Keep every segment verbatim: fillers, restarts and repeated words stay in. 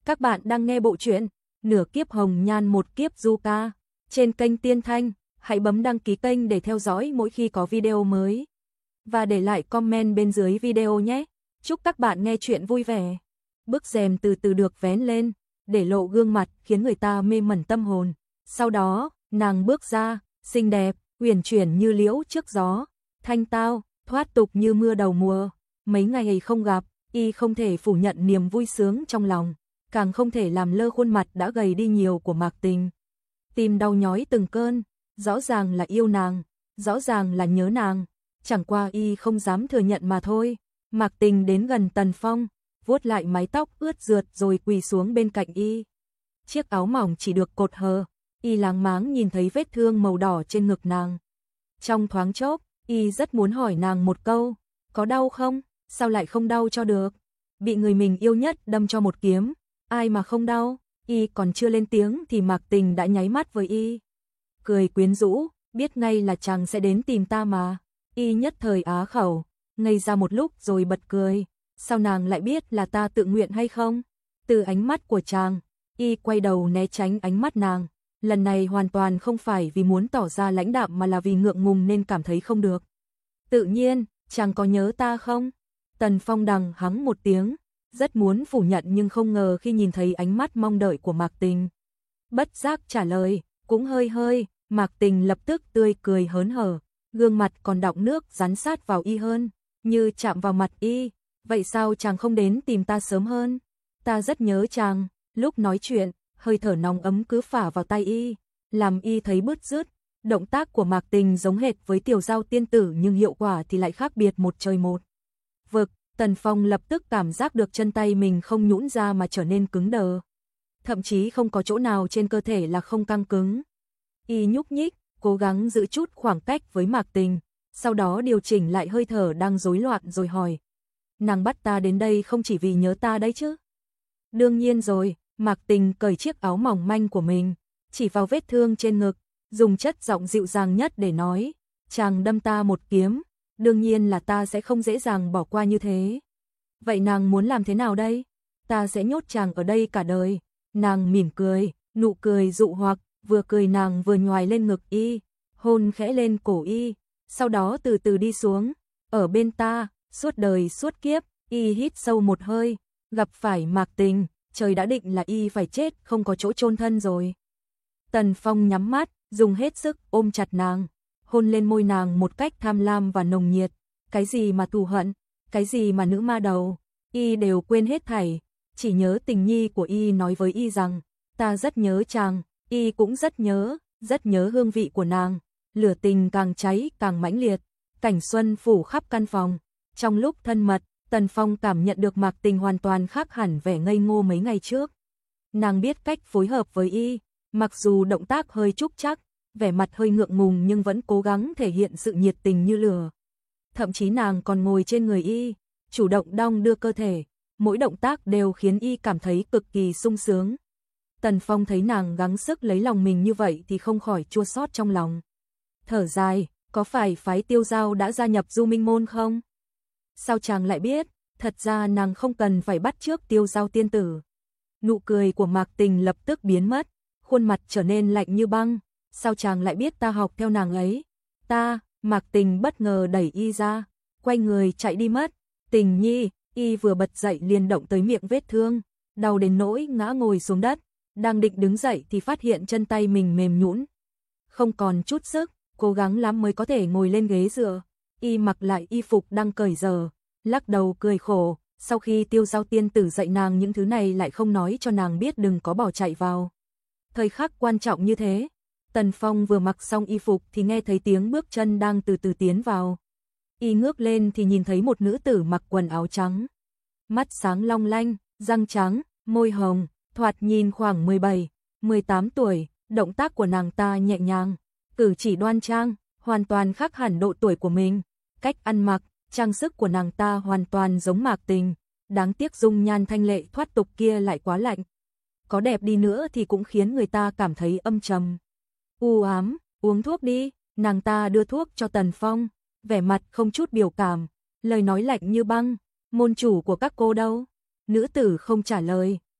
Các bạn đang nghe bộ truyện Nửa kiếp hồng nhan một kiếp du ca trên kênh Tiên Thanh. Hãy bấm đăng ký kênh để theo dõi mỗi khi có video mới. Và để lại comment bên dưới video nhé. Chúc các bạn nghe chuyện vui vẻ. Bức rèm từ từ được vén lên, để lộ gương mặt khiến người ta mê mẩn tâm hồn. Sau đó, nàng bước ra, xinh đẹp, uyển chuyển như liễu trước gió, thanh tao, thoát tục như mưa đầu mùa. Mấy ngày không gặp, y không thể phủ nhận niềm vui sướng trong lòng, càng không thể làm lơ khuôn mặt đã gầy đi nhiều của Mạc Tình. Tim đau nhói từng cơn, rõ ràng là yêu nàng, rõ ràng là nhớ nàng, chẳng qua y không dám thừa nhận mà thôi. Mạc Tình đến gần Tần Phong, vuốt lại mái tóc ướt rượt rồi quỳ xuống bên cạnh y. Chiếc áo mỏng chỉ được cột hờ, y láng máng nhìn thấy vết thương màu đỏ trên ngực nàng. Trong thoáng chốc, y rất muốn hỏi nàng một câu, có đau không? Sao lại không đau cho được? Bị người mình yêu nhất đâm cho một kiếm, ai mà không đau? Y còn chưa lên tiếng thì Mạc Tình đã nháy mắt với y. Cười quyến rũ, biết ngay là chàng sẽ đến tìm ta mà. Y nhất thời á khẩu, ngây ra một lúc rồi bật cười. Sao nàng lại biết là ta tự nguyện hay không? Từ ánh mắt của chàng, y quay đầu né tránh ánh mắt nàng. Lần này hoàn toàn không phải vì muốn tỏ ra lãnh đạm mà là vì ngượng ngùng nên cảm thấy không được. Tự nhiên, chàng có nhớ ta không? Tần Phong đằng hắng một tiếng, rất muốn phủ nhận nhưng không ngờ khi nhìn thấy ánh mắt mong đợi của Mạc Tình. Bất giác trả lời, cũng hơi hơi. Mạc Tình lập tức tươi cười hớn hở, gương mặt còn đọng nước dán sát vào y hơn, như chạm vào mặt y. Vậy sao chàng không đến tìm ta sớm hơn? Ta rất nhớ chàng. Lúc nói chuyện, hơi thở nóng ấm cứ phả vào tay y, làm y thấy bứt rứt. Động tác của Mạc Tình giống hệt với Tiểu Giao tiên tử nhưng hiệu quả thì lại khác biệt một trời một vực. Tần Phong lập tức cảm giác được chân tay mình không nhũn ra mà trở nên cứng đờ. Thậm chí không có chỗ nào trên cơ thể là không căng cứng. Y nhúc nhích, cố gắng giữ chút khoảng cách với Mạc Tình, sau đó điều chỉnh lại hơi thở đang rối loạn rồi hỏi. Nàng bắt ta đến đây không chỉ vì nhớ ta đấy chứ? Đương nhiên rồi. Mạc Tình cởi chiếc áo mỏng manh của mình, chỉ vào vết thương trên ngực, dùng chất giọng dịu dàng nhất để nói. Chàng đâm ta một kiếm, đương nhiên là ta sẽ không dễ dàng bỏ qua như thế. Vậy nàng muốn làm thế nào đây? Ta sẽ nhốt chàng ở đây cả đời. Nàng mỉm cười, nụ cười dụ hoặc, vừa cười nàng vừa nhoài lên ngực y, hôn khẽ lên cổ y, sau đó từ từ đi xuống, ở bên ta, suốt đời suốt kiếp. Y hít sâu một hơi, gặp phải Mạc Tình, trời đã định là y phải chết không có chỗ chôn thân rồi. Tần Phong nhắm mắt, dùng hết sức ôm chặt nàng, hôn lên môi nàng một cách tham lam và nồng nhiệt. Cái gì mà thù hận, cái gì mà nữ ma đầu, y đều quên hết thảy, chỉ nhớ tình nhi của y nói với y rằng, ta rất nhớ chàng. Y cũng rất nhớ, rất nhớ hương vị của nàng. Lửa tình càng cháy càng mãnh liệt, cảnh xuân phủ khắp căn phòng. Trong lúc thân mật, Tần Phong cảm nhận được Mạc Tình hoàn toàn khác hẳn vẻ ngây ngô mấy ngày trước. Nàng biết cách phối hợp với y, mặc dù động tác hơi trúc trắc, vẻ mặt hơi ngượng ngùng nhưng vẫn cố gắng thể hiện sự nhiệt tình như lửa. Thậm chí nàng còn ngồi trên người y, chủ động đong đưa cơ thể, mỗi động tác đều khiến y cảm thấy cực kỳ sung sướng. Tần Phong thấy nàng gắng sức lấy lòng mình như vậy thì không khỏi chua xót trong lòng. Thở dài, có phải phái Tiêu Giao đã gia nhập Du Minh Môn không? Sao chàng lại biết? Thật ra nàng không cần phải bắt chước Tiêu Giao tiên tử. Nụ cười của Mạc Tình lập tức biến mất, khuôn mặt trở nên lạnh như băng. Sao chàng lại biết ta học theo nàng ấy? Ta, Mạc Tình bất ngờ đẩy y ra, quay người chạy đi mất. Tình nhi, y vừa bật dậy liền động tới miệng vết thương, đau đến nỗi ngã ngồi xuống đất. Đang định đứng dậy thì phát hiện chân tay mình mềm nhũn, không còn chút sức, cố gắng lắm mới có thể ngồi lên ghế dựa. Y mặc lại y phục đang cởi giờ, lắc đầu cười khổ. Sau khi Tiêu Giao tiên tử dạy nàng những thứ này lại không nói cho nàng biết đừng có bỏ chạy vào thời khắc quan trọng như thế. Tần Phong vừa mặc xong y phục thì nghe thấy tiếng bước chân đang từ từ tiến vào. Y ngước lên thì nhìn thấy một nữ tử mặc quần áo trắng, mắt sáng long lanh, răng trắng, môi hồng, thoạt nhìn khoảng mười bảy, mười tám tuổi. Động tác của nàng ta nhẹ nhàng, cử chỉ đoan trang, hoàn toàn khác hẳn độ tuổi của mình. Cách ăn mặc, trang sức của nàng ta hoàn toàn giống Mạc Tình, đáng tiếc dung nhan thanh lệ thoát tục kia lại quá lạnh. Có đẹp đi nữa thì cũng khiến người ta cảm thấy âm trầm, u ám. Uống thuốc đi. Nàng ta đưa thuốc cho Tần Phong, vẻ mặt không chút biểu cảm, lời nói lạnh như băng. Môn chủ của các cô đâu? Nữ tử không trả lời,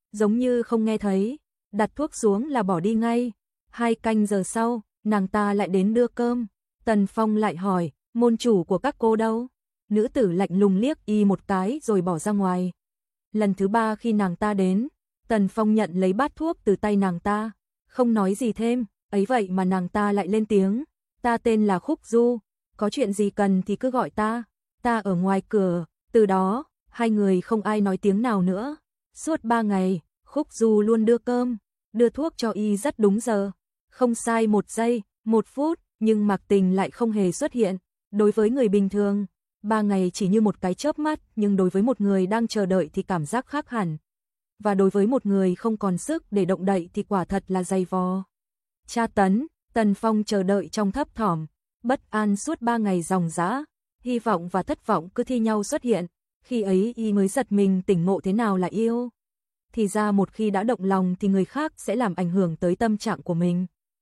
giống như không nghe thấy, đặt thuốc xuống là bỏ đi ngay. Hai canh giờ sau, nàng ta lại đến đưa cơm. Tần Phong lại hỏi, môn chủ của các cô đâu? Nữ tử lạnh lùng liếc y một cái rồi bỏ ra ngoài. Lần thứ ba khi nàng ta đến, Tần Phong nhận lấy bát thuốc từ tay nàng ta, không nói gì thêm, ấy vậy mà nàng ta lại lên tiếng, ta tên là Khúc Du, có chuyện gì cần thì cứ gọi ta, ta ở ngoài cửa. Từ đó, hai người không ai nói tiếng nào nữa. Suốt ba ngày, Khúc Du luôn đưa cơm, đưa thuốc cho y rất đúng giờ, không sai một giây, một phút, nhưng Mạc Tình lại không hề xuất hiện. Đối với người bình thường, ba ngày chỉ như một cái chớp mắt, nhưng đối với một người đang chờ đợi thì cảm giác khác hẳn. Và đối với một người không còn sức để động đậy thì quả thật là dày vò. Tra tấn, Tần Phong chờ đợi trong thấp thỏm, bất an suốt ba ngày ròng rã, hy vọng và thất vọng cứ thi nhau xuất hiện, khi ấy y mới giật mình tỉnh ngộ thế nào là yêu. Thì ra một khi đã động lòng thì người khác sẽ làm ảnh hưởng tới tâm trạng của mình.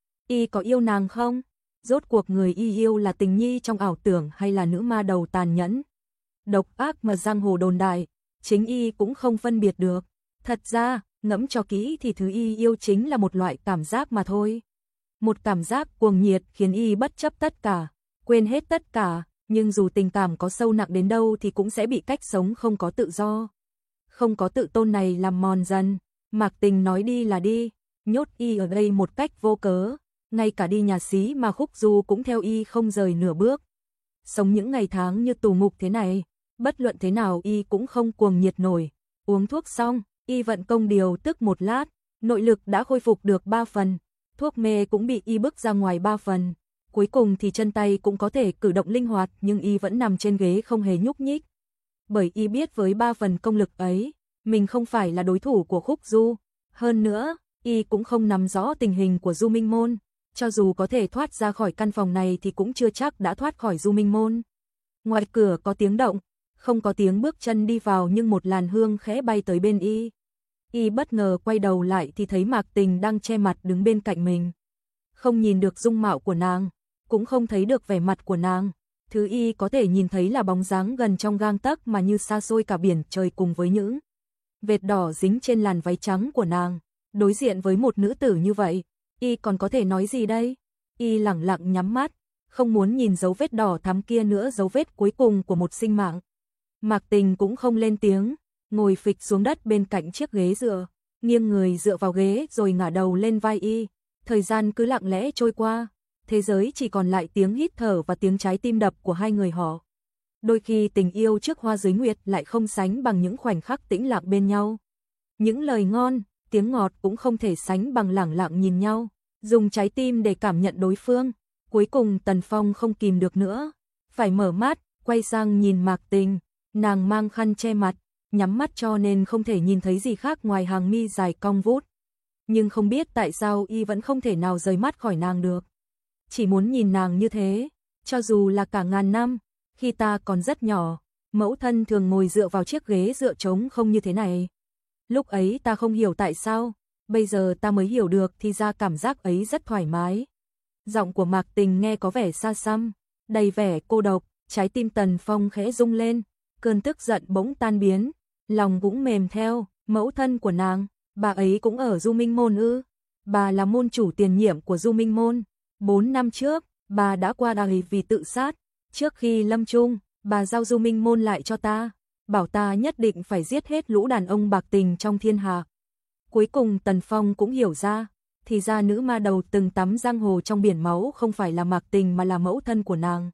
Y có yêu nàng không? Rốt cuộc người y yêu là tình nhi trong ảo tưởng hay là nữ ma đầu tàn nhẫn, độc ác mà giang hồ đồn đại, chính y cũng không phân biệt được. Thật ra, ngẫm cho kỹ thì thứ y yêu chính là một loại cảm giác mà thôi. Một cảm giác cuồng nhiệt khiến y bất chấp tất cả, quên hết tất cả, nhưng dù tình cảm có sâu nặng đến đâu thì cũng sẽ bị cách sống không có tự do. Không có tự tôn này làm mòn dần, Mạc Tình nói đi là đi, nhốt y ở đây một cách vô cớ, ngay cả đi nhà xí mà Khúc Du cũng theo y không rời nửa bước. Sống những ngày tháng như tù ngục thế này, bất luận thế nào y cũng không cuồng nhiệt nổi. Uống thuốc xong, y vận công điều tức một lát, nội lực đã khôi phục được ba phần, thuốc mê cũng bị y bức ra ngoài ba phần. Cuối cùng thì chân tay cũng có thể cử động linh hoạt, nhưng y vẫn nằm trên ghế không hề nhúc nhích. Bởi y biết với ba phần công lực ấy, mình không phải là đối thủ của Khúc Du. Hơn nữa, y cũng không nắm rõ tình hình của Du Minh Môn. Cho dù có thể thoát ra khỏi căn phòng này thì cũng chưa chắc đã thoát khỏi Du Minh Môn. Ngoài cửa có tiếng động, không có tiếng bước chân đi vào nhưng một làn hương khẽ bay tới bên y. Y bất ngờ quay đầu lại thì thấy Mạc Tình đang che mặt đứng bên cạnh mình. Không nhìn được dung mạo của nàng, cũng không thấy được vẻ mặt của nàng. Thứ y có thể nhìn thấy là bóng dáng gần trong gang tấc mà như xa xôi cả biển trời cùng với những vệt đỏ dính trên làn váy trắng của nàng. Đối diện với một nữ tử như vậy, y còn có thể nói gì đây? Y lẳng lặng nhắm mắt, không muốn nhìn dấu vết đỏ thắm kia nữa, dấu vết cuối cùng của một sinh mạng. Mạc Tình cũng không lên tiếng, ngồi phịch xuống đất bên cạnh chiếc ghế dựa, nghiêng người dựa vào ghế rồi ngả đầu lên vai y. Thời gian cứ lặng lẽ trôi qua, thế giới chỉ còn lại tiếng hít thở và tiếng trái tim đập của hai người họ. Đôi khi tình yêu trước hoa dưới nguyệt lại không sánh bằng những khoảnh khắc tĩnh lặng bên nhau. Những lời ngon, tiếng ngọt cũng không thể sánh bằng lẳng lặng nhìn nhau, dùng trái tim để cảm nhận đối phương. Cuối cùng Tần Phong không kìm được nữa, phải mở mắt, quay sang nhìn Mạc Tình. Nàng mang khăn che mặt, nhắm mắt cho nên không thể nhìn thấy gì khác ngoài hàng mi dài cong vút. Nhưng không biết tại sao y vẫn không thể nào rời mắt khỏi nàng được. Chỉ muốn nhìn nàng như thế, cho dù là cả ngàn năm, khi ta còn rất nhỏ, mẫu thân thường ngồi dựa vào chiếc ghế dựa trống không như thế này. Lúc ấy ta không hiểu tại sao, bây giờ ta mới hiểu được thì ra cảm giác ấy rất thoải mái. Giọng của Mạc Tình nghe có vẻ xa xăm, đầy vẻ cô độc, trái tim Tần Phong khẽ rung lên, cơn tức giận bỗng tan biến, lòng cũng mềm theo. Mẫu thân của nàng, bà ấy cũng ở Du Minh Môn ư? Bà là môn chủ tiền nhiệm của Du Minh Môn. Bốn năm trước, bà đã qua đời vì tự sát. Trước khi lâm chung, bà giao Du Minh Môn lại cho ta, bảo ta nhất định phải giết hết lũ đàn ông bạc tình trong thiên hạ. Cuối cùng Tần Phong cũng hiểu ra, thì ra nữ ma đầu từng tắm giang hồ trong biển máu không phải là Mạc Tình mà là mẫu thân của nàng.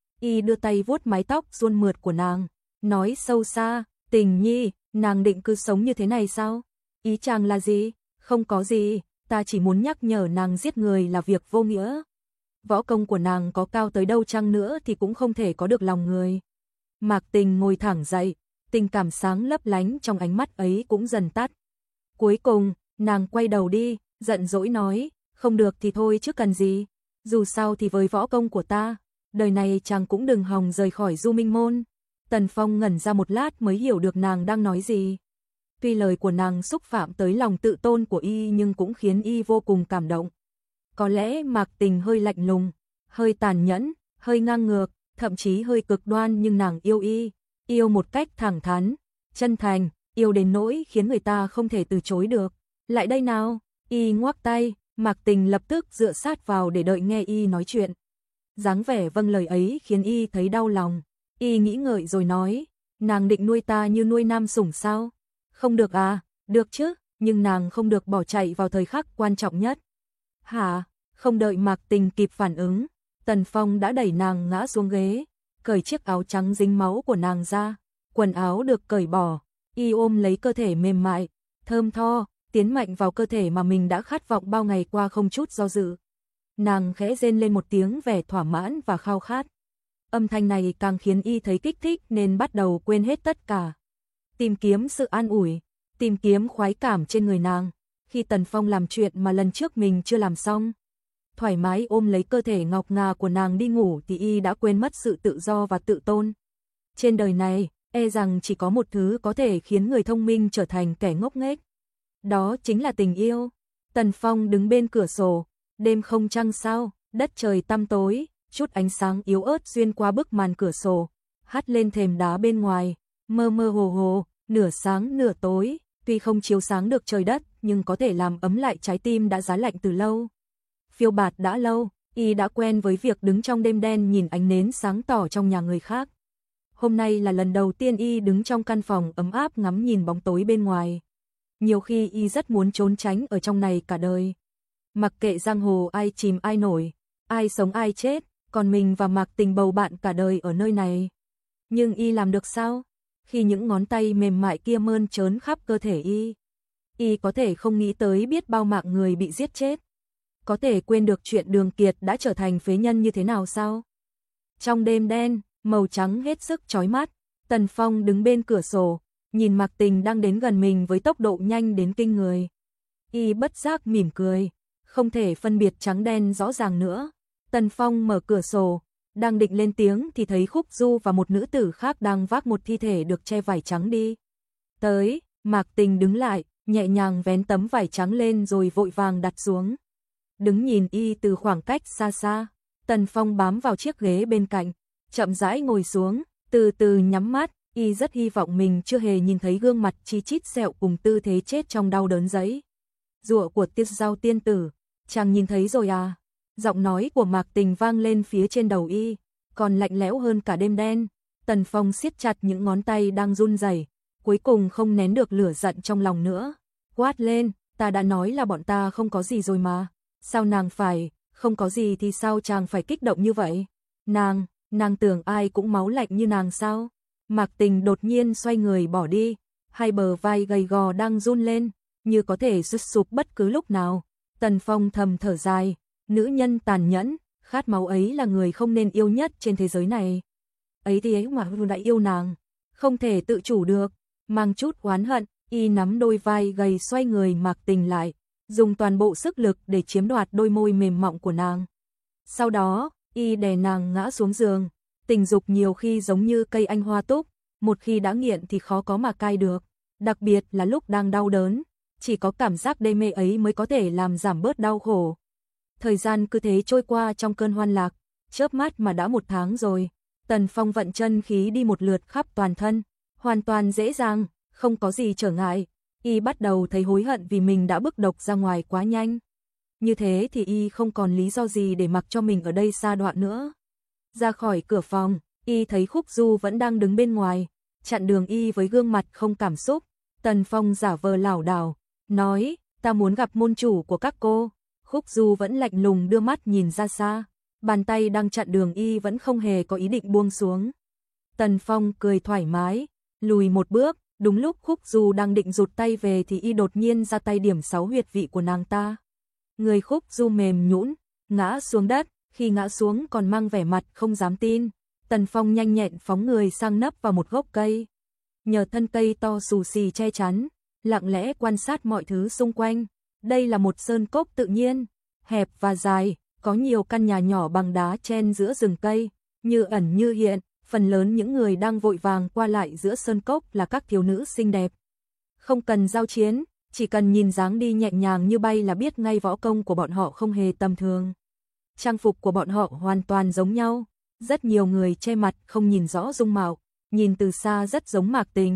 Y đưa tay vuốt mái tóc suôn mượt của nàng, nói sâu xa, Tình nhi, nàng định cứ sống như thế này sao? Ý chàng là gì? Không có gì, ta chỉ muốn nhắc nhở nàng giết người là việc vô nghĩa. Võ công của nàng có cao tới đâu chăng nữa thì cũng không thể có được lòng người. Mạc Tình ngồi thẳng dậy, tình cảm sáng lấp lánh trong ánh mắt ấy cũng dần tắt. Cuối cùng, nàng quay đầu đi, giận dỗi nói, không được thì thôi chứ cần gì. Dù sao thì với võ công của ta, đời này chàng cũng đừng hòng rời khỏi Du Minh Môn. Tần Phong ngẩn ra một lát mới hiểu được nàng đang nói gì. Tuy lời của nàng xúc phạm tới lòng tự tôn của y nhưng cũng khiến y vô cùng cảm động. Có lẽ Mạc Tình hơi lạnh lùng, hơi tàn nhẫn, hơi ngang ngược, thậm chí hơi cực đoan nhưng nàng yêu y, yêu một cách thẳng thắn, chân thành, yêu đến nỗi khiến người ta không thể từ chối được. Lại đây nào, y ngoắc tay, Mạc Tình lập tức dựa sát vào để đợi nghe y nói chuyện. Dáng vẻ vâng lời ấy khiến y thấy đau lòng. Y nghĩ ngợi rồi nói, nàng định nuôi ta như nuôi nam sủng sao? Không được à, được chứ, nhưng nàng không được bỏ chạy vào thời khắc quan trọng nhất. Hả? Không đợi Mạc Tình kịp phản ứng, Tần Phong đã đẩy nàng ngã xuống ghế, cởi chiếc áo trắng dính máu của nàng ra, quần áo được cởi bỏ, y ôm lấy cơ thể mềm mại, thơm tho, tiến mạnh vào cơ thể mà mình đã khát vọng bao ngày qua không chút do dự. Nàng khẽ rên lên một tiếng vẻ thỏa mãn và khao khát. Âm thanh này càng khiến y thấy kích thích nên bắt đầu quên hết tất cả. Tìm kiếm sự an ủi, tìm kiếm khoái cảm trên người nàng, khi Tần Phong làm chuyện mà lần trước mình chưa làm xong. Thoải mái ôm lấy cơ thể ngọc ngà của nàng đi ngủ thì y đã quên mất sự tự do và tự tôn. Trên đời này, e rằng chỉ có một thứ có thể khiến người thông minh trở thành kẻ ngốc nghếch. Đó chính là tình yêu. Tần Phong đứng bên cửa sổ, đêm không trăng sao, đất trời tăm tối, chút ánh sáng yếu ớt xuyên qua bức màn cửa sổ, hắt lên thềm đá bên ngoài, mơ mơ hồ hồ, nửa sáng nửa tối, tuy không chiếu sáng được trời đất, nhưng có thể làm ấm lại trái tim đã giá lạnh từ lâu. Phiêu bạt đã lâu, y đã quen với việc đứng trong đêm đen nhìn ánh nến sáng tỏ trong nhà người khác. Hôm nay là lần đầu tiên y đứng trong căn phòng ấm áp ngắm nhìn bóng tối bên ngoài. Nhiều khi y rất muốn trốn tránh ở trong này cả đời. Mặc kệ giang hồ ai chìm ai nổi, ai sống ai chết, còn mình và Mạc Tình bầu bạn cả đời ở nơi này. Nhưng y làm được sao? Khi những ngón tay mềm mại kia mơn trớn khắp cơ thể y, y có thể không nghĩ tới biết bao mạng người bị giết chết. Có thể quên được chuyện Đường Kiệt đã trở thành phế nhân như thế nào sao? Trong đêm đen, màu trắng hết sức chói mắt, Tần Phong đứng bên cửa sổ, nhìn Mạc Tình đang đến gần mình với tốc độ nhanh đến kinh người. Y bất giác mỉm cười, không thể phân biệt trắng đen rõ ràng nữa. Tần Phong mở cửa sổ, đang định lên tiếng thì thấy Khúc Du và một nữ tử khác đang vác một thi thể được che vải trắng đi tới. Mạc Tình đứng lại, nhẹ nhàng vén tấm vải trắng lên rồi vội vàng đặt xuống. Đứng nhìn y từ khoảng cách xa xa, Tần Phong bám vào chiếc ghế bên cạnh, chậm rãi ngồi xuống, từ từ nhắm mắt. Y rất hy vọng mình chưa hề nhìn thấy gương mặt chi chít sẹo cùng tư thế chết trong đau đớn giấy giụa của Tiết Giao tiên tử. Chàng nhìn thấy rồi à? Giọng nói của Mạc Tình vang lên phía trên đầu y, còn lạnh lẽo hơn cả đêm đen. Tần Phong siết chặt những ngón tay đang run rẩy, cuối cùng không nén được lửa giận trong lòng nữa, quát lên, ta đã nói là bọn ta không có gì rồi mà. Sao nàng phải, không có gì thì sao chàng phải kích động như vậy? Nàng, nàng tưởng ai cũng máu lạnh như nàng sao? Mạc Tình đột nhiên xoay người bỏ đi, hai bờ vai gầy gò đang run lên, như có thể sụt sụp bất cứ lúc nào. Tần Phong thầm thở dài, nữ nhân tàn nhẫn, khát máu ấy là người không nên yêu nhất trên thế giới này. Ấy thì ấy mà đã yêu nàng, không thể tự chủ được, mang chút oán hận, y nắm đôi vai gầy xoay người Mạc Tình lại, dùng toàn bộ sức lực để chiếm đoạt đôi môi mềm mọng của nàng. Sau đó, y đè nàng ngã xuống giường. Tình dục nhiều khi giống như cây anh hoa túc, một khi đã nghiện thì khó có mà cai được, đặc biệt là lúc đang đau đớn, chỉ có cảm giác đê mê ấy mới có thể làm giảm bớt đau khổ. Thời gian cứ thế trôi qua trong cơn hoan lạc, chớp mắt mà đã một tháng rồi. Tần Phong vận chân khí đi một lượt khắp toàn thân, hoàn toàn dễ dàng, không có gì trở ngại. Y bắt đầu thấy hối hận vì mình đã bức độc ra ngoài quá nhanh. Như thế thì y không còn lý do gì để mặc cho mình ở đây sa đọa nữa. Ra khỏi cửa phòng, y thấy Khúc Du vẫn đang đứng bên ngoài, chặn đường y với gương mặt không cảm xúc. Tần Phong giả vờ lảo đảo, nói, ta muốn gặp môn chủ của các cô. Khúc Du vẫn lạnh lùng đưa mắt nhìn ra xa, bàn tay đang chặn đường y vẫn không hề có ý định buông xuống. Tần Phong cười thoải mái, lùi một bước, đúng lúc Khúc Du đang định rụt tay về thì y đột nhiên ra tay điểm sáu huyệt vị của nàng ta. Người Khúc Du mềm nhũn, ngã xuống đất. Khi ngã xuống còn mang vẻ mặt không dám tin, Tần Phong nhanh nhẹn phóng người sang nấp vào một gốc cây. Nhờ thân cây to xù xì che chắn, lặng lẽ quan sát mọi thứ xung quanh. Đây là một sơn cốc tự nhiên, hẹp và dài, có nhiều căn nhà nhỏ bằng đá chen giữa rừng cây, như ẩn như hiện. Phần lớn những người đang vội vàng qua lại giữa sơn cốc là các thiếu nữ xinh đẹp. Không cần giao chiến, chỉ cần nhìn dáng đi nhẹ nhàng như bay là biết ngay võ công của bọn họ không hề tầm thường. Trang phục của bọn họ hoàn toàn giống nhau, rất nhiều người che mặt không nhìn rõ dung mạo, nhìn từ xa rất giống Mạc Tình.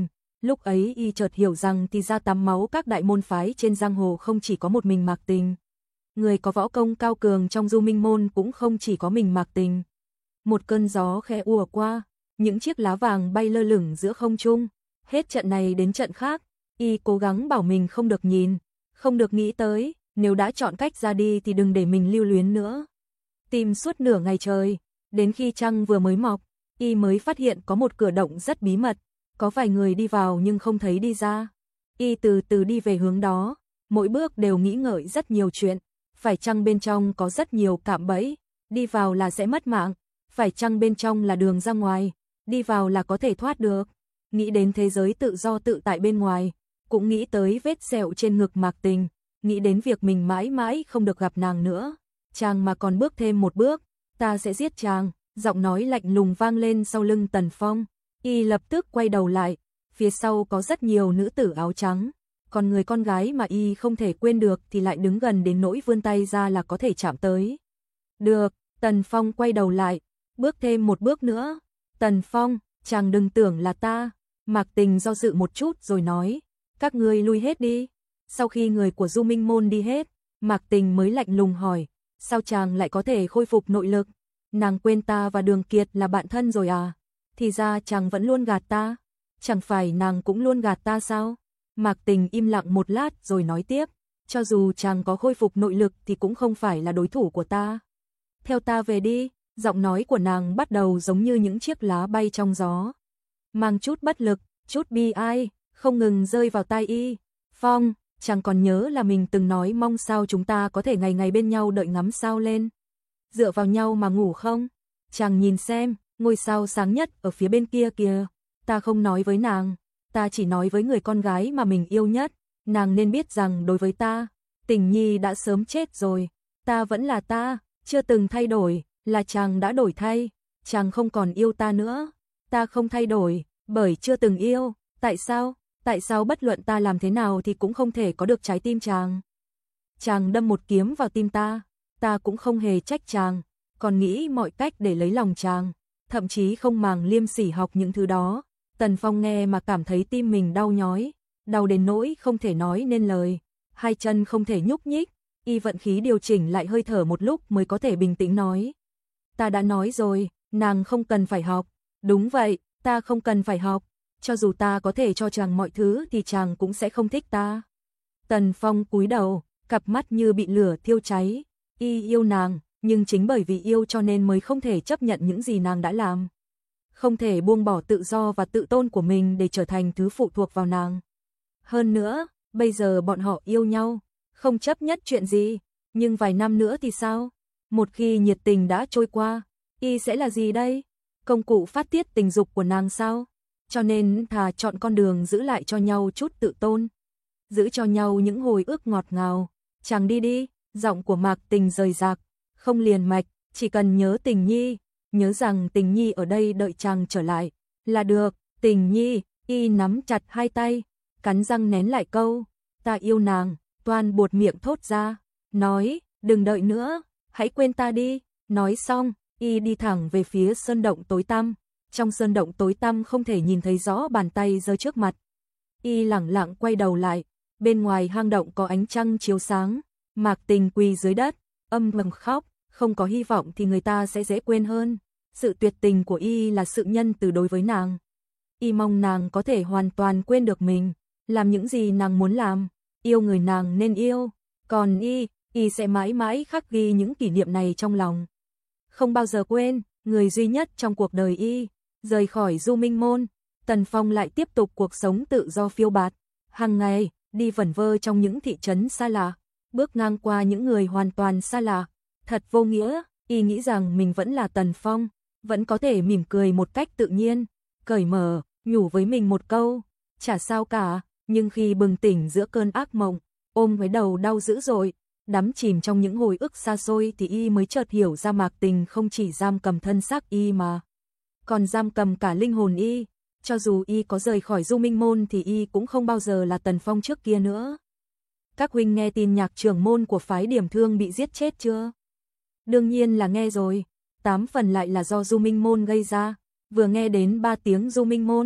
Lúc ấy y chợt hiểu rằng thì ra tám máu các đại môn phái trên giang hồ không chỉ có một mình Mạc Tình. Người có võ công cao cường trong Du Minh môn cũng không chỉ có mình Mạc Tình. Một cơn gió khẽ ùa qua, những chiếc lá vàng bay lơ lửng giữa không trung. Hết trận này đến trận khác, y cố gắng bảo mình không được nhìn, không được nghĩ tới, nếu đã chọn cách ra đi thì đừng để mình lưu luyến nữa. Tìm suốt nửa ngày trời, đến khi trăng vừa mới mọc, y mới phát hiện có một cửa động rất bí mật, có vài người đi vào nhưng không thấy đi ra. Y từ từ đi về hướng đó, mỗi bước đều nghĩ ngợi rất nhiều chuyện, phải chăng bên trong có rất nhiều cạm bẫy, đi vào là sẽ mất mạng, phải chăng bên trong là đường ra ngoài, đi vào là có thể thoát được. Nghĩ đến thế giới tự do tự tại bên ngoài, cũng nghĩ tới vết sẹo trên ngực Mạc Tình, nghĩ đến việc mình mãi mãi không được gặp nàng nữa. Chàng mà còn bước thêm một bước, ta sẽ giết chàng, giọng nói lạnh lùng vang lên sau lưng Tần Phong. Y lập tức quay đầu lại, phía sau có rất nhiều nữ tử áo trắng, còn người con gái mà y không thể quên được thì lại đứng gần đến nỗi vươn tay ra là có thể chạm tới. Được, Tần Phong quay đầu lại, bước thêm một bước nữa. Tần Phong, chàng đừng tưởng là ta. Mạc Tình do dự một chút rồi nói, các ngươi lui hết đi. Sau khi người của Du Minh môn đi hết, Mạc Tình mới lạnh lùng hỏi, sao chàng lại có thể khôi phục nội lực? Nàng quên ta và Đường Kiệt là bạn thân rồi à? Thì ra chàng vẫn luôn gạt ta. Chẳng phải nàng cũng luôn gạt ta sao? Mạc Tình im lặng một lát rồi nói tiếp, cho dù chàng có khôi phục nội lực thì cũng không phải là đối thủ của ta. Theo ta về đi. Giọng nói của nàng bắt đầu giống như những chiếc lá bay trong gió, mang chút bất lực, chút bi ai, không ngừng rơi vào tai y. Phong, chàng còn nhớ là mình từng nói mong sao chúng ta có thể ngày ngày bên nhau đợi ngắm sao lên, dựa vào nhau mà ngủ không? Chàng nhìn xem, ngôi sao sáng nhất ở phía bên kia kìa. Ta không nói với nàng, ta chỉ nói với người con gái mà mình yêu nhất. Nàng nên biết rằng đối với ta, Tình Nhi đã sớm chết rồi. Ta vẫn là ta, chưa từng thay đổi. Là chàng đã đổi thay, chàng không còn yêu ta nữa. Ta không thay đổi, bởi chưa từng yêu. Tại sao? Tại sao bất luận ta làm thế nào thì cũng không thể có được trái tim chàng? Chàng đâm một kiếm vào tim ta, ta cũng không hề trách chàng, còn nghĩ mọi cách để lấy lòng chàng, thậm chí không màng liêm sỉ học những thứ đó. Tần Phong nghe mà cảm thấy tim mình đau nhói, đau đến nỗi không thể nói nên lời, hai chân không thể nhúc nhích, y vận khí điều chỉnh lại hơi thở một lúc mới có thể bình tĩnh nói. Ta đã nói rồi, nàng không cần phải học. Đúng vậy, ta không cần phải học. Cho dù ta có thể cho chàng mọi thứ thì chàng cũng sẽ không thích ta. Tần Phong cúi đầu, cặp mắt như bị lửa thiêu cháy. Y yêu nàng, nhưng chính bởi vì yêu cho nên mới không thể chấp nhận những gì nàng đã làm. Không thể buông bỏ tự do và tự tôn của mình để trở thành thứ phụ thuộc vào nàng. Hơn nữa, bây giờ bọn họ yêu nhau, không chấp nhất chuyện gì. Nhưng vài năm nữa thì sao? Một khi nhiệt tình đã trôi qua, y sẽ là gì đây? Công cụ phát tiết tình dục của nàng sao? Cho nên thà chọn con đường giữ lại cho nhau chút tự tôn, giữ cho nhau những hồi ức ngọt ngào. Chàng đi đi, giọng của Mạc Tình rời rạc, không liền mạch, chỉ cần nhớ Tình Nhi, nhớ rằng Tình Nhi ở đây đợi chàng trở lại, là được. Tình Nhi, y nắm chặt hai tay, cắn răng nén lại câu, ta yêu nàng, toan buột miệng thốt ra, nói, đừng đợi nữa, hãy quên ta đi. Nói xong, y đi thẳng về phía sơn động tối tăm. Trong sơn động tối tăm không thể nhìn thấy rõ bàn tay giơ trước mặt. Y lẳng lặng quay đầu lại, bên ngoài hang động có ánh trăng chiếu sáng. Mạc Tình quỳ dưới đất, âm thầm khóc, không có hy vọng thì người ta sẽ dễ quên hơn. Sự tuyệt tình của y là sự nhân từ đối với nàng. Y mong nàng có thể hoàn toàn quên được mình, làm những gì nàng muốn làm, yêu người nàng nên yêu. Còn y, y sẽ mãi mãi khắc ghi những kỷ niệm này trong lòng. Không bao giờ quên, người duy nhất trong cuộc đời y, rời khỏi Du Minh môn, Tần Phong lại tiếp tục cuộc sống tự do phiêu bạt. Hàng ngày, đi vẩn vơ trong những thị trấn xa lạ, bước ngang qua những người hoàn toàn xa lạ. Thật vô nghĩa, y nghĩ rằng mình vẫn là Tần Phong, vẫn có thể mỉm cười một cách tự nhiên, cởi mở, nhủ với mình một câu, chả sao cả. Nhưng khi bừng tỉnh giữa cơn ác mộng, ôm cái đầu đau dữ dội, đắm chìm trong những hồi ức xa xôi thì y mới chợt hiểu ra Mạc Tình không chỉ giam cầm thân xác y mà còn giam cầm cả linh hồn y. Cho dù y có rời khỏi Du Minh môn thì y cũng không bao giờ là Tần Phong trước kia nữa. Các huynh nghe tin nhạc trưởng môn của phái Điểm Thương bị giết chết chưa? Đương nhiên là nghe rồi, tám phần lại là do Du Minh môn gây ra. Vừa nghe đến ba tiếng Du Minh môn,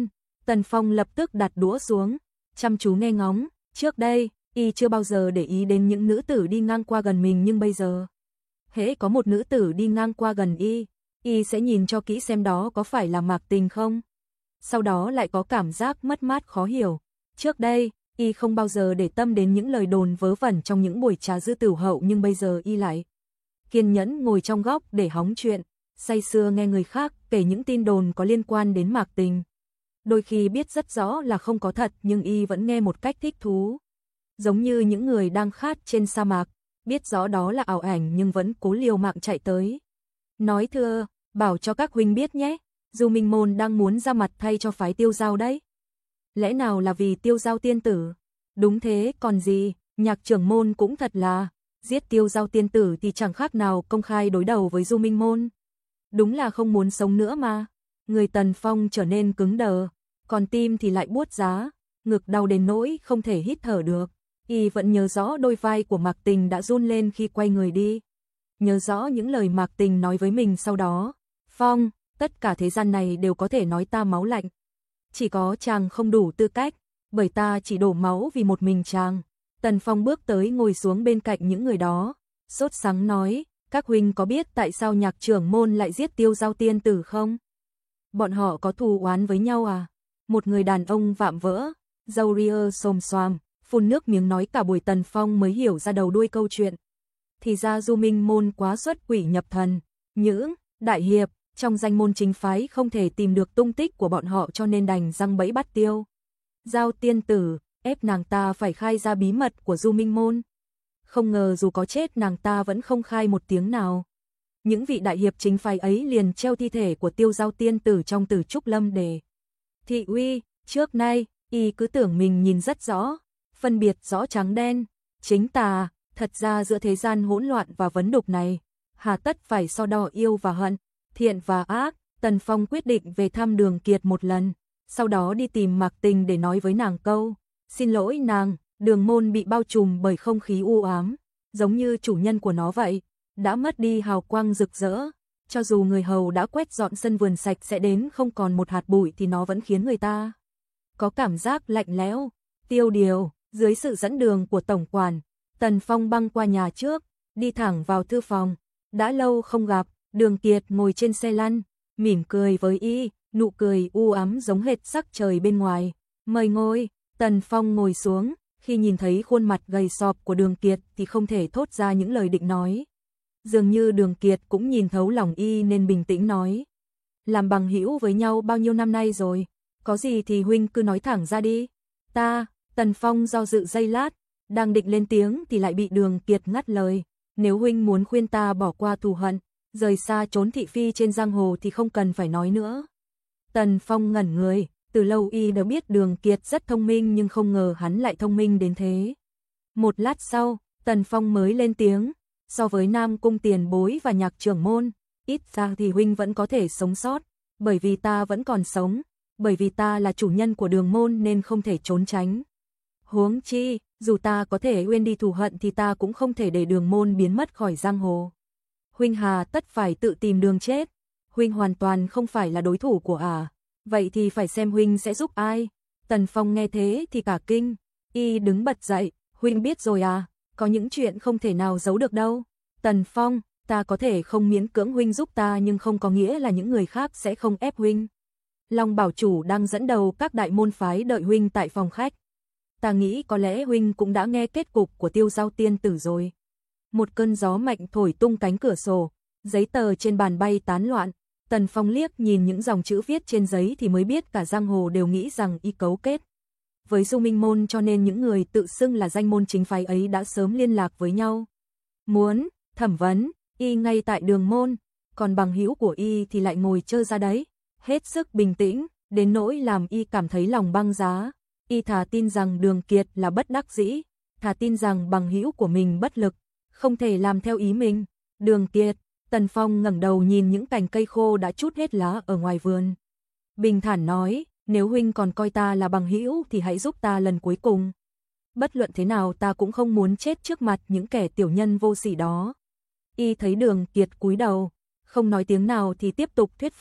Tần Phong lập tức đặt đũa xuống, chăm chú nghe ngóng. Trước đây, y chưa bao giờ để ý đến những nữ tử đi ngang qua gần mình, nhưng bây giờ, hễ có một nữ tử đi ngang qua gần y, y sẽ nhìn cho kỹ xem đó có phải là Mạc Tình không. Sau đó lại có cảm giác mất mát khó hiểu. Trước đây, y không bao giờ để tâm đến những lời đồn vớ vẩn trong những buổi trà dư tửu hậu, nhưng bây giờ y lại kiên nhẫn ngồi trong góc để hóng chuyện, say sưa nghe người khác kể những tin đồn có liên quan đến Mạc Tình. Đôi khi biết rất rõ là không có thật, nhưng y vẫn nghe một cách thích thú. Giống như những người đang khát trên sa mạc, biết rõ đó là ảo ảnh nhưng vẫn cố liều mạng chạy tới. Nói thưa, bảo cho các huynh biết nhé, Du Minh Môn đang muốn ra mặt thay cho phái Tiêu Giao đấy. Lẽ nào là vì Tiêu Giao tiên tử? Đúng thế, còn gì, Nhạc trưởng môn cũng thật là, giết Tiêu Giao tiên tử thì chẳng khác nào công khai đối đầu với Du Minh Môn. Đúng là không muốn sống nữa mà. Người Tần Phong trở nên cứng đờ, còn tim thì lại buốt giá, ngực đau đến nỗi không thể hít thở được. Y vẫn nhớ rõ đôi vai của Mạc Tình đã run lên khi quay người đi. Nhớ rõ những lời Mạc Tình nói với mình sau đó. Phong, tất cả thế gian này đều có thể nói ta máu lạnh. Chỉ có chàng không đủ tư cách, bởi ta chỉ đổ máu vì một mình chàng. Tần Phong bước tới ngồi xuống bên cạnh những người đó, sốt sắng nói, các huynh có biết tại sao Nhạc trưởng môn lại giết Tiêu Giao tiên tử không? Bọn họ có thù oán với nhau à? Một người đàn ông vạm vỡ, râu ria xồm xoàm, phun nước miếng nói cả buổi. Tần Phong mới hiểu ra đầu đuôi câu chuyện. Thì ra Du Minh Môn quá xuất quỷ nhập thần, những đại hiệp trong danh môn chính phái không thể tìm được tung tích của bọn họ, cho nên đành giăng bẫy bắt Tiêu Giao tiên tử, ép nàng ta phải khai ra bí mật của Du Minh Môn. Không ngờ dù có chết nàng ta vẫn không khai một tiếng nào. Những vị đại hiệp chính phái ấy liền treo thi thể của Tiêu Giao tiên tử trong Tử Trúc Lâm để thị uy. Trước nay, y cứ tưởng mình nhìn rất rõ, phân biệt rõ trắng đen, chính tà. Thật ra giữa thế gian hỗn loạn và vấn đục này, hà tất phải so đo yêu và hận, thiện và ác. Tần Phong quyết định về thăm Đường Kiệt một lần, sau đó đi tìm Mạc Tình để nói với nàng câu, xin lỗi nàng, Đường môn bị bao trùm bởi không khí u ám, giống như chủ nhân của nó vậy, đã mất đi hào quang rực rỡ. Cho dù người hầu đã quét dọn sân vườn sạch sẽ đến không còn một hạt bụi thì nó vẫn khiến người ta có cảm giác lạnh lẽo. Tiêu điều, dưới sự dẫn đường của tổng quản, Tần Phong băng qua nhà trước, đi thẳng vào thư phòng. Đã lâu không gặp, Đường Kiệt ngồi trên xe lăn, mỉm cười với y, nụ cười u ám giống hệt sắc trời bên ngoài. Mời ngồi. Tần Phong ngồi xuống, khi nhìn thấy khuôn mặt gầy sọp của Đường Kiệt thì không thể thốt ra những lời định nói. Dường như Đường Kiệt cũng nhìn thấu lòng y nên bình tĩnh nói, làm bằng hữu với nhau bao nhiêu năm nay rồi, có gì thì huynh cứ nói thẳng ra đi. Ta, Tần Phong do dự giây lát, đang định lên tiếng thì lại bị Đường Kiệt ngắt lời, nếu huynh muốn khuyên ta bỏ qua thù hận, rời xa trốn thị phi trên giang hồ thì không cần phải nói nữa. Tần Phong ngẩn người, từ lâu y đã biết Đường Kiệt rất thông minh nhưng không ngờ hắn lại thông minh đến thế. Một lát sau, Tần Phong mới lên tiếng, so với Nam Cung tiền bối và Nhạc trưởng môn, ít ra thì huynh vẫn có thể sống sót, bởi vì ta vẫn còn sống, bởi vì ta là chủ nhân của Đường môn nên không thể trốn tránh. Huống chi, dù ta có thể quên đi thù hận thì ta cũng không thể để Đường môn biến mất khỏi giang hồ. Huynh hà tất phải tự tìm đường chết, huynh hoàn toàn không phải là đối thủ của ả, vậy thì phải xem huynh sẽ giúp ai. Tần Phong nghe thế thì cả kinh, y đứng bật dậy, huynh biết rồi à, có những chuyện không thể nào giấu được đâu. Tần Phong, ta có thể không miễn cưỡng huynh giúp ta nhưng không có nghĩa là những người khác sẽ không ép huynh. Long bảo chủ đang dẫn đầu các đại môn phái đợi huynh tại phòng khách. Ta nghĩ có lẽ huynh cũng đã nghe kết cục của Tiêu Giao tiên tử rồi. Một cơn gió mạnh thổi tung cánh cửa sổ, giấy tờ trên bàn bay tán loạn. Tần Phong liếc nhìn những dòng chữ viết trên giấy thì mới biết cả giang hồ đều nghĩ rằng y cấu kết với Du Minh Môn, cho nên những người tự xưng là danh môn chính phái ấy đã sớm liên lạc với nhau. Muốn thẩm vấn y ngay tại Đường môn, còn bằng hữu của y thì lại ngồi chơi ra đấy, hết sức bình tĩnh, đến nỗi làm y cảm thấy lòng băng giá. Y thà tin rằng Đường Kiệt là bất đắc dĩ, thà tin rằng bằng hữu của mình bất lực, không thể làm theo ý mình. Đường Kiệt, Tần Phong ngẩng đầu nhìn những cành cây khô đã trút hết lá ở ngoài vườn. Bình thản nói, nếu huynh còn coi ta là bằng hữu thì hãy giúp ta lần cuối cùng. Bất luận thế nào ta cũng không muốn chết trước mặt những kẻ tiểu nhân vô sỉ đó. Y thấy Đường Kiệt cúi đầu, không nói tiếng nào thì tiếp tục thuyết phục,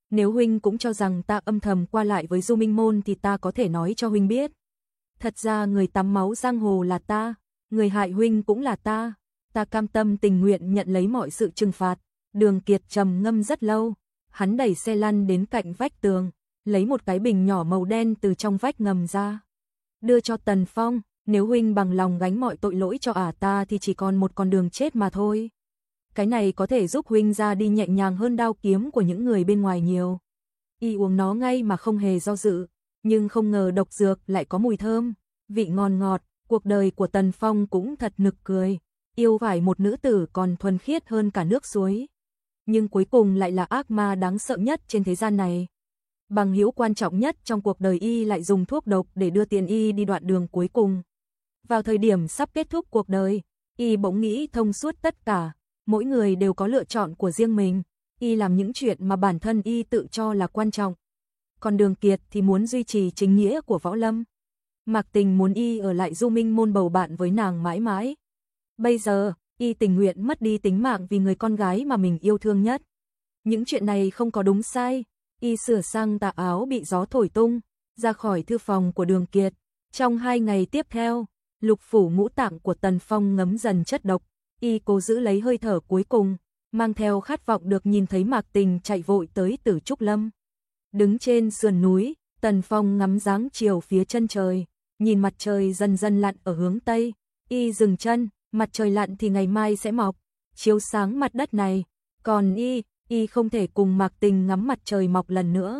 Nếu huynh cũng cho rằng ta âm thầm qua lại với Du Minh Môn thì ta có thể nói cho huynh biết. Thật ra người tắm máu giang hồ là ta, người hại huynh cũng là ta. Ta cam tâm tình nguyện nhận lấy mọi sự trừng phạt. Đường Kiệt trầm ngâm rất lâu, hắn đẩy xe lăn đến cạnh vách tường, lấy một cái bình nhỏ màu đen từ trong vách ngầm ra. Đưa cho Tần Phong, nếu huynh bằng lòng gánh mọi tội lỗi cho ả ta thì chỉ còn một con đường chết mà thôi. Cái này có thể giúp huynh ra đi nhẹ nhàng hơn đao kiếm của những người bên ngoài nhiều. Y uống nó ngay mà không hề do dự, nhưng không ngờ độc dược lại có mùi thơm, vị ngon ngọt. Cuộc đời của Tần Phong cũng thật nực cười, yêu phải một nữ tử còn thuần khiết hơn cả nước suối. Nhưng cuối cùng lại là ác ma đáng sợ nhất trên thế gian này. Bằng hữu quan trọng nhất trong cuộc đời y lại dùng thuốc độc để đưa tiền y đi đoạn đường cuối cùng. Vào thời điểm sắp kết thúc cuộc đời, y bỗng nghĩ thông suốt tất cả, mỗi người đều có lựa chọn của riêng mình, y làm những chuyện mà bản thân y tự cho là quan trọng. Còn Đường Kiệt thì muốn duy trì chính nghĩa của võ lâm. Mạc Tình muốn y ở lại Du Minh Môn bầu bạn với nàng mãi mãi. Bây giờ, y tình nguyện mất đi tính mạng vì người con gái mà mình yêu thương nhất. Những chuyện này không có đúng sai. Y sửa sang tà áo bị gió thổi tung, ra khỏi thư phòng của Đường Kiệt. Trong hai ngày tiếp theo, lục phủ ngũ tạng của Tần Phong ngấm dần chất độc. Y cố giữ lấy hơi thở cuối cùng, mang theo khát vọng được nhìn thấy Mạc Tình chạy vội tới Tử Trúc Lâm. Đứng trên sườn núi, Tần Phong ngắm dáng chiều phía chân trời, nhìn mặt trời dần dần lặn ở hướng Tây. Y dừng chân, mặt trời lặn thì ngày mai sẽ mọc, chiếu sáng mặt đất này. Còn y, y không thể cùng Mạc Tình ngắm mặt trời mọc lần nữa.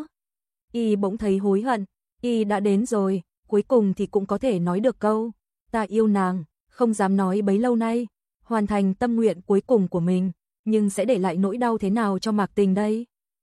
Y bỗng thấy hối hận, y đã đến rồi, cuối cùng thì cũng có thể nói được câu, ta yêu nàng, không dám nói bấy lâu nay, hoàn thành tâm nguyện cuối cùng của mình, nhưng sẽ để lại nỗi đau thế nào cho Mạc Tình đây?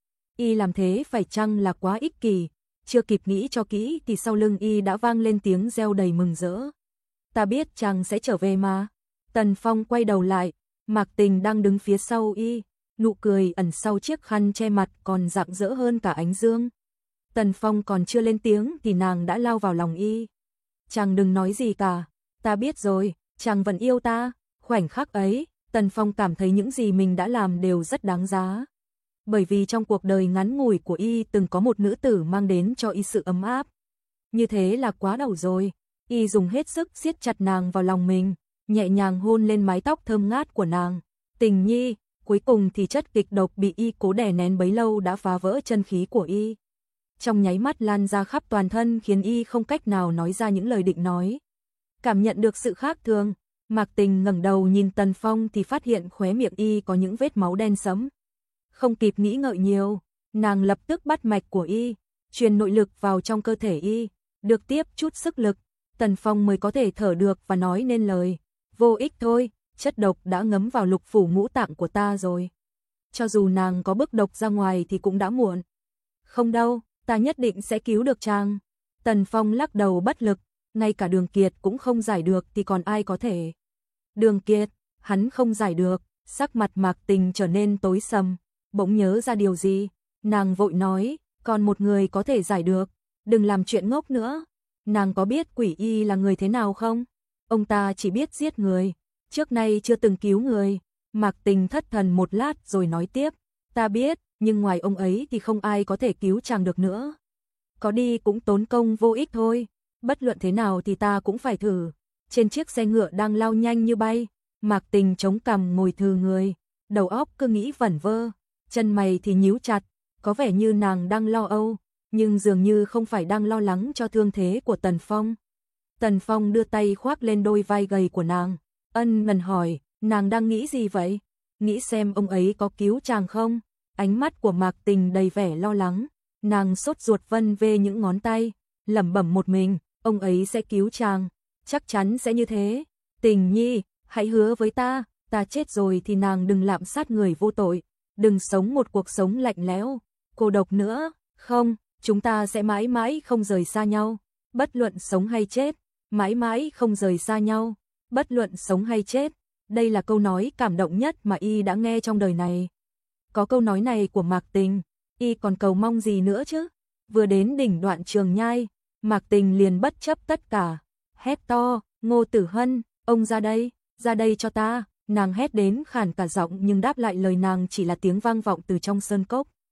Y làm thế phải chăng là quá ích kỷ? Chưa kịp nghĩ cho kỹ thì sau lưng y đã vang lên tiếng reo đầy mừng rỡ. Ta biết chàng sẽ trở về mà. Tần Phong quay đầu lại, Mạc Tình đang đứng phía sau y, nụ cười ẩn sau chiếc khăn che mặt còn rạng rỡ hơn cả ánh dương. Tần Phong còn chưa lên tiếng thì nàng đã lao vào lòng y. Chàng đừng nói gì cả, ta biết rồi, chàng vẫn yêu ta. Khoảnh khắc ấy, Tần Phong cảm thấy những gì mình đã làm đều rất đáng giá. Bởi vì trong cuộc đời ngắn ngủi của y từng có một nữ tử mang đến cho y sự ấm áp. Như thế là quá đủ rồi. Y dùng hết sức siết chặt nàng vào lòng mình, nhẹ nhàng hôn lên mái tóc thơm ngát của nàng. Tình nhi, cuối cùng thì chất kịch độc bị y cố đè nén bấy lâu đã phá vỡ chân khí của y. Trong nháy mắt lan ra khắp toàn thân khiến y không cách nào nói ra những lời định nói. Cảm nhận được sự khác thường, Mạc Tình ngẩng đầu nhìn Tần Phong thì phát hiện khóe miệng y có những vết máu đen sẫm. Không kịp nghĩ ngợi nhiều, nàng lập tức bắt mạch của y, truyền nội lực vào trong cơ thể y, được tiếp chút sức lực, Tần Phong mới có thể thở được và nói nên lời. Vô ích thôi, chất độc đã ngấm vào lục phủ ngũ tạng của ta rồi. Cho dù nàng có bức độc ra ngoài thì cũng đã muộn. Không đâu, ta nhất định sẽ cứu được chàng. Tần Phong lắc đầu bất lực, ngay cả Đường Kiệt cũng không giải được thì còn ai có thể. Đường Kiệt, hắn không giải được, sắc mặt Mạc Tình trở nên tối sầm, bỗng nhớ ra điều gì, nàng vội nói, còn một người có thể giải được, đừng làm chuyện ngốc nữa. Nàng có biết Quỷ Y là người thế nào không? Ông ta chỉ biết giết người, trước nay chưa từng cứu người. Mạc Tình thất thần một lát rồi nói tiếp, ta biết, nhưng ngoài ông ấy thì không ai có thể cứu chàng được nữa. Có đi cũng tốn công vô ích thôi, bất luận thế nào thì ta cũng phải thử. Trên chiếc xe ngựa đang lao nhanh như bay, Mạc Tình chống cằm ngồi thừ người, đầu óc cứ nghĩ vẩn vơ, chân mày thì nhíu chặt, có vẻ như nàng đang lo âu, nhưng dường như không phải đang lo lắng cho thương thế của Tần Phong. Tần Phong đưa tay khoác lên đôi vai gầy của nàng, ân ngần hỏi, nàng đang nghĩ gì vậy? Nghĩ xem ông ấy có cứu chàng không? Ánh mắt của Mạc Tình đầy vẻ lo lắng, nàng sốt ruột vân vê những ngón tay, lẩm bẩm một mình, ông ấy sẽ cứu chàng, chắc chắn sẽ như thế. Tình nhi, hãy hứa với ta, ta chết rồi thì nàng đừng lạm sát người vô tội, đừng sống một cuộc sống lạnh lẽo, cô độc nữa, không, chúng ta sẽ mãi mãi không rời xa nhau, bất luận sống hay chết, mãi mãi không rời xa nhau, bất luận sống hay chết. Đây là câu nói cảm động nhất mà y đã nghe trong đời này. Có câu nói này của Mạc Tình, y còn cầu mong gì nữa chứ? Vừa đến đỉnh Đoạn Trường Nhai, Mạc Tình liền bất chấp tất cả, hét to, Ngô Tử Hân, ông ra đây, ra đây cho ta. Nàng hét đến khàn cả giọng nhưng đáp lại lời nàng chỉ là tiếng vang vọng từ trong sơn cốc.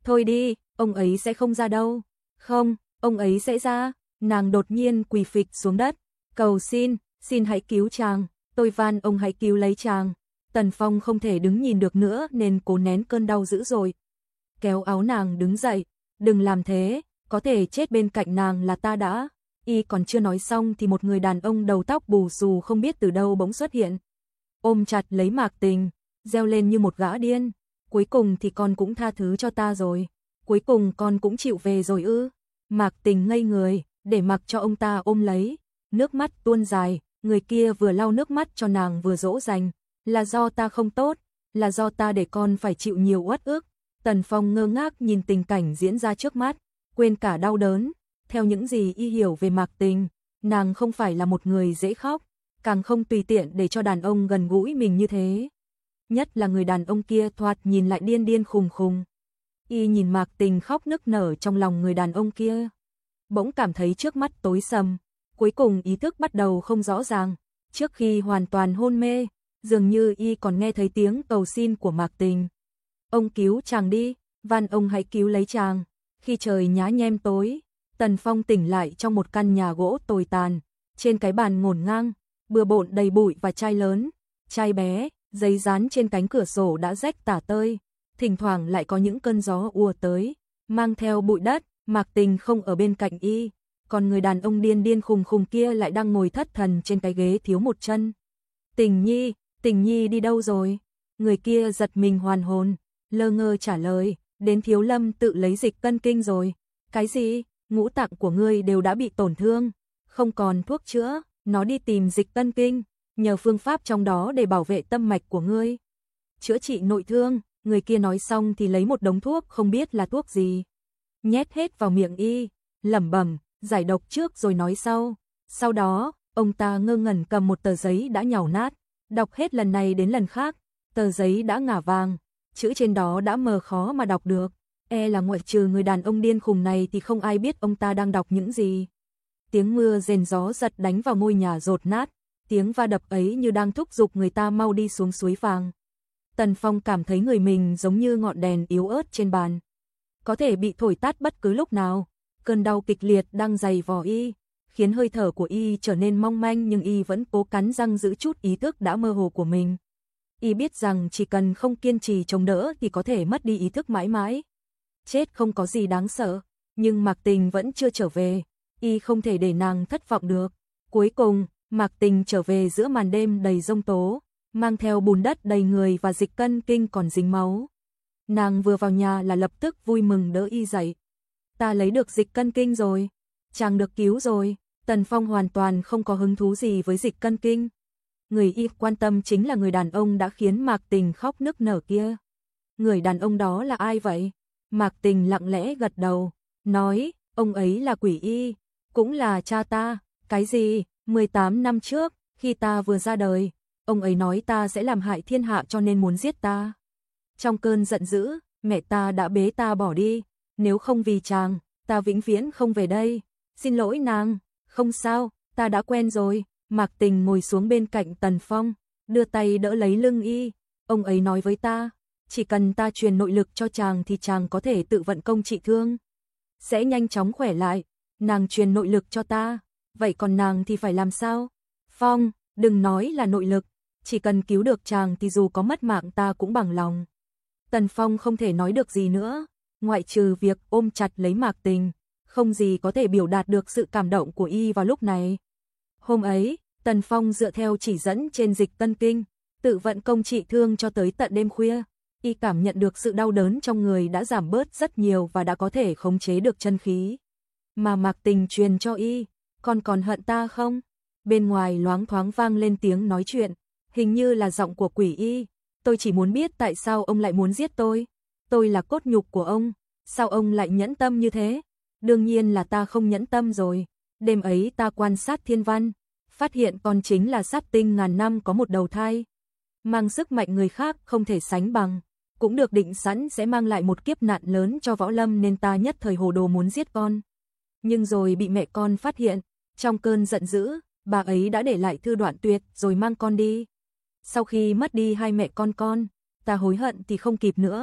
Thôi đi, ông ấy sẽ không ra đâu. Không, ông ấy sẽ ra. Nàng đột nhiên quỳ phịch xuống đất. Cầu xin, xin hãy cứu chàng. Tôi van ông hãy cứu lấy chàng. Tần Phong không thể đứng nhìn được nữa nên cố nén cơn đau dữ dội. Kéo áo nàng đứng dậy. Đừng làm thế, có thể chết bên cạnh nàng là ta đã. Y còn chưa nói xong thì một người đàn ông đầu tóc bù xù không biết từ đâu bỗng xuất hiện. Ôm chặt lấy Mạc Tình, reo lên như một gã điên. Cuối cùng thì con cũng tha thứ cho ta rồi. Cuối cùng con cũng chịu về rồi ư. Mạc Tình ngây người, để mặc cho ông ta ôm lấy. Nước mắt tuôn dài, người kia vừa lau nước mắt cho nàng vừa dỗ dành. Là do ta không tốt, là do ta để con phải chịu nhiều uất ức. Tần Phong ngơ ngác nhìn tình cảnh diễn ra trước mắt, quên cả đau đớn. Theo những gì y hiểu về Mạc Tình, nàng không phải là một người dễ khóc, càng không tùy tiện để cho đàn ông gần gũi mình như thế. Nhất là người đàn ông kia thoạt nhìn lại điên điên khùng khùng. Y nhìn Mạc Tình khóc nức nở trong lòng người đàn ông kia. Bỗng cảm thấy trước mắt tối sầm, cuối cùng ý thức bắt đầu không rõ ràng. Trước khi hoàn toàn hôn mê, dường như y còn nghe thấy tiếng cầu xin của Mạc Tình. Ông cứu chàng đi, van ông hãy cứu lấy chàng. Khi trời nhá nhem tối, Tần Phong tỉnh lại trong một căn nhà gỗ tồi tàn. Trên cái bàn ngổn ngang, bừa bộn đầy bụi và chai lớn, chai bé, giấy dán trên cánh cửa sổ đã rách tả tơi. Thỉnh thoảng lại có những cơn gió ùa tới, mang theo bụi đất. Mạc Tình không ở bên cạnh y, còn người đàn ông điên điên khùng khùng kia lại đang ngồi thất thần trên cái ghế thiếu một chân. Tình Nhi, Tình Nhi đi đâu rồi? Người kia giật mình hoàn hồn, lơ ngơ trả lời, đến Thiếu Lâm tự lấy dịch cân kinh rồi. Cái gì? Ngũ tạng của ngươi đều đã bị tổn thương, không còn thuốc chữa, nó đi tìm dịch cân kinh, nhờ phương pháp trong đó để bảo vệ tâm mạch của ngươi. Chữa trị nội thương, người kia nói xong thì lấy một đống thuốc không biết là thuốc gì. Nhét hết vào miệng y, lẩm bẩm, giải độc trước rồi nói sau. Sau đó, ông ta ngơ ngẩn cầm một tờ giấy đã nhàu nát, đọc hết lần này đến lần khác, tờ giấy đã ngả vàng, chữ trên đó đã mờ khó mà đọc được. E là ngoại trừ người đàn ông điên khùng này thì không ai biết ông ta đang đọc những gì. Tiếng mưa rền gió giật đánh vào ngôi nhà dột nát, tiếng va đập ấy như đang thúc giục người ta mau đi xuống suối vàng. Tần Phong cảm thấy người mình giống như ngọn đèn yếu ớt trên bàn, có thể bị thổi tắt bất cứ lúc nào. Cơn đau kịch liệt đang giày vò y, khiến hơi thở của y trở nên mong manh, nhưng y vẫn cố cắn răng giữ chút ý thức đã mơ hồ của mình. Y biết rằng chỉ cần không kiên trì chống đỡ thì có thể mất đi ý thức mãi mãi. Chết không có gì đáng sợ, nhưng Mạc Tình vẫn chưa trở về, y không thể để nàng thất vọng được. Cuối cùng, Mạc Tình trở về giữa màn đêm đầy giông tố, mang theo bùn đất đầy người và dịch cân kinh còn dính máu. Nàng vừa vào nhà là lập tức vui mừng đỡ y dậy. Ta lấy được dịch cân kinh rồi, chàng được cứu rồi. Tần Phong hoàn toàn không có hứng thú gì với dịch cân kinh. Người y quan tâm chính là người đàn ông đã khiến Mạc Tình khóc nức nở kia. Người đàn ông đó là ai vậy? Mạc Tình lặng lẽ gật đầu, nói, ông ấy là Quỷ Y, cũng là cha ta. Cái gì? mười tám năm trước, khi ta vừa ra đời, ông ấy nói ta sẽ làm hại thiên hạ cho nên muốn giết ta. Trong cơn giận dữ, mẹ ta đã bế ta bỏ đi, nếu không vì chàng, ta vĩnh viễn không về đây. Xin lỗi nàng, không sao, ta đã quen rồi. Mạc Tình ngồi xuống bên cạnh Tần Phong, đưa tay đỡ lấy lưng y. Ông ấy nói với ta, chỉ cần ta truyền nội lực cho chàng thì chàng có thể tự vận công trị thương, sẽ nhanh chóng khỏe lại. Nàng truyền nội lực cho ta, vậy còn nàng thì phải làm sao? Phong, đừng nói là nội lực, chỉ cần cứu được chàng thì dù có mất mạng ta cũng bằng lòng. Tần Phong không thể nói được gì nữa, ngoại trừ việc ôm chặt lấy Mạc Tình, không gì có thể biểu đạt được sự cảm động của y vào lúc này. Hôm ấy, Tần Phong dựa theo chỉ dẫn trên dịch cân kinh, tự vận công trị thương cho tới tận đêm khuya. Y cảm nhận được sự đau đớn trong người đã giảm bớt rất nhiều và đã có thể khống chế được chân khí. Mà Mạc Tình truyền cho y, con còn hận ta không? Bên ngoài loáng thoáng vang lên tiếng nói chuyện, hình như là giọng của Quỷ Y. Tôi chỉ muốn biết tại sao ông lại muốn giết tôi. Tôi là cốt nhục của ông, sao ông lại nhẫn tâm như thế? Đương nhiên là ta không nhẫn tâm rồi. Đêm ấy ta quan sát thiên văn, phát hiện con chính là sát tinh ngàn năm có một đầu thai, mang sức mạnh người khác không thể sánh bằng, cũng được định sẵn sẽ mang lại một kiếp nạn lớn cho võ lâm, nên ta nhất thời hồ đồ muốn giết con. Nhưng rồi bị mẹ con phát hiện, trong cơn giận dữ, bà ấy đã để lại thư đoạn tuyệt rồi mang con đi. Sau khi mất đi hai mẹ con con, ta hối hận thì không kịp nữa.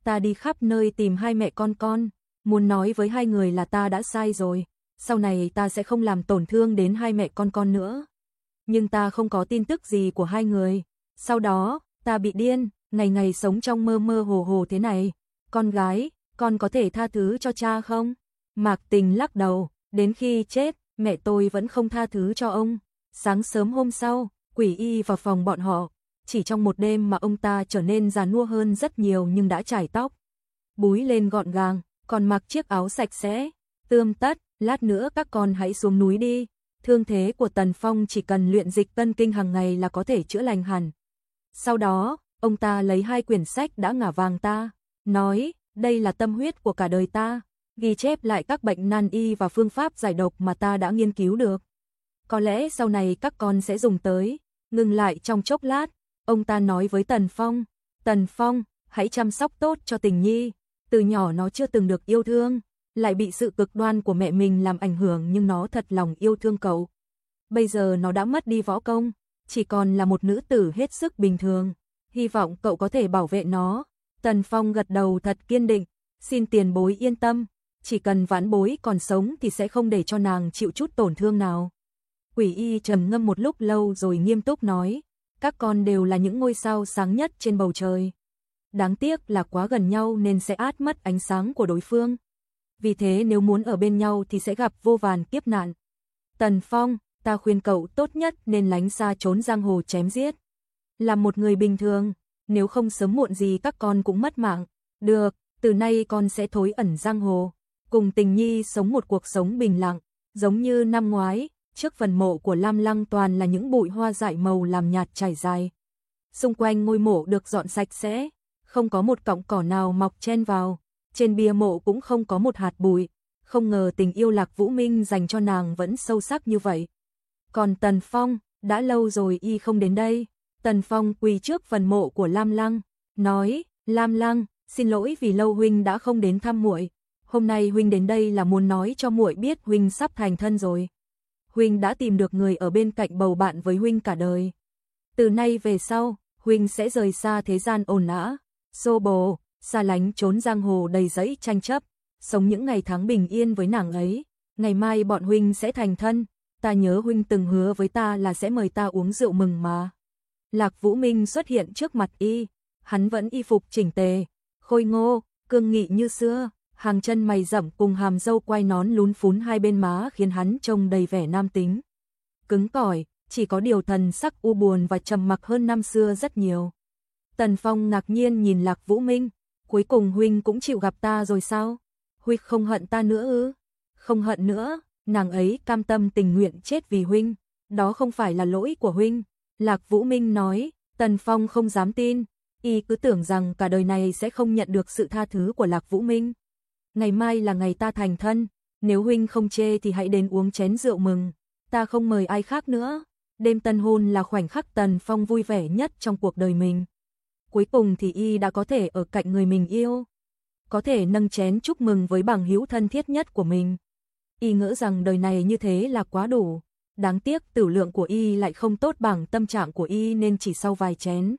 ta đi khắp nơi tìm hai mẹ con con, muốn nói với hai người là ta đã sai rồi, sau này ta sẽ không làm tổn thương đến hai mẹ con con nữa. Nhưng ta không có tin tức gì của hai người. Sau đó, ta bị điên, ngày ngày sống trong mơ mơ hồ hồ thế này. Con gái, con có thể tha thứ cho cha không? Mạc Tình lắc đầu, đến khi chết, mẹ tôi vẫn không tha thứ cho ông. Sáng sớm hôm sau, Quỷ Y vào phòng bọn họ. Chỉ trong một đêm mà ông ta trở nên già nua hơn rất nhiều nhưng đã chải tóc, búi lên gọn gàng, còn mặc chiếc áo sạch sẽ. Tươm tất, lát nữa các con hãy xuống núi đi. Thương thế của Tần Phong chỉ cần luyện dịch tân kinh hàng ngày là có thể chữa lành hẳn. Sau đó, ông ta lấy hai quyển sách đã ngả vàng ta, nói, đây là tâm huyết của cả đời ta, ghi chép lại các bệnh nan y và phương pháp giải độc mà ta đã nghiên cứu được. Có lẽ sau này các con sẽ dùng tới. Ngừng lại trong chốc lát, ông ta nói với Tần Phong, Tần Phong, hãy chăm sóc tốt cho Tình Nhi, từ nhỏ nó chưa từng được yêu thương, lại bị sự cực đoan của mẹ mình làm ảnh hưởng nhưng nó thật lòng yêu thương cậu. Bây giờ nó đã mất đi võ công, chỉ còn là một nữ tử hết sức bình thường, hy vọng cậu có thể bảo vệ nó. Tần Phong gật đầu thật kiên định, xin tiền bối yên tâm, chỉ cần vãn bối còn sống thì sẽ không để cho nàng chịu chút tổn thương nào. Quỷ Y trầm ngâm một lúc lâu rồi nghiêm túc nói, các con đều là những ngôi sao sáng nhất trên bầu trời. Đáng tiếc là quá gần nhau nên sẽ át mất ánh sáng của đối phương. Vì thế nếu muốn ở bên nhau thì sẽ gặp vô vàn kiếp nạn. Tần Phong, ta khuyên cậu tốt nhất nên lánh xa trốn giang hồ chém giết. Làm một người bình thường, nếu không sớm muộn gì các con cũng mất mạng. Được, từ nay con sẽ thối ẩn giang hồ, cùng Tình Nhi sống một cuộc sống bình lặng, giống như năm ngoái. Trước phần mộ của Lam Lăng toàn là những bụi hoa dại màu làm nhạt trải dài. Xung quanh ngôi mộ được dọn sạch sẽ, không có một cọng cỏ nào mọc chen vào, trên bia mộ cũng không có một hạt bụi, không ngờ tình yêu Lạc Vũ Minh dành cho nàng vẫn sâu sắc như vậy. Còn Tần Phong, đã lâu rồi y không đến đây. Tần Phong quỳ trước phần mộ của Lam Lăng, nói, Lam Lăng, xin lỗi vì lâu huynh đã không đến thăm muội. Hôm nay huynh đến đây là muốn nói cho muội biết huynh sắp thành thân rồi. Huynh đã tìm được người ở bên cạnh bầu bạn với huynh cả đời. Từ nay về sau, huynh sẽ rời xa thế gian ồn ào, xô bồ, xa lánh trốn giang hồ đầy rẫy tranh chấp, sống những ngày tháng bình yên với nàng ấy. Ngày mai bọn huynh sẽ thành thân, ta nhớ huynh từng hứa với ta là sẽ mời ta uống rượu mừng mà. Lạc Vũ Minh xuất hiện trước mặt y, hắn vẫn y phục chỉnh tề, khôi ngô, cương nghị như xưa. Hàng chân mày rậm cùng hàm râu quai nón lún phún hai bên má khiến hắn trông đầy vẻ nam tính. Cứng cỏi, chỉ có điều thần sắc u buồn và trầm mặc hơn năm xưa rất nhiều. Tần Phong ngạc nhiên nhìn Lạc Vũ Minh, cuối cùng huynh cũng chịu gặp ta rồi sao? Huynh không hận ta nữa ư? Không hận nữa, nàng ấy cam tâm tình nguyện chết vì huynh, đó không phải là lỗi của huynh. Lạc Vũ Minh nói. Tần Phong không dám tin, y cứ tưởng rằng cả đời này sẽ không nhận được sự tha thứ của Lạc Vũ Minh. Ngày mai là ngày ta thành thân, nếu huynh không chê thì hãy đến uống chén rượu mừng, ta không mời ai khác nữa. Đêm tân hôn là khoảnh khắc Tần Phong vui vẻ nhất trong cuộc đời mình. Cuối cùng thì y đã có thể ở cạnh người mình yêu, có thể nâng chén chúc mừng với bằng hữu thân thiết nhất của mình. Y ngỡ rằng đời này như thế là quá đủ, đáng tiếc tửu lượng của y lại không tốt bằng tâm trạng của y nên chỉ sau vài chén,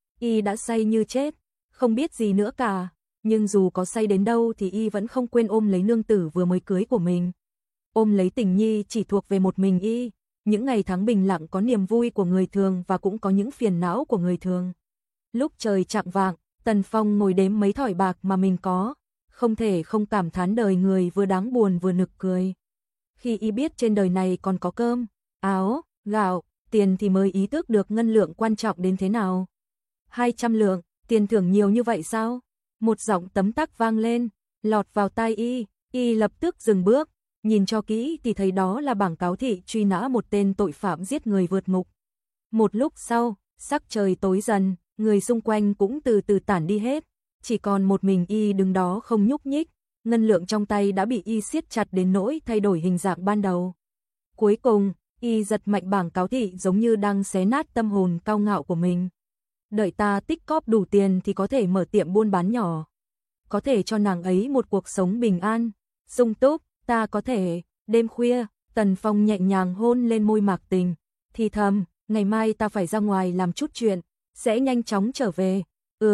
y đã say như chết, không biết gì nữa cả. Nhưng dù có say đến đâu thì y vẫn không quên ôm lấy nương tử vừa mới cưới của mình. Ôm lấy Tình Nhi chỉ thuộc về một mình y. Những ngày tháng bình lặng có niềm vui của người thường và cũng có những phiền não của người thường. Lúc trời chạng vạng, Tần Phong ngồi đếm mấy thỏi bạc mà mình có, không thể không cảm thán đời người vừa đáng buồn vừa nực cười. Khi y biết trên đời này còn có cơm, áo, gạo, tiền thì mới ý thức được ngân lượng quan trọng đến thế nào. hai trăm lượng, tiền thưởng nhiều như vậy sao? Một giọng tấm tắc vang lên, lọt vào tai y, y lập tức dừng bước, nhìn cho kỹ thì thấy đó là bảng cáo thị truy nã một tên tội phạm giết người vượt ngục. Một lúc sau, sắc trời tối dần, người xung quanh cũng từ từ tản đi hết, chỉ còn một mình y đứng đó không nhúc nhích, ngân lượng trong tay đã bị y siết chặt đến nỗi thay đổi hình dạng ban đầu. Cuối cùng, y giật mạnh bảng cáo thị giống như đang xé nát tâm hồn cao ngạo của mình. Đợi ta tích cóp đủ tiền thì có thể mở tiệm buôn bán nhỏ, có thể cho nàng ấy một cuộc sống bình an, sung túc, ta có thể. Đêm khuya, Tần Phong nhẹ nhàng hôn lên môi Mạc Tình, thì thầm, ngày mai ta phải ra ngoài làm chút chuyện, sẽ nhanh chóng trở về. Ừm,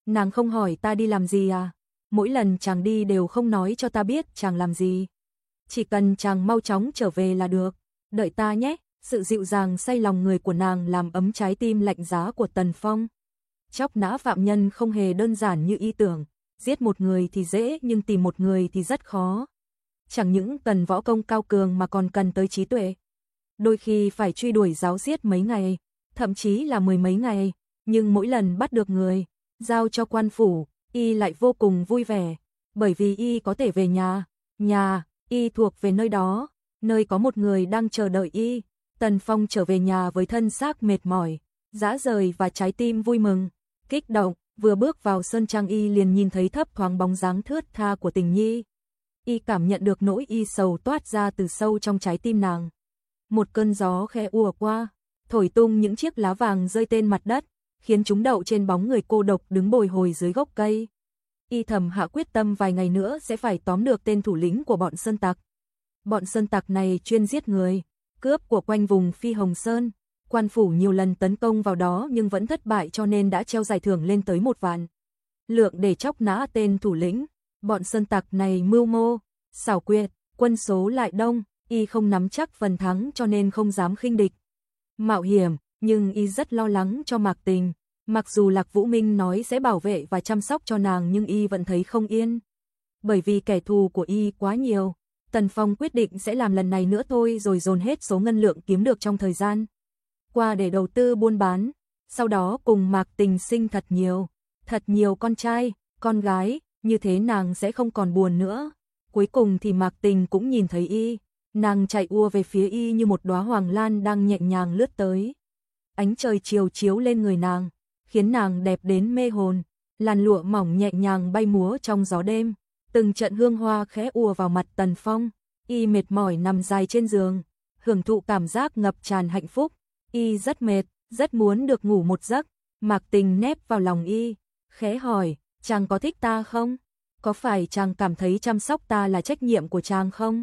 Nàng không hỏi ta đi làm gì à? Mỗi lần chàng đi đều không nói cho ta biết chàng làm gì. Chỉ cần chàng mau chóng trở về là được. Đợi ta nhé. Sự dịu dàng say lòng người của nàng làm ấm trái tim lạnh giá của Tần Phong. Chóc nã phạm nhân không hề đơn giản như y tưởng. Giết một người thì dễ nhưng tìm một người thì rất khó. Chẳng những cần võ công cao cường mà còn cần tới trí tuệ. Đôi khi phải truy đuổi giáo giết mấy ngày, thậm chí là mười mấy ngày, nhưng mỗi lần bắt được người, giao cho quan phủ, y lại vô cùng vui vẻ, bởi vì y có thể về nhà, nhà, y thuộc về nơi đó, nơi có một người đang chờ đợi y. Tần Phong trở về nhà với thân xác mệt mỏi, dã rời và trái tim vui mừng, kích động, vừa bước vào sơn trang y liền nhìn thấy thấp thoáng bóng dáng thướt tha của Tình Nhi. Y cảm nhận được nỗi y sầu toát ra từ sâu trong trái tim nàng. Một cơn gió khẽ ùa qua, thổi tung những chiếc lá vàng rơi trên mặt đất, khiến chúng đậu trên bóng người cô độc đứng bồi hồi dưới gốc cây. Y thầm hạ quyết tâm vài ngày nữa sẽ phải tóm được tên thủ lĩnh của bọn sơn tặc. Bọn sơn tặc này chuyên giết người, cướp của quanh vùng Phi Hồng Sơn. Quan phủ nhiều lần tấn công vào đó nhưng vẫn thất bại cho nên đã treo giải thưởng lên tới một vạn lượng để chóc nã tên thủ lĩnh. Bọn sơn tặc này mưu mô, xảo quyệt, quân số lại đông, y không nắm chắc phần thắng cho nên không dám khinh địch. Mạo hiểm, nhưng y rất lo lắng cho Mạc Tình. Mặc dù Lạc Vũ Minh nói sẽ bảo vệ và chăm sóc cho nàng nhưng y vẫn thấy không yên. Bởi vì kẻ thù của y quá nhiều, Tần Phong quyết định sẽ làm lần này nữa thôi rồi dồn hết số ngân lượng kiếm được trong thời gian qua để đầu tư buôn bán. Sau đó cùng Mạc Tình sinh thật nhiều, thật nhiều con trai, con gái, như thế nàng sẽ không còn buồn nữa. Cuối cùng thì Mạc Tình cũng nhìn thấy y, nàng chạy ùa về phía y như một đóa hoàng lan đang nhẹ nhàng lướt tới. Ánh trời chiều chiếu lên người nàng, khiến nàng đẹp đến mê hồn, làn lụa mỏng nhẹ nhàng bay múa trong gió đêm, từng trận hương hoa khẽ ùa vào mặt Tần Phong, y mệt mỏi nằm dài trên giường, hưởng thụ cảm giác ngập tràn hạnh phúc, y rất mệt, rất muốn được ngủ một giấc. Mạc Tình nép vào lòng y, khẽ hỏi, chàng có thích ta không? Có phải chàng cảm thấy chăm sóc ta là trách nhiệm của chàng không?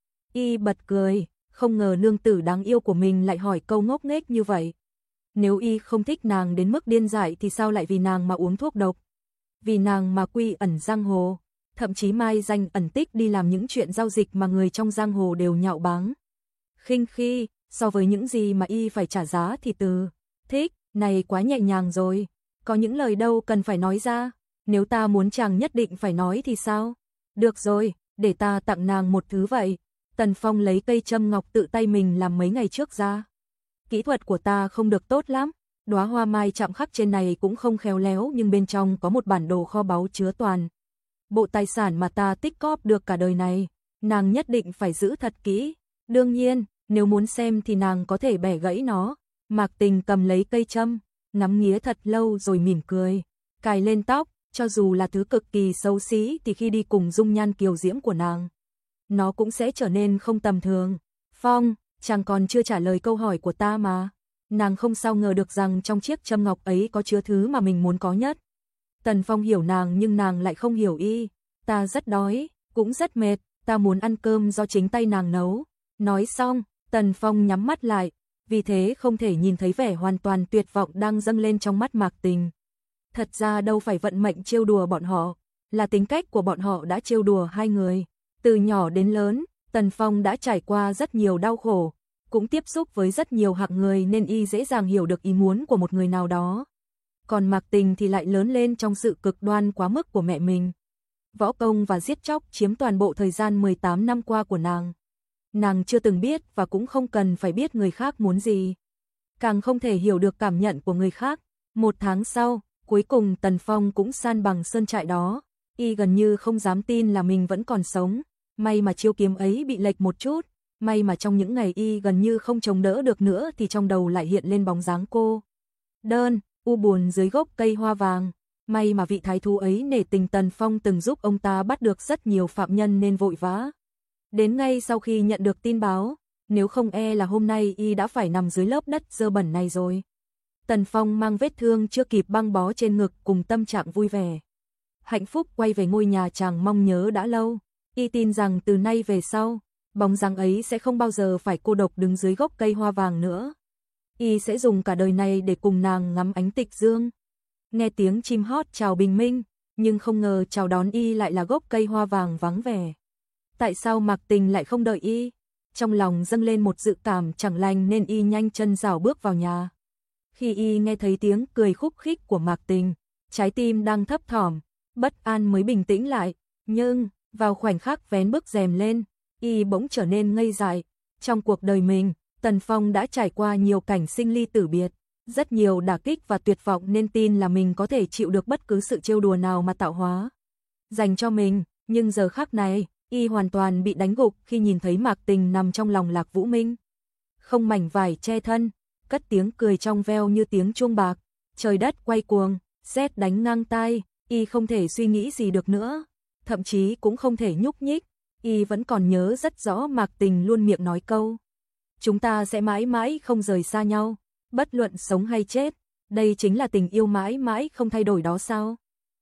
Y bật cười, không ngờ nương tử đáng yêu của mình lại hỏi câu ngốc nghếch như vậy. Nếu y không thích nàng đến mức điên dại thì sao lại vì nàng mà uống thuốc độc? Vì nàng mà quy ẩn giang hồ, thậm chí mai danh ẩn tích đi làm những chuyện giao dịch mà người trong giang hồ đều nhạo báng. Khinh khi, so với những gì mà y phải trả giá thì từ thích này quá nhẹ nhàng rồi, có những lời đâu cần phải nói ra. Nếu ta muốn chàng nhất định phải nói thì sao? Được rồi, để ta tặng nàng một thứ vậy. Tần Phong lấy cây châm ngọc tự tay mình làm mấy ngày trước ra. Kỹ thuật của ta không được tốt lắm, đóa hoa mai chạm khắc trên này cũng không khéo léo nhưng bên trong có một bản đồ kho báu chứa toàn bộ tài sản mà ta tích cóp được cả đời này, nàng nhất định phải giữ thật kỹ. Đương nhiên, nếu muốn xem thì nàng có thể bẻ gãy nó. Mạc Tình cầm lấy cây châm, ngắm nghía thật lâu rồi mỉm cười, cài lên tóc, cho dù là thứ cực kỳ xấu xí thì khi đi cùng dung nhan kiều diễm của nàng, nó cũng sẽ trở nên không tầm thường. Phong, chàng còn chưa trả lời câu hỏi của ta mà. Nàng không sao ngờ được rằng trong chiếc châm ngọc ấy có chứa thứ mà mình muốn có nhất. Tần Phong hiểu nàng nhưng nàng lại không hiểu y. Ta rất đói, cũng rất mệt, ta muốn ăn cơm do chính tay nàng nấu. Nói xong, Tần Phong nhắm mắt lại, vì thế không thể nhìn thấy vẻ hoàn toàn tuyệt vọng đang dâng lên trong mắt Mạc Tình. Thật ra đâu phải vận mệnh trêu đùa bọn họ, là tính cách của bọn họ đã trêu đùa hai người. Từ nhỏ đến lớn, Tần Phong đã trải qua rất nhiều đau khổ, cũng tiếp xúc với rất nhiều hạng người nên y dễ dàng hiểu được ý muốn của một người nào đó. Còn Mạc Tình thì lại lớn lên trong sự cực đoan quá mức của mẹ mình. Võ công và giết chóc chiếm toàn bộ thời gian mười tám năm qua của nàng. Nàng chưa từng biết và cũng không cần phải biết người khác muốn gì. Càng không thể hiểu được cảm nhận của người khác. Một tháng sau, cuối cùng Tần Phong cũng san bằng sơn trại đó. Y gần như không dám tin là mình vẫn còn sống. May mà chiêu kiếm ấy bị lệch một chút. May mà trong những ngày y gần như không chống đỡ được nữa thì trong đầu lại hiện lên bóng dáng cô đơn, u buồn dưới gốc cây hoa vàng. May mà vị thái thú ấy nể tình Tần Phong từng giúp ông ta bắt được rất nhiều phạm nhân nên vội vã đến ngay sau khi nhận được tin báo, nếu không e là hôm nay y đã phải nằm dưới lớp đất dơ bẩn này rồi. Tần Phong mang vết thương chưa kịp băng bó trên ngực cùng tâm trạng vui vẻ. Hạnh phúc quay về ngôi nhà chàng mong nhớ đã lâu. Y tin rằng từ nay về sau, bóng dáng ấy sẽ không bao giờ phải cô độc đứng dưới gốc cây hoa vàng nữa. Y sẽ dùng cả đời này để cùng nàng ngắm ánh tịch dương. nghe tiếng chim hót chào bình minh, nhưng không ngờ chào đón y lại là gốc cây hoa vàng vắng vẻ. Tại sao Mạc Tình lại không đợi y? Trong lòng dâng lên một dự cảm chẳng lành nên y nhanh chân rảo bước vào nhà. Khi y nghe thấy tiếng cười khúc khích của Mạc Tình, trái tim đang thấp thỏm, bất an mới bình tĩnh lại, nhưng vào khoảnh khắc vén bức rèm lên, y bỗng trở nên ngây dại. Trong cuộc đời mình, Tần Phong đã trải qua nhiều cảnh sinh ly tử biệt, rất nhiều đả kích và tuyệt vọng nên tin là mình có thể chịu được bất cứ sự trêu đùa nào mà tạo hóa dành cho mình, nhưng giờ khắc này, y hoàn toàn bị đánh gục khi nhìn thấy Mạc Tình nằm trong lòng Lạc Vũ Minh. Không mảnh vải che thân, cất tiếng cười trong veo như tiếng chuông bạc, trời đất quay cuồng, sét đánh ngang tai, y không thể suy nghĩ gì được nữa, thậm chí cũng không thể nhúc nhích, y vẫn còn nhớ rất rõ Mạc Tình luôn miệng nói câu: "Chúng ta sẽ mãi mãi không rời xa nhau, bất luận sống hay chết." Đây chính là tình yêu mãi mãi không thay đổi đó sao?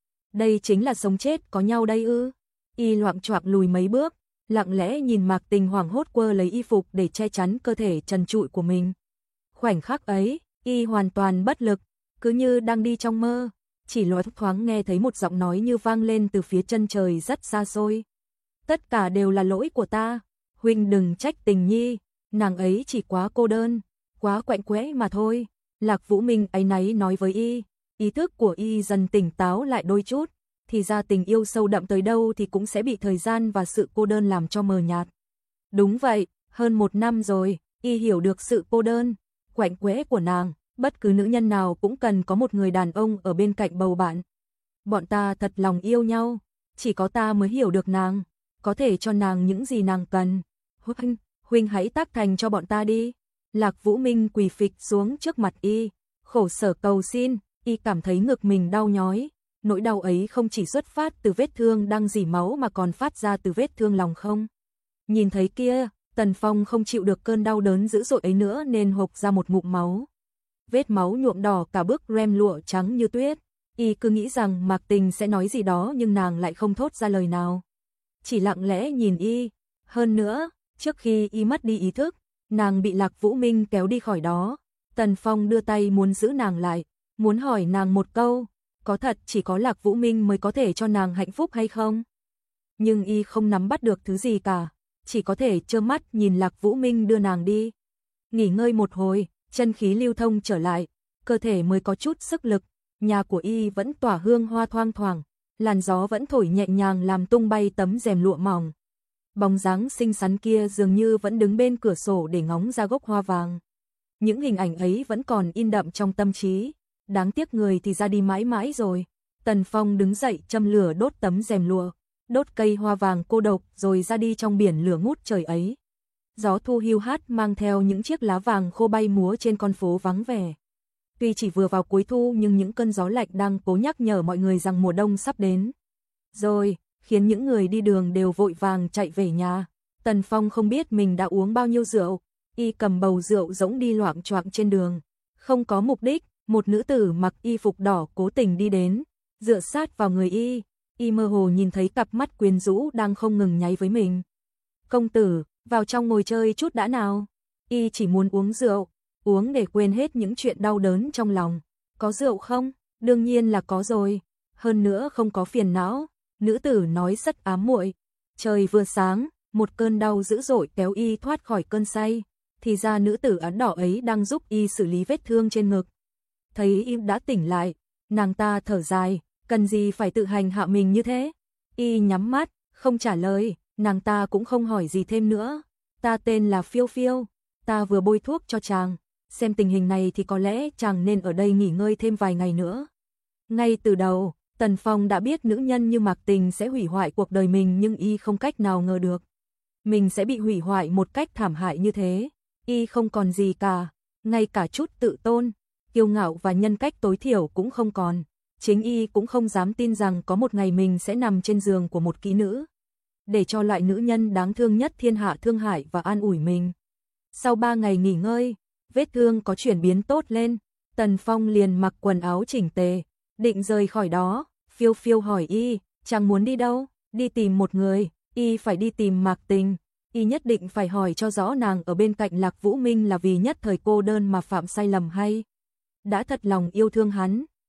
Đây chính là sống chết có nhau đây ư? Y loạng choạng lùi mấy bước, lặng lẽ nhìn Mạc Tình hoảng hốt quơ lấy y phục để che chắn cơ thể trần trụi của mình. Khoảnh khắc ấy, y hoàn toàn bất lực, cứ như đang đi trong mơ, chỉ loáng thoáng nghe thấy một giọng nói như vang lên từ phía chân trời rất xa xôi. "Tất cả đều là lỗi của ta, huynh đừng trách Tình Nhi, nàng ấy chỉ quá cô đơn, quá quạnh quẽ mà thôi." Lạc Vũ Minh áy náy nói với y, ý thức của y dần tỉnh táo lại đôi chút, thì ra tình yêu sâu đậm tới đâu thì cũng sẽ bị thời gian và sự cô đơn làm cho mờ nhạt. Đúng vậy, hơn một năm rồi, y hiểu được sự cô đơn, quạnh quẽ của nàng, bất cứ nữ nhân nào cũng cần có một người đàn ông ở bên cạnh bầu bạn. Bọn ta thật lòng yêu nhau, chỉ có ta mới hiểu được nàng, có thể cho nàng những gì nàng cần. Huynh, huynh hãy tác thành cho bọn ta đi. Lạc Vũ Minh quỳ phịch xuống trước mặt y, khổ sở cầu xin, y cảm thấy ngực mình đau nhói. Nỗi đau ấy không chỉ xuất phát từ vết thương đang rỉ máu mà còn phát ra từ vết thương lòng không. Nhìn thấy kia, Tần Phong không chịu được cơn đau đớn dữ dội ấy nữa nên hộc ra một ngụm máu. Vết máu nhuộm đỏ cả bức rem lụa trắng như tuyết. Y cứ nghĩ rằng Mạc Tình sẽ nói gì đó nhưng nàng lại không thốt ra lời nào. Chỉ lặng lẽ nhìn y. Hơn nữa, trước khi y mất đi ý thức, nàng bị Lạc Vũ Minh kéo đi khỏi đó. Tần Phong đưa tay muốn giữ nàng lại, muốn hỏi nàng một câu, có thật chỉ có Lạc Vũ Minh mới có thể cho nàng hạnh phúc hay không? Nhưng y không nắm bắt được thứ gì cả, chỉ có thể trơ mắt nhìn Lạc Vũ Minh đưa nàng đi. Nghỉ ngơi một hồi, chân khí lưu thông trở lại, cơ thể mới có chút sức lực, nhà của y vẫn tỏa hương hoa thoang thoảng, làn gió vẫn thổi nhẹ nhàng làm tung bay tấm rèm lụa mỏng. Bóng dáng xinh xắn kia dường như vẫn đứng bên cửa sổ để ngóng ra gốc hoa vàng. Những hình ảnh ấy vẫn còn in đậm trong tâm trí, đáng tiếc người thì ra đi mãi mãi rồi. Tần Phong đứng dậy châm lửa đốt tấm rèm lụa, đốt cây hoa vàng cô độc rồi ra đi trong biển lửa ngút trời ấy. Gió thu hiu hắt mang theo những chiếc lá vàng khô bay múa trên con phố vắng vẻ. Tuy chỉ vừa vào cuối thu nhưng những cơn gió lạnh đang cố nhắc nhở mọi người rằng mùa đông sắp đến. Rồi, khiến những người đi đường đều vội vàng chạy về nhà. Tần Phong không biết mình đã uống bao nhiêu rượu, y cầm bầu rượu rỗng đi loạng choạng trên đường. Không có mục đích, một nữ tử mặc y phục đỏ cố tình đi đến, dựa sát vào người y, y mơ hồ nhìn thấy cặp mắt quyến rũ đang không ngừng nháy với mình. "Công tử, vào trong ngồi chơi chút đã nào." Y chỉ muốn uống rượu, uống để quên hết những chuyện đau đớn trong lòng. "Có rượu không?" "Đương nhiên là có rồi, hơn nữa không có phiền não." Nữ tử nói rất ám muội. Trời vừa sáng, một cơn đau dữ dội kéo y thoát khỏi cơn say, thì ra nữ tử áo đỏ ấy đang giúp y xử lý vết thương trên ngực. Thấy y đã tỉnh lại, nàng ta thở dài, cần gì phải tự hành hạ mình như thế? Y nhắm mắt, không trả lời, nàng ta cũng không hỏi gì thêm nữa. "Ta tên là Phiêu Phiêu, ta vừa bôi thuốc cho chàng, xem tình hình này thì có lẽ chàng nên ở đây nghỉ ngơi thêm vài ngày nữa." Ngay từ đầu, Tần Phong đã biết nữ nhân như Mạc Tình sẽ hủy hoại cuộc đời mình nhưng y không cách nào ngờ được. Mình sẽ bị hủy hoại một cách thảm hại như thế. Y không còn gì cả, ngay cả chút tự tôn, kiêu ngạo và nhân cách tối thiểu cũng không còn. Chính y cũng không dám tin rằng có một ngày mình sẽ nằm trên giường của một kỹ nữ, để cho loại nữ nhân đáng thương nhất thiên hạ thương hại và an ủi mình. Sau ba ngày nghỉ ngơi, vết thương có chuyển biến tốt lên, Tần Phong liền mặc quần áo chỉnh tề, định rời khỏi đó. Phiêu Phiêu hỏi y, chàng muốn đi đâu? Đi tìm một người, y phải đi tìm Mạc Tình. Y nhất định phải hỏi cho rõ nàng ở bên cạnh Lạc Vũ Minh là vì nhất thời cô đơn mà phạm sai lầm hay đã thật lòng yêu thương hắn.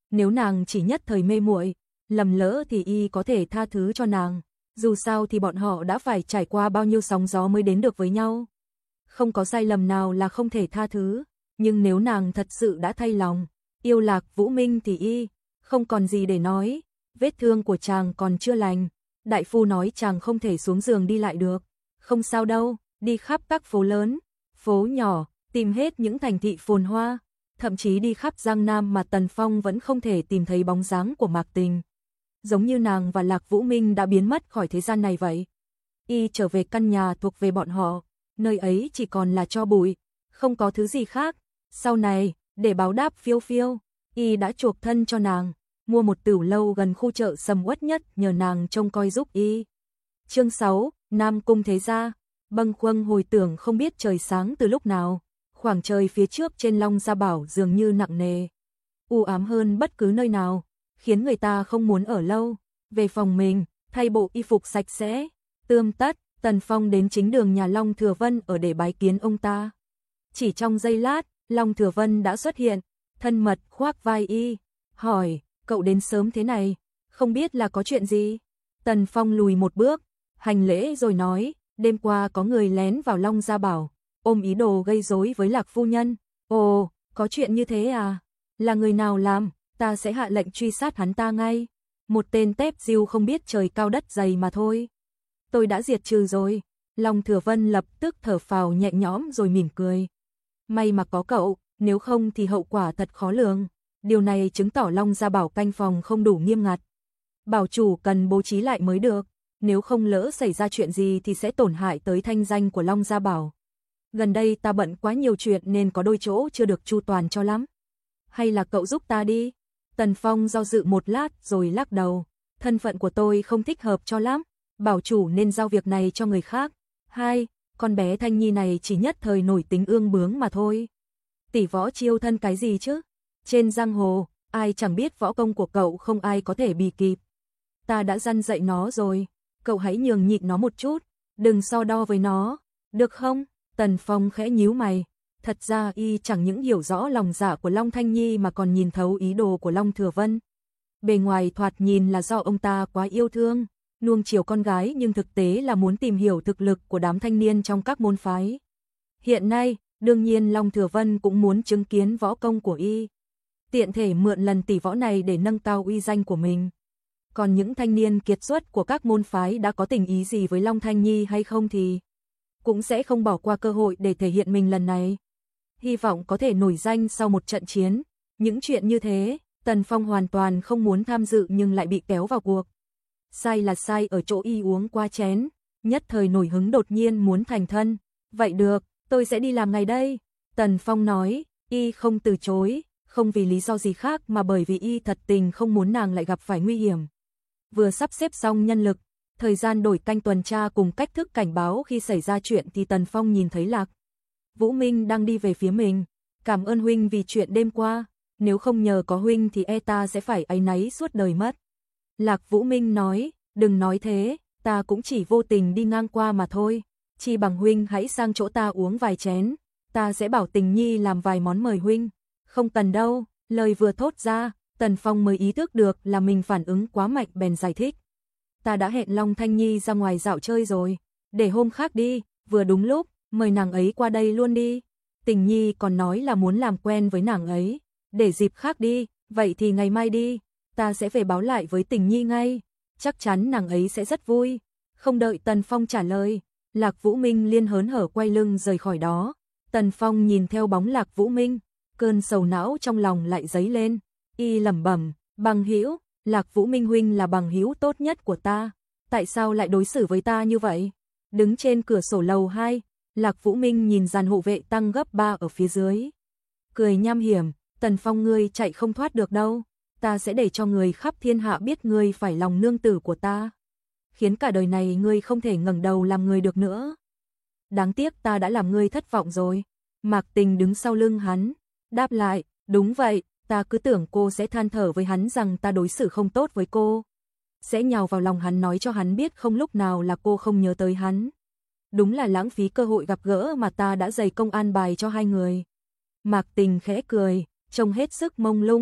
Nếu nàng chỉ nhất thời mê muội, lầm lỡ thì y có thể tha thứ cho nàng. Dù sao thì bọn họ đã phải trải qua bao nhiêu sóng gió mới đến được với nhau. Không có sai lầm nào là không thể tha thứ, nhưng nếu nàng thật sự đã thay lòng, yêu Lạc Vũ Minh thì y không còn gì để nói, vết thương của chàng còn chưa lành. Đại phu nói chàng không thể xuống giường đi lại được. Không sao đâu, đi khắp các phố lớn, phố nhỏ, tìm hết những thành thị phồn hoa, thậm chí đi khắp Giang Nam mà Tần Phong vẫn không thể tìm thấy bóng dáng của Mạc Tình. Giống như nàng và Lạc Vũ Minh đã biến mất khỏi thế gian này vậy. Y trở về căn nhà thuộc về bọn họ, nơi ấy chỉ còn là tro bụi, không có thứ gì khác. Sau này, để báo đáp Phiêu Phiêu, y đã chuộc thân cho nàng, mua một tửu lâu gần khu chợ sầm uất nhất nhờ nàng trông coi giúp y. Chương sáu, Nam Cung Thế Gia. Bâng khuâng hồi tưởng không biết trời sáng từ lúc nào, khoảng trời phía trước trên Long Gia Bảo dường như nặng nề, u ám hơn bất cứ nơi nào, khiến người ta không muốn ở lâu. Về phòng mình, thay bộ y phục sạch sẽ, tươm tất, Tần Phong đến chính đường nhà Long Thừa Vân ở để bái kiến ông ta. Chỉ trong giây lát, Long Thừa Vân đã xuất hiện, thân mật khoác vai y, hỏi, cậu đến sớm thế này, không biết là có chuyện gì? Tần Phong lùi một bước, hành lễ rồi nói, đêm qua có người lén vào Long Gia Bảo, ôm ý đồ gây rối với Lạc phu nhân. Ồ, có chuyện như thế à? Là người nào làm? Ta sẽ hạ lệnh truy sát hắn ta ngay. Một tên tép diêu không biết trời cao đất dày mà thôi. Tôi đã diệt trừ rồi. Long Thừa Vân lập tức thở phào nhẹ nhõm rồi mỉm cười. May mà có cậu, nếu không thì hậu quả thật khó lường. Điều này chứng tỏ Long Gia Bảo canh phòng không đủ nghiêm ngặt. Bảo chủ cần bố trí lại mới được, nếu không lỡ xảy ra chuyện gì thì sẽ tổn hại tới thanh danh của Long Gia Bảo. Gần đây ta bận quá nhiều chuyện nên có đôi chỗ chưa được chu toàn cho lắm. Hay là cậu giúp ta đi? Tần Phong do dự một lát rồi lắc đầu. Thân phận của tôi không thích hợp cho lắm. Bảo chủ nên giao việc này cho người khác. Hai, con bé Thanh Nhi này chỉ nhất thời nổi tính ương bướng mà thôi. Tỷ võ chiêu thân cái gì chứ? Trên giang hồ, ai chẳng biết võ công của cậu không ai có thể bì kịp. Ta đã răn dạy nó rồi. Cậu hãy nhường nhịn nó một chút. Đừng so đo với nó. Được không? Tần Phong khẽ nhíu mày. Thật ra y chẳng những hiểu rõ lòng dạ của Long Thanh Nhi mà còn nhìn thấu ý đồ của Long Thừa Vân. Bề ngoài thoạt nhìn là do ông ta quá yêu thương, nuông chiều con gái nhưng thực tế là muốn tìm hiểu thực lực của đám thanh niên trong các môn phái. Hiện nay, đương nhiên Long Thừa Vân cũng muốn chứng kiến võ công của y. Tiện thể mượn lần tỷ võ này để nâng cao uy danh của mình. Còn những thanh niên kiệt xuất của các môn phái đã có tình ý gì với Long Thanh Nhi hay không thì cũng sẽ không bỏ qua cơ hội để thể hiện mình lần này. Hy vọng có thể nổi danh sau một trận chiến. Những chuyện như thế, Tần Phong hoàn toàn không muốn tham dự nhưng lại bị kéo vào cuộc. Sai là sai ở chỗ y uống qua chén, nhất thời nổi hứng đột nhiên muốn thành thân. Vậy được, tôi sẽ đi làm ngày đây. Tần Phong nói, y không từ chối, không vì lý do gì khác mà bởi vì y thật tình không muốn nàng lại gặp phải nguy hiểm. Vừa sắp xếp xong nhân lực, thời gian đổi canh tuần tra cùng cách thức cảnh báo khi xảy ra chuyện thì Tần Phong nhìn thấy Lạc Vũ Minh đang đi về phía mình. Cảm ơn huynh vì chuyện đêm qua, nếu không nhờ có huynh thì e ta sẽ phải áy náy suốt đời mất. Lạc Vũ Minh nói, đừng nói thế, ta cũng chỉ vô tình đi ngang qua mà thôi. Chi bằng huynh hãy sang chỗ ta uống vài chén, ta sẽ bảo Tình Nhi làm vài món mời huynh. Không cần đâu, lời vừa thốt ra, Tần Phong mới ý thức được là mình phản ứng quá mạnh bèn giải thích. Ta đã hẹn Long Thanh Nhi ra ngoài dạo chơi rồi, để hôm khác đi, vừa đúng lúc, mời nàng ấy qua đây luôn đi. Tình Nhi còn nói là muốn làm quen với nàng ấy, để dịp khác đi, vậy thì ngày mai đi, ta sẽ về báo lại với Tình Nhi ngay, chắc chắn nàng ấy sẽ rất vui. Không đợi Tần Phong trả lời, Lạc Vũ Minh liên hớn hở quay lưng rời khỏi đó. Tần Phong nhìn theo bóng Lạc Vũ Minh, cơn sầu não trong lòng lại dấy lên, y lẩm bẩm, bằng hữu, Lạc Vũ Minh huynh là bằng hữu tốt nhất của ta, tại sao lại đối xử với ta như vậy? Đứng trên cửa sổ lầu hai, Lạc Vũ Minh nhìn dàn hộ vệ tăng gấp ba ở phía dưới, cười nham hiểm, Tần Phong ngươi chạy không thoát được đâu, ta sẽ để cho người khắp thiên hạ biết ngươi phải lòng nương tử của ta, khiến cả đời này ngươi không thể ngẩng đầu làm người được nữa. Đáng tiếc ta đã làm ngươi thất vọng rồi. Mạc Tình đứng sau lưng hắn, đáp lại, đúng vậy, ta cứ tưởng cô sẽ than thở với hắn rằng ta đối xử không tốt với cô, sẽ nhào vào lòng hắn nói cho hắn biết không lúc nào là cô không nhớ tới hắn. Đúng là lãng phí cơ hội gặp gỡ mà ta đã dày công an bài cho hai người. Mạc Tình khẽ cười, trông hết sức mông lung,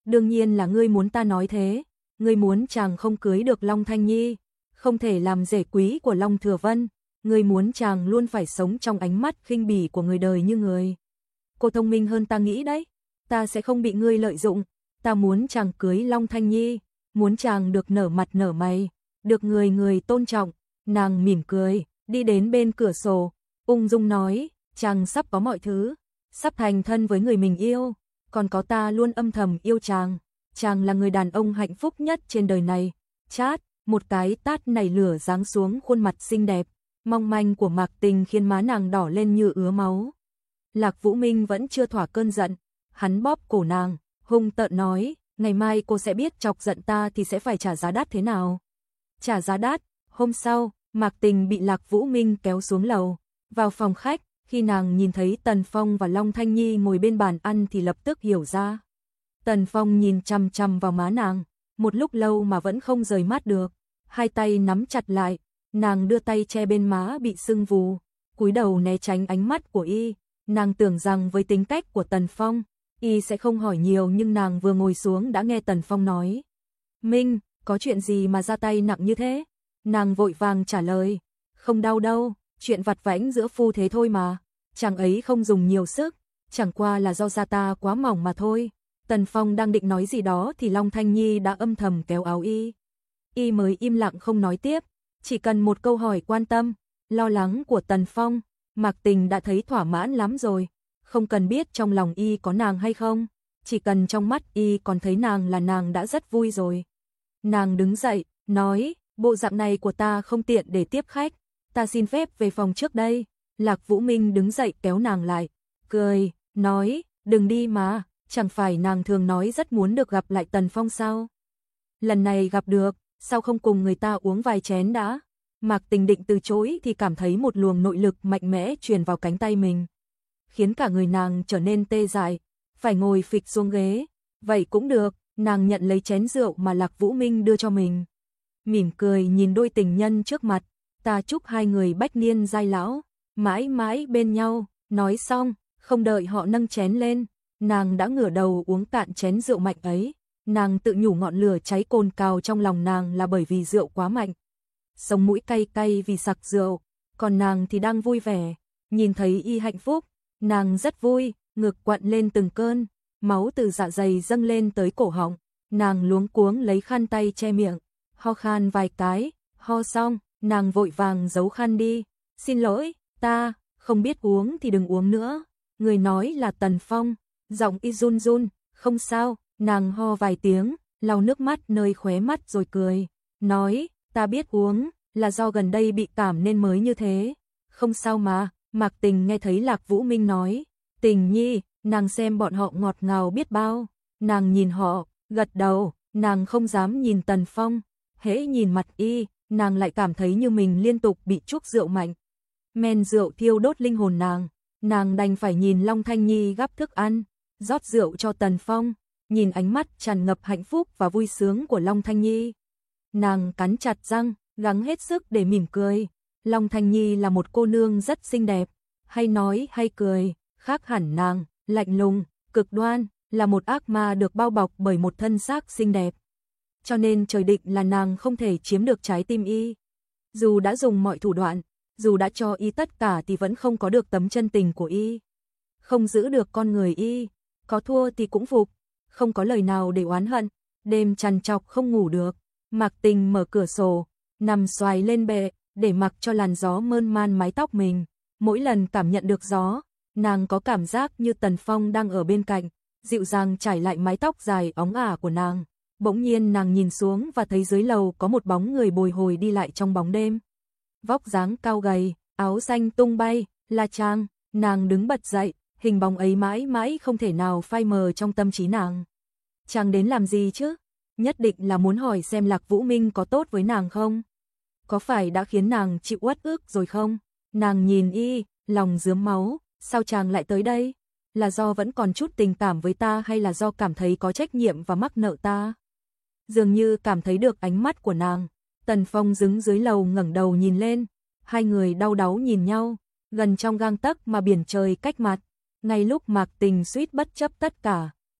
đương nhiên là ngươi muốn ta nói thế, ngươi muốn chàng không cưới được Long Thanh Nhi, không thể làm rể quý của Long Thừa Vân, ngươi muốn chàng luôn phải sống trong ánh mắt khinh bỉ của người đời như người. Cô thông minh hơn ta nghĩ đấy, ta sẽ không bị ngươi lợi dụng, ta muốn chàng cưới Long Thanh Nhi, muốn chàng được nở mặt nở mày, được người người tôn trọng. Nàng mỉm cười, đi đến bên cửa sổ, ung dung nói, chàng sắp có mọi thứ, sắp thành thân với người mình yêu, còn có ta luôn âm thầm yêu chàng, chàng là người đàn ông hạnh phúc nhất trên đời này. Chát, một cái tát nảy lửa giáng xuống khuôn mặt xinh đẹp, mong manh của Mạc Tình khiến má nàng đỏ lên như ứa máu. Lạc Vũ Minh vẫn chưa thỏa cơn giận, hắn bóp cổ nàng, hung tợn nói, ngày mai cô sẽ biết chọc giận ta thì sẽ phải trả giá đắt thế nào. Trả giá đắt. Hôm sau, Mạc Tình bị Lạc Vũ Minh kéo xuống lầu, vào phòng khách, khi nàng nhìn thấy Tần Phong và Long Thanh Nhi ngồi bên bàn ăn thì lập tức hiểu ra. Tần Phong nhìn chằm chằm vào má nàng, một lúc lâu mà vẫn không rời mắt được, hai tay nắm chặt lại, nàng đưa tay che bên má bị sưng vù, cúi đầu né tránh ánh mắt của y, nàng tưởng rằng với tính cách của Tần Phong, y sẽ không hỏi nhiều nhưng nàng vừa ngồi xuống đã nghe Tần Phong nói. Minh, có chuyện gì mà ra tay nặng như thế? Nàng vội vàng trả lời, không đau đâu, chuyện vặt vãnh giữa phu thế thôi mà, chàng ấy không dùng nhiều sức, chẳng qua là do da ta quá mỏng mà thôi. Tần Phong đang định nói gì đó thì Long Thanh Nhi đã âm thầm kéo áo y. Y mới im lặng không nói tiếp, chỉ cần một câu hỏi quan tâm, lo lắng của Tần Phong, Mạc Tình đã thấy thỏa mãn lắm rồi, không cần biết trong lòng y có nàng hay không, chỉ cần trong mắt y còn thấy nàng là nàng đã rất vui rồi. Nàng đứng dậy, nói, bộ dạng này của ta không tiện để tiếp khách, ta xin phép về phòng trước đây. Lạc Vũ Minh đứng dậy kéo nàng lại, cười, nói, đừng đi mà, chẳng phải nàng thường nói rất muốn được gặp lại Tần Phong sao? Lần này gặp được, sao không cùng người ta uống vài chén đã? Mạc Tình định từ chối thì cảm thấy một luồng nội lực mạnh mẽ truyền vào cánh tay mình, khiến cả người nàng trở nên tê dại, phải ngồi phịch xuống ghế. Vậy cũng được, nàng nhận lấy chén rượu mà Lạc Vũ Minh đưa cho mình, mỉm cười nhìn đôi tình nhân trước mặt, ta chúc hai người bách niên giai lão, mãi mãi bên nhau. Nói xong, không đợi họ nâng chén lên, nàng đã ngửa đầu uống cạn chén rượu mạnh ấy. Nàng tự nhủ ngọn lửa cháy cồn cào trong lòng nàng là bởi vì rượu quá mạnh, sống mũi cay cay vì sặc rượu, còn nàng thì đang vui vẻ, nhìn thấy y hạnh phúc, nàng rất vui, ngực quặn lên từng cơn, máu từ dạ dày dâng lên tới cổ họng, nàng luống cuống lấy khăn tay che miệng, ho khan vài cái, ho xong, nàng vội vàng giấu khăn đi, xin lỗi, ta không biết uống thì đừng uống nữa. Người nói là Tần Phong, giọng y run run, không sao. Nàng ho vài tiếng, lau nước mắt nơi khóe mắt rồi cười, nói, ta biết uống, là do gần đây bị cảm nên mới như thế. Không sao mà. Mạc Tình nghe thấy Lạc Vũ Minh nói, Tình Nhi, nàng xem bọn họ ngọt ngào biết bao. Nàng nhìn họ, gật đầu, nàng không dám nhìn Tần Phong, hễ nhìn mặt y, nàng lại cảm thấy như mình liên tục bị chuốc rượu mạnh. Men rượu thiêu đốt linh hồn nàng, nàng đành phải nhìn Long Thanh Nhi gắp thức ăn, rót rượu cho Tần Phong. Nhìn ánh mắt tràn ngập hạnh phúc và vui sướng của Long Thanh Nhi, nàng cắn chặt răng, gắng hết sức để mỉm cười. Long Thanh Nhi là một cô nương rất xinh đẹp, hay nói hay cười, khác hẳn nàng, lạnh lùng, cực đoan, là một ác ma được bao bọc bởi một thân xác xinh đẹp. Cho nên trời định là nàng không thể chiếm được trái tim y. Dù đã dùng mọi thủ đoạn, dù đã cho y tất cả thì vẫn không có được tấm chân tình của y, không giữ được con người y, có thua thì cũng phục. Không có lời nào để oán hận, đêm trằn trọc không ngủ được. Mạc Tình mở cửa sổ, nằm xoài lên bệ, để mặc cho làn gió mơn man mái tóc mình. Mỗi lần cảm nhận được gió, nàng có cảm giác như Tần Phong đang ở bên cạnh, dịu dàng trải lại mái tóc dài óng ả của nàng. Bỗng nhiên nàng nhìn xuống và thấy dưới lầu có một bóng người bồi hồi đi lại trong bóng đêm. Vóc dáng cao gầy, áo xanh tung bay, là Trang. Nàng đứng bật dậy, hình bóng ấy mãi mãi không thể nào phai mờ trong tâm trí nàng. Chàng đến làm gì chứ? Nhất định là muốn hỏi xem Lạc Vũ Minh có tốt với nàng không? Có phải đã khiến nàng chịu uất ức rồi không? Nàng nhìn y, lòng rướm máu, sao chàng lại tới đây? Là do vẫn còn chút tình cảm với ta hay là do cảm thấy có trách nhiệm và mắc nợ ta? Dường như cảm thấy được ánh mắt của nàng, Tần Phong đứng dưới lầu ngẩng đầu nhìn lên, hai người đau đáu nhìn nhau, gần trong gang tấc mà biển trời cách mặt. Ngay lúc Mạc Tình suýt bất chấp tất cả,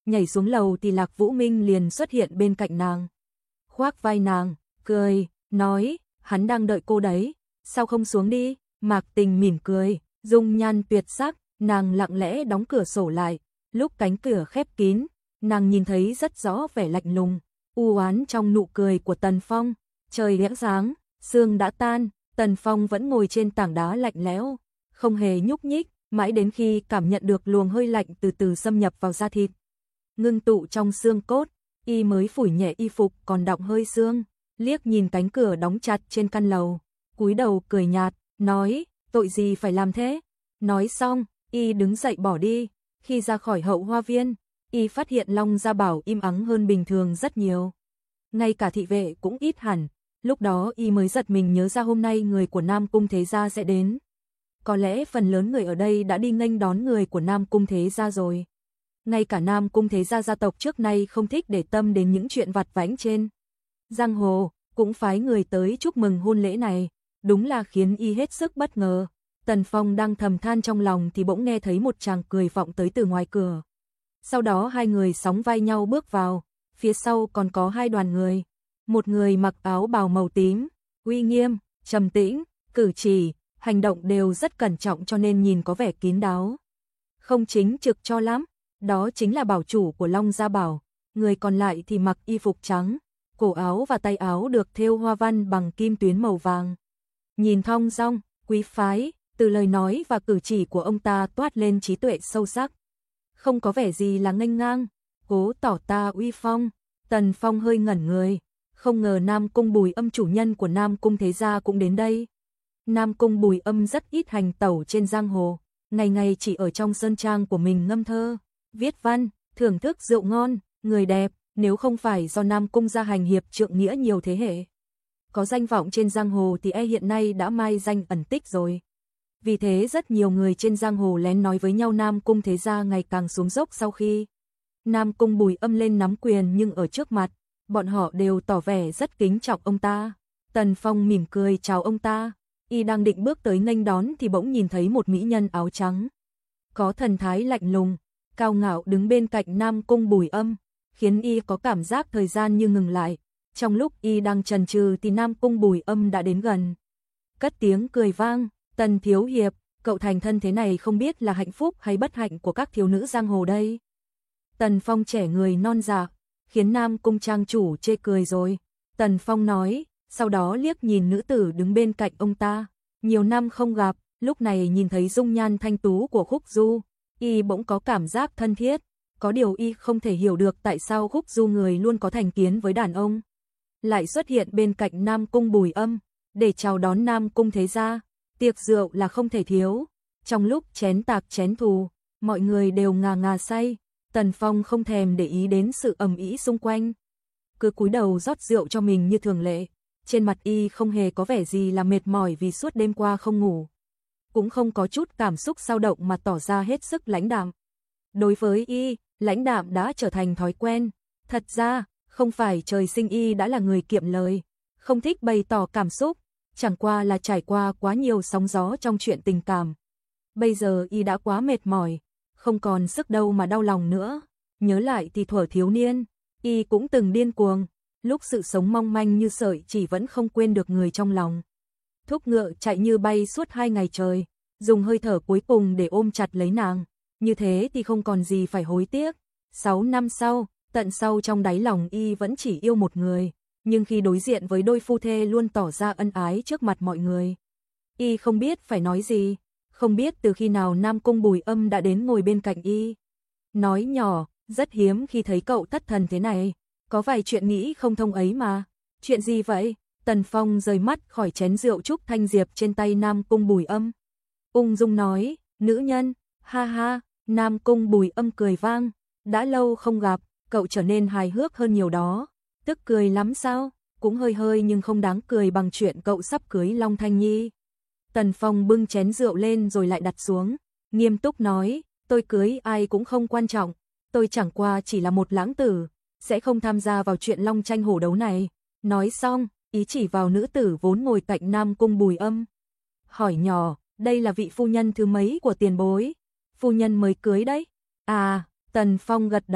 nhảy xuống lầu thì Lạc Vũ Minh liền xuất hiện bên cạnh nàng. Khoác vai nàng, cười, nói, hắn đang đợi cô đấy, sao không xuống đi? Mạc Tình mỉm cười, dung nhan tuyệt sắc, nàng lặng lẽ đóng cửa sổ lại, lúc cánh cửa khép kín, nàng nhìn thấy rất rõ vẻ lạnh lùng, u oán trong nụ cười của Tần Phong. Trời lẽng sáng, sương đã tan, Tần Phong vẫn ngồi trên tảng đá lạnh lẽo, không hề nhúc nhích, mãi đến khi cảm nhận được luồng hơi lạnh từ từ xâm nhập vào da thịt, ngưng tụ trong xương cốt, y mới phủi nhẹ y phục còn đọng hơi sương, liếc nhìn cánh cửa đóng chặt trên căn lầu, cúi đầu cười nhạt, nói, tội gì phải làm thế? Nói xong, y đứng dậy bỏ đi. Khi ra khỏi hậu hoa viên, y phát hiện Long Gia Bảo im ắng hơn bình thường rất nhiều. Ngay cả thị vệ cũng ít hẳn, lúc đó y mới giật mình nhớ ra hôm nay người của Nam Cung Thế Gia sẽ đến. Có lẽ phần lớn người ở đây đã đi nghênh đón người của Nam Cung Thế Gia rồi. Ngay cả Nam Cung Thế Gia gia tộc trước nay không thích để tâm đến những chuyện vặt vãnh trên giang hồ, cũng phái người tới chúc mừng hôn lễ này, đúng là khiến y hết sức bất ngờ. Tần Phong đang thầm than trong lòng thì bỗng nghe thấy một tràng cười vọng tới từ ngoài cửa. Sau đó hai người sóng vai nhau bước vào, phía sau còn có hai đoàn người. Một người mặc áo bào màu tím, uy nghiêm, trầm tĩnh, cử chỉ, hành động đều rất cẩn trọng cho nên nhìn có vẻ kín đáo. Không chính trực cho lắm, đó chính là bảo chủ của Long Gia Bảo. Người còn lại thì mặc y phục trắng, cổ áo và tay áo được thêu hoa văn bằng kim tuyến màu vàng. Nhìn thong dong, quý phái, từ lời nói và cử chỉ của ông ta toát lên trí tuệ sâu sắc. Không có vẻ gì là nghênh ngang, cố tỏ ta uy phong. Tần Phong hơi ngẩn người, không ngờ Nam Cung Bùi Âm chủ nhân của Nam Cung Thế Gia cũng đến đây. Nam Cung Bùi Âm rất ít hành tẩu trên giang hồ, ngày ngày chỉ ở trong sơn trang của mình ngâm thơ, viết văn, thưởng thức rượu ngon, người đẹp, nếu không phải do Nam Cung gia hành hiệp trượng nghĩa nhiều thế hệ. Có danh vọng trên giang hồ thì e hiện nay đã mai danh ẩn tích rồi. Vì thế rất nhiều người trên giang hồ lén nói với nhau Nam Cung Thế Gia ngày càng xuống dốc sau khi Nam Cung Bùi Âm lên nắm quyền, nhưng ở trước mặt, bọn họ đều tỏ vẻ rất kính trọng ông ta. Tần Phong mỉm cười chào ông ta, y đang định bước tới nghênh đón thì bỗng nhìn thấy một mỹ nhân áo trắng, có thần thái lạnh lùng, cao ngạo đứng bên cạnh Nam Cung Bùi Âm, khiến y có cảm giác thời gian như ngừng lại. Trong lúc y đang chần chừ thì Nam Cung Bùi Âm đã đến gần, cất tiếng cười vang, Tần thiếu hiệp, cậu thành thân thế này không biết là hạnh phúc hay bất hạnh của các thiếu nữ giang hồ đây. Tần Phong trẻ người non dạ, khiến Nam Cung trang chủ chê cười rồi. Tần Phong nói, sau đó liếc nhìn nữ tử đứng bên cạnh ông ta. Nhiều năm không gặp, lúc này nhìn thấy dung nhan thanh tú của Khúc Du, y bỗng có cảm giác thân thiết. Có điều y không thể hiểu được tại sao Khúc Du, người luôn có thành kiến với đàn ông, lại xuất hiện bên cạnh Nam Cung Bùi Âm để chào đón Nam Cung Thế Gia. Tiệc rượu là không thể thiếu. Trong lúc chén tạc chén thù, mọi người đều ngà ngà say. Tần Phong không thèm để ý đến sự ầm ĩ xung quanh, cứ cúi đầu rót rượu cho mình như thường lệ. Trên mặt y không hề có vẻ gì là mệt mỏi vì suốt đêm qua không ngủ, cũng không có chút cảm xúc dao động mà tỏ ra hết sức lãnh đạm. Đối với y, lãnh đạm đã trở thành thói quen. Thật ra, không phải trời sinh y đã là người kiệm lời, không thích bày tỏ cảm xúc, chẳng qua là trải qua quá nhiều sóng gió trong chuyện tình cảm. Bây giờ y đã quá mệt mỏi, không còn sức đâu mà đau lòng nữa. Nhớ lại thì thuở thiếu niên, y cũng từng điên cuồng, lúc sự sống mong manh như sợi chỉ vẫn không quên được người trong lòng. Thúc ngựa chạy như bay suốt hai ngày trời, dùng hơi thở cuối cùng để ôm chặt lấy nàng, như thế thì không còn gì phải hối tiếc. Sáu năm sau, tận sâu trong đáy lòng y vẫn chỉ yêu một người, nhưng khi đối diện với đôi phu thê luôn tỏ ra ân ái trước mặt mọi người, y không biết phải nói gì. Không biết từ khi nào Nam Cung Bùi Âm đã đến ngồi bên cạnh y, nói nhỏ, rất hiếm khi thấy cậu thất thần thế này, có vài chuyện nghĩ không thông ấy mà. Chuyện gì vậy? Tần Phong rời mắt khỏi chén rượu trúc thanh diệp trên tay Nam Cung Bùi Âm, ung dung nói, nữ nhân, ha ha. Nam Cung Bùi Âm cười vang, đã lâu không gặp, cậu trở nên hài hước hơn nhiều đó. Tức cười lắm sao? Cũng hơi hơi nhưng không đáng cười bằng chuyện cậu sắp cưới Long Thanh Nhi. Tần Phong bưng chén rượu lên rồi lại đặt xuống, nghiêm túc nói, tôi cưới ai cũng không quan trọng, tôi chẳng qua chỉ là một lãng tử, sẽ không tham gia vào chuyện long tranh hổ đấu này. Nói xong, ý chỉ vào nữ tử vốn ngồi cạnh Nam Cung Bùi Âm, hỏi nhỏ, đây là vị phu nhân thứ mấy của tiền bối? Phu nhân mới cưới đấy. À, Tần Phong gật đầu,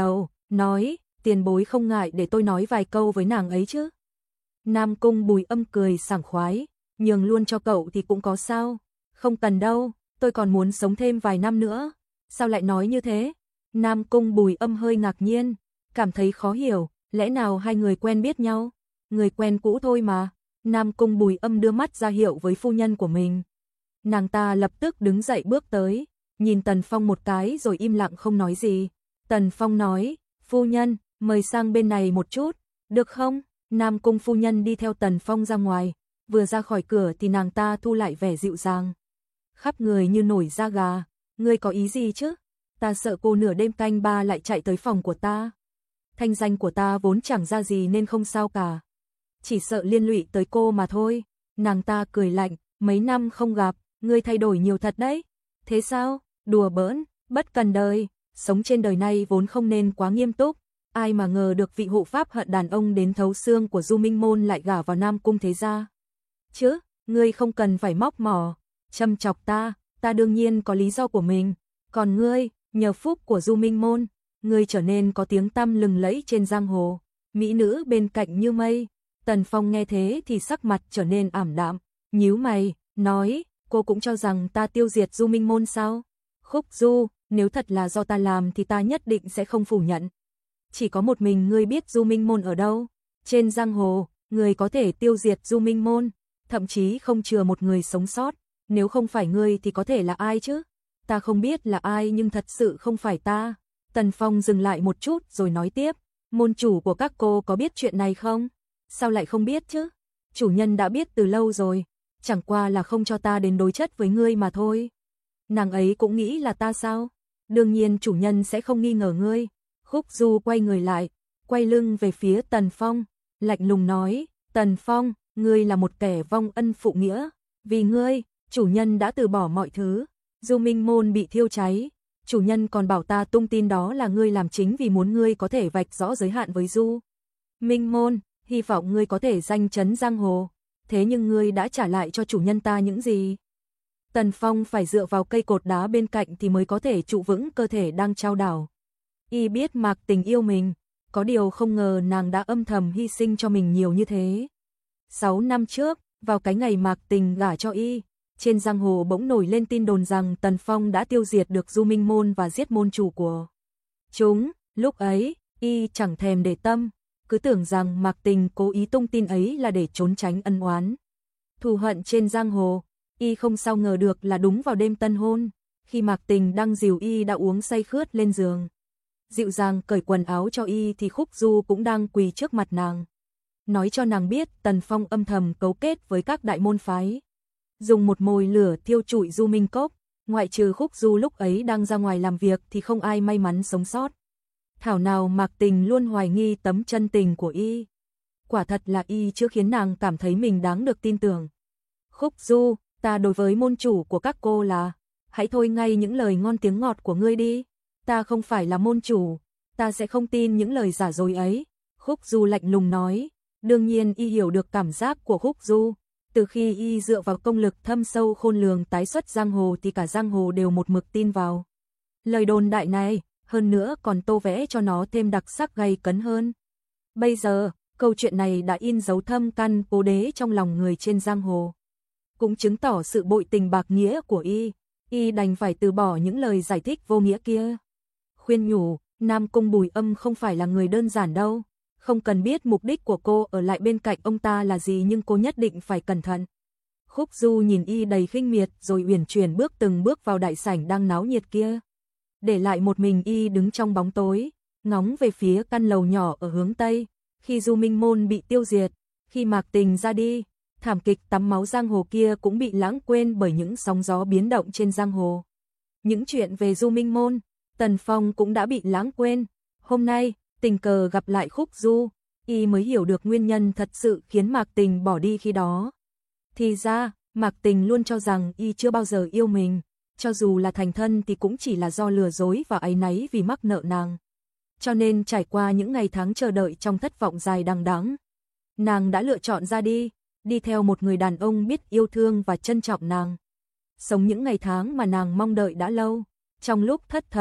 nói, tiền bối không ngại để tôi nói vài câu với nàng ấy chứ. Nam Cung Bùi Âm cười sảng khoái, nhường luôn cho cậu thì cũng có sao, không cần đâu, tôi còn muốn sống thêm vài năm nữa. Sao lại nói như thế? Nam Cung Bùi Âm hơi ngạc nhiên, cảm thấy khó hiểu, lẽ nào hai người quen biết nhau? Người quen cũ thôi mà. Nam Cung Bùi Âm đưa mắt ra hiệu với phu nhân của mình. Nàng ta lập tức đứng dậy bước tới, nhìn Tần Phong một cái rồi im lặng không nói gì. Tần Phong nói, phu nhân, mời sang bên này một chút, được không? Nam Cung phu nhân đi theo Tần Phong ra ngoài, vừa ra khỏi cửa thì nàng ta thu lại vẻ dịu dàng. Khắp người như nổi da gà, ngươi có ý gì chứ? Ta sợ cô nửa đêm canh ba lại chạy tới phòng của ta. Thanh danh của ta vốn chẳng ra gì nên không sao cả. Chỉ sợ liên lụy tới cô mà thôi. Nàng ta cười lạnh, mấy năm không gặp, ngươi thay đổi nhiều thật đấy. Thế sao? Đùa bỡn, bất cần đời, sống trên đời này vốn không nên quá nghiêm túc. Ai mà ngờ được vị hộ pháp hận đàn ông đến thấu xương của Du Minh Môn lại gả vào Nam Cung thế gia. Chứ, ngươi không cần phải móc mỏ, châm chọc ta, ta đương nhiên có lý do của mình. Còn ngươi, nhờ phúc của Du Minh Môn, ngươi trở nên có tiếng tăm lừng lẫy trên giang hồ, mỹ nữ bên cạnh như mây. Tần Phong nghe thế thì sắc mặt trở nên ảm đạm, nhíu mày, nói, cô cũng cho rằng ta tiêu diệt Du Minh Môn sao? Khúc Du, nếu thật là do ta làm thì ta nhất định sẽ không phủ nhận. Chỉ có một mình ngươi biết Du Minh Môn ở đâu. Trên giang hồ, ngươi có thể tiêu diệt Du Minh Môn, thậm chí không chừa một người sống sót. Nếu không phải ngươi thì có thể là ai chứ? Ta không biết là ai nhưng thật sự không phải ta. Tần Phong dừng lại một chút rồi nói tiếp, môn chủ của các cô có biết chuyện này không? Sao lại không biết chứ? Chủ nhân đã biết từ lâu rồi, chẳng qua là không cho ta đến đối chất với ngươi mà thôi. Nàng ấy cũng nghĩ là ta sao? Đương nhiên chủ nhân sẽ không nghi ngờ ngươi. Khúc Du quay người lại, quay lưng về phía Tần Phong, lạnh lùng nói, Tần Phong, ngươi là một kẻ vong ân phụ nghĩa, vì ngươi, chủ nhân đã từ bỏ mọi thứ. Du Minh Môn bị thiêu cháy, chủ nhân còn bảo ta tung tin đó là ngươi làm chính vì muốn ngươi có thể vạch rõ giới hạn với Du Minh Môn, hy vọng ngươi có thể danh chấn giang hồ. Thế nhưng ngươi đã trả lại cho chủ nhân ta những gì? Tần Phong phải dựa vào cây cột đá bên cạnh thì mới có thể trụ vững cơ thể đang chao đảo. Y biết Mạc Tình yêu mình, có điều không ngờ nàng đã âm thầm hy sinh cho mình nhiều như thế. Sáu năm trước, vào cái ngày Mạc Tình gả cho Y, trên giang hồ bỗng nổi lên tin đồn rằng Tần Phong đã tiêu diệt được Du Minh Môn và giết môn chủ của chúng. Lúc ấy, Y chẳng thèm để tâm, cứ tưởng rằng Mạc Tình cố ý tung tin ấy là để trốn tránh ân oán thù hận trên giang hồ. Y không sao ngờ được là đúng vào đêm tân hôn, khi Mạc Tình đang dìu Y đã uống say khướt lên giường, dịu dàng cởi quần áo cho Y thì Khúc Du cũng đang quỳ trước mặt nàng, nói cho nàng biết Tần Phong âm thầm cấu kết với các đại môn phái, dùng một mồi lửa thiêu trụi Du Minh Cốc. Ngoại trừ Khúc Du lúc ấy đang ra ngoài làm việc thì không ai may mắn sống sót. Thảo nào Mạc Tình luôn hoài nghi tấm chân tình của Y. Quả thật là Y chưa khiến nàng cảm thấy mình đáng được tin tưởng. Khúc Du, ta đối với môn chủ của các cô là, hãy thôi ngay những lời ngon tiếng ngọt của ngươi đi. Ta không phải là môn chủ, ta sẽ không tin những lời giả dối ấy. Khúc Du lạnh lùng nói, đương nhiên Y hiểu được cảm giác của Khúc Du. Từ khi Y dựa vào công lực thâm sâu khôn lường tái xuất giang hồ thì cả giang hồ đều một mực tin vào lời đồn đại này, hơn nữa còn tô vẽ cho nó thêm đặc sắc gay cấn hơn. Bây giờ, câu chuyện này đã in dấu thâm căn cố đế trong lòng người trên giang hồ, cũng chứng tỏ sự bội tình bạc nghĩa của Y. Y đành phải từ bỏ những lời giải thích vô nghĩa kia. Khuyên nhủ, Nam Cung Bùi Âm không phải là người đơn giản đâu. Không cần biết mục đích của cô ở lại bên cạnh ông ta là gì nhưng cô nhất định phải cẩn thận. Khúc Du nhìn Y đầy khinh miệt rồi uyển chuyển bước từng bước vào đại sảnh đang náo nhiệt kia. Để lại một mình Y đứng trong bóng tối, ngóng về phía căn lầu nhỏ ở hướng Tây. Khi Du Minh Môn bị tiêu diệt, khi Mạc Tình ra đi, thảm kịch tắm máu giang hồ kia cũng bị lãng quên bởi những sóng gió biến động trên giang hồ. Những chuyện về Du Minh Môn, Tần Phong cũng đã bị lãng quên. Hôm nay, tình cờ gặp lại Khúc Du, Y mới hiểu được nguyên nhân thật sự khiến Mạc Tình bỏ đi khi đó. Thì ra, Mạc Tình luôn cho rằng Y chưa bao giờ yêu mình, cho dù là thành thân thì cũng chỉ là do lừa dối và áy náy vì mắc nợ nàng. Cho nên trải qua những ngày tháng chờ đợi trong thất vọng dài đằng đẵng, nàng đã lựa chọn ra đi, đi theo một người đàn ông biết yêu thương và trân trọng nàng. Sống những ngày tháng mà nàng mong đợi đã lâu. Trong lúc thất thần,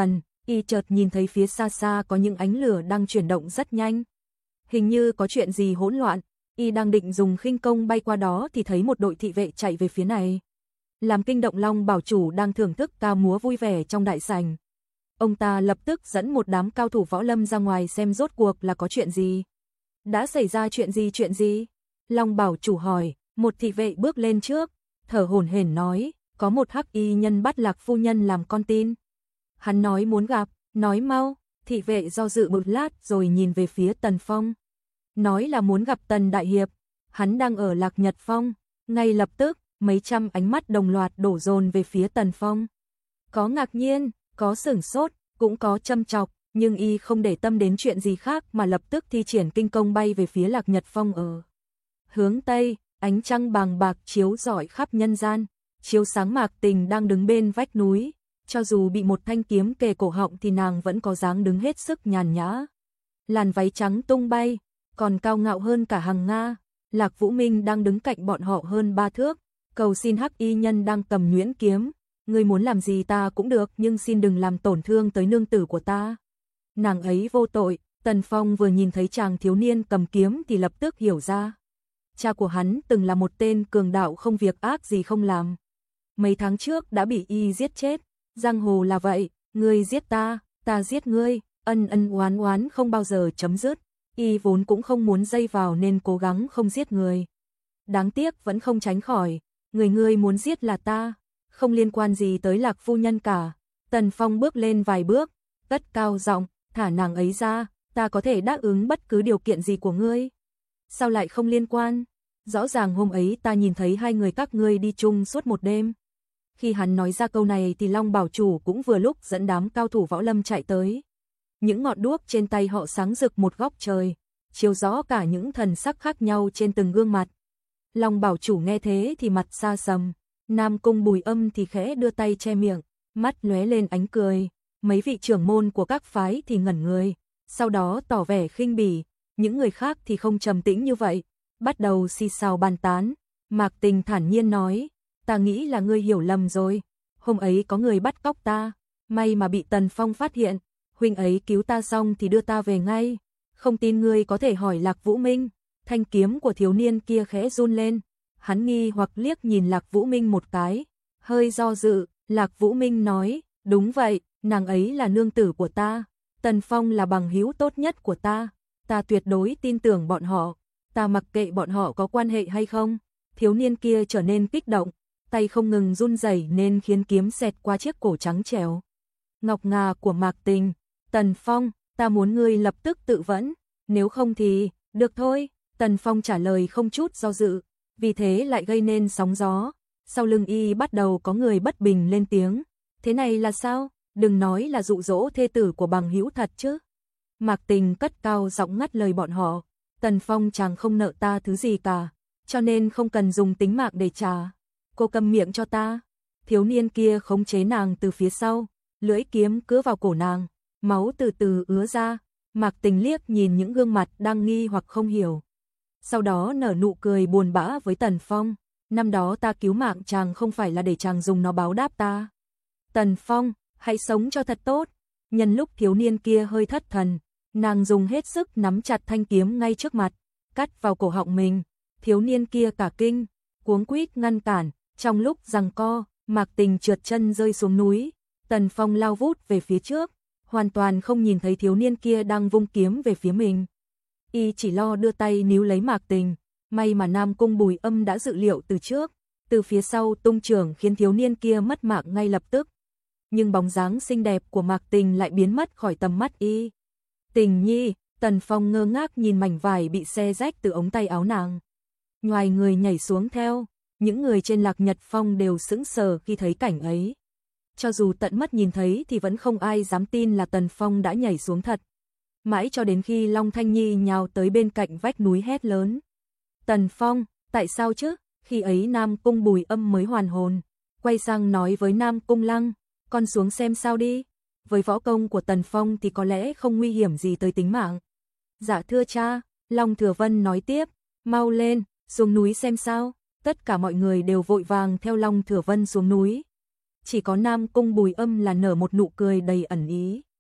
Y chợt nhìn thấy phía xa xa có những ánh lửa đang chuyển động rất nhanh. Hình như có chuyện gì hỗn loạn, Y đang định dùng khinh công bay qua đó thì thấy một đội thị vệ chạy về phía này. Làm kinh động Long bảo chủ đang thưởng thức ca múa vui vẻ trong đại sảnh. Ông ta lập tức dẫn một đám cao thủ võ lâm ra ngoài xem rốt cuộc là có chuyện gì. Đã xảy ra chuyện gì chuyện gì? Long bảo chủ hỏi, một thị vệ bước lên trước, thở hổn hển nói, có một hắc y nhân bắt Lạc phu nhân làm con tin. Hắn nói muốn gặp, nói mau, thị vệ do dự một lát rồi nhìn về phía Tần Phong. Nói là muốn gặp Tần Đại Hiệp, hắn đang ở Lạc Nhật Phong, ngay lập tức, mấy trăm ánh mắt đồng loạt đổ dồn về phía Tần Phong. Có ngạc nhiên, có sửng sốt, cũng có châm chọc, nhưng Y không để tâm đến chuyện gì khác mà lập tức thi triển kinh công bay về phía Lạc Nhật Phong ở hướng Tây, ánh trăng bàng bạc chiếu rọi khắp nhân gian, chiếu sáng Mạc Tình đang đứng bên vách núi, cho dù bị một thanh kiếm kề cổ họng thì nàng vẫn có dáng đứng hết sức nhàn nhã. Làn váy trắng tung bay, còn cao ngạo hơn cả Hằng Nga. Lạc Vũ Minh đang đứng cạnh bọn họ hơn ba thước, cầu xin hắc y nhân đang cầm nhuyễn kiếm, ngươi muốn làm gì ta cũng được nhưng xin đừng làm tổn thương tới nương tử của ta. Nàng ấy vô tội. Tần Phong vừa nhìn thấy chàng thiếu niên cầm kiếm thì lập tức hiểu ra. Cha của hắn từng là một tên cường đạo không việc ác gì không làm. Mấy tháng trước đã bị Y giết chết, giang hồ là vậy, ngươi giết ta, ta giết ngươi, ân ân oán oán không bao giờ chấm dứt. Y vốn cũng không muốn dây vào nên cố gắng không giết người. Đáng tiếc vẫn không tránh khỏi, người ngươi muốn giết là ta, không liên quan gì tới Lạc phu nhân cả. Tần Phong bước lên vài bước, cất cao giọng, thả nàng ấy ra, ta có thể đáp ứng bất cứ điều kiện gì của ngươi. Sao lại không liên quan? Rõ ràng hôm ấy ta nhìn thấy hai người các ngươi đi chung suốt một đêm. Khi hắn nói ra câu này thì Long bảo chủ cũng vừa lúc dẫn đám cao thủ võ lâm chạy tới. Những ngọn đuốc trên tay họ sáng rực một góc trời, chiếu rõ cả những thần sắc khác nhau trên từng gương mặt. Long bảo chủ nghe thế thì mặt xa sầm, Nam Cung Bùi Âm thì khẽ đưa tay che miệng, mắt lóe lên ánh cười. Mấy vị trưởng môn của các phái thì ngẩn người, sau đó tỏ vẻ khinh bỉ, những người khác thì không trầm tĩnh như vậy, bắt đầu xì xào bàn tán. Mạc Tình thản nhiên nói, ta nghĩ là ngươi hiểu lầm rồi, hôm ấy có người bắt cóc ta, may mà bị Tần Phong phát hiện, huynh ấy cứu ta xong thì đưa ta về ngay, không tin ngươi có thể hỏi Lạc Vũ Minh. Thanh kiếm của thiếu niên kia khẽ run lên, hắn nghi hoặc liếc nhìn Lạc Vũ Minh một cái, hơi do dự. Lạc Vũ Minh nói, đúng vậy, nàng ấy là nương tử của ta, Tần Phong là bằng hữu tốt nhất của ta, ta tuyệt đối tin tưởng bọn họ, ta mặc kệ bọn họ có quan hệ hay không. Thiếu niên kia trở nên kích động, tay không ngừng run rẩy nên khiến kiếm xẹt qua chiếc cổ trắng trẻo ngọc ngà của Mạc Tình. Tần Phong, ta muốn ngươi lập tức tự vẫn, nếu không thì, được thôi. Tần Phong trả lời không chút do dự, vì thế lại gây nên sóng gió. Sau lưng Y bắt đầu có người bất bình lên tiếng, thế này là sao? Đừng nói là dụ dỗ thê tử của bằng hữu thật chứ. Mạc Tình cất cao giọng ngắt lời bọn họ, Tần Phong chàng không nợ ta thứ gì cả, cho nên không cần dùng tính mạng để trả. Cô câm miệng cho ta. Thiếu niên kia khống chế nàng từ phía sau, lưỡi kiếm cứa vào cổ nàng, máu từ từ ứa ra. Mạc Tình liếc nhìn những gương mặt đang nghi hoặc không hiểu, sau đó nở nụ cười buồn bã với Tần Phong, năm đó ta cứu mạng chàng không phải là để chàng dùng nó báo đáp ta. Tần Phong, hãy sống cho thật tốt. Nhân lúc thiếu niên kia hơi thất thần, nàng dùng hết sức nắm chặt thanh kiếm ngay trước mặt, cắt vào cổ họng mình. Thiếu niên kia cả kinh, cuống quýt ngăn cản, trong lúc giằng co, Mạc Tình trượt chân rơi xuống núi. Tần Phong lao vút về phía trước, hoàn toàn không nhìn thấy thiếu niên kia đang vung kiếm về phía mình. Y chỉ lo đưa tay níu lấy Mạc Tình, may mà Nam Cung Bùi Âm đã dự liệu từ trước, từ phía sau tung chưởng khiến thiếu niên kia mất mạng ngay lập tức. Nhưng bóng dáng xinh đẹp của Mạc Tình lại biến mất khỏi tầm mắt Y. Tình nhi, Tần Phong ngơ ngác nhìn mảnh vải bị xé rách từ ống tay áo nàng. Nhoài người nhảy xuống theo, những người trên Lạc Nhật Phong đều sững sờ khi thấy cảnh ấy. Cho dù tận mắt nhìn thấy thì vẫn không ai dám tin là Tần Phong đã nhảy xuống thật. Mãi cho đến khi Long Thanh Nhi nhào tới bên cạnh vách núi hét lớn. Tần Phong, tại sao chứ? Khi ấy Nam Cung Bùi Âm mới hoàn hồn, quay sang nói với Nam Cung Lăng, con xuống xem sao đi. Với võ công của Tần Phong thì có lẽ không nguy hiểm gì tới tính mạng. Dạ thưa cha, Long Thừa Vân nói tiếp, mau lên, xuống núi xem sao. Tất cả mọi người đều vội vàng theo Long Thừa Vân xuống núi. Chỉ có Nam Cung Bùi Âm là nở một nụ cười đầy ẩn ý.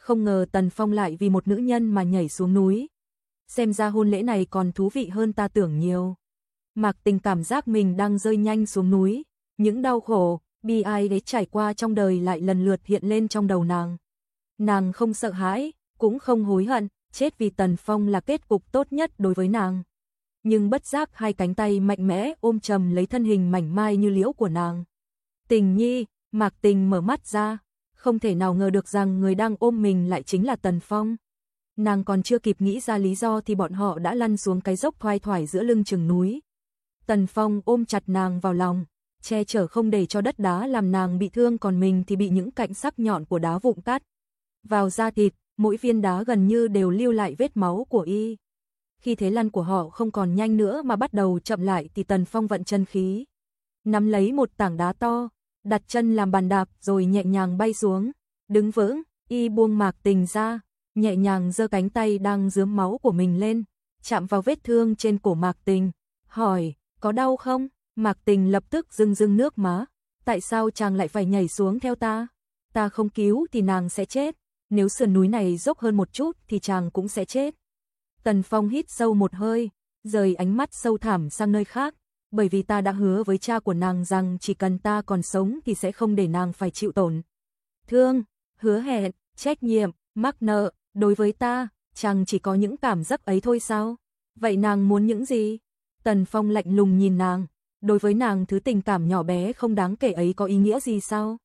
Không ngờ Tần Phong lại vì một nữ nhân mà nhảy xuống núi. Xem ra hôn lễ này còn thú vị hơn ta tưởng nhiều. Mạc Tình cảm giác mình đang rơi nhanh xuống núi, những đau khổ, bi ai đấy trải qua trong đời lại lần lượt hiện lên trong đầu nàng. Nàng không sợ hãi, cũng không hối hận, chết vì Tần Phong là kết cục tốt nhất đối với nàng. Nhưng bất giác hai cánh tay mạnh mẽ ôm chầm lấy thân hình mảnh mai như liễu của nàng. Tình nhi, Mạc Tình mở mắt ra, không thể nào ngờ được rằng người đang ôm mình lại chính là Tần Phong. Nàng còn chưa kịp nghĩ ra lý do thì bọn họ đã lăn xuống cái dốc thoai thoải giữa lưng chừng núi. Tần Phong ôm chặt nàng vào lòng, che chở không để cho đất đá làm nàng bị thương, còn mình thì bị những cạnh sắc nhọn của đá vụn cắt vào da thịt, mỗi viên đá gần như đều lưu lại vết máu của y. Khi thế lăn của họ không còn nhanh nữa mà bắt đầu chậm lại thì Tần Phong vận chân khí, nắm lấy một tảng đá to, đặt chân làm bàn đạp rồi nhẹ nhàng bay xuống, đứng vững, y buông Mạc Tình ra, nhẹ nhàng giơ cánh tay đang rướm máu của mình lên, chạm vào vết thương trên cổ Mạc Tình, hỏi, có đau không? Mạc Tình lập tức rưng rưng nước má, tại sao chàng lại phải nhảy xuống theo ta? Ta không cứu thì nàng sẽ chết, nếu sườn núi này dốc hơn một chút thì chàng cũng sẽ chết. Tần Phong hít sâu một hơi, rời ánh mắt sâu thẳm sang nơi khác, bởi vì ta đã hứa với cha của nàng rằng chỉ cần ta còn sống thì sẽ không để nàng phải chịu tổn thương, hứa hẹn, trách nhiệm, mắc nợ, đối với ta, chàng chỉ có những cảm giác ấy thôi sao? Vậy nàng muốn những gì? Tần Phong lạnh lùng nhìn nàng, đối với nàng thứ tình cảm nhỏ bé không đáng kể ấy có ý nghĩa gì sao?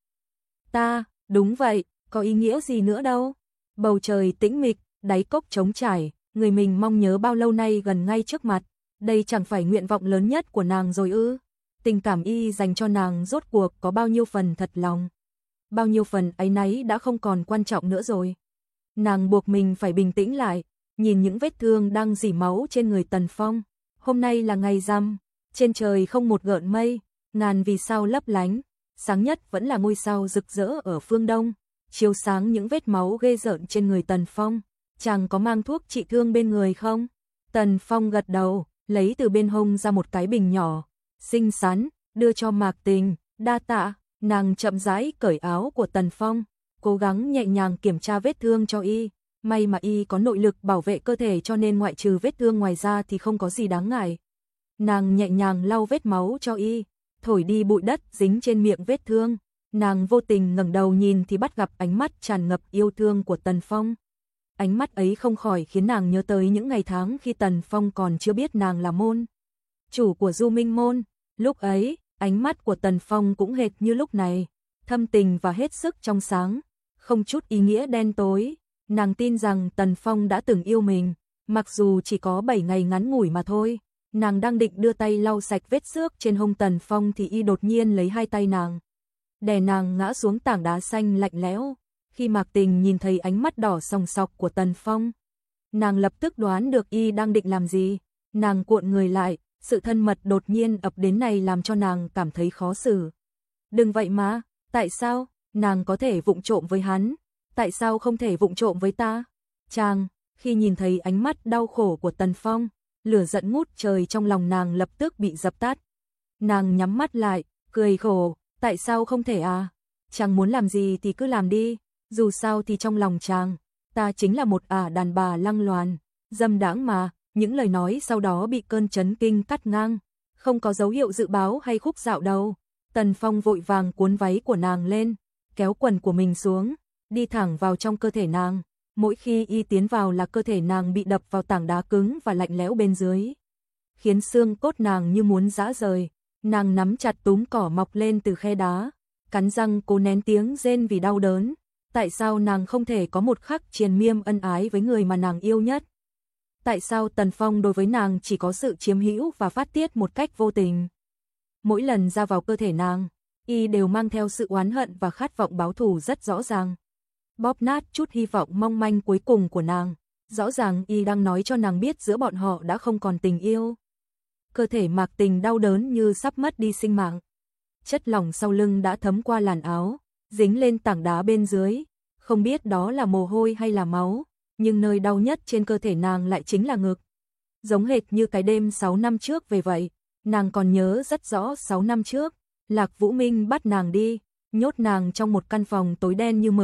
Ta, đúng vậy, có ý nghĩa gì nữa đâu. Bầu trời tĩnh mịch, đáy cốc trống trải, người mình mong nhớ bao lâu nay gần ngay trước mặt, đây chẳng phải nguyện vọng lớn nhất của nàng rồi ư? Tình cảm y dành cho nàng rốt cuộc có bao nhiêu phần thật lòng, bao nhiêu phần áy náy đã không còn quan trọng nữa rồi. Nàng buộc mình phải bình tĩnh lại, nhìn những vết thương đang rỉ máu trên người Tần Phong. Hôm nay là ngày rằm, trên trời không một gợn mây, ngàn vì sao lấp lánh, sáng nhất vẫn là ngôi sao rực rỡ ở phương đông, chiếu sáng những vết máu ghê rợn trên người Tần Phong. Chàng có mang thuốc trị thương bên người không? Tần Phong gật đầu, lấy từ bên hông ra một cái bình nhỏ, xinh xắn, đưa cho Mạc Tình, đa tạ. Nàng chậm rãi cởi áo của Tần Phong, cố gắng nhẹ nhàng kiểm tra vết thương cho y. May mà y có nội lực bảo vệ cơ thể cho nên ngoại trừ vết thương ngoài ra thì không có gì đáng ngại. Nàng nhẹ nhàng lau vết máu cho y, thổi đi bụi đất dính trên miệng vết thương. Nàng vô tình ngẩng đầu nhìn thì bắt gặp ánh mắt tràn ngập yêu thương của Tần Phong. Ánh mắt ấy không khỏi khiến nàng nhớ tới những ngày tháng khi Tần Phong còn chưa biết nàng là môn chủ của Du Minh Môn. Lúc ấy, ánh mắt của Tần Phong cũng hệt như lúc này, thâm tình và hết sức trong sáng, không chút ý nghĩa đen tối. Nàng tin rằng Tần Phong đã từng yêu mình, mặc dù chỉ có bảy ngày ngắn ngủi mà thôi. Nàng đang định đưa tay lau sạch vết xước trên hông Tần Phong thì y đột nhiên lấy hai tay nàng, đè nàng ngã xuống tảng đá xanh lạnh lẽo. Khi Mạc Tình nhìn thấy ánh mắt đỏ sòng sọc của Tần Phong, nàng lập tức đoán được y đang định làm gì. Nàng cuộn người lại, sự thân mật đột nhiên ập đến này làm cho nàng cảm thấy khó xử. Đừng vậy mà, tại sao? Nàng có thể vụng trộm với hắn, tại sao không thể vụng trộm với ta? Chàng, khi nhìn thấy ánh mắt đau khổ của Tần Phong, lửa giận ngút trời trong lòng nàng lập tức bị dập tắt. Nàng nhắm mắt lại, cười khổ, tại sao không thể à? Chàng muốn làm gì thì cứ làm đi, dù sao thì trong lòng chàng, ta chính là một ả đàn bà lăng loàn, dâm đãng mà. Những lời nói sau đó bị cơn chấn kinh cắt ngang, không có dấu hiệu dự báo hay khúc dạo đâu. Tần Phong vội vàng cuốn váy của nàng lên, kéo quần của mình xuống, đi thẳng vào trong cơ thể nàng. Mỗi khi y tiến vào là cơ thể nàng bị đập vào tảng đá cứng và lạnh lẽo bên dưới, khiến xương cốt nàng như muốn giã rời. Nàng nắm chặt túm cỏ mọc lên từ khe đá, cắn răng cố nén tiếng rên vì đau đớn. Tại sao nàng không thể có một khắc triền miên ân ái với người mà nàng yêu nhất? Tại sao Tần Phong đối với nàng chỉ có sự chiếm hữu và phát tiết một cách vô tình? Mỗi lần ra vào cơ thể nàng, y đều mang theo sự oán hận và khát vọng báo thù rất rõ ràng, bóp nát chút hy vọng mong manh cuối cùng của nàng. Rõ ràng y đang nói cho nàng biết giữa bọn họ đã không còn tình yêu. Cơ thể Mạc Tình đau đớn như sắp mất đi sinh mạng. Chất lỏng sau lưng đã thấm qua làn áo, dính lên tảng đá bên dưới, không biết đó là mồ hôi hay là máu. Nhưng nơi đau nhất trên cơ thể nàng lại chính là ngực. Giống hệt như cái đêm sáu năm trước về vậy, nàng còn nhớ rất rõ sáu năm trước, Lạc Vũ Minh bắt nàng đi, nhốt nàng trong một căn phòng tối đen như mực,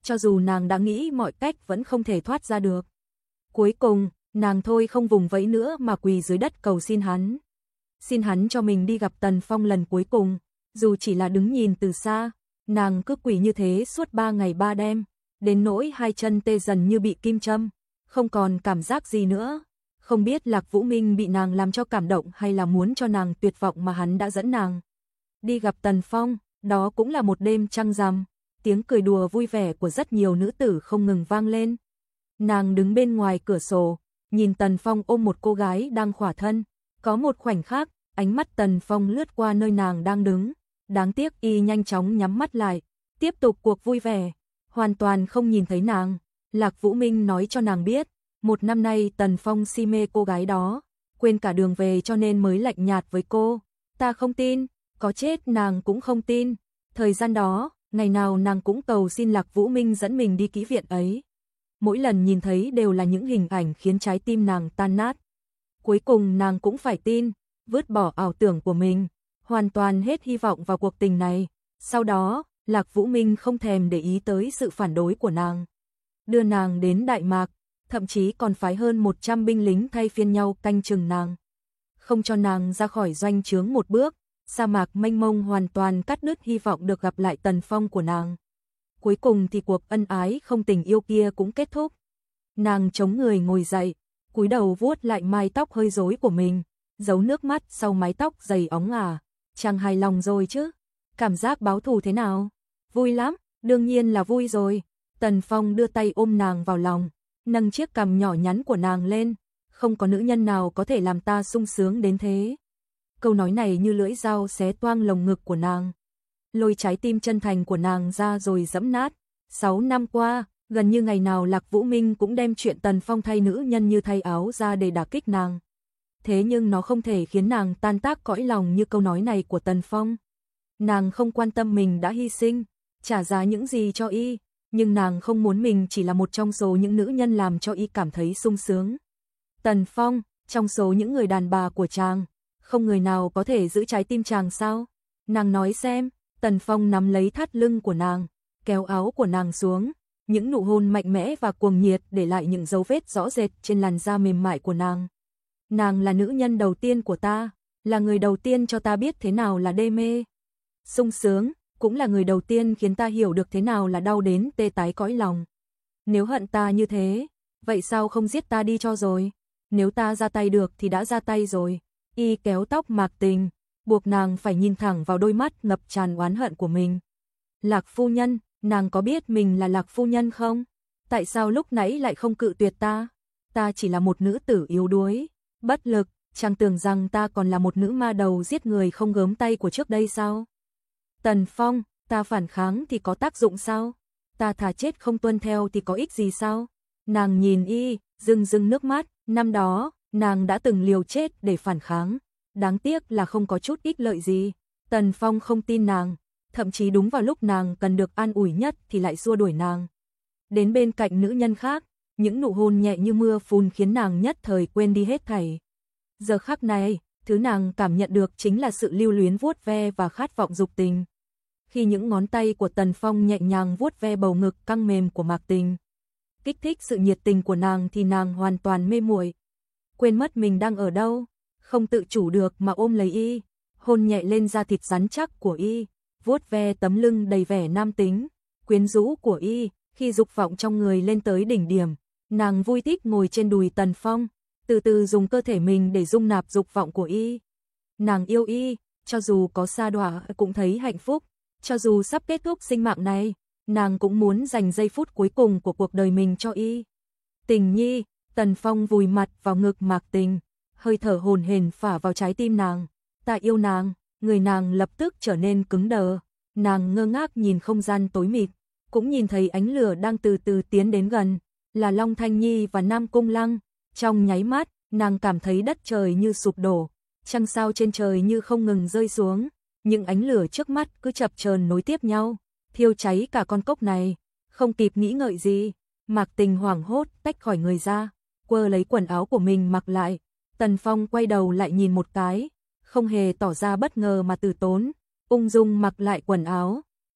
cho dù nàng đã nghĩ mọi cách vẫn không thể thoát ra được. Cuối cùng, nàng thôi không vùng vẫy nữa mà quỳ dưới đất cầu xin hắn. Xin hắn cho mình đi gặp Tần Phong lần cuối cùng, dù chỉ là đứng nhìn từ xa, nàng cứ quỳ như thế suốt ba ngày ba đêm, đến nỗi hai chân tê dần như bị kim châm, không còn cảm giác gì nữa. Không biết Lạc Vũ Minh bị nàng làm cho cảm động hay là muốn cho nàng tuyệt vọng mà hắn đã dẫn nàng đi gặp Tần Phong. Đó cũng là một đêm trăng rằm, tiếng cười đùa vui vẻ của rất nhiều nữ tử không ngừng vang lên. Nàng đứng bên ngoài cửa sổ, nhìn Tần Phong ôm một cô gái đang khỏa thân. Có một khoảnh khắc, ánh mắt Tần Phong lướt qua nơi nàng đang đứng. Đáng tiếc y nhanh chóng nhắm mắt lại, tiếp tục cuộc vui vẻ, hoàn toàn không nhìn thấy nàng. Lạc Vũ Minh nói cho nàng biết, một năm nay Tần Phong si mê cô gái đó, quên cả đường về cho nên mới lạnh nhạt với cô. Ta không tin, có chết nàng cũng không tin. Thời gian đó, ngày nào nàng cũng cầu xin Lạc Vũ Minh dẫn mình đi kỹ viện ấy. Mỗi lần nhìn thấy đều là những hình ảnh khiến trái tim nàng tan nát. Cuối cùng nàng cũng phải tin, vứt bỏ ảo tưởng của mình, hoàn toàn hết hy vọng vào cuộc tình này. Sau đó, Lạc Vũ Minh không thèm để ý tới sự phản đối của nàng, đưa nàng đến Đại Mạc, thậm chí còn phái hơn một trăm binh lính thay phiên nhau canh chừng nàng, không cho nàng ra khỏi doanh trướng một bước. Sa mạc mênh mông hoàn toàn cắt đứt hy vọng được gặp lại Tần Phong của nàng. Cuối cùng thì cuộc ân ái không tình yêu kia cũng kết thúc. Nàng chống người ngồi dậy, cúi đầu vuốt lại mái tóc hơi rối của mình, giấu nước mắt sau mái tóc dày óng ả. Chàng hài lòng rồi chứ? Cảm giác báo thù thế nào? Vui lắm, đương nhiên là vui rồi. Tần Phong đưa tay ôm nàng vào lòng, nâng chiếc cằm nhỏ nhắn của nàng lên. Không có nữ nhân nào có thể làm ta sung sướng đến thế. Câu nói này như lưỡi dao xé toang lồng ngực của nàng, lôi trái tim chân thành của nàng ra rồi giẫm nát. Sáu năm qua, gần như ngày nào Lạc Vũ Minh cũng đem chuyện Tần Phong thay nữ nhân như thay áo ra để đả kích nàng. Thế nhưng nó không thể khiến nàng tan tác cõi lòng như câu nói này của Tần Phong. Nàng không quan tâm mình đã hy sinh, trả giá những gì cho y, nhưng nàng không muốn mình chỉ là một trong số những nữ nhân làm cho y cảm thấy sung sướng. Tần Phong, trong số những người đàn bà của chàng, không người nào có thể giữ trái tim chàng sao? Nàng nói xem. Tần Phong nắm lấy thắt lưng của nàng, kéo áo của nàng xuống, những nụ hôn mạnh mẽ và cuồng nhiệt để lại những dấu vết rõ rệt trên làn da mềm mại của nàng. Nàng là nữ nhân đầu tiên của ta, là người đầu tiên cho ta biết thế nào là đê mê, sung sướng, cũng là người đầu tiên khiến ta hiểu được thế nào là đau đến tê tái cõi lòng. Nếu hận ta như thế, vậy sao không giết ta đi cho rồi? Nếu ta ra tay được thì đã ra tay rồi. Y kéo tóc Mạc Tình, buộc nàng phải nhìn thẳng vào đôi mắt ngập tràn oán hận của mình. Lạc phu nhân, nàng có biết mình là Lạc phu nhân không? Tại sao lúc nãy lại không cự tuyệt ta? Ta chỉ là một nữ tử yếu đuối, bất lực, chàng tưởng rằng ta còn là một nữ ma đầu giết người không gớm tay của trước đây sao? Tần Phong, ta phản kháng thì có tác dụng sao? Ta thà chết không tuân theo thì có ích gì sao? Nàng nhìn y, rưng rưng nước mắt. Năm đó, nàng đã từng liều chết để phản kháng, đáng tiếc là không có chút ích lợi gì. Tần Phong không tin nàng, thậm chí đúng vào lúc nàng cần được an ủi nhất thì lại xua đuổi nàng đến bên cạnh nữ nhân khác. Những nụ hôn nhẹ như mưa phùn khiến nàng nhất thời quên đi hết thảy. Giờ khắc này, thứ nàng cảm nhận được chính là sự lưu luyến vuốt ve và khát vọng dục tình. Khi những ngón tay của Tần Phong nhẹ nhàng vuốt ve bầu ngực căng mềm của Mạc Tình, kích thích sự nhiệt tình của nàng thì nàng hoàn toàn mê muội, quên mất mình đang ở đâu, không tự chủ được mà ôm lấy y, hôn nhẹ lên da thịt rắn chắc của y, vuốt ve tấm lưng đầy vẻ nam tính, quyến rũ của y. Khi dục vọng trong người lên tới đỉnh điểm, nàng vui thích ngồi trên đùi Tần Phong, từ từ dùng cơ thể mình để dung nạp dục vọng của y. Nàng yêu y, cho dù có sa đọa cũng thấy hạnh phúc, cho dù sắp kết thúc sinh mạng này, nàng cũng muốn dành giây phút cuối cùng của cuộc đời mình cho y. Tình nhi, Tần Phong vùi mặt vào ngực Mạc Tình, hơi thở hồn hển phả vào trái tim nàng. Ta yêu nàng. Người nàng lập tức trở nên cứng đờ, nàng ngơ ngác nhìn không gian tối mịt, cũng nhìn thấy ánh lửa đang từ từ tiến đến gần, là Long Thanh Nhi và Nam Cung Lăng. Trong nháy mắt, nàng cảm thấy đất trời như sụp đổ, trăng sao trên trời như không ngừng rơi xuống, những ánh lửa trước mắt cứ chập chờn nối tiếp nhau, thiêu cháy cả con cốc này. Không kịp nghĩ ngợi gì, Mạc Tình hoảng hốt tách khỏi người ra, quơ lấy quần áo của mình mặc lại. Tần Phong quay đầu lại nhìn một cái, không hề tỏ ra bất ngờ mà từ tốn, ung dung mặc lại quần áo.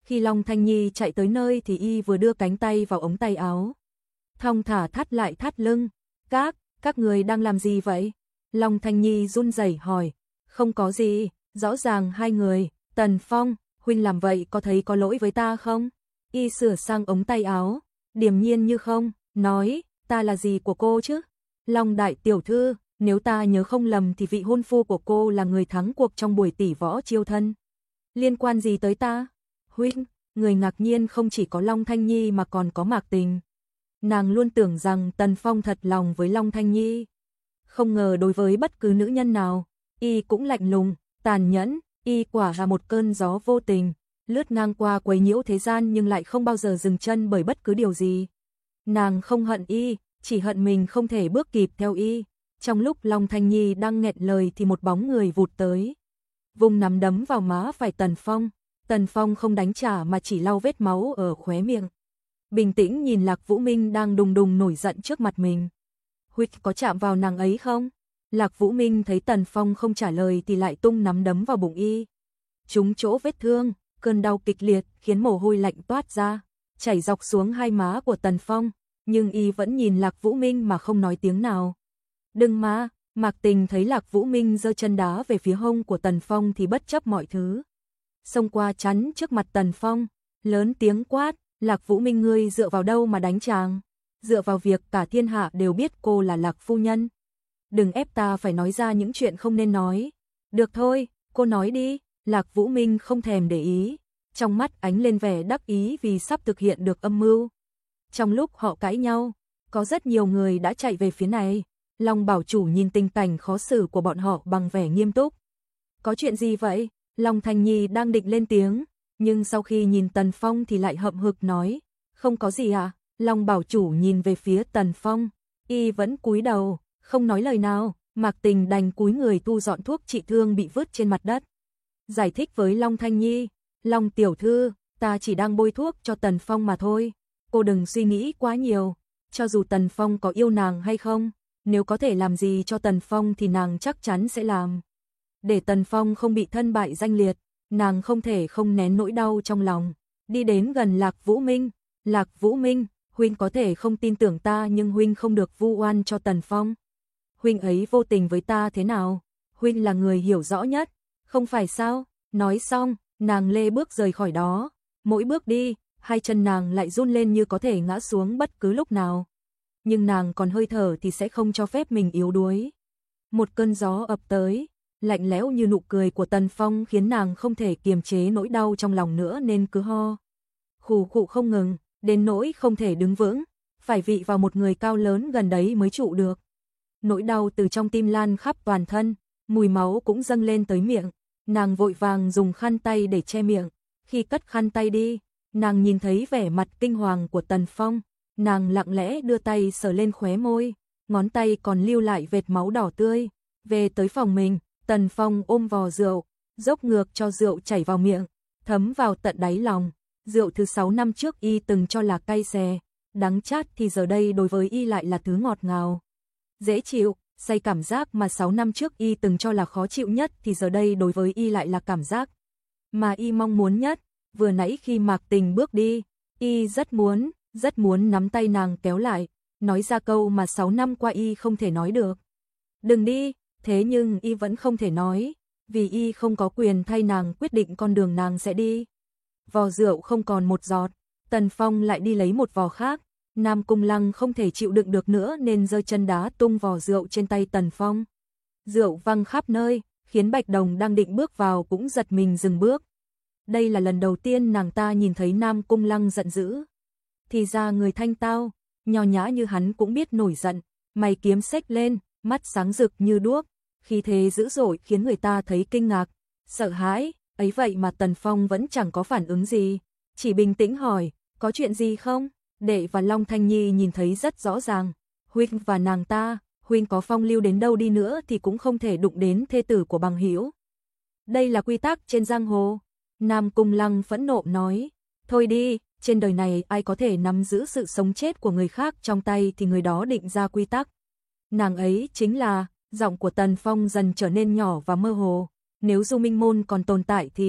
Khi Long Thanh Nhi chạy tới nơi thì y vừa đưa cánh tay vào ống tay áo, thong thả thắt lại thắt lưng. Các, các người đang làm gì vậy? Long Thanh Nhi run rẩy hỏi. Không có gì, rõ ràng hai người. Tần Phong, huynh làm vậy có thấy có lỗi với ta không? Y sửa sang ống tay áo, điềm nhiên như không, nói, ta là gì của cô chứ? Long đại tiểu thư, nếu ta nhớ không lầm thì vị hôn phu của cô là người thắng cuộc trong buổi tỷ võ chiêu thân. Liên quan gì tới ta? Huynh, người ngạc nhiên không chỉ có Long Thanh Nhi mà còn có Mạc Tình. Nàng luôn tưởng rằng Tần Phong thật lòng với Long Thanh Nhi. Không ngờ đối với bất cứ nữ nhân nào, y cũng lạnh lùng, tàn nhẫn, y quả là một cơn gió vô tình, lướt ngang qua quấy nhiễu thế gian nhưng lại không bao giờ dừng chân bởi bất cứ điều gì. Nàng không hận y, chỉ hận mình không thể bước kịp theo y. Trong lúc Long Thanh Nhi đang nghẹn lời thì một bóng người vụt tới, vùng nắm đấm vào má phải Tần Phong. Tần Phong không đánh trả mà chỉ lau vết máu ở khóe miệng, bình tĩnh nhìn Lạc Vũ Minh đang đùng đùng nổi giận trước mặt mình. Huynh có chạm vào nàng ấy không? Lạc Vũ Minh thấy Tần Phong không trả lời thì lại tung nắm đấm vào bụng y. Trúng chỗ vết thương, cơn đau kịch liệt khiến mồ hôi lạnh toát ra, chảy dọc xuống hai má của Tần Phong, nhưng y vẫn nhìn Lạc Vũ Minh mà không nói tiếng nào. Đừng mà, Mạc Tình thấy Lạc Vũ Minh giơ chân đá về phía hông của Tần Phong thì bất chấp mọi thứ, xông qua chắn trước mặt Tần Phong, lớn tiếng quát, Lạc Vũ Minh ngươi dựa vào đâu mà đánh chàng? Dựa vào việc cả thiên hạ đều biết cô là Lạc phu nhân. Đừng ép ta phải nói ra những chuyện không nên nói. Được thôi, cô nói đi. Lạc Vũ Minh không thèm để ý, trong mắt ánh lên vẻ đắc ý vì sắp thực hiện được âm mưu. Trong lúc họ cãi nhau, có rất nhiều người đã chạy về phía này. Long bảo chủ nhìn tình cảnh khó xử của bọn họ bằng vẻ nghiêm túc. Có chuyện gì vậy? Long Thanh Nhi đang định lên tiếng, nhưng sau khi nhìn Tần Phong thì lại hậm hực nói, không có gì à? Long bảo chủ nhìn về phía Tần Phong, y vẫn cúi đầu, không nói lời nào. Mạc Tình đành cúi người thu dọn thuốc trị thương bị vứt trên mặt đất, giải thích với Long Thanh Nhi, Long tiểu thư, ta chỉ đang bôi thuốc cho Tần Phong mà thôi, cô đừng suy nghĩ quá nhiều, cho dù Tần Phong có yêu nàng hay không, nếu có thể làm gì cho Tần Phong thì nàng chắc chắn sẽ làm. Để Tần Phong không bị thân bại danh liệt, nàng không thể không nén nỗi đau trong lòng, đi đến gần Lạc Vũ Minh. Lạc Vũ Minh, huynh có thể không tin tưởng ta nhưng huynh không được vu oan cho Tần Phong. Huynh ấy vô tình với ta thế nào? Huynh là người hiểu rõ nhất, không phải sao? Nói xong, nàng lê bước rời khỏi đó, mỗi bước đi, hai chân nàng lại run lên như có thể ngã xuống bất cứ lúc nào. Nhưng nàng còn hơi thở thì sẽ không cho phép mình yếu đuối. Một cơn gió ập tới, lạnh lẽo như nụ cười của Tần Phong khiến nàng không thể kiềm chế nỗi đau trong lòng nữa nên cứ ho khù khụ không ngừng, đến nỗi không thể đứng vững, phải vị vào một người cao lớn gần đấy mới trụ được. Nỗi đau từ trong tim lan khắp toàn thân, mùi máu cũng dâng lên tới miệng, nàng vội vàng dùng khăn tay để che miệng. Khi cất khăn tay đi, nàng nhìn thấy vẻ mặt kinh hoàng của Tần Phong, nàng lặng lẽ đưa tay sờ lên khóe môi, ngón tay còn lưu lại vệt máu đỏ tươi. Về tới phòng mình, Tần Phong ôm vò rượu, dốc ngược cho rượu chảy vào miệng, thấm vào tận đáy lòng. Rượu thứ sáu năm trước y từng cho là cay xè, đắng chát thì giờ đây đối với y lại là thứ ngọt ngào, dễ chịu, say cảm giác mà sáu năm trước y từng cho là khó chịu nhất thì giờ đây đối với y lại là cảm giác mà y mong muốn nhất. Vừa nãy khi Mạc Tình bước đi, y rất muốn, rất muốn nắm tay nàng kéo lại, nói ra câu mà sáu năm qua y không thể nói được. Đừng đi, thế nhưng y vẫn không thể nói, vì y không có quyền thay nàng quyết định con đường nàng sẽ đi. Vò rượu không còn một giọt, Tần Phong lại đi lấy một vò khác. Nam Cung Lăng không thể chịu đựng được nữa nên giơ chân đá tung vò rượu trên tay Tần Phong. Rượu văng khắp nơi, khiến Bạch Đồng đang định bước vào cũng giật mình dừng bước. Đây là lần đầu tiên nàng ta nhìn thấy Nam Cung Lăng giận dữ. Thì ra người thanh tao, nho nhã như hắn cũng biết nổi giận, mày kiếm xếch lên, mắt sáng rực như đuốc, khí thế dữ dội khiến người ta thấy kinh ngạc, sợ hãi. Ấy vậy mà Tần Phong vẫn chẳng có phản ứng gì, chỉ bình tĩnh hỏi, có chuyện gì không? Đệ và Long Thanh Nhi nhìn thấy rất rõ ràng, huynh và nàng ta, huynh có phong lưu đến đâu đi nữa thì cũng không thể đụng đến thê tử của bằng hữu. Đây là quy tắc trên giang hồ. Nam Cung Lăng phẫn nộ nói, thôi đi, trên đời này ai có thể nắm giữ sự sống chết của người khác trong tay thì người đó định ra quy tắc. Nàng ấy chính là, giọng của Tần Phong dần trở nên nhỏ và mơ hồ. Nếu Du Minh Môn còn tồn tại thì,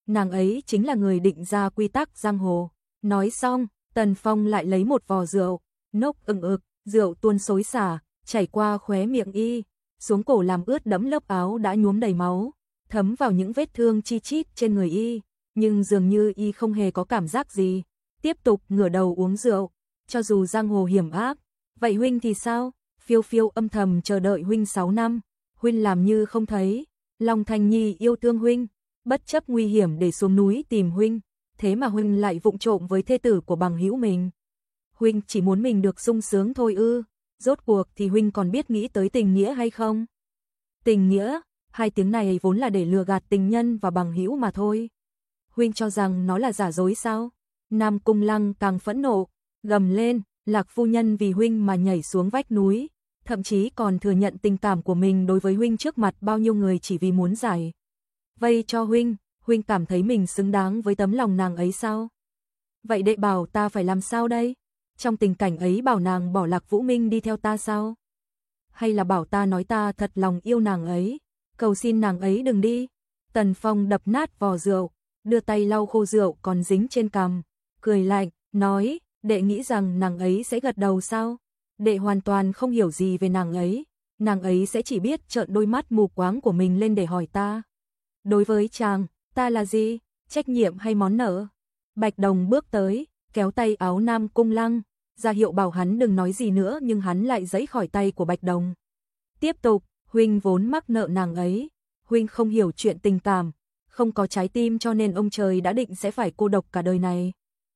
nàng ấy chính là người định ra quy tắc giang hồ. Nói xong, Tần Phong lại lấy một vò rượu, nốc ừng ực, rượu tuôn xối xả, chảy qua khóe miệng y, xuống cổ làm ướt đẫm lớp áo đã nhuốm đầy máu, thấm vào những vết thương chi chít trên người y, nhưng dường như y không hề có cảm giác gì, tiếp tục ngửa đầu uống rượu, cho dù giang hồ hiểm ác, vậy huynh thì sao? Phiêu Phiêu âm thầm chờ đợi huynh sáu năm, huynh làm như không thấy, Long Thanh Nhi yêu thương huynh, bất chấp nguy hiểm để xuống núi tìm huynh, thế mà huynh lại vụng trộm với thê tử của bằng hữu mình. Huynh chỉ muốn mình được sung sướng thôi ư? Rốt cuộc thì huynh còn biết nghĩ tới tình nghĩa hay không? Tình nghĩa, hai tiếng này vốn là để lừa gạt tình nhân và bằng hữu mà thôi. Huynh cho rằng nó là giả dối sao? Nam Cung Lăng càng phẫn nộ, gầm lên, Lạc phu nhân vì huynh mà nhảy xuống vách núi, thậm chí còn thừa nhận tình cảm của mình đối với huynh trước mặt bao nhiêu người chỉ vì muốn giải vây cho huynh, huynh cảm thấy mình xứng đáng với tấm lòng nàng ấy sao? Vậy đệ bảo ta phải làm sao đây? Trong tình cảnh ấy bảo nàng bỏ Lạc Vũ Minh đi theo ta sao? Hay là bảo ta nói ta thật lòng yêu nàng ấy, cầu xin nàng ấy đừng đi? Tần Phong đập nát vò rượu, đưa tay lau khô rượu còn dính trên cằm, cười lạnh, nói, đệ nghĩ rằng nàng ấy sẽ gật đầu sao? Đệ hoàn toàn không hiểu gì về nàng ấy, nàng ấy sẽ chỉ biết trợn đôi mắt mù quáng của mình lên để hỏi ta. Đối với chàng, ta là gì? Trách nhiệm hay món nợ? Bạch Đồng bước tới, kéo tay áo Nam Cung Lăng, ra hiệu bảo hắn đừng nói gì nữa, nhưng hắn lại giãy khỏi tay của Bạch Đồng. Tiếp tục, huynh vốn mắc nợ nàng ấy, huynh không hiểu chuyện tình cảm, không có trái tim cho nên ông trời đã định sẽ phải cô độc cả đời này.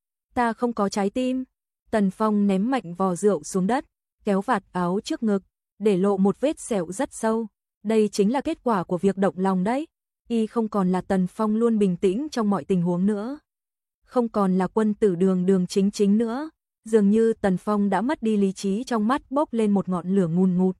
Ta không có trái tim. Tần Phong ném mạnh vò rượu xuống đất, kéo vạt áo trước ngực, để lộ một vết sẹo rất sâu. Đây chính là kết quả của việc động lòng đấy. Y không còn là Tần Phong luôn bình tĩnh trong mọi tình huống nữa. Không còn là quân tử đường đường chính chính nữa. Dường như Tần Phong đã mất đi lý trí, trong mắt bốc lên một ngọn lửa ngùn ngụt.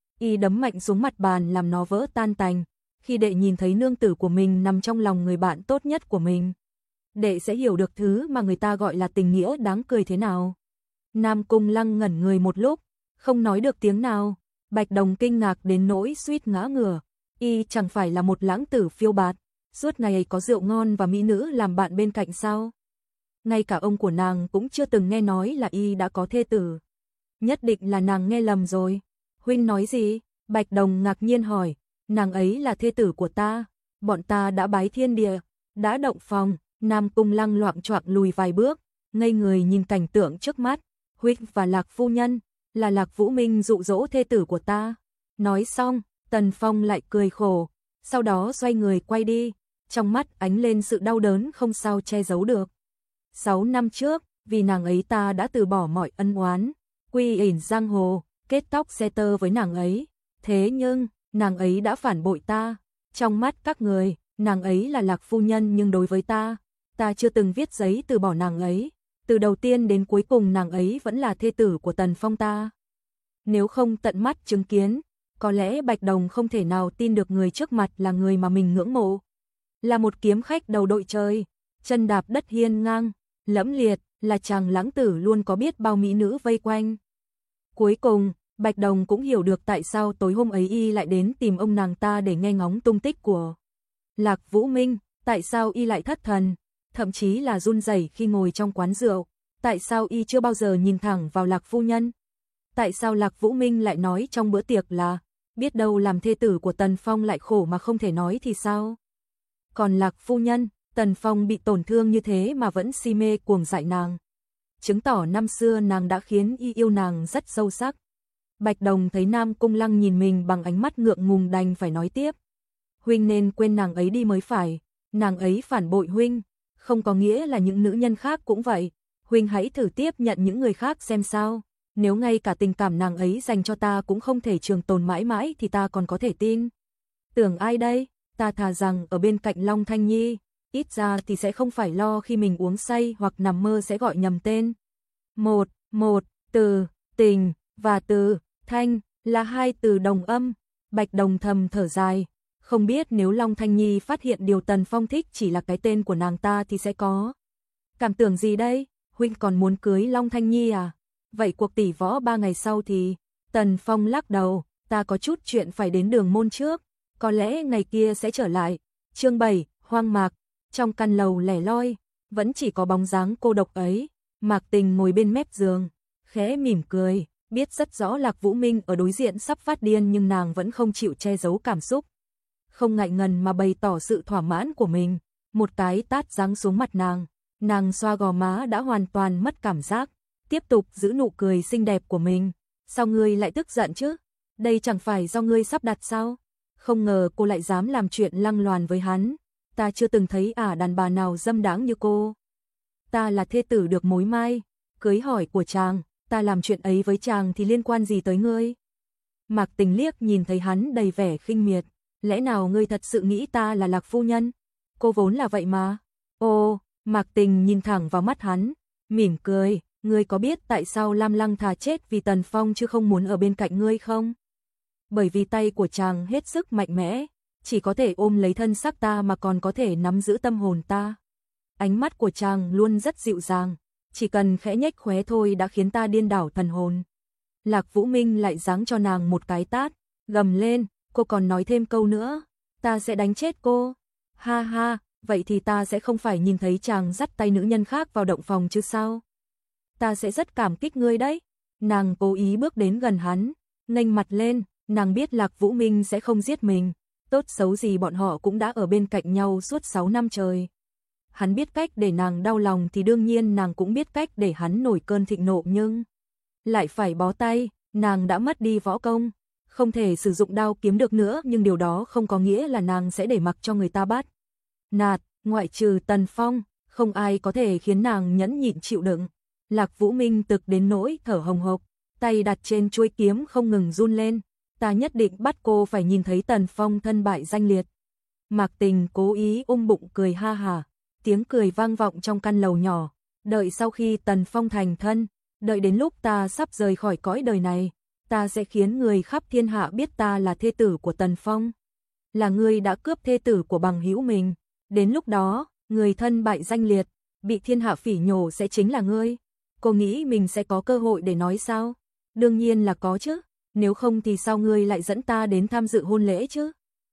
Y đấm mạnh xuống mặt bàn làm nó vỡ tan tành. Khi đệ nhìn thấy nương tử của mình nằm trong lòng người bạn tốt nhất của mình, đệ sẽ hiểu được thứ mà người ta gọi là tình nghĩa đáng cười thế nào. Nam Cung Lăng ngẩn người một lúc, không nói được tiếng nào. Bạch Đồng kinh ngạc đến nỗi suýt ngã ngửa. Y chẳng phải là một lãng tử phiêu bạt, suốt ngày có rượu ngon và mỹ nữ làm bạn bên cạnh sao? Ngay cả ông của nàng cũng chưa từng nghe nói là y đã có thê tử. Nhất định là nàng nghe lầm rồi. Huynh nói gì? Bạch Đồng ngạc nhiên hỏi. Nàng ấy là thê tử của ta. Bọn ta đã bái thiên địa, đã động phòng. Nam Cung Lăng loạng choạng lùi vài bước, ngây người nhìn cảnh tượng trước mắt. Huynh và Lạc phu nhân, là Lạc Vũ Minh dụ dỗ thê tử của ta. Nói xong, Tần Phong lại cười khổ, sau đó xoay người quay đi, trong mắt ánh lên sự đau đớn không sao che giấu được. Sáu năm trước, vì nàng ấy ta đã từ bỏ mọi ân oán, quy ẩn giang hồ, kết tóc xe tơ với nàng ấy. Thế nhưng, nàng ấy đã phản bội ta. Trong mắt các người, nàng ấy là Lạc phu nhân, nhưng đối với ta, ta chưa từng viết giấy từ bỏ nàng ấy. Từ đầu tiên đến cuối cùng nàng ấy vẫn là thê tử của Tần Phong ta. Nếu không tận mắt chứng kiến, có lẽ Bạch Đồng không thể nào tin được người trước mặt là người mà mình ngưỡng mộ. Là một kiếm khách đầu đội trời, chân đạp đất hiên ngang, lẫm liệt, là chàng lãng tử luôn có biết bao mỹ nữ vây quanh. Cuối cùng, Bạch Đồng cũng hiểu được tại sao tối hôm ấy y lại đến tìm ông nàng ta để nghe ngóng tung tích của Lạc Vũ Minh, tại sao y lại thất thần, thậm chí là run rẩy khi ngồi trong quán rượu, tại sao y chưa bao giờ nhìn thẳng vào Lạc phu nhân. Tại sao Lạc Vũ Minh lại nói trong bữa tiệc là biết đâu làm thê tử của Tần Phong lại khổ mà không thể nói thì sao? Còn Lạc phu nhân, Tần Phong bị tổn thương như thế mà vẫn si mê cuồng dại nàng, chứng tỏ năm xưa nàng đã khiến y yêu nàng rất sâu sắc. Bạch Đồng thấy Nam Cung Lăng nhìn mình bằng ánh mắt ngượng ngùng đành phải nói tiếp. Huynh nên quên nàng ấy đi mới phải, nàng ấy phản bội huynh, không có nghĩa là những nữ nhân khác cũng vậy. Huynh hãy thử tiếp nhận những người khác xem sao. Nếu ngay cả tình cảm nàng ấy dành cho ta cũng không thể trường tồn mãi mãi thì ta còn có thể tin tưởng ai đây? Ta thà rằng ở bên cạnh Long Thanh Nhi, ít ra thì sẽ không phải lo khi mình uống say hoặc nằm mơ sẽ gọi nhầm tên. Một, một, từ, tình, và từ, thanh, là hai từ đồng âm. Bạch Đồng thầm thở dài, không biết nếu Long Thanh Nhi phát hiện điều Tần Phong thích chỉ là cái tên của nàng ta thì sẽ có cảm tưởng gì đây? Huynh còn muốn cưới Long Thanh Nhi à? Vậy cuộc tỷ võ ba ngày sau thì... Tần Phong lắc đầu, ta có chút chuyện phải đến Đường Môn trước, có lẽ ngày kia sẽ trở lại. Chương bảy, hoang mạc. Trong căn lầu lẻ loi, vẫn chỉ có bóng dáng cô độc ấy. Mạc Tình ngồi bên mép giường, khẽ mỉm cười, biết rất rõ Lạc Vũ Minh ở đối diện sắp phát điên nhưng nàng vẫn không chịu che giấu cảm xúc. Không ngại ngần mà bày tỏ sự thỏa mãn của mình, một cái tát giáng xuống mặt nàng, nàng xoa gò má đã hoàn toàn mất cảm giác, tiếp tục giữ nụ cười xinh đẹp của mình. Sao ngươi lại tức giận chứ? Đây chẳng phải do ngươi sắp đặt sao? Không ngờ cô lại dám làm chuyện lăng loàn với hắn, ta chưa từng thấy ả đàn bà nào dâm đáng như cô. Ta là thê tử được mối mai, cưới hỏi của chàng, ta làm chuyện ấy với chàng thì liên quan gì tới ngươi? Mạc Tình liếc nhìn thấy hắn đầy vẻ khinh miệt, lẽ nào ngươi thật sự nghĩ ta là Lạc phu nhân? Cô vốn là vậy mà. Ô, Mạc Tình nhìn thẳng vào mắt hắn, mỉm cười, ngươi có biết tại sao Lam Lăng thà chết vì Tần Phong chứ không muốn ở bên cạnh ngươi không? Bởi vì tay của chàng hết sức mạnh mẽ, chỉ có thể ôm lấy thân xác ta mà còn có thể nắm giữ tâm hồn ta. Ánh mắt của chàng luôn rất dịu dàng, chỉ cần khẽ nhếch khóe thôi đã khiến ta điên đảo thần hồn. Lạc Vũ Minh lại giáng cho nàng một cái tát, gầm lên, cô còn nói thêm câu nữa, ta sẽ đánh chết cô. Ha ha, vậy thì ta sẽ không phải nhìn thấy chàng dắt tay nữ nhân khác vào động phòng chứ sao? Ta sẽ rất cảm kích ngươi đấy. Nàng cố ý bước đến gần hắn, nghênh mặt lên, nàng biết Lạc Vũ Minh sẽ không giết mình, tốt xấu gì bọn họ cũng đã ở bên cạnh nhau suốt sáu năm trời. Hắn biết cách để nàng đau lòng thì đương nhiên nàng cũng biết cách để hắn nổi cơn thịnh nộ nhưng lại phải bó tay, nàng đã mất đi võ công, không thể sử dụng đao kiếm được nữa nhưng điều đó không có nghĩa là nàng sẽ để mặc cho người ta bắt nạt, ngoại trừ Tần Phong, không ai có thể khiến nàng nhẫn nhịn chịu đựng. Lạc Vũ Minh tực đến nỗi thở hồng hộc, tay đặt trên chuôi kiếm không ngừng run lên, ta nhất định bắt cô phải nhìn thấy Tần Phong thân bại danh liệt. Mạc Tình cố ý ôm bụng cười ha hả, tiếng cười vang vọng trong căn lầu nhỏ, đợi sau khi Tần Phong thành thân, đợi đến lúc ta sắp rời khỏi cõi đời này, ta sẽ khiến người khắp thiên hạ biết ta là thê tử của Tần Phong, là người đã cướp thê tử của bằng hữu mình, đến lúc đó, người thân bại danh liệt, bị thiên hạ phỉ nhổ sẽ chính là ngươi. Cô nghĩ mình sẽ có cơ hội để nói sao? Đương nhiên là có chứ, nếu không thì sao ngươi lại dẫn ta đến tham dự hôn lễ chứ?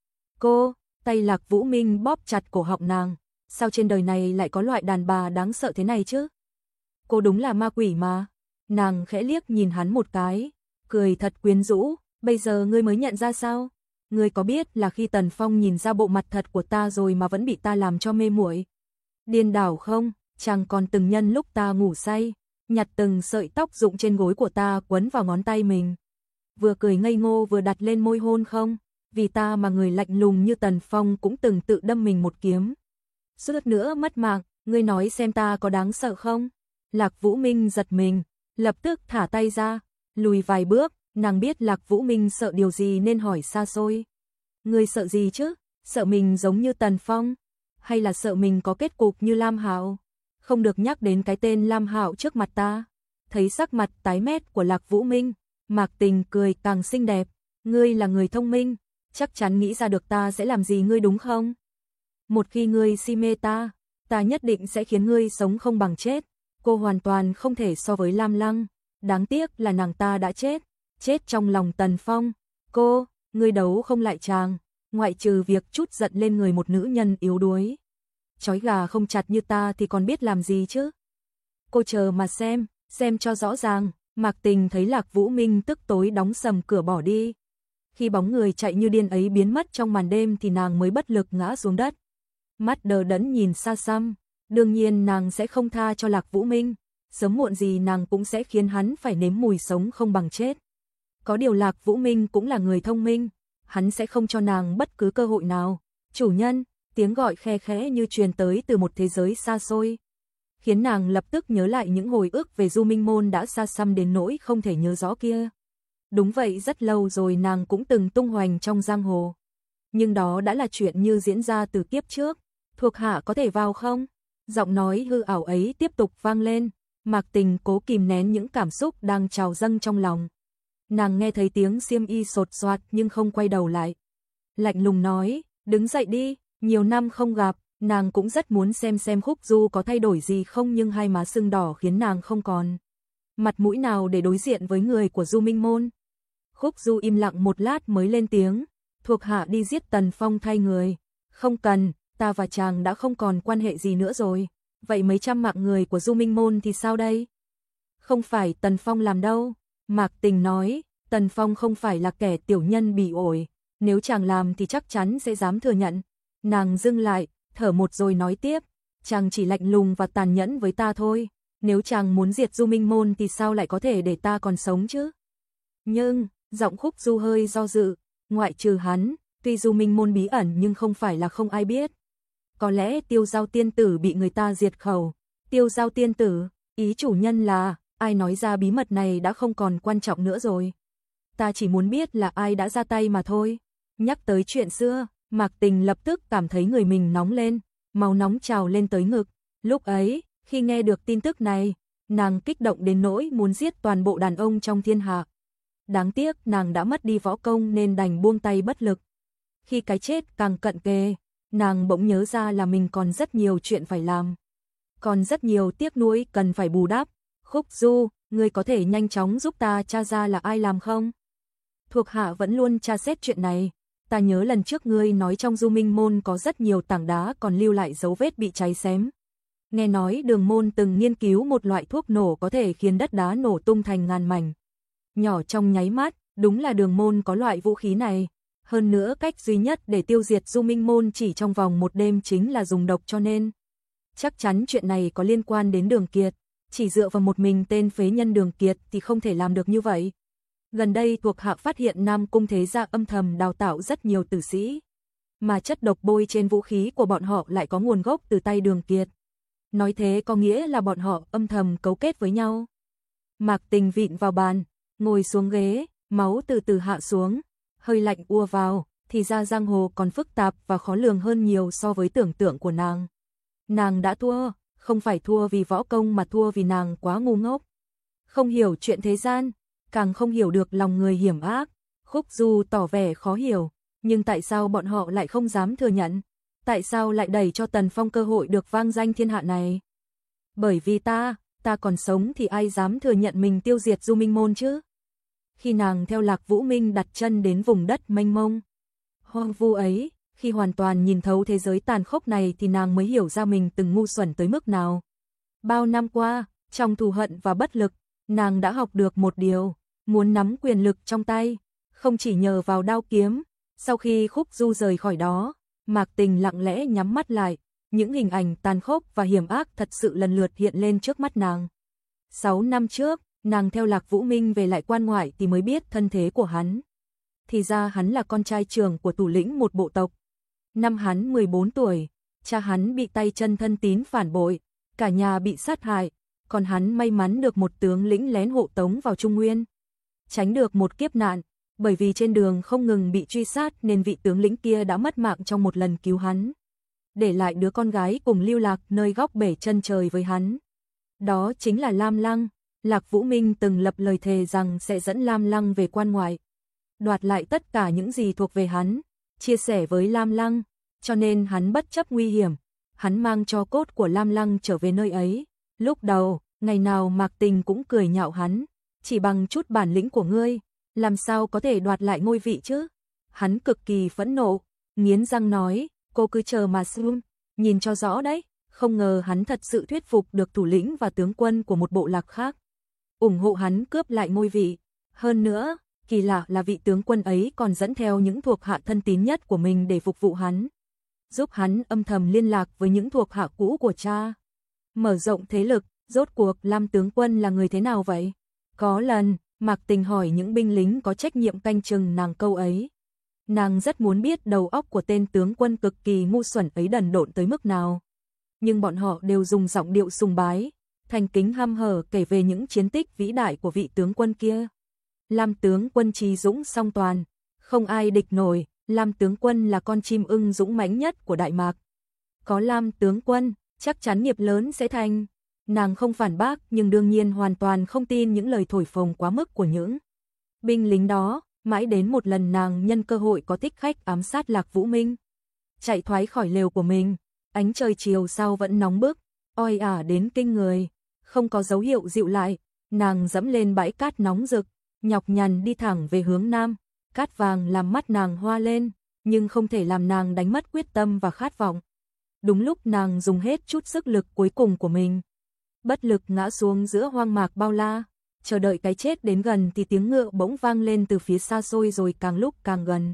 Cô, tay Lạc Vũ Minh bóp chặt cổ họng nàng, sao trên đời này lại có loại đàn bà đáng sợ thế này chứ? Cô đúng là ma quỷ mà. Nàng khẽ liếc nhìn hắn một cái, cười thật quyến rũ, bây giờ ngươi mới nhận ra sao? Ngươi có biết là khi Tần Phong nhìn ra bộ mặt thật của ta rồi mà vẫn bị ta làm cho mê muội, điên đảo không? Chàng còn từng nhân lúc ta ngủ say, nhặt từng sợi tóc rụng trên gối của ta quấn vào ngón tay mình, vừa cười ngây ngô vừa đặt lên môi hôn không? Vì ta mà người lạnh lùng như Tần Phong cũng từng tự đâm mình một kiếm. Suýt nữa mất mạng, ngươi nói xem ta có đáng sợ không? Lạc Vũ Minh giật mình, lập tức thả tay ra, lùi vài bước, nàng biết Lạc Vũ Minh sợ điều gì nên hỏi xa xôi. Ngươi sợ gì chứ? Sợ mình giống như Tần Phong? Hay là sợ mình có kết cục như Lam Hạo? Không được nhắc đến cái tên Lam Hạo trước mặt ta. Thấy sắc mặt tái mét của Lạc Vũ Minh, Mạc Tình cười càng xinh đẹp. Ngươi là người thông minh, chắc chắn nghĩ ra được ta sẽ làm gì ngươi đúng không? Một khi ngươi si mê ta, ta nhất định sẽ khiến ngươi sống không bằng chết. Cô hoàn toàn không thể so với Lam Lăng, đáng tiếc là nàng ta đã chết, chết trong lòng Tần Phong. Cô, ngươi đấu không lại chàng, ngoại trừ việc trút giận lên người một nữ nhân yếu đuối. Chói gà không chặt như ta thì còn biết làm gì chứ? Cô chờ mà xem, xem cho rõ ràng. Mạc Tình thấy Lạc Vũ Minh tức tối đóng sầm cửa bỏ đi. Khi bóng người chạy như điên ấy biến mất trong màn đêm thì nàng mới bất lực ngã xuống đất. Mắt đờ đẫn nhìn xa xăm, đương nhiên nàng sẽ không tha cho Lạc Vũ Minh, sớm muộn gì nàng cũng sẽ khiến hắn phải nếm mùi sống không bằng chết. Có điều Lạc Vũ Minh cũng là người thông minh, hắn sẽ không cho nàng bất cứ cơ hội nào. Chủ nhân, tiếng gọi khe khẽ như truyền tới từ một thế giới xa xôi, khiến nàng lập tức nhớ lại những hồi ức về Du Minh Môn đã xa xăm đến nỗi không thể nhớ rõ kia. Đúng vậy, rất lâu rồi nàng cũng từng tung hoành trong giang hồ. Nhưng đó đã là chuyện như diễn ra từ kiếp trước. Thuộc hạ có thể vào không? Giọng nói hư ảo ấy tiếp tục vang lên. Mạc Tình cố kìm nén những cảm xúc đang trào dâng trong lòng. Nàng nghe thấy tiếng xiêm y sột soạt nhưng không quay đầu lại. Lạnh lùng nói, đứng dậy đi, nhiều năm không gặp, nàng cũng rất muốn xem xem Khúc Du có thay đổi gì không nhưng hai má sưng đỏ khiến nàng không còn mặt mũi nào để đối diện với người của Du Minh Môn. Khúc Du im lặng một lát mới lên tiếng, thuộc hạ đi giết Tần Phong thay người. Không cần, ta và chàng đã không còn quan hệ gì nữa rồi, vậy mấy trăm mạng người của Du Minh Môn thì sao đây? Không phải Tần Phong làm đâu, Mạc Tình nói, Tần Phong không phải là kẻ tiểu nhân bỉ ổi, nếu chàng làm thì chắc chắn sẽ dám thừa nhận. Nàng dừng lại, thở một rồi nói tiếp, chàng chỉ lạnh lùng và tàn nhẫn với ta thôi, nếu chàng muốn diệt Du Minh Môn thì sao lại có thể để ta còn sống chứ? Nhưng, giọng Khúc Du hơi do dự, ngoại trừ hắn, tuy Du Minh Môn bí ẩn nhưng không phải là không ai biết. Có lẽ Tiêu Giao tiên tử bị người ta diệt khẩu. Tiêu Giao tiên tử, ý chủ nhân là, ai nói ra bí mật này đã không còn quan trọng nữa rồi. Ta chỉ muốn biết là ai đã ra tay mà thôi. Nhắc tới chuyện xưa, Mạc Tình lập tức cảm thấy người mình nóng lên, máu nóng trào lên tới ngực. Lúc ấy, khi nghe được tin tức này, nàng kích động đến nỗi muốn giết toàn bộ đàn ông trong thiên hạ. Đáng tiếc nàng đã mất đi võ công nên đành buông tay bất lực. Khi cái chết càng cận kề, nàng bỗng nhớ ra là mình còn rất nhiều chuyện phải làm. Còn rất nhiều tiếc nuối cần phải bù đắp. Khúc Du, ngươi có thể nhanh chóng giúp ta tra ra là ai làm không? Thuộc hạ vẫn luôn tra xét chuyện này. Ta nhớ lần trước ngươi nói trong Du Minh Môn có rất nhiều tảng đá còn lưu lại dấu vết bị cháy xém. Nghe nói Đường Môn từng nghiên cứu một loại thuốc nổ có thể khiến đất đá nổ tung thành ngàn mảnh. Nhỏ trong nháy mắt, đúng là Đường Môn có loại vũ khí này. Hơn nữa cách duy nhất để tiêu diệt Du Minh Môn chỉ trong vòng một đêm chính là dùng độc, cho nên chắc chắn chuyện này có liên quan đến Đường Kiệt. Chỉ dựa vào một mình tên phế nhân Đường Kiệt thì không thể làm được như vậy. Gần đây thuộc hạ phát hiện Nam Cung Thế Gia âm thầm đào tạo rất nhiều tử sĩ, mà chất độc bôi trên vũ khí của bọn họ lại có nguồn gốc từ tay Đường Kiệt. Nói thế có nghĩa là bọn họ âm thầm cấu kết với nhau. Mạc Tình vịn vào bàn, ngồi xuống ghế, máu từ từ hạ xuống, hơi lạnh ùa vào, thì ra giang hồ còn phức tạp và khó lường hơn nhiều so với tưởng tượng của nàng. Nàng đã thua, không phải thua vì võ công mà thua vì nàng quá ngu ngốc. Không hiểu chuyện thế gian, càng không hiểu được lòng người hiểm ác. Khúc Du tỏ vẻ khó hiểu, nhưng tại sao bọn họ lại không dám thừa nhận? Tại sao lại đẩy cho Tần Phong cơ hội được vang danh thiên hạ này? Bởi vì ta, ta còn sống thì ai dám thừa nhận mình tiêu diệt Du Minh Môn chứ? Khi nàng theo Lạc Vũ Minh đặt chân đến vùng đất mênh mông, hoang vu ấy, khi hoàn toàn nhìn thấu thế giới tàn khốc này thì nàng mới hiểu ra mình từng ngu xuẩn tới mức nào. Bao năm qua, trong thù hận và bất lực, nàng đã học được một điều, muốn nắm quyền lực trong tay, không chỉ nhờ vào đao kiếm. Sau khi Khúc Du rời khỏi đó, Mạc Tình lặng lẽ nhắm mắt lại, những hình ảnh tàn khốc và hiểm ác thật sự lần lượt hiện lên trước mắt nàng. Sáu năm trước, nàng theo Lạc Vũ Minh về lại quan ngoại thì mới biết thân thế của hắn. Thì ra hắn là con trai trưởng của thủ lĩnh một bộ tộc. Năm hắn mười bốn tuổi, cha hắn bị tay chân thân tín phản bội, cả nhà bị sát hại, còn hắn may mắn được một tướng lĩnh lén hộ tống vào Trung Nguyên, tránh được một kiếp nạn. Bởi vì trên đường không ngừng bị truy sát nên vị tướng lĩnh kia đã mất mạng trong một lần cứu hắn, để lại đứa con gái cùng lưu lạc nơi góc bể chân trời với hắn. Đó chính là Lam Lăng. Lạc Vũ Minh từng lập lời thề rằng sẽ dẫn Lam Lăng về quan ngoại, đoạt lại tất cả những gì thuộc về hắn, chia sẻ với Lam Lăng, cho nên hắn bất chấp nguy hiểm, hắn mang tro cốt của Lam Lăng trở về nơi ấy. Lúc đầu, ngày nào Mạc Tình cũng cười nhạo hắn, chỉ bằng chút bản lĩnh của ngươi, làm sao có thể đoạt lại ngôi vị chứ? Hắn cực kỳ phẫn nộ, nghiến răng nói, cô cứ chờ mà xem, nhìn cho rõ đấy. Không ngờ hắn thật sự thuyết phục được thủ lĩnh và tướng quân của một bộ lạc khác, ủng hộ hắn cướp lại ngôi vị. Hơn nữa, kỳ lạ là vị tướng quân ấy còn dẫn theo những thuộc hạ thân tín nhất của mình để phục vụ hắn, giúp hắn âm thầm liên lạc với những thuộc hạ cũ của cha, mở rộng thế lực. Rốt cuộc Lam tướng quân là người thế nào vậy? Có lần, Mạc Tình hỏi những binh lính có trách nhiệm canh chừng nàng câu ấy. Nàng rất muốn biết đầu óc của tên tướng quân cực kỳ ngu xuẩn ấy đần độn tới mức nào. Nhưng bọn họ đều dùng giọng điệu sùng bái, thành kính hăm hở kể về những chiến tích vĩ đại của vị tướng quân kia. Lam tướng quân trí dũng song toàn, không ai địch nổi. Lam tướng quân là con chim ưng dũng mãnh nhất của Đại Mạc. Có Lam tướng quân, chắc chắn nghiệp lớn sẽ thành. Nàng không phản bác nhưng đương nhiên hoàn toàn không tin những lời thổi phồng quá mức của những binh lính đó. Mãi đến một lần nàng nhân cơ hội có thích khách ám sát Lạc Vũ Minh, chạy thoái khỏi lều của mình. Ánh trời chiều sau vẫn nóng bức, oi ả đến kinh người, không có dấu hiệu dịu lại. Nàng dẫm lên bãi cát nóng rực, nhọc nhằn đi thẳng về hướng nam. Cát vàng làm mắt nàng hoa lên, nhưng không thể làm nàng đánh mất quyết tâm và khát vọng. đúng lúc nàng dùng hết chút sức lực cuối cùng của mình. Bất lực ngã xuống giữa hoang mạc bao la, chờ đợi cái chết đến gần thì tiếng ngựa bỗng vang lên từ phía xa xôi rồi càng lúc càng gần.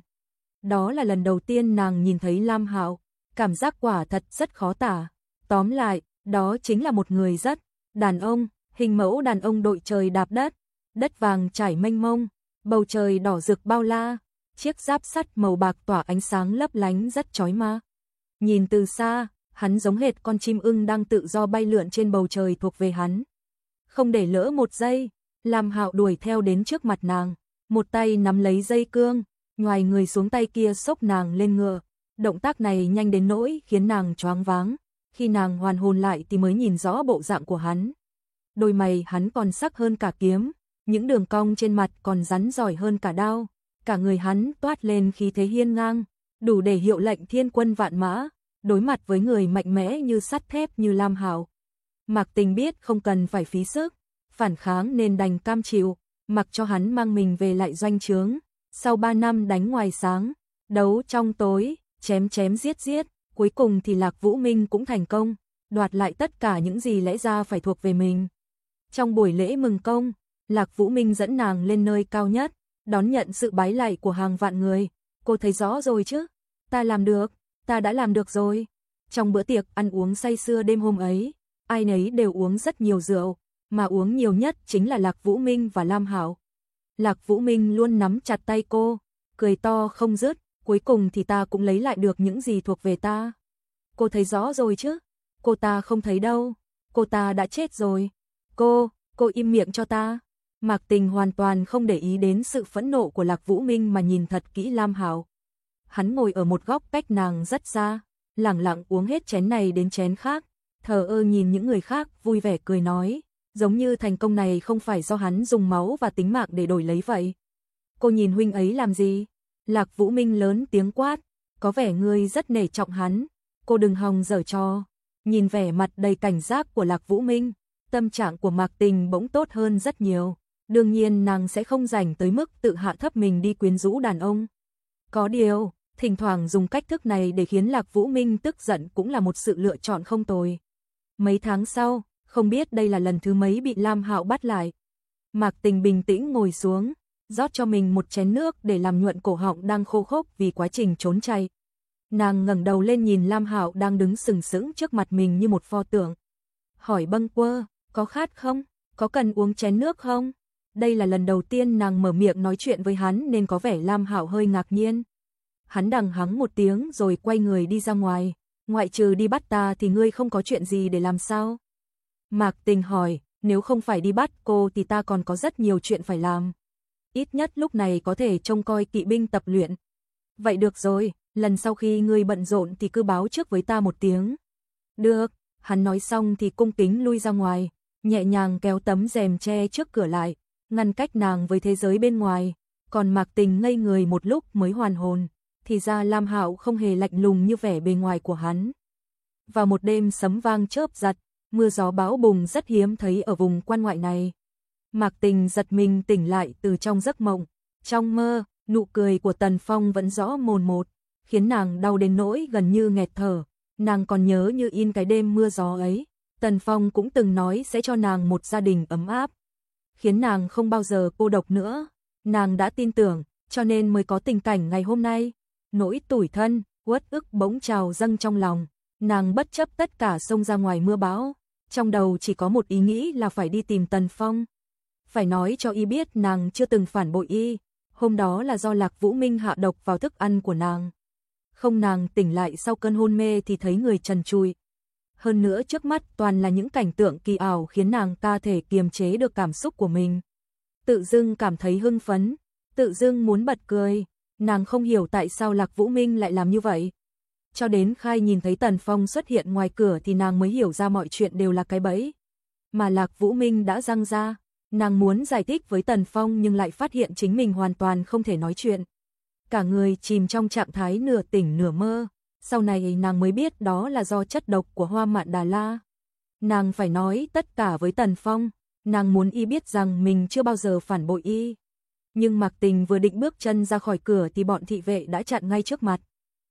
Đó là lần đầu tiên nàng nhìn thấy Lam Hạo, cảm giác quả thật rất khó tả. Tóm lại, đó chính là một người rất đàn ông, hình mẫu đàn ông đội trời đạp đất, đất vàng trải mênh mông, bầu trời đỏ rực bao la, chiếc giáp sắt màu bạc tỏa ánh sáng lấp lánh rất chói ma. Nhìn từ xa, hắn giống hệt con chim ưng đang tự do bay lượn trên bầu trời thuộc về hắn. Không để lỡ một giây, Lam Hạo đuổi theo đến trước mặt nàng, một tay nắm lấy dây cương, nhoài người xuống tay kia xốc nàng lên ngựa. Động tác này nhanh đến nỗi khiến nàng choáng váng, khi nàng hoàn hồn lại thì mới nhìn rõ bộ dạng của hắn. Đôi mày hắn còn sắc hơn cả kiếm, những đường cong trên mặt còn rắn giỏi hơn cả đao, cả người hắn toát lên khí thế hiên ngang, đủ để hiệu lệnh thiên quân vạn mã, đối mặt với người mạnh mẽ như sắt thép như Lam Hạo. Mạc Tình biết không cần phải phí sức, phản kháng nên đành cam chịu, mặc cho hắn mang mình về lại doanh trướng. Sau ba năm đánh ngoài sáng, đấu trong tối, chém chém giết giết, cuối cùng thì Lạc Vũ Minh cũng thành công, đoạt lại tất cả những gì lẽ ra phải thuộc về mình. Trong buổi lễ mừng công, Lạc Vũ Minh dẫn nàng lên nơi cao nhất, đón nhận sự bái lạy của hàng vạn người. Cô thấy rõ rồi chứ? Ta làm được, ta đã làm được rồi. Trong bữa tiệc ăn uống say sưa đêm hôm ấy, ai nấy đều uống rất nhiều rượu, mà uống nhiều nhất chính là Lạc Vũ Minh và Lam Hạo. Lạc Vũ Minh luôn nắm chặt tay cô, cười to không dứt, cuối cùng thì ta cũng lấy lại được những gì thuộc về ta. Cô thấy rõ rồi chứ? Cô ta không thấy đâu, cô ta đã chết rồi. Cô, cô im miệng cho ta. Mạc Tình hoàn toàn không để ý đến sự phẫn nộ của Lạc Vũ Minh mà nhìn thật kỹ Lam Hạo. Hắn ngồi ở một góc cách nàng rất xa, lẳng lặng uống hết chén này đến chén khác, thờ ơ nhìn những người khác vui vẻ cười nói, giống như thành công này không phải do hắn dùng máu và tính mạng để đổi lấy vậy. Cô nhìn huynh ấy làm gì? Lạc Vũ Minh lớn tiếng quát, có vẻ ngươi rất nể trọng hắn, cô đừng hòng giở trò. Nhìn vẻ mặt đầy cảnh giác của Lạc Vũ Minh, tâm trạng của Mạc Tình bỗng tốt hơn rất nhiều. Đương nhiên nàng sẽ không rảnh tới mức tự hạ thấp mình đi quyến rũ đàn ông. Có điều, thỉnh thoảng dùng cách thức này để khiến Lạc Vũ Minh tức giận cũng là một sự lựa chọn không tồi. Mấy tháng sau, không biết đây là lần thứ mấy bị Lam Hạo bắt lại. Mạc Tình bình tĩnh ngồi xuống, rót cho mình một chén nước để làm nhuận cổ họng đang khô khốc vì quá trình trốn chạy. Nàng ngẩng đầu lên nhìn Lam Hạo đang đứng sừng sững trước mặt mình như một pho tượng. Hỏi bâng quơ, có khát không? Có cần uống chén nước không? Đây là lần đầu tiên nàng mở miệng nói chuyện với hắn nên có vẻ Lam Hạo hơi ngạc nhiên. Hắn đằng hắng một tiếng rồi quay người đi ra ngoài. Ngoại trừ đi bắt ta thì ngươi không có chuyện gì để làm sao? Mạc Tình hỏi, nếu không phải đi bắt cô thì ta còn có rất nhiều chuyện phải làm. Ít nhất lúc này có thể trông coi kỵ binh tập luyện. Vậy được rồi, lần sau khi ngươi bận rộn thì cứ báo trước với ta một tiếng. Được, hắn nói xong thì cung kính lui ra ngoài, nhẹ nhàng kéo tấm rèm che trước cửa lại, ngăn cách nàng với thế giới bên ngoài. Còn Mạc Tình ngây người một lúc mới hoàn hồn, thì ra Lam Hạo không hề lạnh lùng như vẻ bề ngoài của hắn. Vào một đêm sấm vang chớp giật, mưa gió bão bùng rất hiếm thấy ở vùng quan ngoại này. Mạc Tình giật mình tỉnh lại từ trong giấc mộng. Trong mơ, nụ cười của Tần Phong vẫn rõ mồn một, khiến nàng đau đến nỗi gần như nghẹt thở. Nàng còn nhớ như in cái đêm mưa gió ấy. Tần Phong cũng từng nói sẽ cho nàng một gia đình ấm áp, khiến nàng không bao giờ cô độc nữa. Nàng đã tin tưởng, cho nên mới có tình cảnh ngày hôm nay. Nỗi tủi thân, uất ức bỗng trào dâng trong lòng. Nàng bất chấp tất cả xông ra ngoài mưa bão. Trong đầu chỉ có một ý nghĩ là phải đi tìm Tần Phong. Phải nói cho y biết nàng chưa từng phản bội y. Hôm đó là do Lạc Vũ Minh hạ độc vào thức ăn của nàng. Không, nàng tỉnh lại sau cơn hôn mê thì thấy người trần trụi. Hơn nữa trước mắt toàn là những cảnh tượng kỳ ảo khiến nàng ta thể kiềm chế được cảm xúc của mình. Tự dưng cảm thấy hưng phấn, tự dưng muốn bật cười. Nàng không hiểu tại sao Lạc Vũ Minh lại làm như vậy. Cho đến khi nhìn thấy Tần Phong xuất hiện ngoài cửa thì nàng mới hiểu ra mọi chuyện đều là cái bẫy mà Lạc Vũ Minh đã răng ra. Nàng muốn giải thích với Tần Phong nhưng lại phát hiện chính mình hoàn toàn không thể nói chuyện. Cả người chìm trong trạng thái nửa tỉnh nửa mơ. Sau này nàng mới biết đó là do chất độc của hoa mạn Đà La. Nàng phải nói tất cả với Tần Phong. Nàng muốn y biết rằng mình chưa bao giờ phản bội y. Nhưng Mạc Tình vừa định bước chân ra khỏi cửa thì bọn thị vệ đã chặn ngay trước mặt.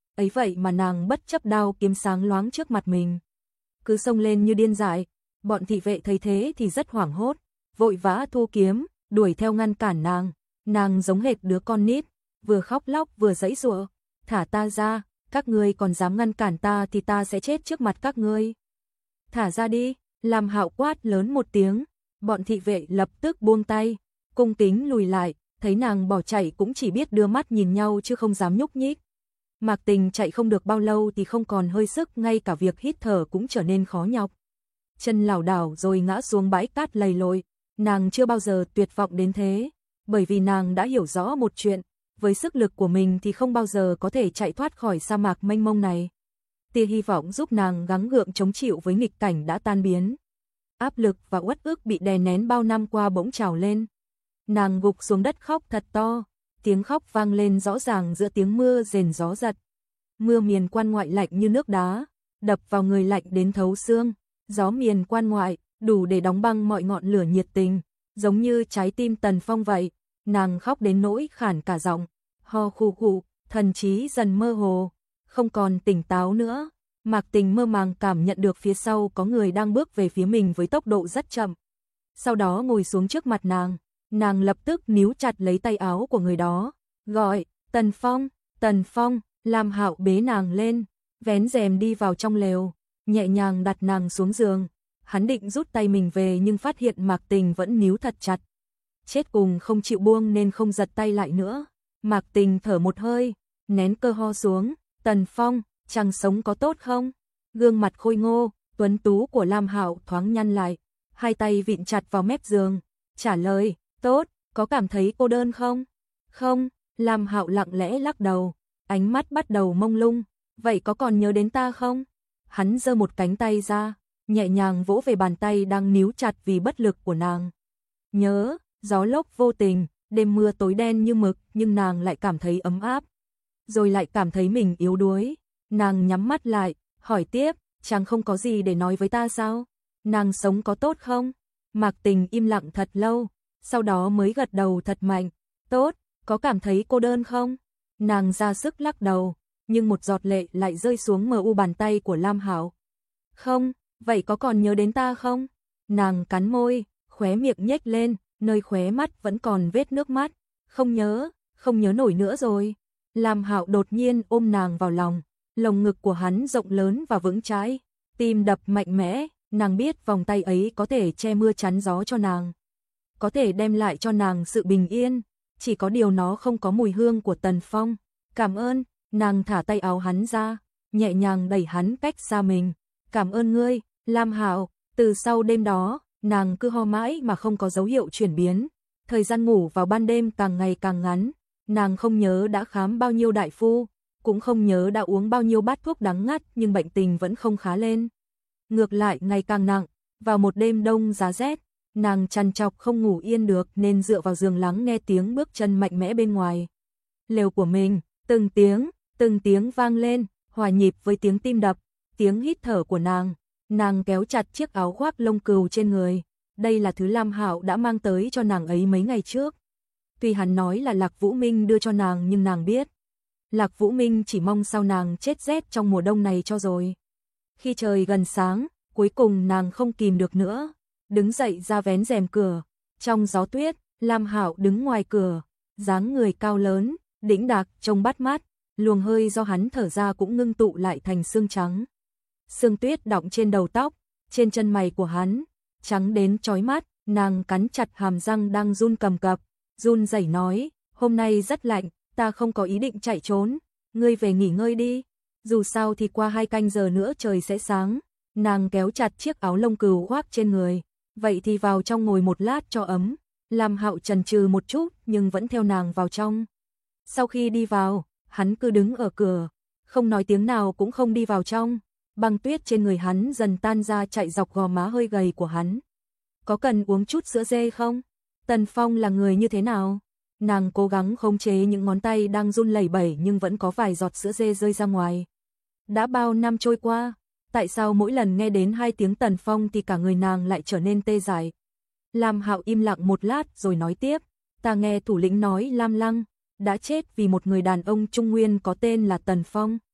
ấy vậy mà nàng bất chấp đao kiếm sáng loáng trước mặt mình, cứ xông lên như điên dại. Bọn thị vệ thấy thế thì rất hoảng hốt, vội vã thu kiếm, đuổi theo ngăn cản nàng. Nàng giống hệt đứa con nít, vừa khóc lóc vừa giãy giụa, "Thả ta ra, các ngươi còn dám ngăn cản ta thì ta sẽ chết trước mặt các ngươi. Thả ra đi." Lam Hạo quát lớn một tiếng, bọn thị vệ lập tức buông tay, cung kính lùi lại, thấy nàng bỏ chạy cũng chỉ biết đưa mắt nhìn nhau chứ không dám nhúc nhích. Mạc Tình chạy không được bao lâu thì không còn hơi sức, ngay cả việc hít thở cũng trở nên khó nhọc. Chân lảo đảo rồi ngã xuống bãi cát lầy lội, nàng chưa bao giờ tuyệt vọng đến thế, bởi vì nàng đã hiểu rõ một chuyện, với sức lực của mình thì không bao giờ có thể chạy thoát khỏi sa mạc mênh mông này. Tia hy vọng giúp nàng gắng gượng chống chịu với nghịch cảnh đã tan biến. Áp lực và uất ức bị đè nén bao năm qua bỗng trào lên. Nàng gục xuống đất khóc thật to, tiếng khóc vang lên rõ ràng giữa tiếng mưa rền gió giật. Mưa miền quan ngoại lạnh như nước đá, đập vào người lạnh đến thấu xương. Gió miền quan ngoại đủ để đóng băng mọi ngọn lửa nhiệt tình, giống như trái tim Tần Phong vậy. Nàng khóc đến nỗi khản cả giọng, ho khụ khụ, thần trí dần mơ hồ, không còn tỉnh táo nữa. Mạc Tình mơ màng cảm nhận được phía sau có người đang bước về phía mình với tốc độ rất chậm. Sau đó ngồi xuống trước mặt nàng, nàng lập tức níu chặt lấy tay áo của người đó, gọi, "Tần Phong, Tần Phong." Lam Hạo bế nàng lên, vén rèm đi vào trong lều, nhẹ nhàng đặt nàng xuống giường. Hắn định rút tay mình về nhưng phát hiện Mạc Tình vẫn níu thật chặt. Chết cùng không chịu buông nên không giật tay lại nữa. Mạc Tình thở một hơi, nén cơ ho xuống, "Tần Phong, chàng sống có tốt không?" Gương mặt khôi ngô, tuấn tú của Lam Hạo thoáng nhăn lại, hai tay vịn chặt vào mép giường, trả lời, "Tốt." "Có cảm thấy cô đơn không?" "Không." Lam Hạo lặng lẽ lắc đầu, ánh mắt bắt đầu mông lung. "Vậy có còn nhớ đến ta không?" Hắn giơ một cánh tay ra, nhẹ nhàng vỗ về bàn tay đang níu chặt vì bất lực của nàng. "Nhớ." Gió lốc vô tình, đêm mưa tối đen như mực, nhưng nàng lại cảm thấy ấm áp, rồi lại cảm thấy mình yếu đuối. Nàng nhắm mắt lại, hỏi tiếp, "Chàng không có gì để nói với ta sao? Nàng sống có tốt không?" Mạc Tình im lặng thật lâu, sau đó mới gật đầu thật mạnh, "Tốt." "Có cảm thấy cô đơn không?" Nàng ra sức lắc đầu, nhưng một giọt lệ lại rơi xuống mờ u bàn tay của Lam Hạo. "Không." "Vậy có còn nhớ đến ta không?" Nàng cắn môi, khóe miệng nhếch lên, nơi khóe mắt vẫn còn vết nước mắt. "Không nhớ, không nhớ nổi nữa rồi." Lam Hạo đột nhiên ôm nàng vào lòng, lồng ngực của hắn rộng lớn và vững chãi, tim đập mạnh mẽ. Nàng biết vòng tay ấy có thể che mưa chắn gió cho nàng, có thể đem lại cho nàng sự bình yên, chỉ có điều nó không có mùi hương của Tần Phong. "Cảm ơn." Nàng thả tay áo hắn ra, nhẹ nhàng đẩy hắn cách xa mình. "Cảm ơn ngươi, Lam Hạo." Từ sau đêm đó, nàng cứ ho mãi mà không có dấu hiệu chuyển biến. Thời gian ngủ vào ban đêm càng ngày càng ngắn, nàng không nhớ đã khám bao nhiêu đại phu, cũng không nhớ đã uống bao nhiêu bát thuốc đắng ngắt, nhưng bệnh tình vẫn không khá lên. Ngược lại ngày càng nặng. Vào một đêm đông giá rét, nàng trằn trọc không ngủ yên được nên dựa vào giường lắng nghe tiếng bước chân mạnh mẽ bên ngoài lều của mình. Từng tiếng, từng tiếng vang lên, hòa nhịp với tiếng tim đập, tiếng hít thở của nàng. Nàng kéo chặt chiếc áo khoác lông cừu trên người. Đây là thứ Lam Hạo đã mang tới cho nàng ấy mấy ngày trước. Tuy hắn nói là Lạc Vũ Minh đưa cho nàng nhưng nàng biết, Lạc Vũ Minh chỉ mong sao nàng chết rét trong mùa đông này cho rồi. Khi trời gần sáng, cuối cùng nàng không kìm được nữa, đứng dậy ra vén rèm cửa. Trong gió tuyết, Lam Hạo đứng ngoài cửa, dáng người cao lớn, đĩnh đạc trông bắt mắt, luồng hơi do hắn thở ra cũng ngưng tụ lại thành sương trắng. Sương tuyết đọng trên đầu tóc, trên chân mày của hắn, trắng đến chói mắt. Nàng cắn chặt hàm răng đang run cầm cập, run rẩy nói, "Hôm nay rất lạnh, ta không có ý định chạy trốn, ngươi về nghỉ ngơi đi, dù sao thì qua hai canh giờ nữa trời sẽ sáng." Nàng kéo chặt chiếc áo lông cừu khoác trên người, "Vậy thì vào trong ngồi một lát cho ấm." Lam Hạo chần chừ một chút nhưng vẫn theo nàng vào trong. Sau khi đi vào, hắn cứ đứng ở cửa, không nói tiếng nào cũng không đi vào trong. Băng tuyết trên người hắn dần tan ra chạy dọc gò má hơi gầy của hắn. "Có cần uống chút sữa dê không? Tần Phong là người như thế nào?" Nàng cố gắng khống chế những ngón tay đang run lẩy bẩy nhưng vẫn có vài giọt sữa dê rơi ra ngoài. Đã bao năm trôi qua, tại sao mỗi lần nghe đến hai tiếng Tần Phong thì cả người nàng lại trở nên tê dại? Lam Hạo im lặng một lát rồi nói tiếp, "Ta nghe thủ lĩnh nói Lam Lăng đã chết vì một người đàn ông Trung Nguyên có tên là Tần Phong."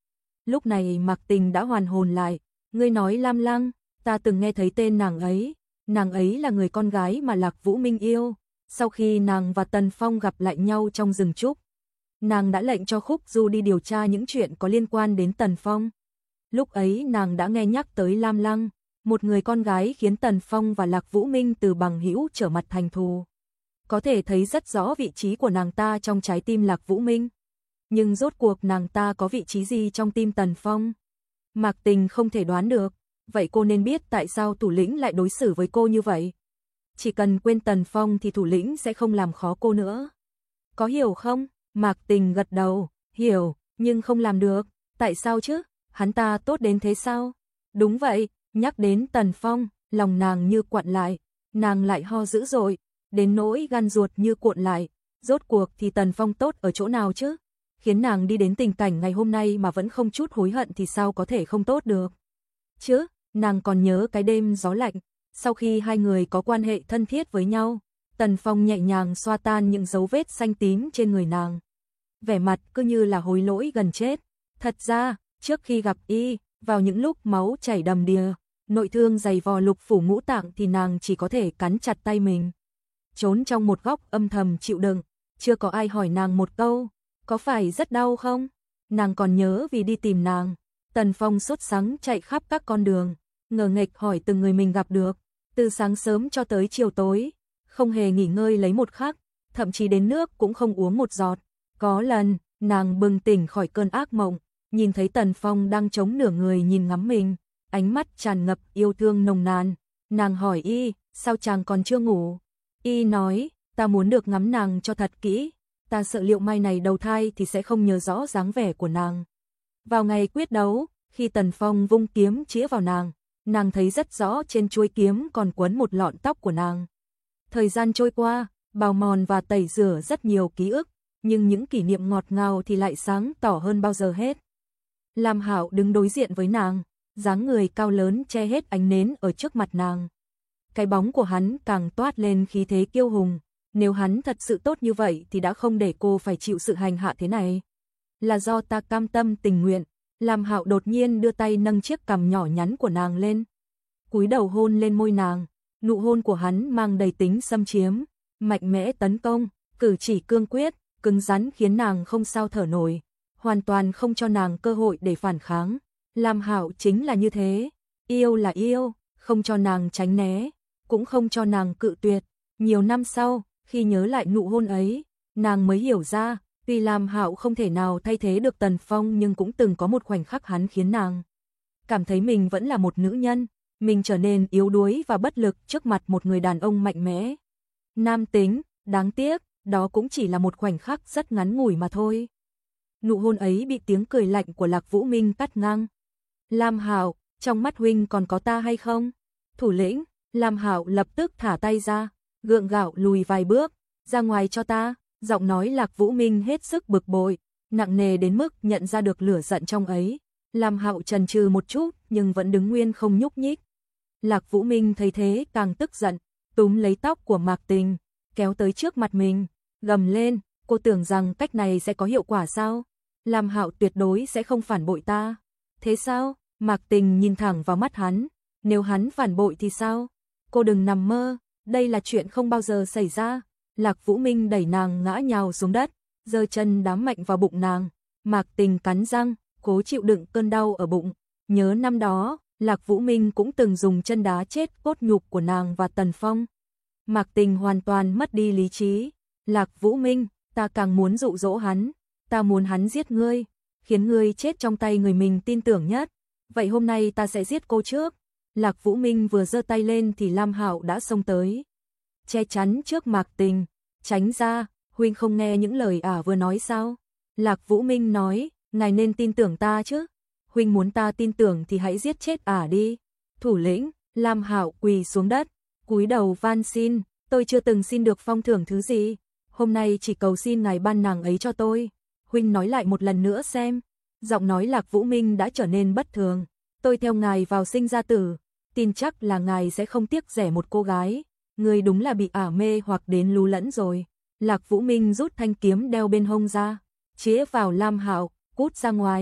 Lúc này Mạc Tình đã hoàn hồn lại, ngươi nói Lam Lăng, ta từng nghe thấy tên nàng ấy, nàng ấy là người con gái mà Lạc Vũ Minh yêu, sau khi nàng và Tần Phong gặp lại nhau trong rừng trúc, nàng đã lệnh cho Khúc Du đi điều tra những chuyện có liên quan đến Tần Phong. Lúc ấy nàng đã nghe nhắc tới Lam Lăng, một người con gái khiến Tần Phong và Lạc Vũ Minh từ bằng hữu trở mặt thành thù. Có thể thấy rất rõ vị trí của nàng ta trong trái tim Lạc Vũ Minh. Nhưng rốt cuộc nàng ta có vị trí gì trong tim Tần Phong? Mạc Tình không thể đoán được. Vậy cô nên biết tại sao thủ lĩnh lại đối xử với cô như vậy. Chỉ cần quên Tần Phong thì thủ lĩnh sẽ không làm khó cô nữa. Có hiểu không? Mạc Tình gật đầu, hiểu, nhưng không làm được. Tại sao chứ? Hắn ta tốt đến thế sao? Đúng vậy, nhắc đến Tần Phong, lòng nàng như cuộn lại, nàng lại ho dữ dội, đến nỗi gan ruột như cuộn lại. Rốt cuộc thì Tần Phong tốt ở chỗ nào chứ? Khiến nàng đi đến tình cảnh ngày hôm nay mà vẫn không chút hối hận thì sao có thể không tốt được. Chứ, nàng còn nhớ cái đêm gió lạnh, sau khi hai người có quan hệ thân thiết với nhau, Tần Phong nhẹ nhàng xoa tan những dấu vết xanh tím trên người nàng. Vẻ mặt cứ như là hối lỗi gần chết. Thật ra, trước khi gặp y, vào những lúc máu chảy đầm đìa, nội thương dày vò lục phủ ngũ tạng thì nàng chỉ có thể cắn chặt tay mình. Trốn trong một góc âm thầm chịu đựng, chưa có ai hỏi nàng một câu, có phải rất đau không? Nàng còn nhớ vì đi tìm nàng, Tần Phong sốt sắng chạy khắp các con đường, ngờ nghệch hỏi từng người mình gặp được, từ sáng sớm cho tới chiều tối, không hề nghỉ ngơi lấy một khắc, thậm chí đến nước cũng không uống một giọt. Có lần, nàng bừng tỉnh khỏi cơn ác mộng, nhìn thấy Tần Phong đang chống nửa người nhìn ngắm mình, ánh mắt tràn ngập yêu thương nồng nàn. Nàng hỏi y, sao chàng còn chưa ngủ? Y nói, ta muốn được ngắm nàng cho thật kỹ, ta sợ liệu mai này đầu thai thì sẽ không nhớ rõ dáng vẻ của nàng. Vào ngày quyết đấu, khi Tần Phong vung kiếm chĩa vào nàng, nàng thấy rất rõ trên chuôi kiếm còn quấn một lọn tóc của nàng. Thời gian trôi qua, bào mòn và tẩy rửa rất nhiều ký ức, nhưng những kỷ niệm ngọt ngào thì lại sáng tỏ hơn bao giờ hết. Lam Hạo đứng đối diện với nàng, dáng người cao lớn che hết ánh nến ở trước mặt nàng. Cái bóng của hắn càng toát lên khí thế kiêu hùng, nếu hắn thật sự tốt như vậy thì đã không để cô phải chịu sự hành hạ thế này. Là do ta cam tâm tình nguyện. Lam Hạo đột nhiên đưa tay nâng chiếc cằm nhỏ nhắn của nàng lên, cúi đầu hôn lên môi nàng, nụ hôn của hắn mang đầy tính xâm chiếm, mạnh mẽ tấn công, cử chỉ cương quyết, cứng rắn khiến nàng không sao thở nổi, hoàn toàn không cho nàng cơ hội để phản kháng. Lam Hạo chính là như thế, yêu là yêu, không cho nàng tránh né, cũng không cho nàng cự tuyệt. Nhiều năm sau, khi nhớ lại nụ hôn ấy, nàng mới hiểu ra, tuy Lam Hạo không thể nào thay thế được Tần Phong nhưng cũng từng có một khoảnh khắc hắn khiến nàng cảm thấy mình vẫn là một nữ nhân, mình trở nên yếu đuối và bất lực trước mặt một người đàn ông mạnh mẽ. Nam tính, đáng tiếc, đó cũng chỉ là một khoảnh khắc rất ngắn ngủi mà thôi. Nụ hôn ấy bị tiếng cười lạnh của Lạc Vũ Minh cắt ngang. Lam Hạo, trong mắt huynh còn có ta hay không? Thủ lĩnh, Lam Hạo lập tức thả tay ra, gượng gạo lùi vài bước, ra ngoài cho ta. Giọng nói Lạc Vũ Minh hết sức bực bội, nặng nề đến mức nhận ra được lửa giận trong ấy. Lam Hạo chần chừ một chút nhưng vẫn đứng nguyên không nhúc nhích. Lạc Vũ Minh thấy thế càng tức giận, túm lấy tóc của Mạc Tình, kéo tới trước mặt mình, gầm lên, cô tưởng rằng cách này sẽ có hiệu quả sao? Lam Hạo tuyệt đối sẽ không phản bội ta. Thế sao? Mạc Tình nhìn thẳng vào mắt hắn, nếu hắn phản bội thì sao? Cô đừng nằm mơ, đây là chuyện không bao giờ xảy ra. Lạc Vũ Minh đẩy nàng ngã nhào xuống đất, giơ chân đá mạnh vào bụng nàng. Mạc Tình cắn răng, cố chịu đựng cơn đau ở bụng. Nhớ năm đó, Lạc Vũ Minh cũng từng dùng chân đá chết cốt nhục của nàng và Tần Phong. Mạc Tình hoàn toàn mất đi lý trí. Lạc Vũ Minh, ta càng muốn dụ dỗ hắn, ta muốn hắn giết ngươi, khiến ngươi chết trong tay người mình tin tưởng nhất. Vậy hôm nay ta sẽ giết cô trước. Lạc Vũ Minh vừa giơ tay lên thì Lam Hạo đã xông tới, che chắn trước Mạc Tình, tránh ra, huynh không nghe những lời ả vừa nói sao? Lạc Vũ Minh nói, ngài nên tin tưởng ta chứ, huynh muốn ta tin tưởng thì hãy giết chết ả đi. Thủ lĩnh, Lam Hạo quỳ xuống đất, cúi đầu van xin, tôi chưa từng xin được phong thưởng thứ gì, hôm nay chỉ cầu xin ngài ban nàng ấy cho tôi. Huynh nói lại một lần nữa xem. Giọng nói Lạc Vũ Minh đã trở nên bất thường. Tôi theo ngài vào sinh ra tử, tin chắc là ngài sẽ không tiếc rẻ một cô gái. Người đúng là bị ả mê hoặc đến lú lẫn rồi. Lạc Vũ Minh rút thanh kiếm đeo bên hông ra, chĩa vào Lam Hạo, cút ra ngoài.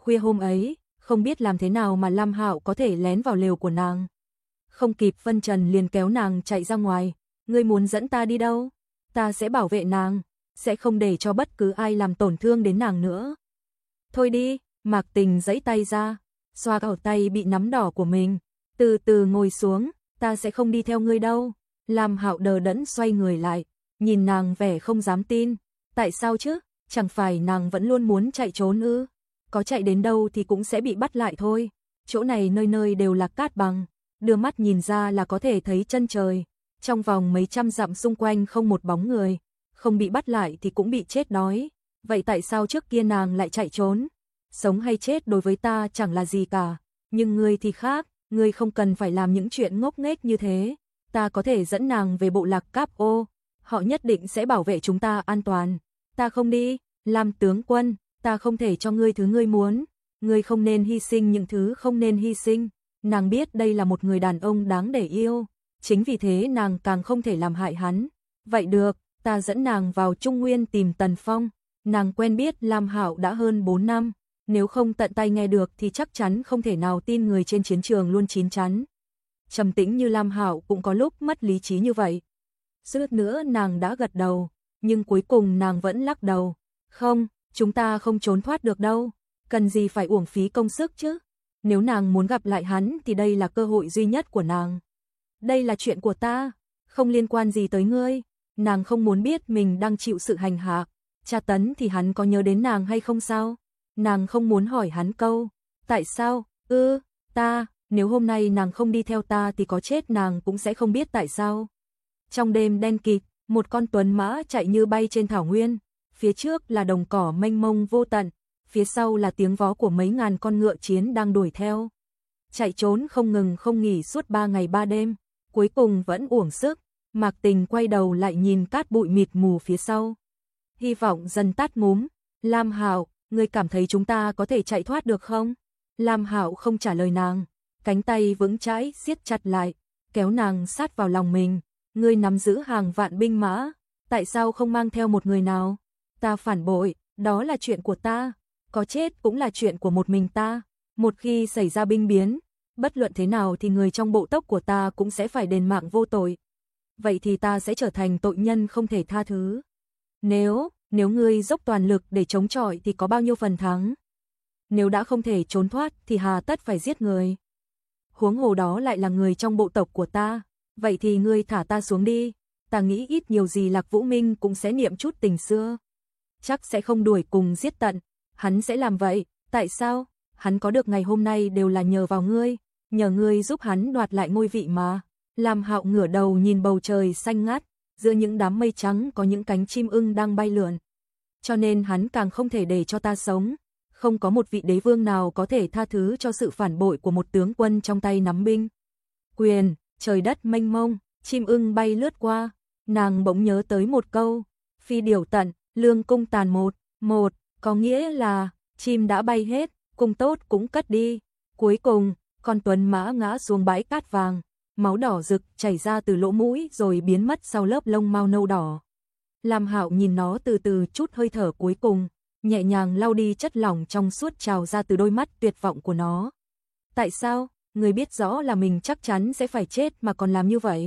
Khuya hôm ấy, không biết làm thế nào mà Lam Hạo có thể lén vào lều của nàng. Không kịp phân trần liền kéo nàng chạy ra ngoài. Ngươi muốn dẫn ta đi đâu? Ta sẽ bảo vệ nàng, sẽ không để cho bất cứ ai làm tổn thương đến nàng nữa. Thôi đi, Mạc Tình giãy tay ra, xoa cổ tay bị nắm đỏ của mình, từ từ ngồi xuống, ta sẽ không đi theo ngươi đâu. Lam Hạo đờ đẫn xoay người lại, nhìn nàng vẻ không dám tin. Tại sao chứ? Chẳng phải nàng vẫn luôn muốn chạy trốn ư? Có chạy đến đâu thì cũng sẽ bị bắt lại thôi. Chỗ này nơi nơi đều là cát bằng, đưa mắt nhìn ra là có thể thấy chân trời. Trong vòng mấy trăm dặm xung quanh không một bóng người, không bị bắt lại thì cũng bị chết đói. Vậy tại sao trước kia nàng lại chạy trốn? Sống hay chết đối với ta chẳng là gì cả, nhưng ngươi thì khác, ngươi không cần phải làm những chuyện ngốc nghếch như thế. Ta có thể dẫn nàng về bộ lạc Cáp Ô, họ nhất định sẽ bảo vệ chúng ta an toàn. Ta không đi, Lam tướng quân, ta không thể cho ngươi thứ ngươi muốn, ngươi không nên hy sinh những thứ không nên hy sinh. Nàng biết đây là một người đàn ông đáng để yêu, chính vì thế nàng càng không thể làm hại hắn. Vậy được, ta dẫn nàng vào Trung Nguyên tìm Tần Phong. Nàng quen biết Lam Hạo đã hơn bốn năm, nếu không tận tay nghe được thì chắc chắn không thể nào tin người trên chiến trường luôn chín chắn. Trầm tĩnh như Lam Hạo cũng có lúc mất lý trí như vậy. Suýt nữa nàng đã gật đầu, nhưng cuối cùng nàng vẫn lắc đầu. Không, chúng ta không trốn thoát được đâu, cần gì phải uổng phí công sức chứ. Nếu nàng muốn gặp lại hắn thì đây là cơ hội duy nhất của nàng. Đây là chuyện của ta, không liên quan gì tới ngươi. Nàng không muốn biết mình đang chịu sự hành hạ, tra tấn thì hắn có nhớ đến nàng hay không sao? Nàng không muốn hỏi hắn câu, tại sao? Ư, ta, nếu hôm nay nàng không đi theo ta thì có chết nàng cũng sẽ không biết tại sao. Trong đêm đen kịt, một con tuấn mã chạy như bay trên thảo nguyên, phía trước là đồng cỏ mênh mông vô tận, phía sau là tiếng vó của mấy ngàn con ngựa chiến đang đuổi theo. Chạy trốn không ngừng không nghỉ suốt ba ngày ba đêm, cuối cùng vẫn uổng sức. Mạc Tình quay đầu lại nhìn cát bụi mịt mù phía sau. Hy vọng dần tắt ngúm. Lam Hạo, ngươi cảm thấy chúng ta có thể chạy thoát được không? Lam Hạo không trả lời nàng, cánh tay vững chãi siết chặt lại, kéo nàng sát vào lòng mình. Ngươi nắm giữ hàng vạn binh mã, tại sao không mang theo một người nào? Ta phản bội, đó là chuyện của ta, có chết cũng là chuyện của một mình ta. Một khi xảy ra binh biến, bất luận thế nào thì người trong bộ tộc của ta cũng sẽ phải đền mạng vô tội. Vậy thì ta sẽ trở thành tội nhân không thể tha thứ. Nếu, nếu ngươi dốc toàn lực để chống chọi thì có bao nhiêu phần thắng? Nếu đã không thể trốn thoát thì hà tất phải giết người? Huống hồ đó lại là người trong bộ tộc của ta. Vậy thì ngươi thả ta xuống đi, ta nghĩ ít nhiều gì Lạc Vũ Minh cũng sẽ niệm chút tình xưa. Chắc sẽ không đuổi cùng giết tận, hắn sẽ làm vậy, tại sao? Hắn có được ngày hôm nay đều là nhờ vào ngươi, nhờ ngươi giúp hắn đoạt lại ngôi vị mà. Lam Hạo ngửa đầu nhìn bầu trời xanh ngắt, giữa những đám mây trắng có những cánh chim ưng đang bay lượn. Cho nên hắn càng không thể để cho ta sống, không có một vị đế vương nào có thể tha thứ cho sự phản bội của một tướng quân trong tay nắm binh quyền. Trời đất mênh mông, chim ưng bay lướt qua, nàng bỗng nhớ tới một câu, phi điểu tận, lương cung tàn một, một, có nghĩa là, chim đã bay hết, cung tốt cũng cất đi. Cuối cùng, con tuấn mã ngã xuống bãi cát vàng, máu đỏ rực chảy ra từ lỗ mũi rồi biến mất sau lớp lông mao nâu đỏ. Lam Hạo nhìn nó từ từ chút hơi thở cuối cùng, nhẹ nhàng lau đi chất lỏng trong suốt trào ra từ đôi mắt tuyệt vọng của nó. Tại sao? Người biết rõ là mình chắc chắn sẽ phải chết mà còn làm như vậy.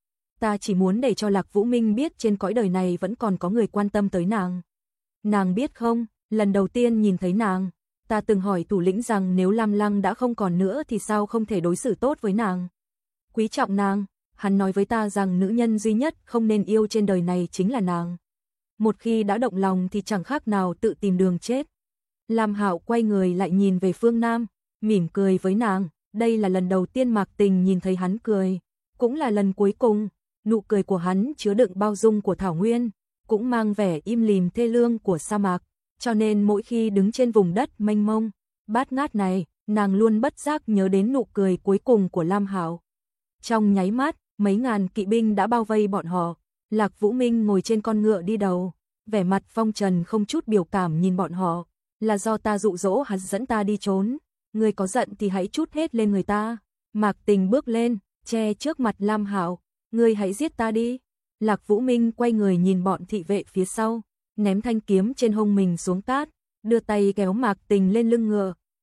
Ta chỉ muốn để cho Lạc Vũ Minh biết trên cõi đời này vẫn còn có người quan tâm tới nàng. Nàng biết không, lần đầu tiên nhìn thấy nàng, ta từng hỏi thủ lĩnh rằng nếu Lam Lăng đã không còn nữa thì sao không thể đối xử tốt với nàng. Quý trọng nàng, hắn nói với ta rằng nữ nhân duy nhất không nên yêu trên đời này chính là nàng. Một khi đã động lòng thì chẳng khác nào tự tìm đường chết. Lam Hạo quay người lại nhìn về phương Nam, mỉm cười với nàng. Đây là lần đầu tiên Mạc Tình nhìn thấy hắn cười, cũng là lần cuối cùng. Nụ cười của hắn chứa đựng bao dung của thảo nguyên, cũng mang vẻ im lìm thê lương của sa mạc, cho nên mỗi khi đứng trên vùng đất mênh mông, bát ngát này, nàng luôn bất giác nhớ đến nụ cười cuối cùng của Lam Hạo. Trong nháy mắt, mấy ngàn kỵ binh đã bao vây bọn họ, Lạc Vũ Minh ngồi trên con ngựa đi đầu, vẻ mặt phong trần không chút biểu cảm nhìn bọn họ, là do ta dụ dỗ hắn dẫn ta đi trốn. Ngươi có giận thì hãy trút hết lên người ta. Mạc Tình bước lên, che trước mặt Lam Hạo, ngươi hãy giết ta đi. Lạc Vũ Minh quay người nhìn bọn thị vệ phía sau, ném thanh kiếm trên hông mình xuống cát, đưa tay kéo Mạc Tình lên lưng ngựa,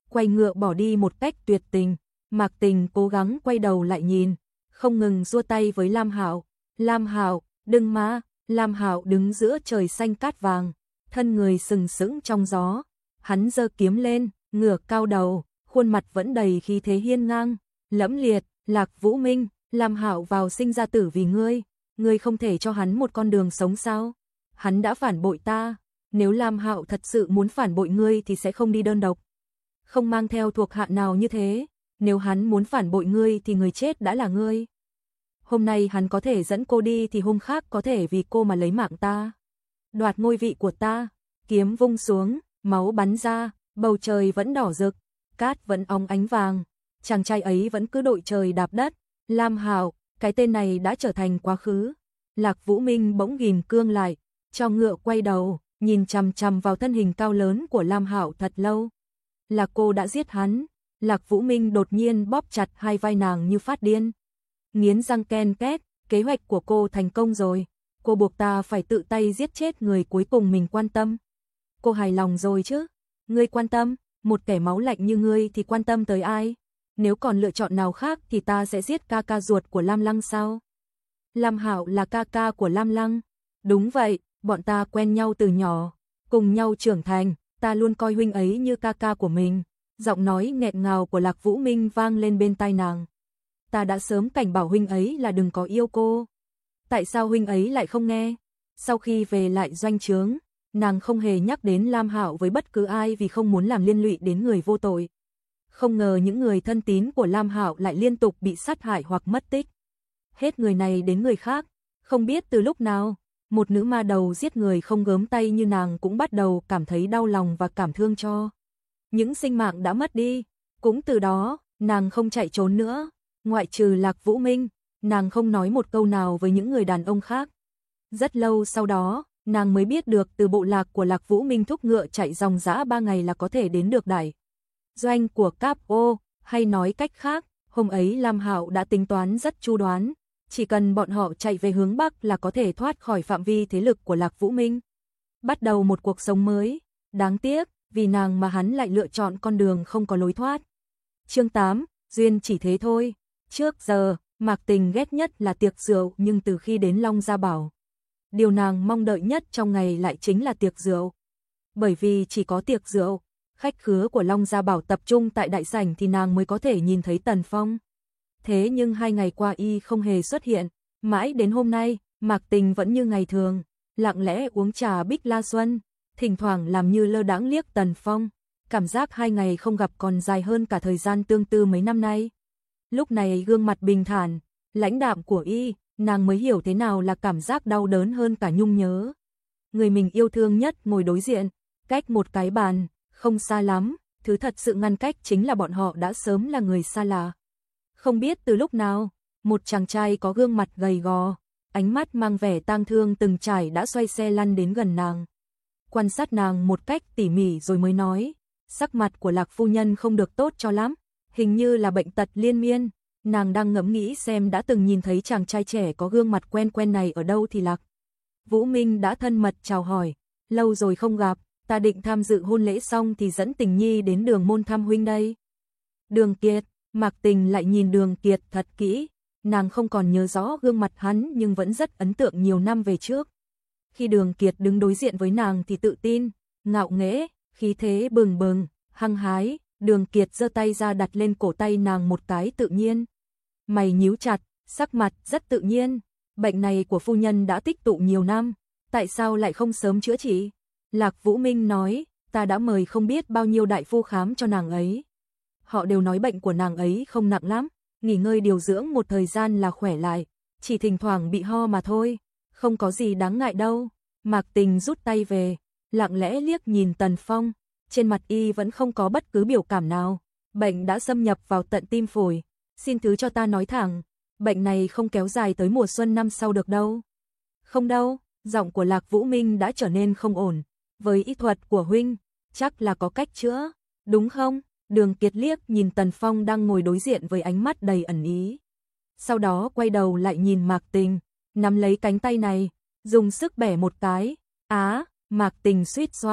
quay ngựa bỏ đi một cách tuyệt tình. Mạc Tình cố gắng quay đầu lại nhìn, không ngừng giơ tay với Lam Hạo. Lam Hạo, đừng mà. Lam Hạo đứng giữa trời xanh cát vàng, thân người sừng sững trong gió. Hắn giơ kiếm lên, ngửa cao đầu, khuôn mặt vẫn đầy khí thế hiên ngang, lẫm liệt. Lạc Vũ Minh, Lam Hạo vào sinh ra tử vì ngươi, ngươi không thể cho hắn một con đường sống sao? Hắn đã phản bội ta, nếu Lam Hạo thật sự muốn phản bội ngươi thì sẽ không đi đơn độc, không mang theo thuộc hạ nào như thế, nếu hắn muốn phản bội ngươi thì người chết đã là ngươi. Hôm nay hắn có thể dẫn cô đi thì hôm khác có thể vì cô mà lấy mạng ta, đoạt ngôi vị của ta. Kiếm vung xuống, máu bắn ra, bầu trời vẫn đỏ rực, cát vẫn óng ánh vàng. Chàng trai ấy vẫn cứ đội trời đạp đất. Lam Hạo, cái tên này đã trở thành quá khứ. Lạc Vũ Minh bỗng ghim cương lại, cho ngựa quay đầu, nhìn chằm chằm vào thân hình cao lớn của Lam Hạo thật lâu. Là cô đã giết hắn. Lạc Vũ Minh đột nhiên bóp chặt hai vai nàng như phát điên. Nghiến răng ken két, kế hoạch của cô thành công rồi. Cô buộc ta phải tự tay giết chết người cuối cùng mình quan tâm. Cô hài lòng rồi chứ? Ngươi quan tâm, một kẻ máu lạnh như ngươi thì quan tâm tới ai? Nếu còn lựa chọn nào khác thì ta sẽ giết ca ca ruột của Lam Lăng sao? Lam Hạo là ca ca của Lam Lăng. Đúng vậy, bọn ta quen nhau từ nhỏ, cùng nhau trưởng thành, ta luôn coi huynh ấy như ca ca của mình. Giọng nói nghẹn ngào của Lạc Vũ Minh vang lên bên tai nàng. Ta đã sớm cảnh bảo huynh ấy là đừng có yêu cô. Tại sao huynh ấy lại không nghe? Sau khi về lại doanh trướng, nàng không hề nhắc đến Lam Hạo với bất cứ ai vì không muốn làm liên lụy đến người vô tội. Không ngờ những người thân tín của Lam Hạo lại liên tục bị sát hại hoặc mất tích. Hết người này đến người khác, không biết từ lúc nào, một nữ ma đầu giết người không gớm tay như nàng cũng bắt đầu cảm thấy đau lòng và cảm thương cho những sinh mạng đã mất đi. Cũng từ đó, nàng không chạy trốn nữa, ngoại trừ Lạc Vũ Minh, nàng không nói một câu nào với những người đàn ông khác. Rất lâu sau đó, nàng mới biết được từ bộ lạc của Lạc Vũ Minh thúc ngựa chạy dòng dã ba ngày là có thể đến được đại doanh của Capo, hay nói cách khác, hôm ấy Lam Hạo đã tính toán rất chu đoán, chỉ cần bọn họ chạy về hướng Bắc là có thể thoát khỏi phạm vi thế lực của Lạc Vũ Minh. Bắt đầu một cuộc sống mới, đáng tiếc, vì nàng mà hắn lại lựa chọn con đường không có lối thoát. Chương tám, duyên chỉ thế thôi. Trước giờ, Mạc Tình ghét nhất là tiệc rượu, nhưng từ khi đến Long Gia Bảo, điều nàng mong đợi nhất trong ngày lại chính là tiệc rượu. Bởi vì chỉ có tiệc rượu, khách khứa của Long Gia Bảo tập trung tại đại sảnh thì nàng mới có thể nhìn thấy Tần Phong. Thế nhưng hai ngày qua y không hề xuất hiện, mãi đến hôm nay, Mạc Tình vẫn như ngày thường, lặng lẽ uống trà Bích La Xuân, thỉnh thoảng làm như lơ đãng liếc Tần Phong, cảm giác hai ngày không gặp còn dài hơn cả thời gian tương tư mấy năm nay. Lúc này gương mặt bình thản, lãnh đạm của y, nàng mới hiểu thế nào là cảm giác đau đớn hơn cả nhung nhớ. Người mình yêu thương nhất ngồi đối diện, cách một cái bàn, không xa lắm, thứ thật sự ngăn cách chính là bọn họ đã sớm là người xa lạ. Không biết từ lúc nào, một chàng trai có gương mặt gầy gò, ánh mắt mang vẻ tang thương từng trải đã xoay xe lăn đến gần nàng. Quan sát nàng một cách tỉ mỉ rồi mới nói, sắc mặt của Lạc phu nhân không được tốt cho lắm, hình như là bệnh tật liên miên. Nàng đang ngẫm nghĩ xem đã từng nhìn thấy chàng trai trẻ có gương mặt quen quen này ở đâu thì Lạc Vũ Minh đã thân mật chào hỏi, lâu rồi không gặp, ta định tham dự hôn lễ xong thì dẫn Tình Nhi đến Đường Môn thăm huynh đây. Đường Kiệt, Mạc Tình lại nhìn Đường Kiệt thật kỹ, nàng không còn nhớ rõ gương mặt hắn nhưng vẫn rất ấn tượng nhiều năm về trước. Khi Đường Kiệt đứng đối diện với nàng thì tự tin, ngạo nghễ, khí thế bừng bừng, hăng hái. Đường Kiệt giơ tay ra đặt lên cổ tay nàng một cái tự nhiên. Mày nhíu chặt, sắc mặt rất tự nhiên. Bệnh này của phu nhân đã tích tụ nhiều năm, tại sao lại không sớm chữa trị? Lạc Vũ Minh nói, ta đã mời không biết bao nhiêu đại phu khám cho nàng ấy. Họ đều nói bệnh của nàng ấy không nặng lắm, nghỉ ngơi điều dưỡng một thời gian là khỏe lại, chỉ thỉnh thoảng bị ho mà thôi, không có gì đáng ngại đâu. Mạc Tình rút tay về, lặng lẽ liếc nhìn Tần Phong. Trên mặt y vẫn không có bất cứ biểu cảm nào, bệnh đã xâm nhập vào tận tim phổi, xin thứ cho ta nói thẳng, bệnh này không kéo dài tới mùa xuân năm sau được đâu. Không đâu, giọng của Lạc Vũ Minh đã trở nên không ổn, với y thuật của huynh, chắc là có cách chữa, đúng không? Đường Kiệt liếc nhìn Tần Phong đang ngồi đối diện với ánh mắt đầy ẩn ý. Sau đó quay đầu lại nhìn Mạc Tình, nắm lấy cánh tay này, dùng sức bẻ một cái, á, Mạc Tình suýt xoa.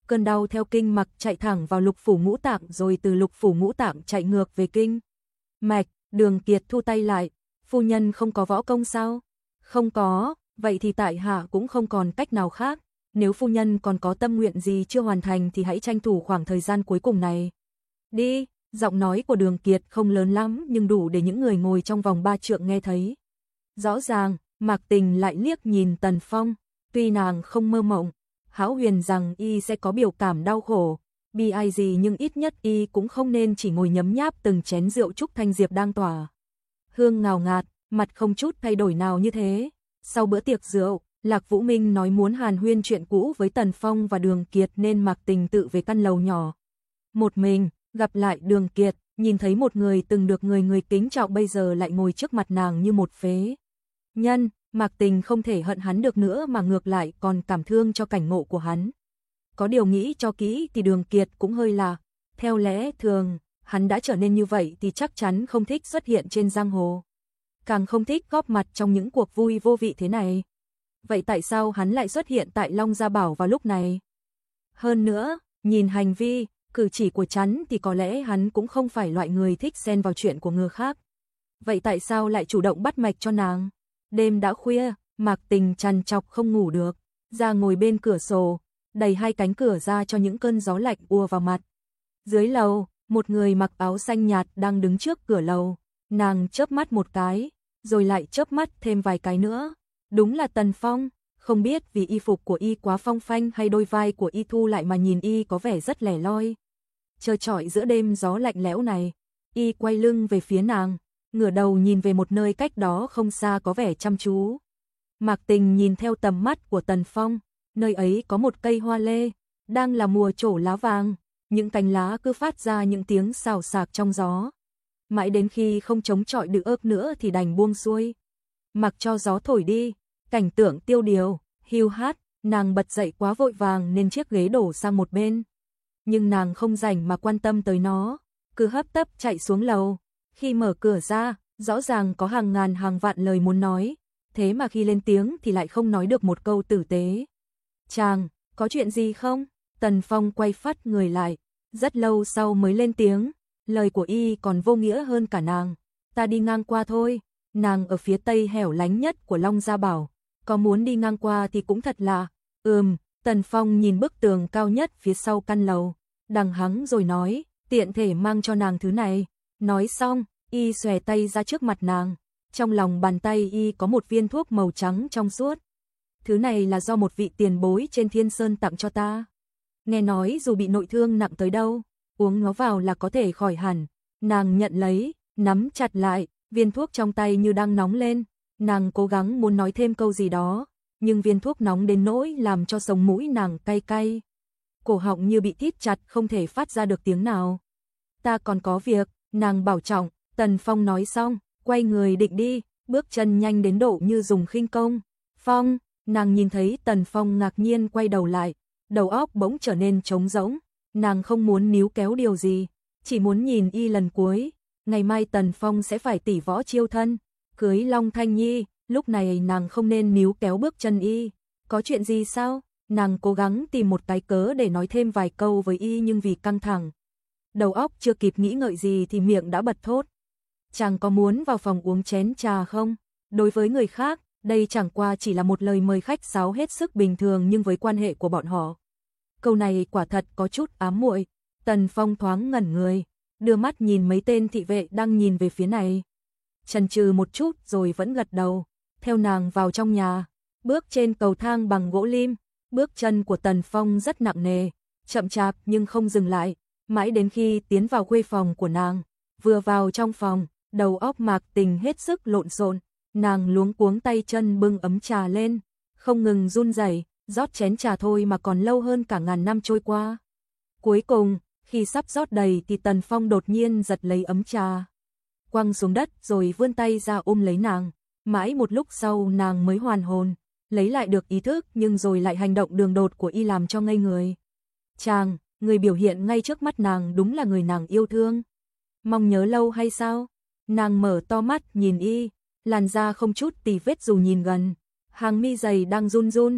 cơn đau theo kinh mạch chạy thẳng vào lục phủ ngũ tạng rồi từ lục phủ ngũ tạng chạy ngược về kinh mạch. Đường Kiệt thu tay lại, phu nhân không có võ công sao? Không có, vậy thì tại hạ cũng không còn cách nào khác, nếu phu nhân còn có tâm nguyện gì chưa hoàn thành thì hãy tranh thủ khoảng thời gian cuối cùng này. Đi, giọng nói của Đường Kiệt không lớn lắm nhưng đủ để những người ngồi trong vòng ba trượng nghe thấy. Rõ ràng, Mạc Tình lại liếc nhìn Tần Phong, tuy nàng không mơ mộng, hão huyền rằng y sẽ có biểu cảm đau khổ, bi ai gì nhưng ít nhất y cũng không nên chỉ ngồi nhấm nháp từng chén rượu trúc thanh diệp đang tỏa hương ngào ngạt, mặt không chút thay đổi nào như thế. Sau bữa tiệc rượu, Lạc Vũ Minh nói muốn hàn huyên chuyện cũ với Tần Phong và Đường Kiệt nên Mạc Tình tự về căn lầu nhỏ. Một mình, gặp lại Đường Kiệt, nhìn thấy một người từng được người người kính trọng bây giờ lại ngồi trước mặt nàng như một phế nhân, Mạc Tình không thể hận hắn được nữa mà ngược lại còn cảm thương cho cảnh ngộ của hắn. Có điều nghĩ cho kỹ thì Đường Kiệt cũng hơi lạ, theo lẽ thường, hắn đã trở nên như vậy thì chắc chắn không thích xuất hiện trên giang hồ. Càng không thích góp mặt trong những cuộc vui vô vị thế này. Vậy tại sao hắn lại xuất hiện tại Long Gia Bảo vào lúc này? Hơn nữa, nhìn hành vi, cử chỉ của Chắn thì có lẽ hắn cũng không phải loại người thích xen vào chuyện của người khác. Vậy tại sao lại chủ động bắt mạch cho nàng? Đêm đã khuya, Mạc Tình trằn trọc không ngủ được, ra ngồi bên cửa sổ, đẩy hai cánh cửa ra cho những cơn gió lạnh ùa vào mặt. Dưới lầu, một người mặc áo xanh nhạt đang đứng trước cửa lầu, nàng chớp mắt một cái, rồi lại chớp mắt thêm vài cái nữa. Đúng là Tần Phong, không biết vì y phục của y quá phong phanh hay đôi vai của y thu lại mà nhìn y có vẻ rất lẻ loi. Trơ trọi giữa đêm gió lạnh lẽo này, y quay lưng về phía nàng, ngửa đầu nhìn về một nơi cách đó không xa có vẻ chăm chú. Mạc Tình nhìn theo tầm mắt của Tần Phong, nơi ấy có một cây hoa lê, đang là mùa trổ lá vàng, những cành lá cứ phát ra những tiếng xào xạc trong gió. Mãi đến khi không chống chọi được ớt nữa thì đành buông xuôi, mặc cho gió thổi đi. Cảnh tượng tiêu điều, hiu hắt, nàng bật dậy quá vội vàng nên chiếc ghế đổ sang một bên. Nhưng nàng không rảnh mà quan tâm tới nó, cứ hấp tấp chạy xuống lầu. Khi mở cửa ra, rõ ràng có hàng ngàn hàng vạn lời muốn nói, thế mà khi lên tiếng thì lại không nói được một câu tử tế. Chàng, có chuyện gì không? Tần Phong quay phắt người lại, rất lâu sau mới lên tiếng, lời của y còn vô nghĩa hơn cả nàng. Ta đi ngang qua thôi, nàng ở phía tây hẻo lánh nhất của Long Gia Bảo. Có muốn đi ngang qua thì cũng thật lạ. Ừm, Tần Phong nhìn bức tường cao nhất phía sau căn lầu, đằng hắng rồi nói, tiện thể mang cho nàng thứ này. Nói xong, y xòe tay ra trước mặt nàng, trong lòng bàn tay y có một viên thuốc màu trắng trong suốt. Thứ này là do một vị tiền bối trên Thiên Sơn tặng cho ta. Nghe nói dù bị nội thương nặng tới đâu, uống nó vào là có thể khỏi hẳn. Nàng nhận lấy, nắm chặt lại, viên thuốc trong tay như đang nóng lên. Nàng cố gắng muốn nói thêm câu gì đó, nhưng viên thuốc nóng đến nỗi làm cho sống mũi nàng cay cay. Cổ họng như bị thít chặt không thể phát ra được tiếng nào. Ta còn có việc, nàng bảo trọng. Tần Phong nói xong, quay người định đi, bước chân nhanh đến độ như dùng khinh công. Phong, nàng nhìn thấy Tần Phong ngạc nhiên quay đầu lại, đầu óc bỗng trở nên trống rỗng. Nàng không muốn níu kéo điều gì, chỉ muốn nhìn y lần cuối. Ngày mai Tần Phong sẽ phải tỉ võ chiêu thân, cưới Long Thanh Nhi, lúc này nàng không nên níu kéo bước chân y. Có chuyện gì sao? Nàng cố gắng tìm một cái cớ để nói thêm vài câu với y nhưng vì căng thẳng, đầu óc chưa kịp nghĩ ngợi gì thì miệng đã bật thốt. Chàng có muốn vào phòng uống chén trà không? Đối với người khác, đây chẳng qua chỉ là một lời mời khách sáo hết sức bình thường nhưng với quan hệ của bọn họ, câu này quả thật có chút ám muội. Tần Phong thoáng ngẩn người, đưa mắt nhìn mấy tên thị vệ đang nhìn về phía này. Chần chừ một chút rồi vẫn gật đầu, theo nàng vào trong nhà, bước trên cầu thang bằng gỗ lim, bước chân của Tần Phong rất nặng nề, chậm chạp nhưng không dừng lại, mãi đến khi tiến vào khuê phòng của nàng. Vừa vào trong phòng, đầu óc Mạc Tình hết sức lộn xộn, nàng luống cuống tay chân bưng ấm trà lên, không ngừng run rẩy, rót chén trà thôi mà còn lâu hơn cả ngàn năm trôi qua. Cuối cùng, khi sắp rót đầy thì Tần Phong đột nhiên giật lấy ấm trà, quăng xuống đất rồi vươn tay ra ôm lấy nàng. Mãi một lúc sau nàng mới hoàn hồn, lấy lại được ý thức nhưng rồi lại hành động đường đột của y làm cho ngây người. Chàng, người biểu hiện ngay trước mắt nàng đúng là người nàng yêu thương. Mong nhớ lâu hay sao? Nàng mở to mắt nhìn y, làn da không chút tì vết dù nhìn gần, hàng mi dày đang run run,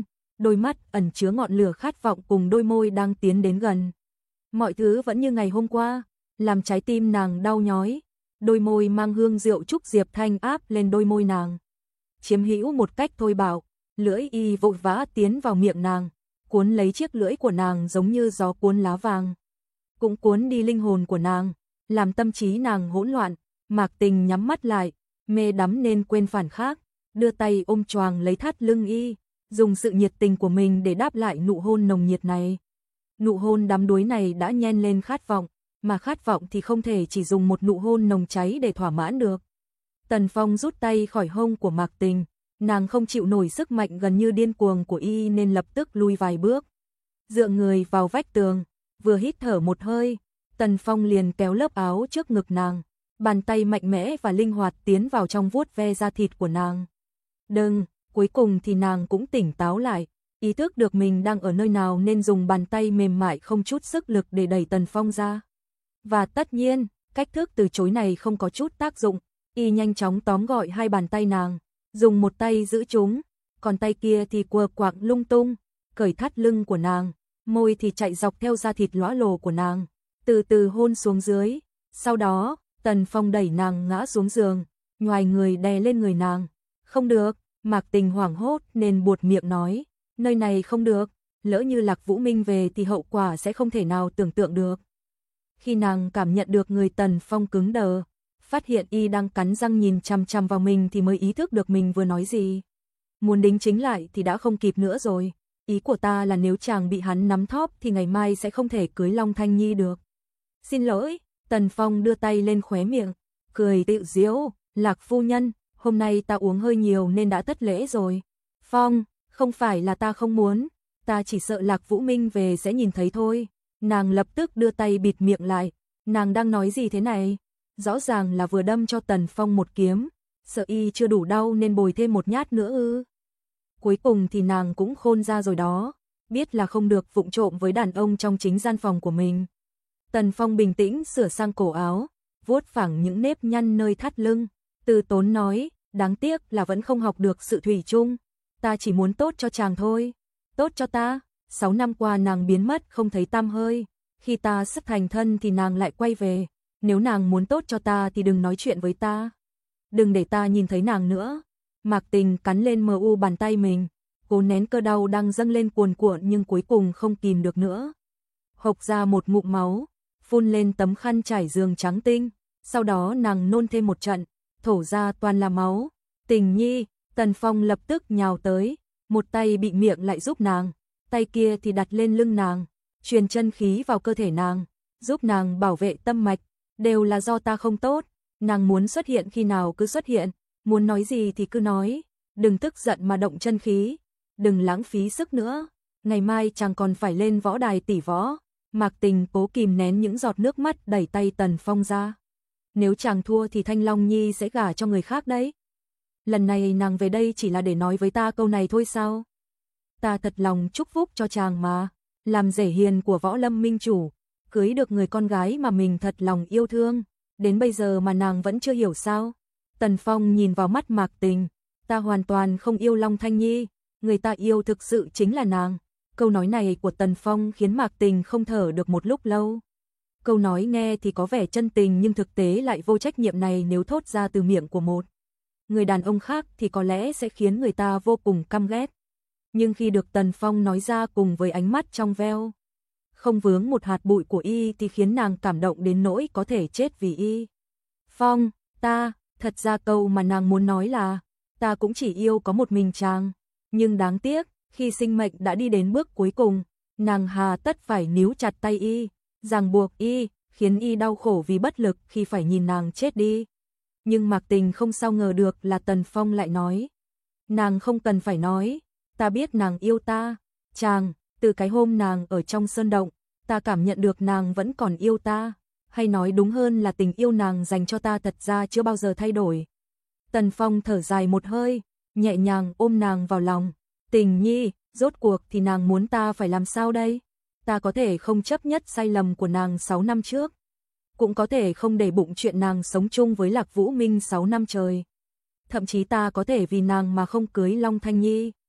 đôi mắt ẩn chứa ngọn lửa khát vọng cùng đôi môi đang tiến đến gần. Mọi thứ vẫn như ngày hôm qua, làm trái tim nàng đau nhói, đôi môi mang hương rượu trúc Diệp Thanh áp lên đôi môi nàng. Chiếm hữu một cách thôi bạo, lưỡi y vội vã tiến vào miệng nàng, cuốn lấy chiếc lưỡi của nàng giống như gió cuốn lá vàng. Cũng cuốn đi linh hồn của nàng, làm tâm trí nàng hỗn loạn, Mạc Tình nhắm mắt lại, mê đắm nên quên phản khác, đưa tay ôm choàng lấy thắt lưng y, dùng sự nhiệt tình của mình để đáp lại nụ hôn nồng nhiệt này. Nụ hôn đắm đuối này đã nhen lên khát vọng, mà khát vọng thì không thể chỉ dùng một nụ hôn nồng cháy để thỏa mãn được. Tần Phong rút tay khỏi hông của Mạc Tình, nàng không chịu nổi sức mạnh gần như điên cuồng của y nên lập tức lui vài bước. Dựa người vào vách tường, vừa hít thở một hơi, Tần Phong liền kéo lớp áo trước ngực nàng, bàn tay mạnh mẽ và linh hoạt tiến vào trong vuốt ve da thịt của nàng. Đừng, cuối cùng thì nàng cũng tỉnh táo lại, ý thức được mình đang ở nơi nào nên dùng bàn tay mềm mại không chút sức lực để đẩy Tần Phong ra. Và tất nhiên, cách thức từ chối này không có chút tác dụng, y nhanh chóng tóm gọi hai bàn tay nàng, dùng một tay giữ chúng, còn tay kia thì quờ quạng lung tung, cởi thắt lưng của nàng, môi thì chạy dọc theo da thịt lõa lồ của nàng, từ từ hôn xuống dưới. Sau đó, Tần Phong đẩy nàng ngã xuống giường, nhoài người đè lên người nàng. Không được, Mạc Tình hoảng hốt nên buột miệng nói, nơi này không được, lỡ như Lạc Vũ Minh về thì hậu quả sẽ không thể nào tưởng tượng được. Khi nàng cảm nhận được người Tần Phong cứng đờ, phát hiện y đang cắn răng nhìn chằm chằm vào mình thì mới ý thức được mình vừa nói gì. Muốn đính chính lại thì đã không kịp nữa rồi. Ý của ta là nếu chàng bị hắn nắm thóp thì ngày mai sẽ không thể cưới Long Thanh Nhi được. Xin lỗi, Tần Phong đưa tay lên khóe miệng, cười tự giễu, Lạc phu nhân, hôm nay ta uống hơi nhiều nên đã thất lễ rồi. Phong, không phải là ta không muốn, ta chỉ sợ Lạc Vũ Minh về sẽ nhìn thấy thôi. Nàng lập tức đưa tay bịt miệng lại, nàng đang nói gì thế này? Rõ ràng là vừa đâm cho Tần Phong một kiếm, sợ y chưa đủ đau nên bồi thêm một nhát nữa ư. Cuối cùng thì nàng cũng khôn ra rồi đó, biết là không được vụng trộm với đàn ông trong chính gian phòng của mình. Tần Phong bình tĩnh sửa sang cổ áo, vuốt phẳng những nếp nhăn nơi thắt lưng, từ tốn nói, đáng tiếc là vẫn không học được sự thủy chung, ta chỉ muốn tốt cho chàng thôi. Tốt cho ta? Sáu năm qua nàng biến mất không thấy tăm hơi, khi ta sắp thành thân thì nàng lại quay về, nếu nàng muốn tốt cho ta thì đừng nói chuyện với ta. Đừng để ta nhìn thấy nàng nữa. Mạc Tình cắn lên mờ u bàn tay mình, cố nén cơn đau đang dâng lên cuồn cuộn nhưng cuối cùng không kìm được nữa. Hộc ra một ngụm máu, phun lên tấm khăn trải giường trắng tinh, sau đó nàng nôn thêm một trận, thổ ra toàn là máu. Tình Nhi, Tần Phong lập tức nhào tới, một tay bị miệng lại giúp nàng, tay kia thì đặt lên lưng nàng, truyền chân khí vào cơ thể nàng, giúp nàng bảo vệ tâm mạch, đều là do ta không tốt, nàng muốn xuất hiện khi nào cứ xuất hiện, muốn nói gì thì cứ nói, đừng tức giận mà động chân khí, đừng lãng phí sức nữa, ngày mai chàng còn phải lên võ đài tỷ võ. Mạc Tình cố kìm nén những giọt nước mắt đẩy tay Tần Phong ra. Nếu chàng thua thì Thanh Long Nhi sẽ gả cho người khác đấy. Lần này nàng về đây chỉ là để nói với ta câu này thôi sao? Ta thật lòng chúc phúc cho chàng mà, làm rể hiền của Võ Lâm Minh chủ, cưới được người con gái mà mình thật lòng yêu thương, đến bây giờ mà nàng vẫn chưa hiểu sao? Tần Phong nhìn vào mắt Mạc Tình, ta hoàn toàn không yêu Long Thanh Nhi, người ta yêu thực sự chính là nàng. Câu nói này của Tần Phong khiến Mạc Tình không thở được một lúc lâu. Câu nói nghe thì có vẻ chân tình nhưng thực tế lại vô trách nhiệm này nếu thốt ra từ miệng của một người đàn ông khác thì có lẽ sẽ khiến người ta vô cùng căm ghét. Nhưng khi được Tần Phong nói ra cùng với ánh mắt trong veo, không vướng một hạt bụi của y thì khiến nàng cảm động đến nỗi có thể chết vì y. Phong, ta, thật ra câu mà nàng muốn nói là, ta cũng chỉ yêu có một mình chàng, nhưng đáng tiếc, khi sinh mệnh đã đi đến bước cuối cùng, nàng hà tất phải níu chặt tay y, ràng buộc y, khiến y đau khổ vì bất lực khi phải nhìn nàng chết đi. Nhưng Mạc Tình không sao ngờ được là Tần Phong lại nói, nàng không cần phải nói, ta biết nàng yêu ta, chàng, từ cái hôm nàng ở trong sơn động, ta cảm nhận được nàng vẫn còn yêu ta, hay nói đúng hơn là tình yêu nàng dành cho ta thật ra chưa bao giờ thay đổi. Tần Phong thở dài một hơi, nhẹ nhàng ôm nàng vào lòng. Tình Nhi, rốt cuộc thì nàng muốn ta phải làm sao đây? Ta có thể không chấp nhất sai lầm của nàng sáu năm trước, cũng có thể không để bụng chuyện nàng sống chung với Lạc Vũ Minh sáu năm trời. Thậm chí ta có thể vì nàng mà không cưới Long Thanh Nhi.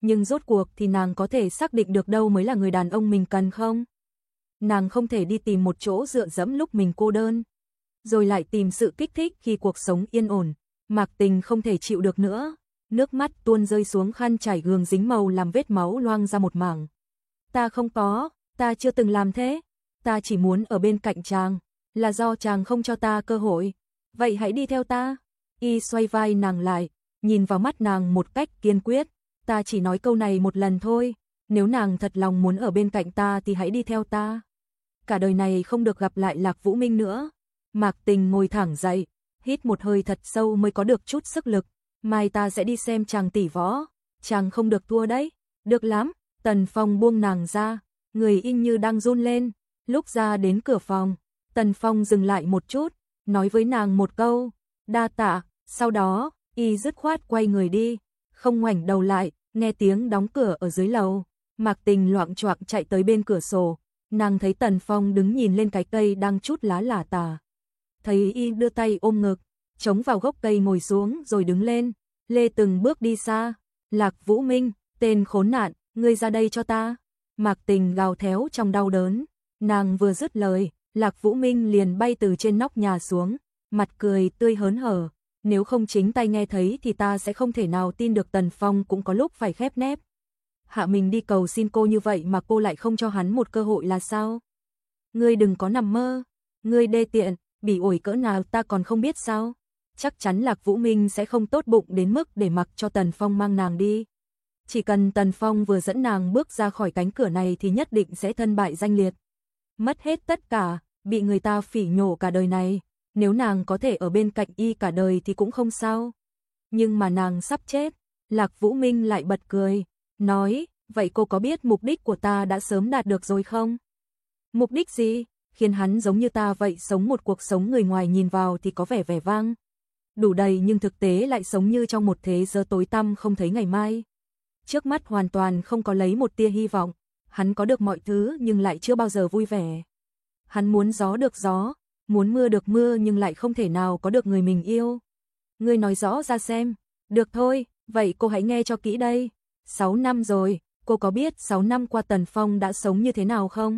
nhưng rốt cuộc thì nàng có thể xác định được đâu mới là người đàn ông mình cần không? Nàng không thể đi tìm một chỗ dựa dẫm lúc mình cô đơn, rồi lại tìm sự kích thích khi cuộc sống yên ổn. Mạc Tình không thể chịu được nữa, nước mắt tuôn rơi xuống khăn trải gương dính màu làm vết máu loang ra một mảng. Ta không có, ta chưa từng làm thế, ta chỉ muốn ở bên cạnh chàng, là do chàng không cho ta cơ hội. Vậy hãy đi theo ta. Y xoay vai nàng lại, nhìn vào mắt nàng một cách kiên quyết. Ta chỉ nói câu này một lần thôi, nếu nàng thật lòng muốn ở bên cạnh ta thì hãy đi theo ta. Cả đời này không được gặp lại Lạc Vũ Minh nữa. Mạc Tình ngồi thẳng dậy, hít một hơi thật sâu mới có được chút sức lực. Mai ta sẽ đi xem chàng tỷ võ, chàng không được thua đấy. Được lắm. Tần Phong buông nàng ra, người y như đang run lên. Lúc ra đến cửa phòng, Tần Phong dừng lại một chút, nói với nàng một câu, đa tạ. Sau đó, y dứt khoát quay người đi, không ngoảnh đầu lại. Nghe tiếng đóng cửa ở dưới lầu, Mạc Tình loạng choạng chạy tới bên cửa sổ. Nàng thấy Tần Phong đứng nhìn lên cái cây đang chút lá lả tả. Thấy y đưa tay ôm ngực, chống vào gốc cây ngồi xuống rồi đứng lên, lê từng bước đi xa. Lạc Vũ Minh, tên khốn nạn, ngươi ra đây cho ta. Mạc Tình gào thét trong đau đớn. Nàng vừa dứt lời, Lạc Vũ Minh liền bay từ trên nóc nhà xuống, mặt cười tươi hớn hở. Nếu không chính tay nghe thấy thì ta sẽ không thể nào tin được Tần Phong cũng có lúc phải khép nép. Hạ mình đi cầu xin cô như vậy mà cô lại không cho hắn một cơ hội là sao? Ngươi đừng có nằm mơ, ngươi đê tiện, bỉ ổi cỡ nào ta còn không biết sao? Chắc chắn Lạc Vũ Minh sẽ không tốt bụng đến mức để mặc cho Tần Phong mang nàng đi. Chỉ cần Tần Phong vừa dẫn nàng bước ra khỏi cánh cửa này thì nhất định sẽ thân bại danh liệt. Mất hết tất cả, bị người ta phỉ nhổ cả đời này. Nếu nàng có thể ở bên cạnh y cả đời thì cũng không sao. Nhưng mà nàng sắp chết. Lạc Vũ Minh lại bật cười, nói, vậy cô có biết mục đích của ta đã sớm đạt được rồi không? Mục đích gì? Khiến hắn giống như ta vậy, sống một cuộc sống người ngoài nhìn vào thì có vẻ vẻ vang, đủ đầy, nhưng thực tế lại sống như trong một thế giới tối tăm không thấy ngày mai. Trước mắt hoàn toàn không có lấy một tia hy vọng. Hắn có được mọi thứ nhưng lại chưa bao giờ vui vẻ. Hắn muốn gió được gió, muốn mưa được mưa nhưng lại không thể nào có được người mình yêu. Ngươi nói rõ ra xem. Được thôi, vậy cô hãy nghe cho kỹ đây. Sáu năm rồi, cô có biết sáu năm qua Tần Phong đã sống như thế nào không?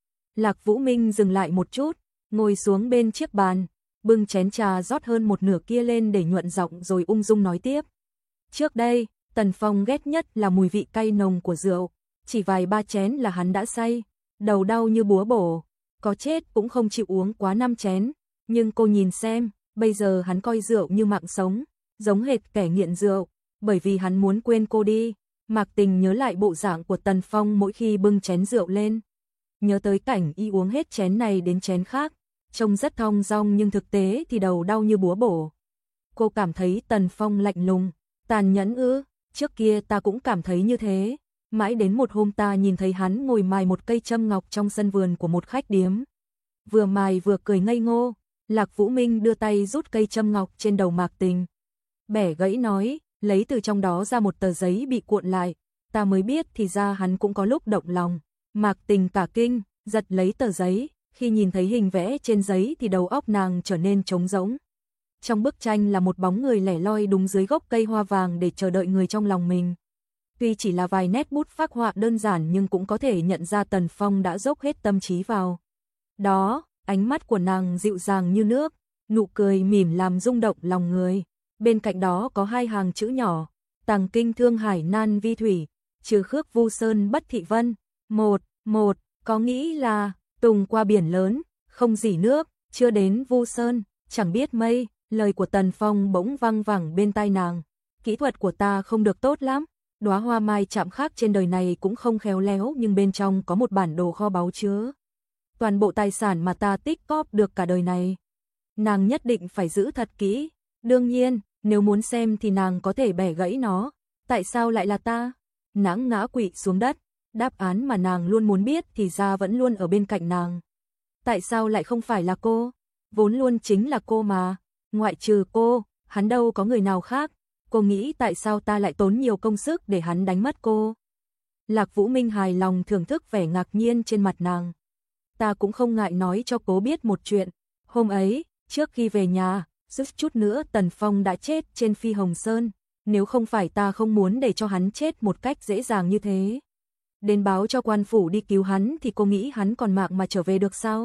Lạc Vũ Minh dừng lại một chút, ngồi xuống bên chiếc bàn, bưng chén trà rót hơn một nửa kia lên để nhuận giọng rồi ung dung nói tiếp. Trước đây, Tần Phong ghét nhất là mùi vị cay nồng của rượu. Chỉ vài ba chén là hắn đã say, đầu đau như búa bổ, có chết cũng không chịu uống quá năm chén. Nhưng cô nhìn xem, bây giờ hắn coi rượu như mạng sống, giống hệt kẻ nghiện rượu, bởi vì hắn muốn quên cô đi. Mạc Tình nhớ lại bộ dạng của Tần Phong mỗi khi bưng chén rượu lên, nhớ tới cảnh y uống hết chén này đến chén khác, trông rất thong dong nhưng thực tế thì đầu đau như búa bổ. Cô cảm thấy Tần Phong lạnh lùng, tàn nhẫn ư? Trước kia ta cũng cảm thấy như thế. Mãi đến một hôm ta nhìn thấy hắn ngồi mài một cây châm ngọc trong sân vườn của một khách điếm. Vừa mài vừa cười ngây ngô, Lạc Vũ Minh đưa tay rút cây châm ngọc trên đầu Mạc Tình, bẻ gãy nói, lấy từ trong đó ra một tờ giấy bị cuộn lại. Ta mới biết thì ra hắn cũng có lúc động lòng. Mạc Tình cả kinh, giật lấy tờ giấy, khi nhìn thấy hình vẽ trên giấy thì đầu óc nàng trở nên trống rỗng. Trong bức tranh là một bóng người lẻ loi đúng dưới gốc cây hoa vàng để chờ đợi người trong lòng mình. Tuy chỉ là vài nét bút phác họa đơn giản nhưng cũng có thể nhận ra Tần Phong đã dốc hết tâm trí vào đó. Ánh mắt của nàng dịu dàng như nước, nụ cười mỉm làm rung động lòng người. Bên cạnh đó có hai hàng chữ nhỏ, tàng kinh thương hải nan vi thủy, trừ khước vu sơn bất thị vân. Một, một, có nghĩ là tùng qua biển lớn, không dỉ nước, chưa đến vu sơn, chẳng biết mây. Lời của Tần Phong bỗng văng vẳng bên tai nàng. Kỹ thuật của ta không được tốt lắm. Đóa hoa mai chạm khắc trên đời này cũng không khéo léo, nhưng bên trong có một bản đồ kho báu chứa toàn bộ tài sản mà ta tích cóp được cả đời này. Nàng nhất định phải giữ thật kỹ. Đương nhiên, nếu muốn xem thì nàng có thể bẻ gãy nó. Tại sao lại là ta? Nàng ngã quỵ xuống đất. Đáp án mà nàng luôn muốn biết thì ra vẫn luôn ở bên cạnh nàng. Tại sao lại không phải là cô? Vốn luôn chính là cô mà. Ngoại trừ cô, hắn đâu có người nào khác. Cô nghĩ tại sao ta lại tốn nhiều công sức để hắn đánh mất cô? Lạc Vũ Minh hài lòng thưởng thức vẻ ngạc nhiên trên mặt nàng. Ta cũng không ngại nói cho cô biết một chuyện. Hôm ấy, trước khi về nhà, suýt chút nữa Tần Phong đã chết trên Phi Hồng Sơn. nếu không phải ta không muốn để cho hắn chết một cách dễ dàng như thế. Đến báo cho quan phủ đi cứu hắn thì cô nghĩ hắn còn mạng mà trở về được sao?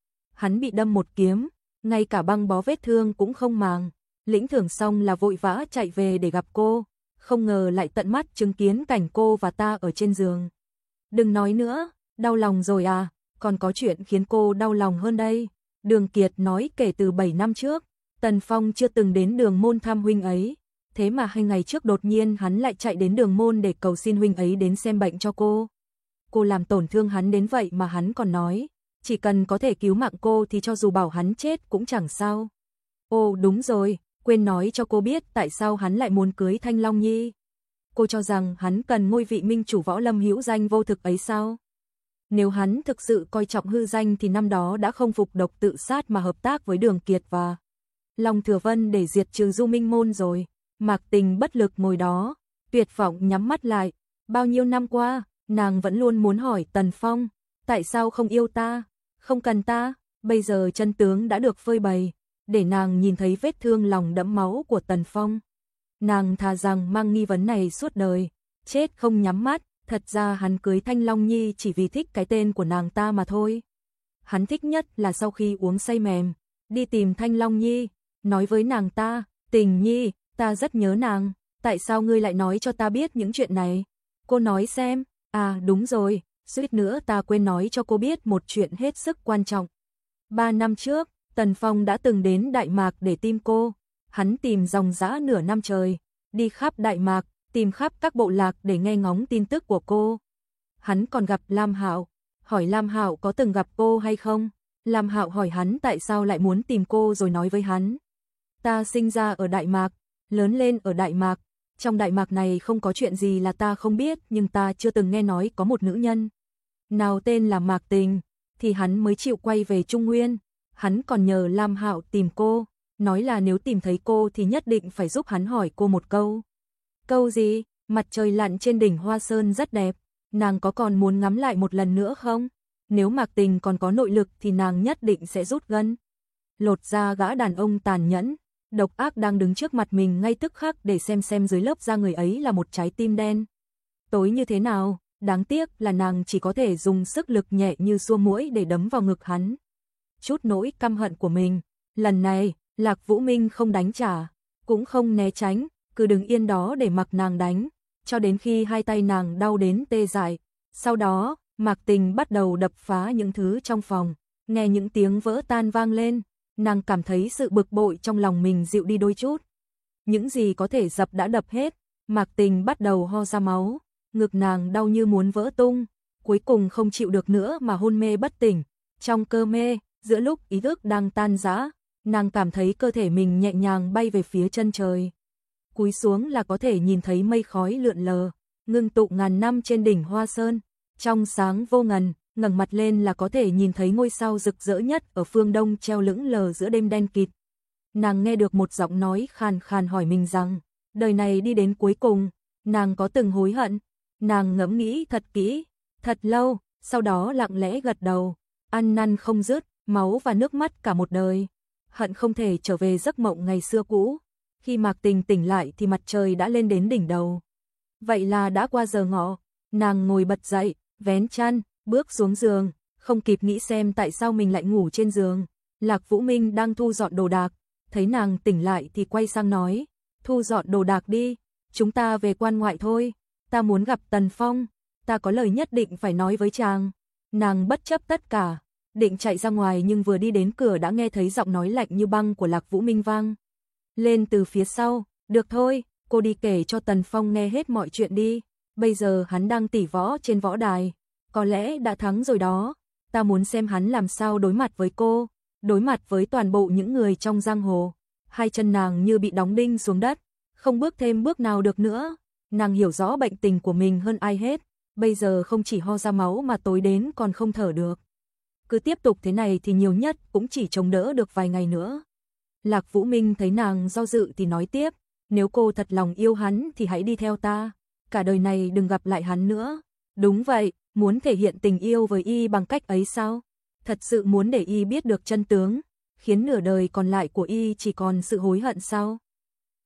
Hắn bị đâm một kiếm, ngay cả băng bó vết thương cũng không màng. Lĩnh thưởng xong là vội vã chạy về để gặp cô, không ngờ lại tận mắt chứng kiến cảnh cô và ta ở trên giường. Đừng nói nữa, đau lòng rồi à, còn có chuyện khiến cô đau lòng hơn đây. Đường Kiệt nói kể từ bảy năm trước, Tần Phong chưa từng đến Đường Môn thăm huynh ấy, thế mà hai ngày trước đột nhiên hắn lại chạy đến Đường Môn để cầu xin huynh ấy đến xem bệnh cho cô. Cô làm tổn thương hắn đến vậy mà hắn còn nói, chỉ cần có thể cứu mạng cô thì cho dù bảo hắn chết cũng chẳng sao. Ồ đúng rồi, quên nói cho cô biết tại sao hắn lại muốn cưới Thanh Long Nhi. Cô cho rằng hắn cần ngôi vị minh chủ võ lâm hữu danh vô thực ấy sao? Nếu hắn thực sự coi trọng hư danh thì năm đó đã không phục độc tự sát mà hợp tác với Đường Kiệt và Long Thừa Vân để diệt trừ Du Minh Môn rồi. Mạc Tình bất lực ngồi đó, tuyệt vọng nhắm mắt lại. Bao nhiêu năm qua, nàng vẫn luôn muốn hỏi Tần Phong, tại sao không yêu ta, không cần ta, bây giờ chân tướng đã được phơi bày, để nàng nhìn thấy vết thương lòng đẫm máu của Tần Phong. Nàng thà rằng mang nghi vấn này suốt đời, chết không nhắm mắt, thật ra hắn cưới Thanh Long Nhi chỉ vì thích cái tên của nàng ta mà thôi. Hắn thích nhất là sau khi uống say mềm, đi tìm Thanh Long Nhi, nói với nàng ta, Tình Nhi, ta rất nhớ nàng, tại sao ngươi lại nói cho ta biết những chuyện này? Cô nói xem, à đúng rồi, suýt nữa ta quên nói cho cô biết một chuyện hết sức quan trọng. Ba năm trước, Tần Phong đã từng đến Đại Mạc để tìm cô, hắn tìm dòng dã nửa năm trời, đi khắp Đại Mạc, tìm khắp các bộ lạc để nghe ngóng tin tức của cô. Hắn còn gặp Lam Hạo, hỏi Lam Hạo có từng gặp cô hay không. Lam Hạo hỏi hắn tại sao lại muốn tìm cô rồi nói với hắn, ta sinh ra ở Đại Mạc, lớn lên ở Đại Mạc, trong Đại Mạc này không có chuyện gì là ta không biết, nhưng ta chưa từng nghe nói có một nữ nhân nào tên là Mạc Tình, thì hắn mới chịu quay về Trung Nguyên. Hắn còn nhờ Lam Hạo tìm cô, nói là nếu tìm thấy cô thì nhất định phải giúp hắn hỏi cô một câu. Câu gì? Mặt trời lặn trên đỉnh Hoa Sơn rất đẹp, nàng có còn muốn ngắm lại một lần nữa không? Nếu Mạc Tình còn có nội lực thì nàng nhất định sẽ rút gân lột da gã đàn ông tàn nhẫn, độc ác đang đứng trước mặt mình ngay tức khắc để xem xem dưới lớp da người ấy là một trái tim đen tối như thế nào. Đáng tiếc là nàng chỉ có thể dùng sức lực nhẹ như xua muỗi để đấm vào ngực hắn. Chút nỗi căm hận của mình, lần này, Lạc Vũ Minh không đánh trả, cũng không né tránh, cứ đứng yên đó để mặc nàng đánh, cho đến khi hai tay nàng đau đến tê dại. Sau đó, Mạc Tình bắt đầu đập phá những thứ trong phòng, nghe những tiếng vỡ tan vang lên, nàng cảm thấy sự bực bội trong lòng mình dịu đi đôi chút. Những gì có thể dập đã đập hết, Mạc Tình bắt đầu ho ra máu, ngực nàng đau như muốn vỡ tung, cuối cùng không chịu được nữa mà hôn mê bất tỉnh. Trong cơ mê, giữa lúc ý thức đang tan rã, nàng cảm thấy cơ thể mình nhẹ nhàng bay về phía chân trời. Cúi xuống là có thể nhìn thấy mây khói lượn lờ, ngưng tụ ngàn năm trên đỉnh Hoa Sơn, trong sáng vô ngần, ngẩng mặt lên là có thể nhìn thấy ngôi sao rực rỡ nhất ở phương đông treo lững lờ giữa đêm đen kịt. Nàng nghe được một giọng nói khàn khàn hỏi mình rằng, đời này đi đến cuối cùng, nàng có từng hối hận? Nàng ngẫm nghĩ thật kỹ, thật lâu, sau đó lặng lẽ gật đầu, ăn năn không dứt, máu và nước mắt cả một đời, hận không thể trở về giấc mộng ngày xưa cũ. Khi Mạc Tình tỉnh lại thì mặt trời đã lên đến đỉnh đầu. Vậy là đã qua giờ ngọ, nàng ngồi bật dậy, vén chăn, bước xuống giường, không kịp nghĩ xem tại sao mình lại ngủ trên giường. Lạc Vũ Minh đang thu dọn đồ đạc, thấy nàng tỉnh lại thì quay sang nói, thu dọn đồ đạc đi, chúng ta về quan ngoại thôi, ta muốn gặp Tần Phong, ta có lời nhất định phải nói với chàng. Nàng bất chấp tất cả, định chạy ra ngoài nhưng vừa đi đến cửa đã nghe thấy giọng nói lạnh như băng của Lạc Vũ Minh vang lên từ phía sau, được thôi, cô đi kể cho Tần Phong nghe hết mọi chuyện đi, bây giờ hắn đang tỉ võ trên võ đài, có lẽ đã thắng rồi đó, ta muốn xem hắn làm sao đối mặt với cô, đối mặt với toàn bộ những người trong giang hồ. Hai chân nàng như bị đóng đinh xuống đất, không bước thêm bước nào được nữa, nàng hiểu rõ bệnh tình của mình hơn ai hết, bây giờ không chỉ ho ra máu mà tối đến còn không thở được. Cứ tiếp tục thế này thì nhiều nhất cũng chỉ chống đỡ được vài ngày nữa. Lạc Vũ Minh thấy nàng do dự thì nói tiếp, nếu cô thật lòng yêu hắn thì hãy đi theo ta, cả đời này đừng gặp lại hắn nữa. Đúng vậy, muốn thể hiện tình yêu với y bằng cách ấy sao? Thật sự muốn để y biết được chân tướng, khiến nửa đời còn lại của y chỉ còn sự hối hận sao?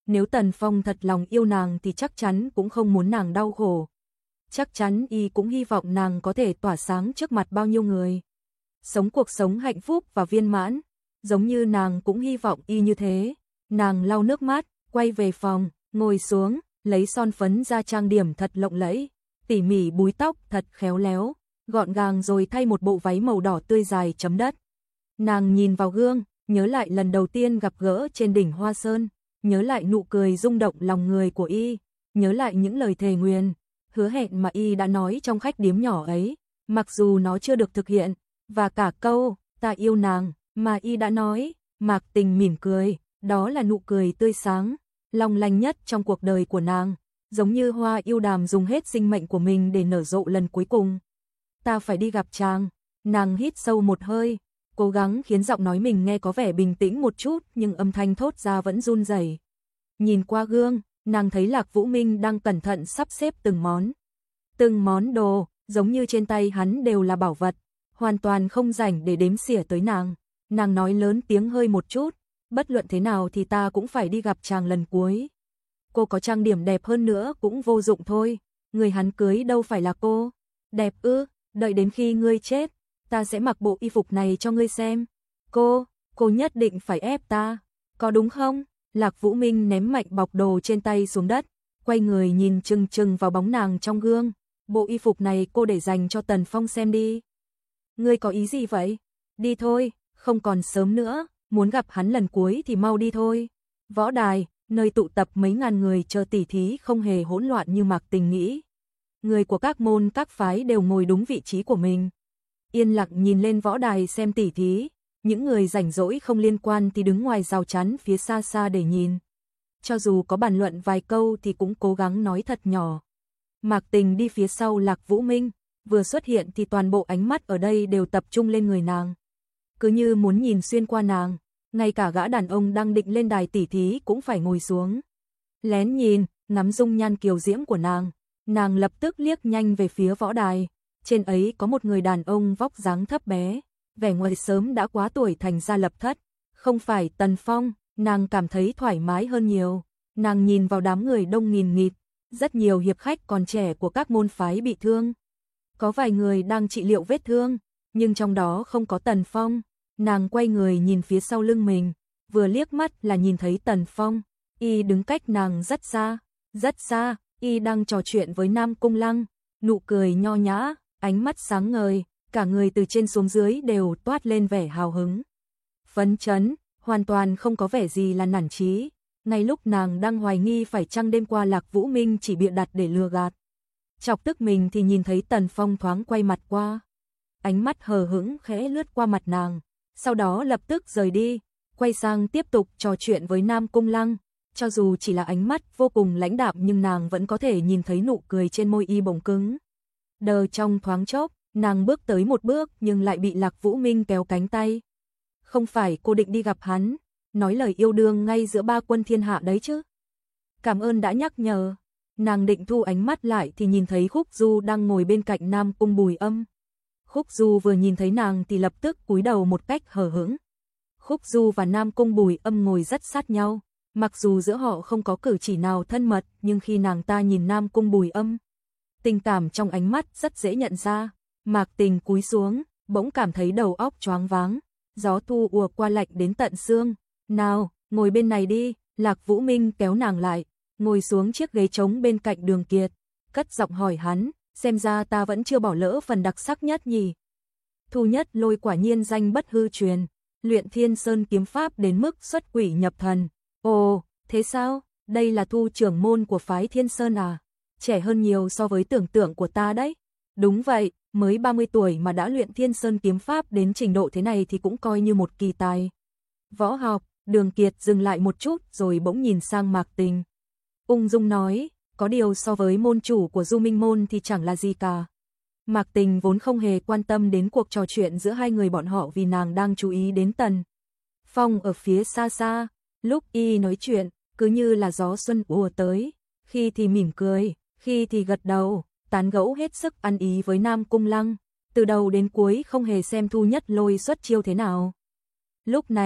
Nếu Tần Phong thật lòng yêu nàng thì chắc chắn cũng không muốn nàng đau khổ. Chắc chắn y cũng hy vọng nàng có thể tỏa sáng trước mặt bao nhiêu người. Sống cuộc sống hạnh phúc và viên mãn, giống như nàng cũng hy vọng y như thế. Nàng lau nước mắt, quay về phòng, ngồi xuống, lấy son phấn ra trang điểm thật lộng lẫy, tỉ mỉ búi tóc thật khéo léo, gọn gàng rồi thay một bộ váy màu đỏ tươi dài chấm đất. Nàng nhìn vào gương, nhớ lại lần đầu tiên gặp gỡ trên đỉnh Hoa Sơn, nhớ lại nụ cười rung động lòng người của y, nhớ lại những lời thề nguyền, hứa hẹn mà y đã nói trong khách điếm nhỏ ấy, mặc dù nó chưa được thực hiện, và cả câu ta yêu nàng mà y đã nói. Mạc Tình mỉm cười, đó là nụ cười tươi sáng, long lanh nhất trong cuộc đời của nàng, giống như hoa yêu đàm dùng hết sinh mệnh của mình để nở rộ lần cuối cùng. Ta phải đi gặp chàng. Nàng hít sâu một hơi, cố gắng khiến giọng nói mình nghe có vẻ bình tĩnh một chút, nhưng âm thanh thốt ra vẫn run rẩy. Nhìn qua gương, nàng thấy Lạc Vũ Minh đang cẩn thận sắp xếp từng món. Từng món đồ, giống như trên tay hắn đều là bảo vật, hoàn toàn không rảnh để đếm xỉa tới nàng. Nàng nói lớn tiếng hơi một chút, bất luận thế nào thì ta cũng phải đi gặp chàng lần cuối. Cô có trang điểm đẹp hơn nữa cũng vô dụng thôi, người hắn cưới đâu phải là cô. Đẹp ư, đợi đến khi ngươi chết, ta sẽ mặc bộ y phục này cho ngươi xem. Cô, cô nhất định phải ép ta, có đúng không? Lạc Vũ Minh ném mạnh bọc đồ trên tay xuống đất, quay người nhìn chừng chừng vào bóng nàng trong gương. Bộ y phục này cô để dành cho Tần Phong xem đi. Ngươi có ý gì vậy? Đi thôi, không còn sớm nữa, muốn gặp hắn lần cuối thì mau đi thôi. Võ đài, nơi tụ tập mấy ngàn người chờ tỉ thí không hề hỗn loạn như Mạc Tình nghĩ. Người của các môn các phái đều ngồi đúng vị trí của mình. Yên lặng nhìn lên võ đài xem tỉ thí, những người rảnh rỗi không liên quan thì đứng ngoài rào chắn phía xa xa để nhìn. Cho dù có bàn luận vài câu thì cũng cố gắng nói thật nhỏ. Mạc Tình đi phía sau Lạc Vũ Minh, vừa xuất hiện thì toàn bộ ánh mắt ở đây đều tập trung lên người nàng. Cứ như muốn nhìn xuyên qua nàng, ngay cả gã đàn ông đang định lên đài tỉ thí cũng phải ngồi xuống. Lén nhìn, ngắm dung nhan kiều diễm của nàng, nàng lập tức liếc nhanh về phía võ đài. Trên ấy có một người đàn ông vóc dáng thấp bé, vẻ ngoài sớm đã quá tuổi thành gia lập thất. Không phải Tần Phong, nàng cảm thấy thoải mái hơn nhiều. Nàng nhìn vào đám người đông nghìn nghịt, rất nhiều hiệp khách còn trẻ của các môn phái bị thương. Có vài người đang trị liệu vết thương, nhưng trong đó không có Tần Phong. Nàng quay người nhìn phía sau lưng mình, vừa liếc mắt là nhìn thấy Tần Phong. Y đứng cách nàng rất xa, rất xa, y đang trò chuyện với Nam Cung Lăng, nụ cười nho nhã, ánh mắt sáng ngời, cả người từ trên xuống dưới đều toát lên vẻ hào hứng. Phấn chấn, hoàn toàn không có vẻ gì là nản chí. Ngay lúc nàng đang hoài nghi phải chăng đêm qua Lạc Vũ Minh chỉ bịa đặt để lừa gạt, chọc tức mình thì nhìn thấy Tần Phong thoáng quay mặt qua. Ánh mắt hờ hững khẽ lướt qua mặt nàng, sau đó lập tức rời đi, quay sang tiếp tục trò chuyện với Nam Cung Lăng. Cho dù chỉ là ánh mắt vô cùng lãnh đạm nhưng nàng vẫn có thể nhìn thấy nụ cười trên môi y bỗng cứng. Đờ trong thoáng chốc, nàng bước tới một bước nhưng lại bị Lạc Vũ Minh kéo cánh tay. Không phải cô định đi gặp hắn, nói lời yêu đương ngay giữa ba quân thiên hạ đấy chứ? Cảm ơn đã nhắc nhở. Nàng định thu ánh mắt lại thì nhìn thấy Khúc Du đang ngồi bên cạnh Nam Cung Bùi Âm. Khúc Du vừa nhìn thấy nàng thì lập tức cúi đầu một cách hờ hững. Khúc Du và Nam Cung Bùi Âm ngồi rất sát nhau, mặc dù giữa họ không có cử chỉ nào thân mật, nhưng khi nàng ta nhìn Nam Cung Bùi Âm, tình cảm trong ánh mắt rất dễ nhận ra. Mạc Tình cúi xuống, bỗng cảm thấy đầu óc choáng váng, gió thu ùa qua lạnh đến tận xương. Nào, ngồi bên này đi. Lạc Vũ Minh kéo nàng lại, ngồi xuống chiếc ghế trống bên cạnh Đường Kiệt, cất giọng hỏi hắn, xem ra ta vẫn chưa bỏ lỡ phần đặc sắc nhất nhỉ. Thu Nhất Lôi quả nhiên danh bất hư truyền, luyện Thiên Sơn kiếm pháp đến mức xuất quỷ nhập thần. Ồ, thế sao? Đây là Thu trưởng môn của phái Thiên Sơn à? Trẻ hơn nhiều so với tưởng tượng của ta đấy. Đúng vậy, mới ba mươi tuổi mà đã luyện Thiên Sơn kiếm pháp đến trình độ thế này thì cũng coi như một kỳ tài. Võ học. Đường Kiệt dừng lại một chút rồi bỗng nhìn sang Mạc Tình. Ung dung nói, có điều so với môn chủ của Du Minh Môn thì chẳng là gì cả. Mạc Tình vốn không hề quan tâm đến cuộc trò chuyện giữa hai người bọn họ vì nàng đang chú ý đến Tần Phong ở phía xa xa. Lúc y nói chuyện, cứ như là gió xuân ùa tới, khi thì mỉm cười, khi thì gật đầu, tán gẫu hết sức ăn ý với Nam Cung Lăng, từ đầu đến cuối không hề xem Thu Nhất Lôi xuất chiêu thế nào. Lúc này,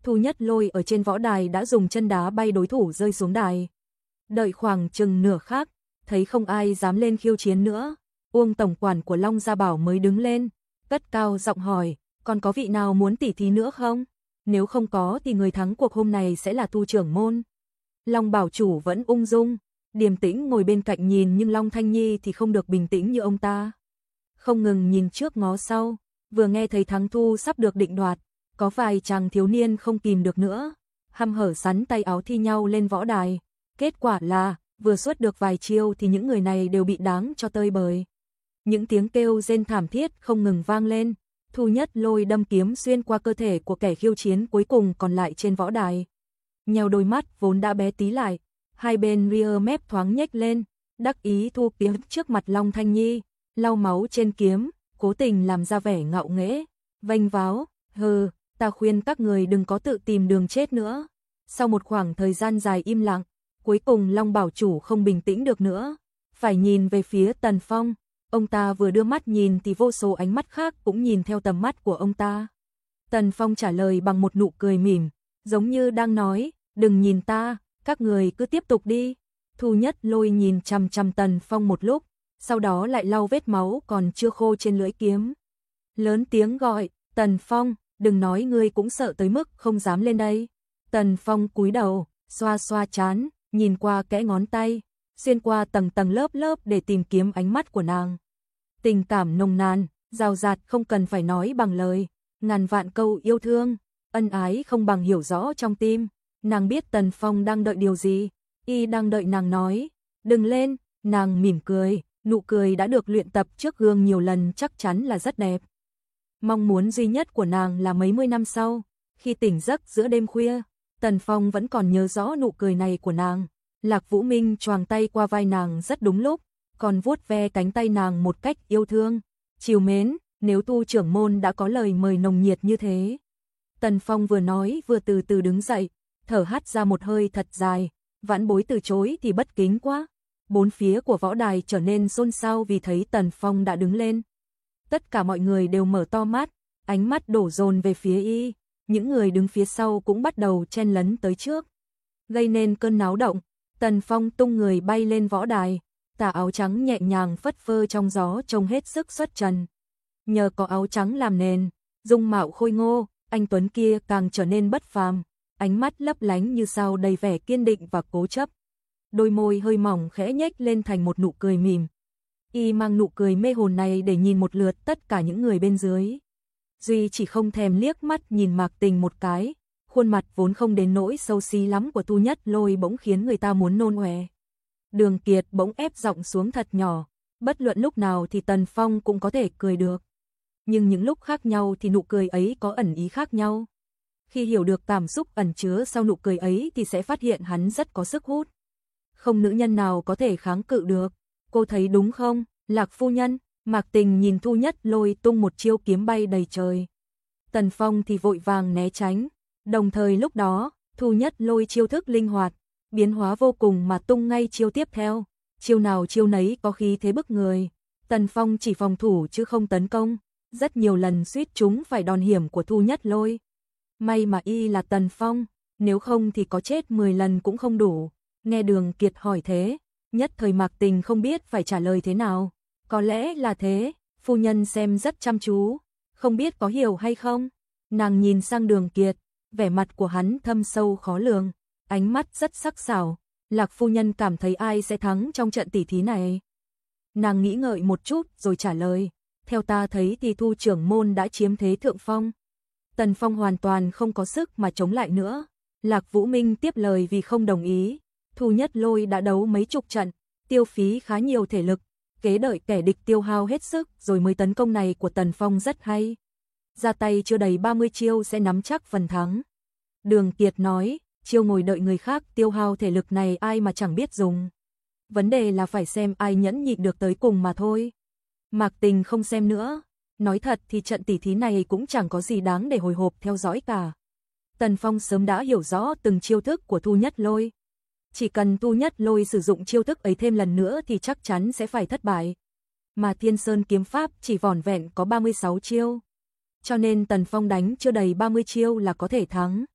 Thu Nhất Lôi ở trên võ đài đã dùng chân đá bay đối thủ rơi xuống đài. Đợi khoảng chừng nửa khắc, thấy không ai dám lên khiêu chiến nữa, Uông tổng quản của Long Gia Bảo mới đứng lên, cất cao giọng hỏi, còn có vị nào muốn tỉ thí nữa không? Nếu không có thì người thắng cuộc hôm này sẽ là Thu trưởng môn. Long Bảo chủ vẫn ung dung, điềm tĩnh ngồi bên cạnh nhìn, nhưng Long Thanh Nhi thì không được bình tĩnh như ông ta. Không ngừng nhìn trước ngó sau, vừa nghe thấy thắng thu sắp được định đoạt, có vài chàng thiếu niên không kìm được nữa, hăm hở sắn tay áo thi nhau lên võ đài. Kết quả là, vừa xuất được vài chiêu thì những người này đều bị đáng cho tơi bời. Những tiếng kêu rên thảm thiết không ngừng vang lên, Thu Nhất Lôi đâm kiếm xuyên qua cơ thể của kẻ khiêu chiến cuối cùng còn lại trên võ đài. Nheo đôi mắt vốn đã bé tí lại, hai bên rear mép thoáng nhếch lên, đắc ý thu kiếm trước mặt Long Thanh Nhi, lau máu trên kiếm, cố tình làm ra vẻ ngạo nghễ, vênh váo, hừ, ta khuyên các người đừng có tự tìm đường chết nữa. Sau một khoảng thời gian dài im lặng, cuối cùng Long Bảo chủ không bình tĩnh được nữa, phải nhìn về phía Tần Phong. Ông ta vừa đưa mắt nhìn thì vô số ánh mắt khác cũng nhìn theo tầm mắt của ông ta. Tần Phong trả lời bằng một nụ cười mỉm, giống như đang nói, đừng nhìn ta, các người cứ tiếp tục đi. Thu Nhất Lôi nhìn chằm chằm Tần Phong một lúc, sau đó lại lau vết máu còn chưa khô trên lưỡi kiếm. Lớn tiếng gọi, Tần Phong, đừng nói ngươi cũng sợ tới mức không dám lên đây. Tần Phong cúi đầu, xoa xoa trán, nhìn qua kẽ ngón tay, xuyên qua tầng tầng lớp lớp để tìm kiếm ánh mắt của nàng. Tình cảm nồng nàn, rào rạt không cần phải nói bằng lời, ngàn vạn câu yêu thương, ân ái không bằng hiểu rõ trong tim. Nàng biết Tần Phong đang đợi điều gì, y đang đợi nàng nói, đừng lên, nàng mỉm cười, nụ cười đã được luyện tập trước gương nhiều lần chắc chắn là rất đẹp. Mong muốn duy nhất của nàng là mấy mươi năm sau, khi tỉnh giấc giữa đêm khuya, Tần Phong vẫn còn nhớ rõ nụ cười này của nàng. Lạc Vũ Minh choàng tay qua vai nàng rất đúng lúc, còn vuốt ve cánh tay nàng một cách yêu thương, trìu mến, nếu Tu trưởng môn đã có lời mời nồng nhiệt như thế. Tần Phong vừa nói vừa từ từ đứng dậy, thở hắt ra một hơi thật dài, vãn bối từ chối thì bất kính quá. Bốn phía của võ đài trở nên xôn xao vì thấy Tần Phong đã đứng lên. Tất cả mọi người đều mở to mắt, ánh mắt đổ dồn về phía y, những người đứng phía sau cũng bắt đầu chen lấn tới trước, gây nên cơn náo động. Tần Phong tung người bay lên võ đài, tà áo trắng nhẹ nhàng phất phơ trong gió trông hết sức xuất trần. Nhờ có áo trắng làm nền, dung mạo khôi ngô, anh tuấn kia càng trở nên bất phàm, ánh mắt lấp lánh như sao đầy vẻ kiên định và cố chấp. Đôi môi hơi mỏng khẽ nhếch lên thành một nụ cười mỉm. Y mang nụ cười mê hồn này để nhìn một lượt tất cả những người bên dưới. Duy chỉ không thèm liếc mắt nhìn Mạc Tình một cái. Khuôn mặt vốn không đến nỗi xấu xí lắm của Thu Nhất Lôi bỗng khiến người ta muốn nôn ọe. Đường Kiệt bỗng ép giọng xuống thật nhỏ, bất luận lúc nào thì Tần Phong cũng có thể cười được. Nhưng những lúc khác nhau thì nụ cười ấy có ẩn ý khác nhau. Khi hiểu được cảm xúc ẩn chứa sau nụ cười ấy thì sẽ phát hiện hắn rất có sức hút. Không nữ nhân nào có thể kháng cự được. Cô thấy đúng không, Lạc phu nhân? Mạc Tình nhìn Thu Nhất Lôi tung một chiêu kiếm bay đầy trời. Tần Phong thì vội vàng né tránh. Đồng thời lúc đó, Thu Nhất Lôi chiêu thức linh hoạt, biến hóa vô cùng mà tung ngay chiêu tiếp theo. Chiêu nào chiêu nấy có khí thế bức người. Tần Phong chỉ phòng thủ chứ không tấn công, rất nhiều lần suýt chúng phải đòn hiểm của Thu Nhất Lôi. May mà y là Tần Phong, nếu không thì có chết mười lần cũng không đủ. Nghe Đường Kiệt hỏi thế, nhất thời Mạc Tình không biết phải trả lời thế nào. Có lẽ là thế, phu nhân xem rất chăm chú, không biết có hiểu hay không. Nàng nhìn sang Đường Kiệt, vẻ mặt của hắn thâm sâu khó lường, ánh mắt rất sắc sảo. Lạc phu nhân cảm thấy ai sẽ thắng trong trận tỷ thí này? Nàng nghĩ ngợi một chút rồi trả lời, theo ta thấy thì Thu trưởng môn đã chiếm thế thượng phong. Tần Phong hoàn toàn không có sức mà chống lại nữa. Lạc Vũ Minh tiếp lời vì không đồng ý. Thu Nhất Lôi đã đấu mấy chục trận, tiêu phí khá nhiều thể lực, kế đợi kẻ địch tiêu hao hết sức rồi mới tấn công này của Tần Phong rất hay. Ra tay chưa đầy ba mươi chiêu sẽ nắm chắc phần thắng. Đường Kiệt nói, chiêu ngồi đợi người khác tiêu hao thể lực này ai mà chẳng biết dùng. Vấn đề là phải xem ai nhẫn nhịn được tới cùng mà thôi. Mạc Tình không xem nữa. Nói thật thì trận tỷ thí này cũng chẳng có gì đáng để hồi hộp theo dõi cả. Tần Phong sớm đã hiểu rõ từng chiêu thức của Thu Nhất Lôi. Chỉ cần Thu Nhất Lôi sử dụng chiêu thức ấy thêm lần nữa thì chắc chắn sẽ phải thất bại. Mà Thiên Sơn kiếm pháp chỉ vỏn vẹn có ba mươi sáu chiêu. Cho nên Tần Phong đánh chưa đầy ba mươi chiêu là có thể thắng.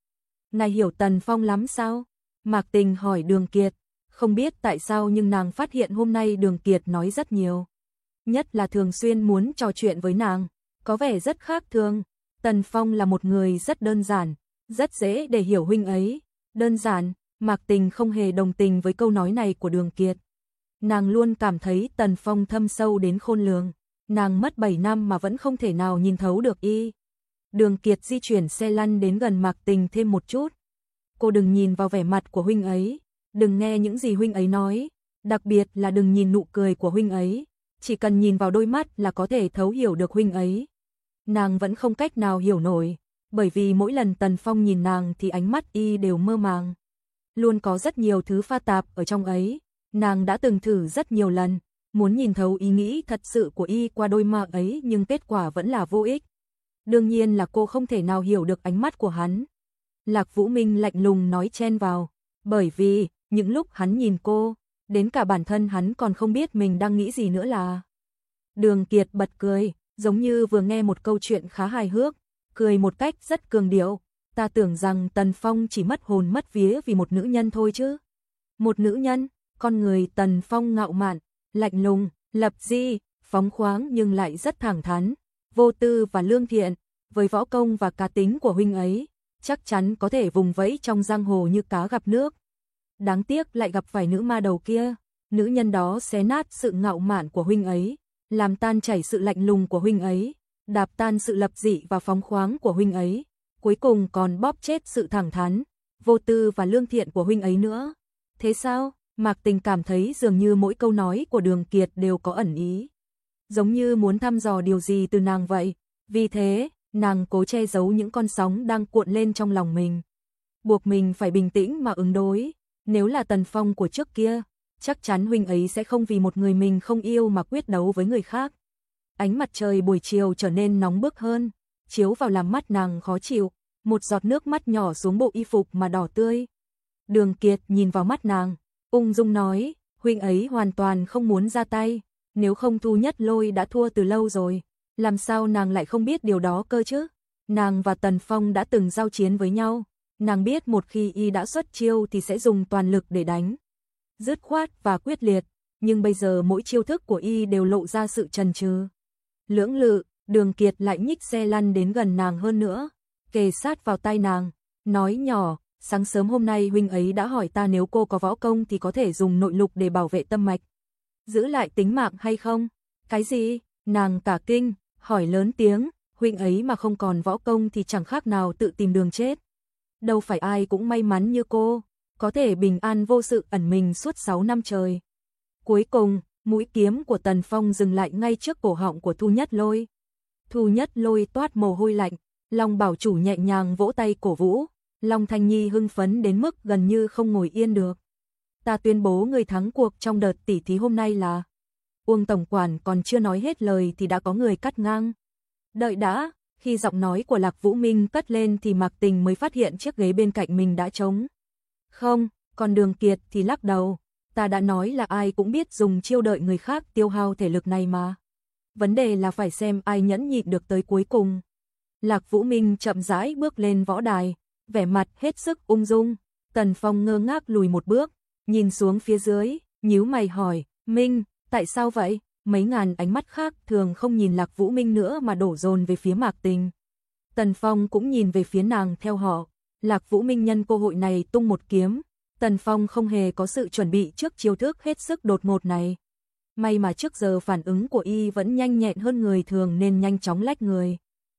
Ngài hiểu Tần Phong lắm sao? Mạc Tình hỏi Đường Kiệt. Không biết tại sao nhưng nàng phát hiện hôm nay Đường Kiệt nói rất nhiều. Nhất là thường xuyên muốn trò chuyện với nàng, có vẻ rất khác thường. Tần Phong là một người rất đơn giản, rất dễ để hiểu huynh ấy. Đơn giản, Mạc Tình không hề đồng tình với câu nói này của Đường Kiệt. Nàng luôn cảm thấy Tần Phong thâm sâu đến khôn lường. Nàng mất bảy năm mà vẫn không thể nào nhìn thấu được y. Đường Kiệt di chuyển xe lăn đến gần Mạc Tình thêm một chút. Cô đừng nhìn vào vẻ mặt của huynh ấy, đừng nghe những gì huynh ấy nói, đặc biệt là đừng nhìn nụ cười của huynh ấy, chỉ cần nhìn vào đôi mắt là có thể thấu hiểu được huynh ấy. Nàng vẫn không cách nào hiểu nổi, bởi vì mỗi lần Tần Phong nhìn nàng thì ánh mắt y đều mơ màng. Luôn có rất nhiều thứ pha tạp ở trong ấy, nàng đã từng thử rất nhiều lần, muốn nhìn thấu ý nghĩ thật sự của y qua đôi mắt ấy nhưng kết quả vẫn là vô ích. Đương nhiên là cô không thể nào hiểu được ánh mắt của hắn. Lạc Vũ Minh lạnh lùng nói chen vào, bởi vì, những lúc hắn nhìn cô, đến cả bản thân hắn còn không biết mình đang nghĩ gì nữa là. Đường Kiệt bật cười, giống như vừa nghe một câu chuyện khá hài hước, cười một cách rất cường điệu. Ta tưởng rằng Tần Phong chỉ mất hồn mất vía vì một nữ nhân thôi chứ. Một nữ nhân, con người Tần Phong ngạo mạn, lạnh lùng, lập di, phóng khoáng nhưng lại rất thẳng thắn, vô tư và lương thiện, với võ công và cá tính của huynh ấy, chắc chắn có thể vùng vẫy trong giang hồ như cá gặp nước. Đáng tiếc lại gặp phải nữ ma đầu kia, nữ nhân đó xé nát sự ngạo mạn của huynh ấy, làm tan chảy sự lạnh lùng của huynh ấy, đạp tan sự lập dị và phóng khoáng của huynh ấy, cuối cùng còn bóp chết sự thẳng thắn, vô tư và lương thiện của huynh ấy nữa. Thế sao? Mạc Tình cảm thấy dường như mỗi câu nói của Đường Kiệt đều có ẩn ý, giống như muốn thăm dò điều gì từ nàng vậy. Vì thế, nàng cố che giấu những con sóng đang cuộn lên trong lòng mình, buộc mình phải bình tĩnh mà ứng đối. Nếu là Tần Phong của trước kia, chắc chắn huynh ấy sẽ không vì một người mình không yêu mà quyết đấu với người khác. Ánh mặt trời buổi chiều trở nên nóng bức hơn, chiếu vào làm mắt nàng khó chịu, một giọt nước mắt nhỏ xuống bộ y phục mà đỏ tươi. Đường Kiệt nhìn vào mắt nàng, ung dung nói, huynh ấy hoàn toàn không muốn ra tay, nếu không Thu Nhất Lôi đã thua từ lâu rồi, làm sao nàng lại không biết điều đó cơ chứ? Nàng và Tần Phong đã từng giao chiến với nhau, nàng biết một khi y đã xuất chiêu thì sẽ dùng toàn lực để đánh. Dứt khoát và quyết liệt, nhưng bây giờ mỗi chiêu thức của y đều lộ ra sự chần chừ. Lưỡng lự, Đường Kiệt lại nhích xe lăn đến gần nàng hơn nữa, kề sát vào tai nàng, nói nhỏ, sáng sớm hôm nay huynh ấy đã hỏi ta nếu cô có võ công thì có thể dùng nội lục để bảo vệ tâm mạch, giữ lại tính mạng hay không? Cái gì? Nàng cả kinh, hỏi lớn tiếng, huynh ấy mà không còn võ công thì chẳng khác nào tự tìm đường chết. Đâu phải ai cũng may mắn như cô, có thể bình an vô sự ẩn mình suốt sáu năm trời. Cuối cùng, mũi kiếm của Tần Phong dừng lại ngay trước cổ họng của Thu Nhất Lôi. Thu Nhất Lôi toát mồ hôi lạnh, Long Bảo Chủ nhẹ nhàng vỗ tay cổ vũ, Long Thanh Nhi hưng phấn đến mức gần như không ngồi yên được. Ta tuyên bố người thắng cuộc trong đợt tỉ thí hôm nay là... Uông tổng quản còn chưa nói hết lời thì đã có người cắt ngang. Đợi đã, khi giọng nói của Lạc Vũ Minh cất lên thì Mạc Tình mới phát hiện chiếc ghế bên cạnh mình đã trống. Không, còn Đường Kiệt thì lắc đầu. Ta đã nói là ai cũng biết dùng chiêu đợi người khác tiêu hao thể lực này mà. Vấn đề là phải xem ai nhẫn nhịn được tới cuối cùng. Lạc Vũ Minh chậm rãi bước lên võ đài, vẻ mặt hết sức ung dung. Tần Phong ngơ ngác lùi một bước, nhìn xuống phía dưới, nhíu mày hỏi, Minh, tại sao vậy? Mấy ngàn ánh mắt khác thường không nhìn Lạc Vũ Minh nữa mà đổ dồn về phía Mạc Tình. Tần Phong cũng nhìn về phía nàng theo họ. Lạc Vũ Minh nhân cơ hội này tung một kiếm. Tần Phong không hề có sự chuẩn bị trước chiêu thức hết sức đột ngột này. May mà trước giờ phản ứng của y vẫn nhanh nhẹn hơn người thường nên nhanh chóng lách người.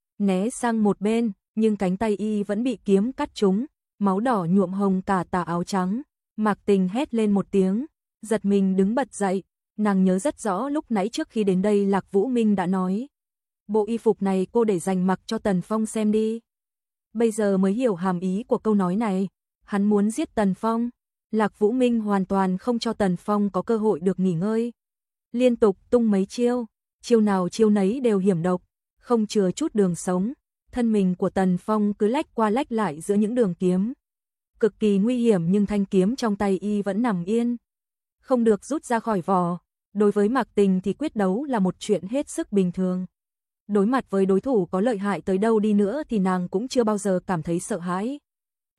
Né sang một bên, nhưng cánh tay y vẫn bị kiếm cắt trúng, máu đỏ nhuộm hồng cả tà áo trắng. Mạc Tình hét lên một tiếng, giật mình đứng bật dậy. Nàng nhớ rất rõ lúc nãy trước khi đến đây Lạc Vũ Minh đã nói. Bộ y phục này cô để dành mặc cho Tần Phong xem đi. Bây giờ mới hiểu hàm ý của câu nói này. Hắn muốn giết Tần Phong. Lạc Vũ Minh hoàn toàn không cho Tần Phong có cơ hội được nghỉ ngơi. Liên tục tung mấy chiêu, chiêu nào chiêu nấy đều hiểm độc, không chừa chút đường sống. Thân mình của Tần Phong cứ lách qua lách lại giữa những đường kiếm. Cực kỳ nguy hiểm nhưng thanh kiếm trong tay y vẫn nằm yên, không được rút ra khỏi vỏ. Đối với Mạc Tình thì quyết đấu là một chuyện hết sức bình thường. Đối mặt với đối thủ có lợi hại tới đâu đi nữa thì nàng cũng chưa bao giờ cảm thấy sợ hãi.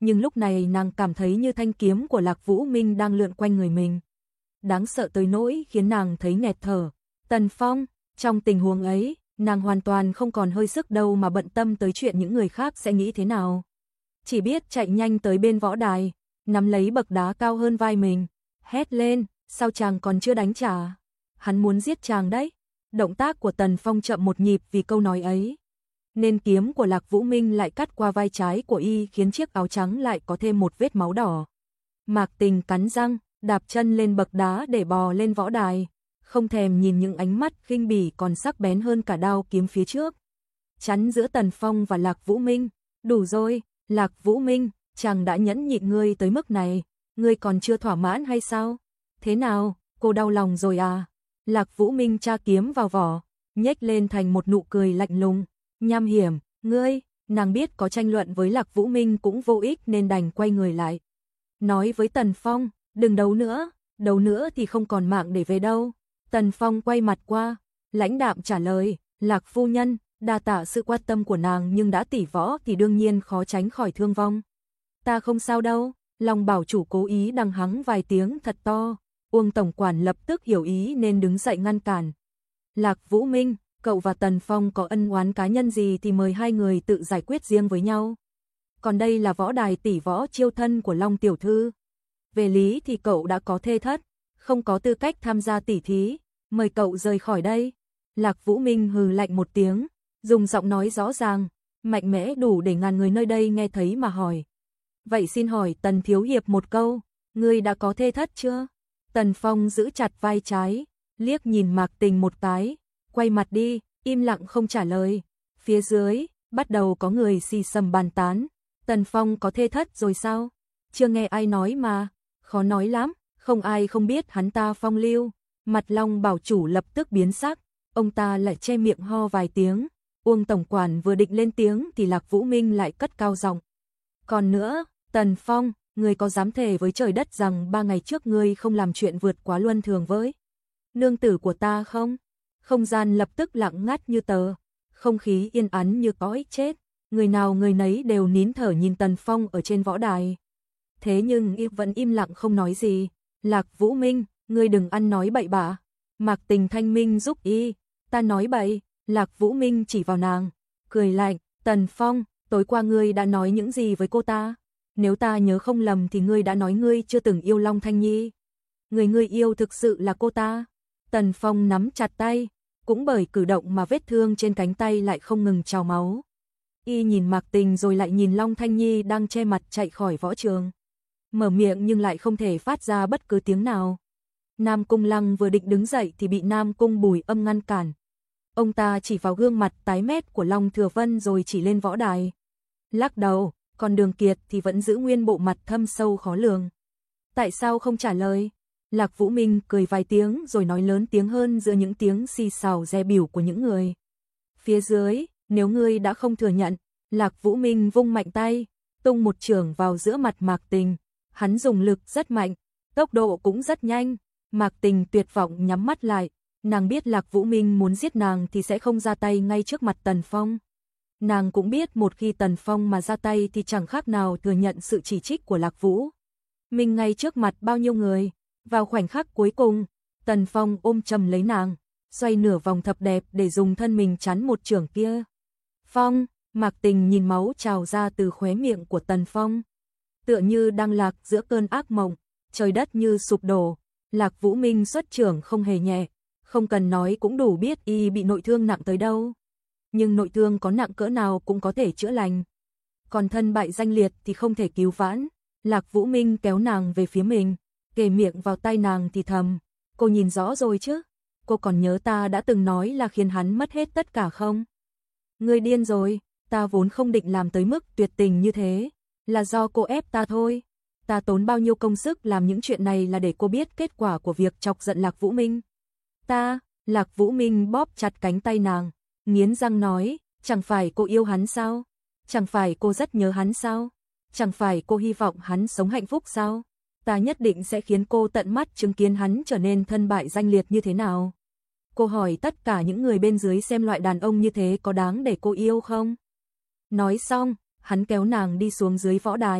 nhưng lúc này nàng cảm thấy như thanh kiếm của Lạc Vũ Minh đang lượn quanh người mình. Đáng sợ tới nỗi khiến nàng thấy nghẹt thở. Tần Phong, trong tình huống ấy, nàng hoàn toàn không còn hơi sức đâu mà bận tâm tới chuyện những người khác sẽ nghĩ thế nào. Chỉ biết chạy nhanh tới bên võ đài, nắm lấy bậc đá cao hơn vai mình, hét lên, sao chàng còn chưa đánh trả? Hắn muốn giết chàng đấy. Động tác của Tần Phong chậm một nhịp vì câu nói ấy. Nên kiếm của Lạc Vũ Minh lại cắt qua vai trái của y khiến chiếc áo trắng lại có thêm một vết máu đỏ. Mạc Tình cắn răng, đạp chân lên bậc đá để bò lên võ đài, không thèm nhìn những ánh mắt khinh bỉ còn sắc bén hơn cả đao kiếm phía trước. Chắn giữa Tần Phong và Lạc Vũ Minh. Đủ rồi, Lạc Vũ Minh, chàng đã nhẫn nhịn ngươi tới mức này, ngươi còn chưa thỏa mãn hay sao? Thế nào, cô đau lòng rồi à? Lạc Vũ Minh tra kiếm vào vỏ, nhếch lên thành một nụ cười lạnh lùng, nham hiểm, ngươi, nàng biết có tranh luận với Lạc Vũ Minh cũng vô ích nên đành quay người lại. Nói với Tần Phong, đừng đấu nữa, đấu nữa thì không còn mạng để về đâu. Tần Phong quay mặt qua, lãnh đạm trả lời, Lạc phu nhân, đa tạ sự quan tâm của nàng nhưng đã tỷ võ thì đương nhiên khó tránh khỏi thương vong. Ta không sao đâu, Long bảo chủ cố ý đằng hắng vài tiếng thật to. Uông tổng quản lập tức hiểu ý nên đứng dậy ngăn cản. Lạc Vũ Minh, cậu và Tần Phong có ân oán cá nhân gì thì mời hai người tự giải quyết riêng với nhau. Còn đây là võ đài tỷ võ chiêu thân của Long tiểu thư. Về lý thì cậu đã có thê thất, không có tư cách tham gia tỷ thí, mời cậu rời khỏi đây. Lạc Vũ Minh hừ lạnh một tiếng, dùng giọng nói rõ ràng, mạnh mẽ đủ để ngàn người nơi đây nghe thấy mà hỏi. Vậy xin hỏi Tần thiếu hiệp một câu, ngươi đã có thê thất chưa? Tần Phong giữ chặt vai trái, liếc nhìn Mạc Tình một cái, quay mặt đi, im lặng không trả lời. Phía dưới, bắt đầu có người xì xầm bàn tán. Tần Phong có thê thất rồi sao? Chưa nghe ai nói mà, khó nói lắm, không ai không biết hắn ta phong lưu. Mặt Long bảo chủ lập tức biến sắc, ông ta lại che miệng ho vài tiếng. Uông tổng quản vừa định lên tiếng thì Lạc Vũ Minh lại cất cao giọng. Còn nữa, Tần Phong, ngươi có dám thề với trời đất rằng ba ngày trước ngươi không làm chuyện vượt quá luân thường với nương tử của ta không? Không gian lập tức lặng ngắt như tờ, không khí yên ắng như cõi chết, người nào người nấy đều nín thở nhìn Tần Phong ở trên võ đài. Thế nhưng y vẫn im lặng không nói gì. Lạc Vũ Minh, ngươi đừng ăn nói bậy bạ. Mạc Tình thanh minh giúp y, ta nói bậy. Lạc Vũ Minh chỉ vào nàng, cười lạnh, Tần Phong, tối qua ngươi đã nói những gì với cô ta? Nếu ta nhớ không lầm thì ngươi đã nói ngươi chưa từng yêu Long Thanh Nhi. Người ngươi yêu thực sự là cô ta. Tần Phong nắm chặt tay, cũng bởi cử động mà vết thương trên cánh tay lại không ngừng trào máu. Y nhìn Mạc Tình rồi lại nhìn Long Thanh Nhi đang che mặt chạy khỏi võ trường. Mở miệng nhưng lại không thể phát ra bất cứ tiếng nào. Nam Cung Lăng vừa định đứng dậy thì bị Nam Cung Bùi Âm ngăn cản. Ông ta chỉ vào gương mặt tái mét của Long Thừa Vân rồi chỉ lên võ đài. Lắc đầu, còn Đường Kiệt thì vẫn giữ nguyên bộ mặt thâm sâu khó lường. Tại sao không trả lời? Lạc Vũ Minh cười vài tiếng rồi nói lớn tiếng hơn giữa những tiếng xì xào dè bỉu của những người. Phía dưới, nếu ngươi đã không thừa nhận, Lạc Vũ Minh vung mạnh tay, tung một chưởng vào giữa mặt Mạc Tình. Hắn dùng lực rất mạnh, tốc độ cũng rất nhanh. Mạc Tình tuyệt vọng nhắm mắt lại, nàng biết Lạc Vũ Minh muốn giết nàng thì sẽ không ra tay ngay trước mặt Tần Phong. Nàng cũng biết một khi Tần Phong mà ra tay thì chẳng khác nào thừa nhận sự chỉ trích của Lạc Vũ Minh ngay trước mặt bao nhiêu người. Vào khoảnh khắc cuối cùng, Tần Phong ôm chầm lấy nàng, xoay nửa vòng thập đẹp để dùng thân mình chắn một chưởng kia. Phong, Mạc Tình nhìn máu trào ra từ khóe miệng của Tần Phong. Tựa như đang lạc giữa cơn ác mộng, trời đất như sụp đổ. Lạc Vũ Minh xuất chưởng không hề nhẹ, không cần nói cũng đủ biết y bị nội thương nặng tới đâu. Nhưng nội thương có nặng cỡ nào cũng có thể chữa lành. Còn thân bại danh liệt thì không thể cứu vãn. Lạc Vũ Minh kéo nàng về phía mình, kề miệng vào tai nàng thì thầm, cô nhìn rõ rồi chứ? Cô còn nhớ ta đã từng nói là khiến hắn mất hết tất cả không? Ngươi điên rồi, ta vốn không định làm tới mức tuyệt tình như thế, là do cô ép ta thôi. Ta tốn bao nhiêu công sức làm những chuyện này là để cô biết kết quả của việc chọc giận Lạc Vũ Minh. Ta, Lạc Vũ Minh bóp chặt cánh tay nàng, nghiến răng nói, chẳng phải cô yêu hắn sao? Chẳng phải cô rất nhớ hắn sao? Chẳng phải cô hy vọng hắn sống hạnh phúc sao? Ta nhất định sẽ khiến cô tận mắt chứng kiến hắn trở nên thân bại danh liệt như thế nào. Cô hỏi tất cả những người bên dưới xem loại đàn ông như thế có đáng để cô yêu không? Nói xong, hắn kéo nàng đi xuống dưới võ đài,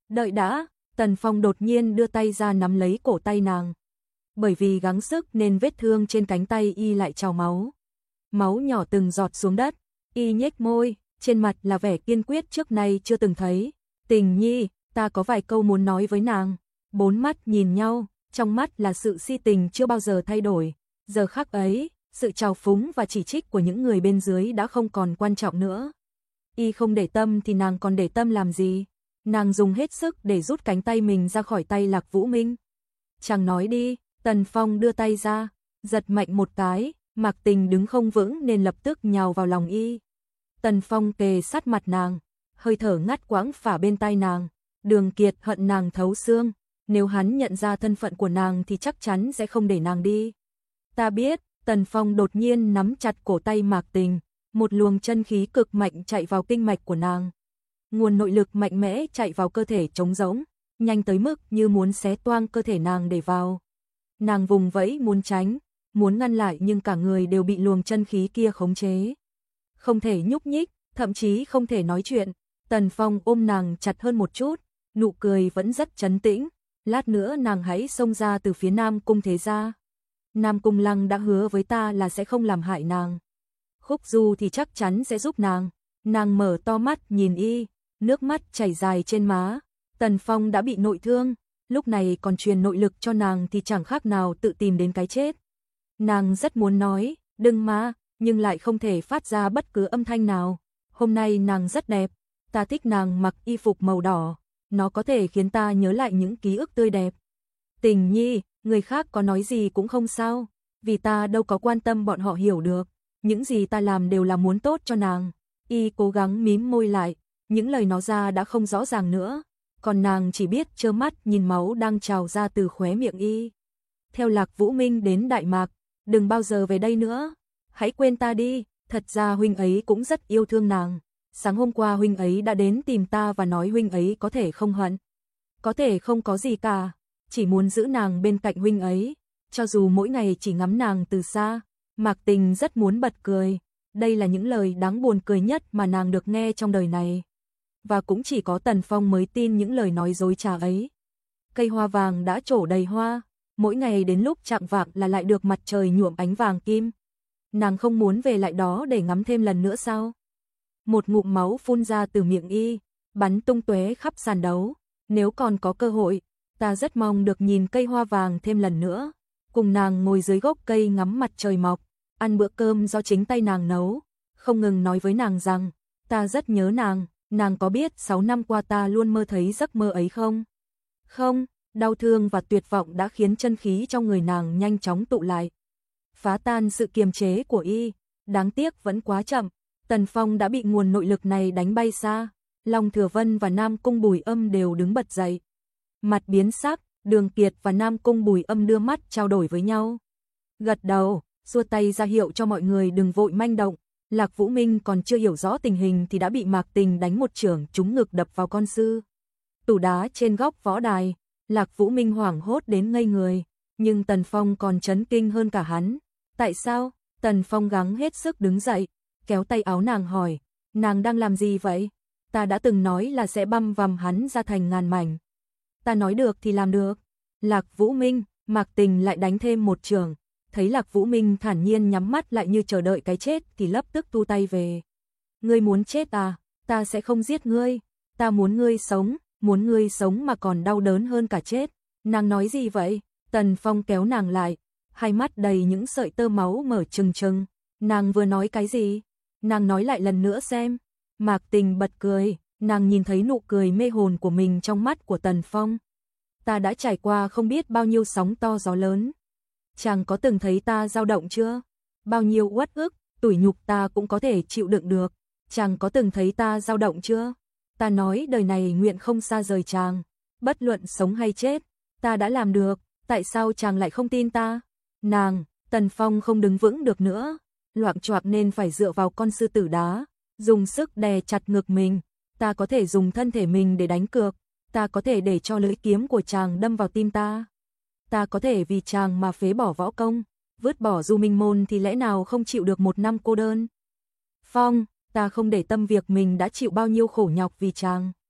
Đợi đã, Tần Phong đột nhiên đưa tay ra nắm lấy cổ tay nàng. Bởi vì gắng sức nên vết thương trên cánh tay y lại trào máu. Máu nhỏ từng giọt xuống đất, y nhếch môi, trên mặt là vẻ kiên quyết trước nay chưa từng thấy. Tình nhi, ta có vài câu muốn nói với nàng. Bốn mắt nhìn nhau, trong mắt là sự si tình chưa bao giờ thay đổi. Giờ khắc ấy, sự trào phúng và chỉ trích của những người bên dưới đã không còn quan trọng nữa. Y không để tâm thì nàng còn để tâm làm gì? Nàng dùng hết sức để rút cánh tay mình ra khỏi tay Lạc Vũ Minh. Chàng nói đi, Tần Phong đưa tay ra, giật mạnh một cái, Mạc Tình đứng không vững nên lập tức nhào vào lòng y. Tần Phong kề sát mặt nàng, hơi thở ngắt quãng phả bên tai nàng. Đường Kiệt hận nàng thấu xương, nếu hắn nhận ra thân phận của nàng thì chắc chắn sẽ không để nàng đi. Ta biết, Tần Phong đột nhiên nắm chặt cổ tay Mạc Tình, một luồng chân khí cực mạnh chạy vào kinh mạch của nàng. Nguồn nội lực mạnh mẽ chạy vào cơ thể trống rỗng, nhanh tới mức như muốn xé toang cơ thể nàng để vào. Nàng vùng vẫy muốn tránh, muốn ngăn lại nhưng cả người đều bị luồng chân khí kia khống chế. Không thể nhúc nhích, thậm chí không thể nói chuyện. Tần Phong ôm nàng chặt hơn một chút, nụ cười vẫn rất trấn tĩnh. Lát nữa nàng hãy xông ra từ phía Nam Cung thế gia. Nam Cung Lăng đã hứa với ta là sẽ không làm hại nàng. Khúc Du thì chắc chắn sẽ giúp nàng. Nàng mở to mắt nhìn y, nước mắt chảy dài trên má. Tần Phong đã bị nội thương, lúc này còn truyền nội lực cho nàng thì chẳng khác nào tự tìm đến cái chết. Nàng rất muốn nói, đừng mà, nhưng lại không thể phát ra bất cứ âm thanh nào. Hôm nay nàng rất đẹp, ta thích nàng mặc y phục màu đỏ, nó có thể khiến ta nhớ lại những ký ức tươi đẹp. Tình nhi, người khác có nói gì cũng không sao, vì ta đâu có quan tâm bọn họ hiểu được, những gì ta làm đều là muốn tốt cho nàng. Y cố gắng mím môi lại, những lời nói ra đã không rõ ràng nữa, còn nàng chỉ biết trơ mắt nhìn máu đang trào ra từ khóe miệng y. Theo Lạc Vũ Minh đến Đại Mạc, đừng bao giờ về đây nữa, hãy quên ta đi, thật ra huynh ấy cũng rất yêu thương nàng. Sáng hôm qua huynh ấy đã đến tìm ta và nói huynh ấy có thể không hận, có thể không có gì cả, chỉ muốn giữ nàng bên cạnh huynh ấy, cho dù mỗi ngày chỉ ngắm nàng từ xa. Mạc Tình rất muốn bật cười, đây là những lời đáng buồn cười nhất mà nàng được nghe trong đời này. Và cũng chỉ có Tần Phong mới tin những lời nói dối trá ấy. Cây hoa vàng đã trổ đầy hoa, mỗi ngày đến lúc chạng vạng là lại được mặt trời nhuộm ánh vàng kim. Nàng không muốn về lại đó để ngắm thêm lần nữa sao? Một ngụm máu phun ra từ miệng y, bắn tung tóe khắp sàn đấu. Nếu còn có cơ hội, ta rất mong được nhìn cây hoa vàng thêm lần nữa. Cùng nàng ngồi dưới gốc cây ngắm mặt trời mọc, ăn bữa cơm do chính tay nàng nấu, không ngừng nói với nàng rằng, ta rất nhớ nàng, nàng có biết sáu năm qua ta luôn mơ thấy giấc mơ ấy không? Không, đau thương và tuyệt vọng đã khiến chân khí trong người nàng nhanh chóng tụ lại, phá tan sự kiềm chế của y, đáng tiếc vẫn quá chậm. Tần Phong đã bị nguồn nội lực này đánh bay xa, Long Thừa Vân và Nam Cung Bùi Âm đều đứng bật dậy. Mặt biến sắc, Đường Kiệt và Nam Cung Bùi Âm đưa mắt trao đổi với nhau. Gật đầu, xua tay ra hiệu cho mọi người đừng vội manh động. Lạc Vũ Minh còn chưa hiểu rõ tình hình thì đã bị Mạc Tình đánh một chưởng trúng ngực đập vào con sư tủ đá trên góc võ đài. Lạc Vũ Minh hoảng hốt đến ngây người, nhưng Tần Phong còn chấn kinh hơn cả hắn. Tại sao? Tần Phong gắng hết sức đứng dậy, kéo tay áo nàng hỏi, nàng đang làm gì vậy? Ta đã từng nói là sẽ băm vằm hắn ra thành ngàn mảnh. Ta nói được thì làm được. Lạc Vũ Minh, Mạc Tình lại đánh thêm một chưởng. Thấy Lạc Vũ Minh thản nhiên nhắm mắt lại như chờ đợi cái chết thì lập tức thu tay về. Ngươi muốn chết à? Ta sẽ không giết ngươi. Ta muốn ngươi sống, muốn ngươi sống mà còn đau đớn hơn cả chết. Nàng nói gì vậy? Tần Phong kéo nàng lại, hai mắt đầy những sợi tơ máu mở trừng trừng. Nàng vừa nói cái gì? Nàng nói lại lần nữa xem. Mạc Tình bật cười, nàng nhìn thấy nụ cười mê hồn của mình trong mắt của Tần Phong. Ta đã trải qua không biết bao nhiêu sóng to gió lớn. Chàng có từng thấy ta dao động chưa? Bao nhiêu uất ức, tủi nhục ta cũng có thể chịu đựng được. Chàng có từng thấy ta dao động chưa? Ta nói đời này nguyện không xa rời chàng, bất luận sống hay chết, ta đã làm được, tại sao chàng lại không tin ta? Nàng, Tần Phong không đứng vững được nữa, loạng choạng nên phải dựa vào con sư tử đá, dùng sức đè chặt ngực mình. Ta có thể dùng thân thể mình để đánh cược, ta có thể để cho lưỡi kiếm của chàng đâm vào tim ta. Ta có thể vì chàng mà phế bỏ võ công, vứt bỏ Du Minh Môn thì lẽ nào không chịu được một năm cô đơn. Phong, ta không để tâm việc mình đã chịu bao nhiêu khổ nhọc vì chàng.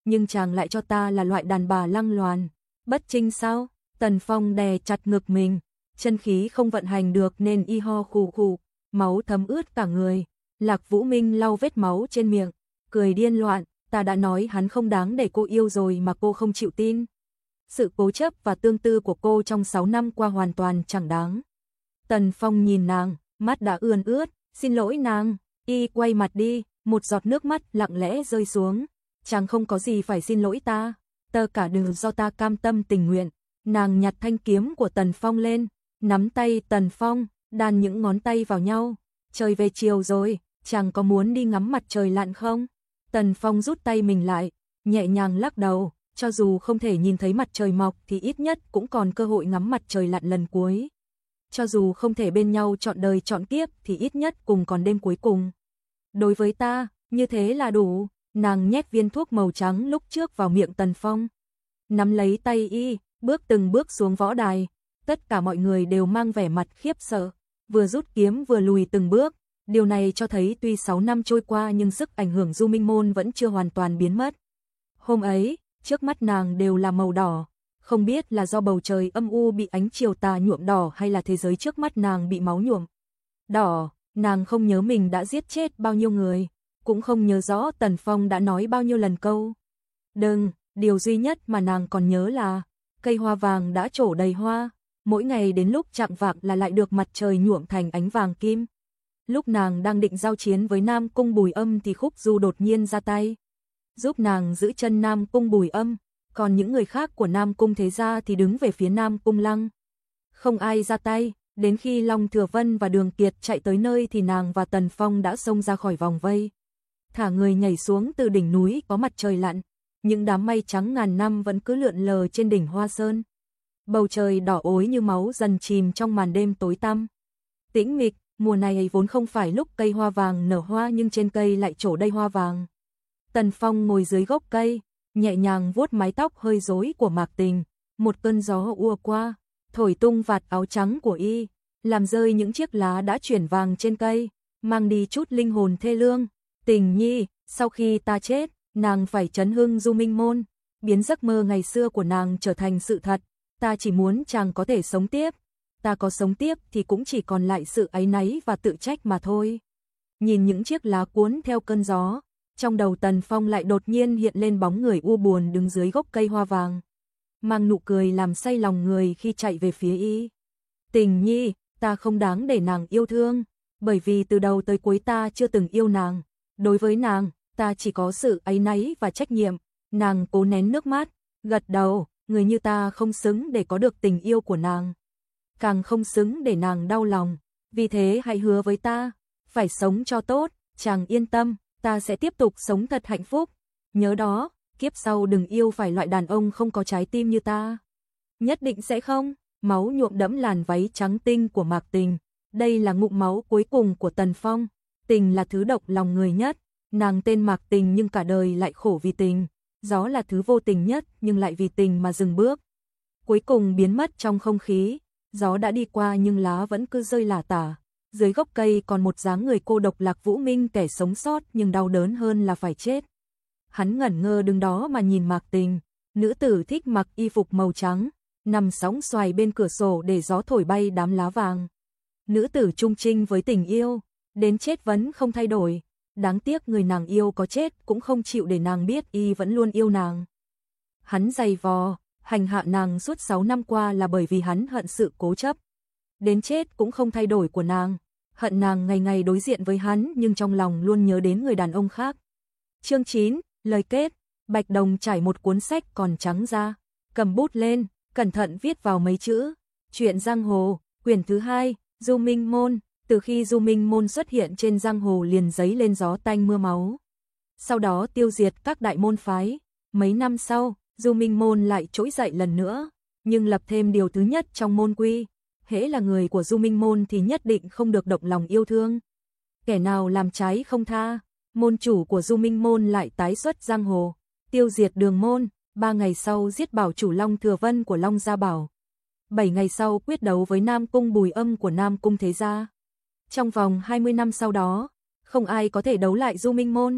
nhưng chàng lại cho ta là loại đàn bà lăng loàn, bất trinh sao? Tần Phong đè chặt ngực mình, chân khí không vận hành được nên y ho khù khù, máu thấm ướt cả người. Lạc Vũ Minh lau vết máu trên miệng, cười điên loạn, ta đã nói hắn không đáng để cô yêu rồi mà cô không chịu tin. Sự cố chấp và tương tư của cô trong sáu năm qua hoàn toàn chẳng đáng. Tần Phong nhìn nàng, mắt đã ươn ướt, xin lỗi nàng, y quay mặt đi, một giọt nước mắt lặng lẽ rơi xuống. Chàng không có gì phải xin lỗi ta, tất cả đều do ta cam tâm tình nguyện. Nàng nhặt thanh kiếm của Tần Phong lên, nắm tay Tần Phong, đan những ngón tay vào nhau. Trời về chiều rồi, chàng có muốn đi ngắm mặt trời lặn không? Tần Phong rút tay mình lại, nhẹ nhàng lắc đầu, cho dù không thể nhìn thấy mặt trời mọc thì ít nhất cũng còn cơ hội ngắm mặt trời lặn lần cuối. Cho dù không thể bên nhau trọn đời trọn kiếp thì ít nhất cùng còn đêm cuối cùng. Đối với ta, như thế là đủ. Nàng nhét viên thuốc màu trắng lúc trước vào miệng Tần Phong, nắm lấy tay y, bước từng bước xuống võ đài. Tất cả mọi người đều mang vẻ mặt khiếp sợ, vừa rút kiếm vừa lùi từng bước. Điều này cho thấy tuy sáu năm trôi qua nhưng sức ảnh hưởng Du Minh Môn vẫn chưa hoàn toàn biến mất. Hôm ấy, trước mắt nàng đều là màu đỏ, không biết là do bầu trời âm u bị ánh chiều tà nhuộm đỏ hay là thế giới trước mắt nàng bị máu nhuộm đỏ. Nàng không nhớ mình đã giết chết bao nhiêu người, cũng không nhớ rõ Tần Phong đã nói bao nhiêu lần câu đừng, điều duy nhất mà nàng còn nhớ là cây hoa vàng đã trổ đầy hoa, mỗi ngày đến lúc chạng vạng là lại được mặt trời nhuộm thành ánh vàng kim. Lúc nàng đang định giao chiến với Nam Cung Bùi Âm thì Khúc Du đột nhiên ra tay, giúp nàng giữ chân Nam Cung Bùi Âm, còn những người khác của Nam Cung Thế Gia thì đứng về phía Nam Cung Lăng. Không ai ra tay, đến khi Long Thừa Vân và Đường Kiệt chạy tới nơi thì nàng và Tần Phong đã xông ra khỏi vòng vây. Thả người nhảy xuống từ đỉnh núi có mặt trời lặn, những đám mây trắng ngàn năm vẫn cứ lượn lờ trên đỉnh Hoa Sơn. Bầu trời đỏ ối như máu dần chìm trong màn đêm tối tăm. Tĩnh mịch, mùa này vốn không phải lúc cây hoa vàng nở hoa nhưng trên cây lại trổ đầy hoa vàng. Tần Phong ngồi dưới gốc cây, nhẹ nhàng vuốt mái tóc hơi rối của Mạc Tình, một cơn gió ùa qua, thổi tung vạt áo trắng của y, làm rơi những chiếc lá đã chuyển vàng trên cây, mang đi chút linh hồn thê lương. Tình nhi, sau khi ta chết, nàng phải trấn hưng Du Minh Môn, biến giấc mơ ngày xưa của nàng trở thành sự thật. Ta chỉ muốn chàng có thể sống tiếp. Ta có sống tiếp thì cũng chỉ còn lại sự áy náy và tự trách mà thôi. Nhìn những chiếc lá cuốn theo cơn gió, trong đầu Tần Phong lại đột nhiên hiện lên bóng người u buồn đứng dưới gốc cây hoa vàng, mang nụ cười làm say lòng người khi chạy về phía y. Tình nhi, ta không đáng để nàng yêu thương, bởi vì từ đầu tới cuối ta chưa từng yêu nàng. Đối với nàng, ta chỉ có sự áy náy và trách nhiệm. Nàng cố nén nước mắt, gật đầu, người như ta không xứng để có được tình yêu của nàng, càng không xứng để nàng đau lòng. Vì thế hãy hứa với ta, phải sống cho tốt. Chàng yên tâm, ta sẽ tiếp tục sống thật hạnh phúc. Nhớ đó, kiếp sau đừng yêu phải loại đàn ông không có trái tim như ta. Nhất định sẽ không. Máu nhuộm đẫm làn váy trắng tinh của Mạc Tình. Đây là ngụm máu cuối cùng của Tần Phong. Tình là thứ độc lòng người nhất. Nàng tên Mạc Tình nhưng cả đời lại khổ vì tình. Gió là thứ vô tình nhất nhưng lại vì tình mà dừng bước, cuối cùng biến mất trong không khí. Gió đã đi qua nhưng lá vẫn cứ rơi lả tả. Dưới gốc cây còn một dáng người cô độc Lạc Vũ Minh, kẻ sống sót nhưng đau đớn hơn là phải chết. Hắn ngẩn ngơ đứng đó mà nhìn Mạc Tình, nữ tử thích mặc y phục màu trắng, nằm sóng xoài bên cửa sổ để gió thổi bay đám lá vàng. Nữ tử trung trinh với tình yêu, đến chết vẫn không thay đổi. Đáng tiếc người nàng yêu có chết cũng không chịu để nàng biết y vẫn luôn yêu nàng. Hắn giày vò, hành hạ nàng suốt sáu năm qua là bởi vì hắn hận sự cố chấp đến chết cũng không thay đổi của nàng, hận nàng ngày ngày đối diện với hắn nhưng trong lòng luôn nhớ đến người đàn ông khác. Chương chín, lời kết. Bạch Đồng trải một cuốn sách còn trắng ra, cầm bút lên, cẩn thận viết vào mấy chữ: Chuyện giang hồ, quyển thứ hai, Du Minh Môn. Từ khi Du Minh Môn xuất hiện trên giang hồ liền dấy lên gió tanh mưa máu. Sau đó tiêu diệt các đại môn phái. Mấy năm sau, Du Minh Môn lại trỗi dậy lần nữa, nhưng lập thêm điều thứ nhất trong môn quy: hễ là người của Du Minh Môn thì nhất định không được động lòng yêu thương. Kẻ nào làm trái không tha. Môn chủ của Du Minh Môn lại tái xuất giang hồ, tiêu diệt Đường Môn. Ba ngày sau giết bảo chủ Long Thừa Vân của Long Gia Bảo. Bảy ngày sau quyết đấu với Nam Cung Bùi Âm của Nam Cung Thế Gia. Trong vòng hai mươi năm sau đó, không ai có thể đấu lại Du Minh Môn.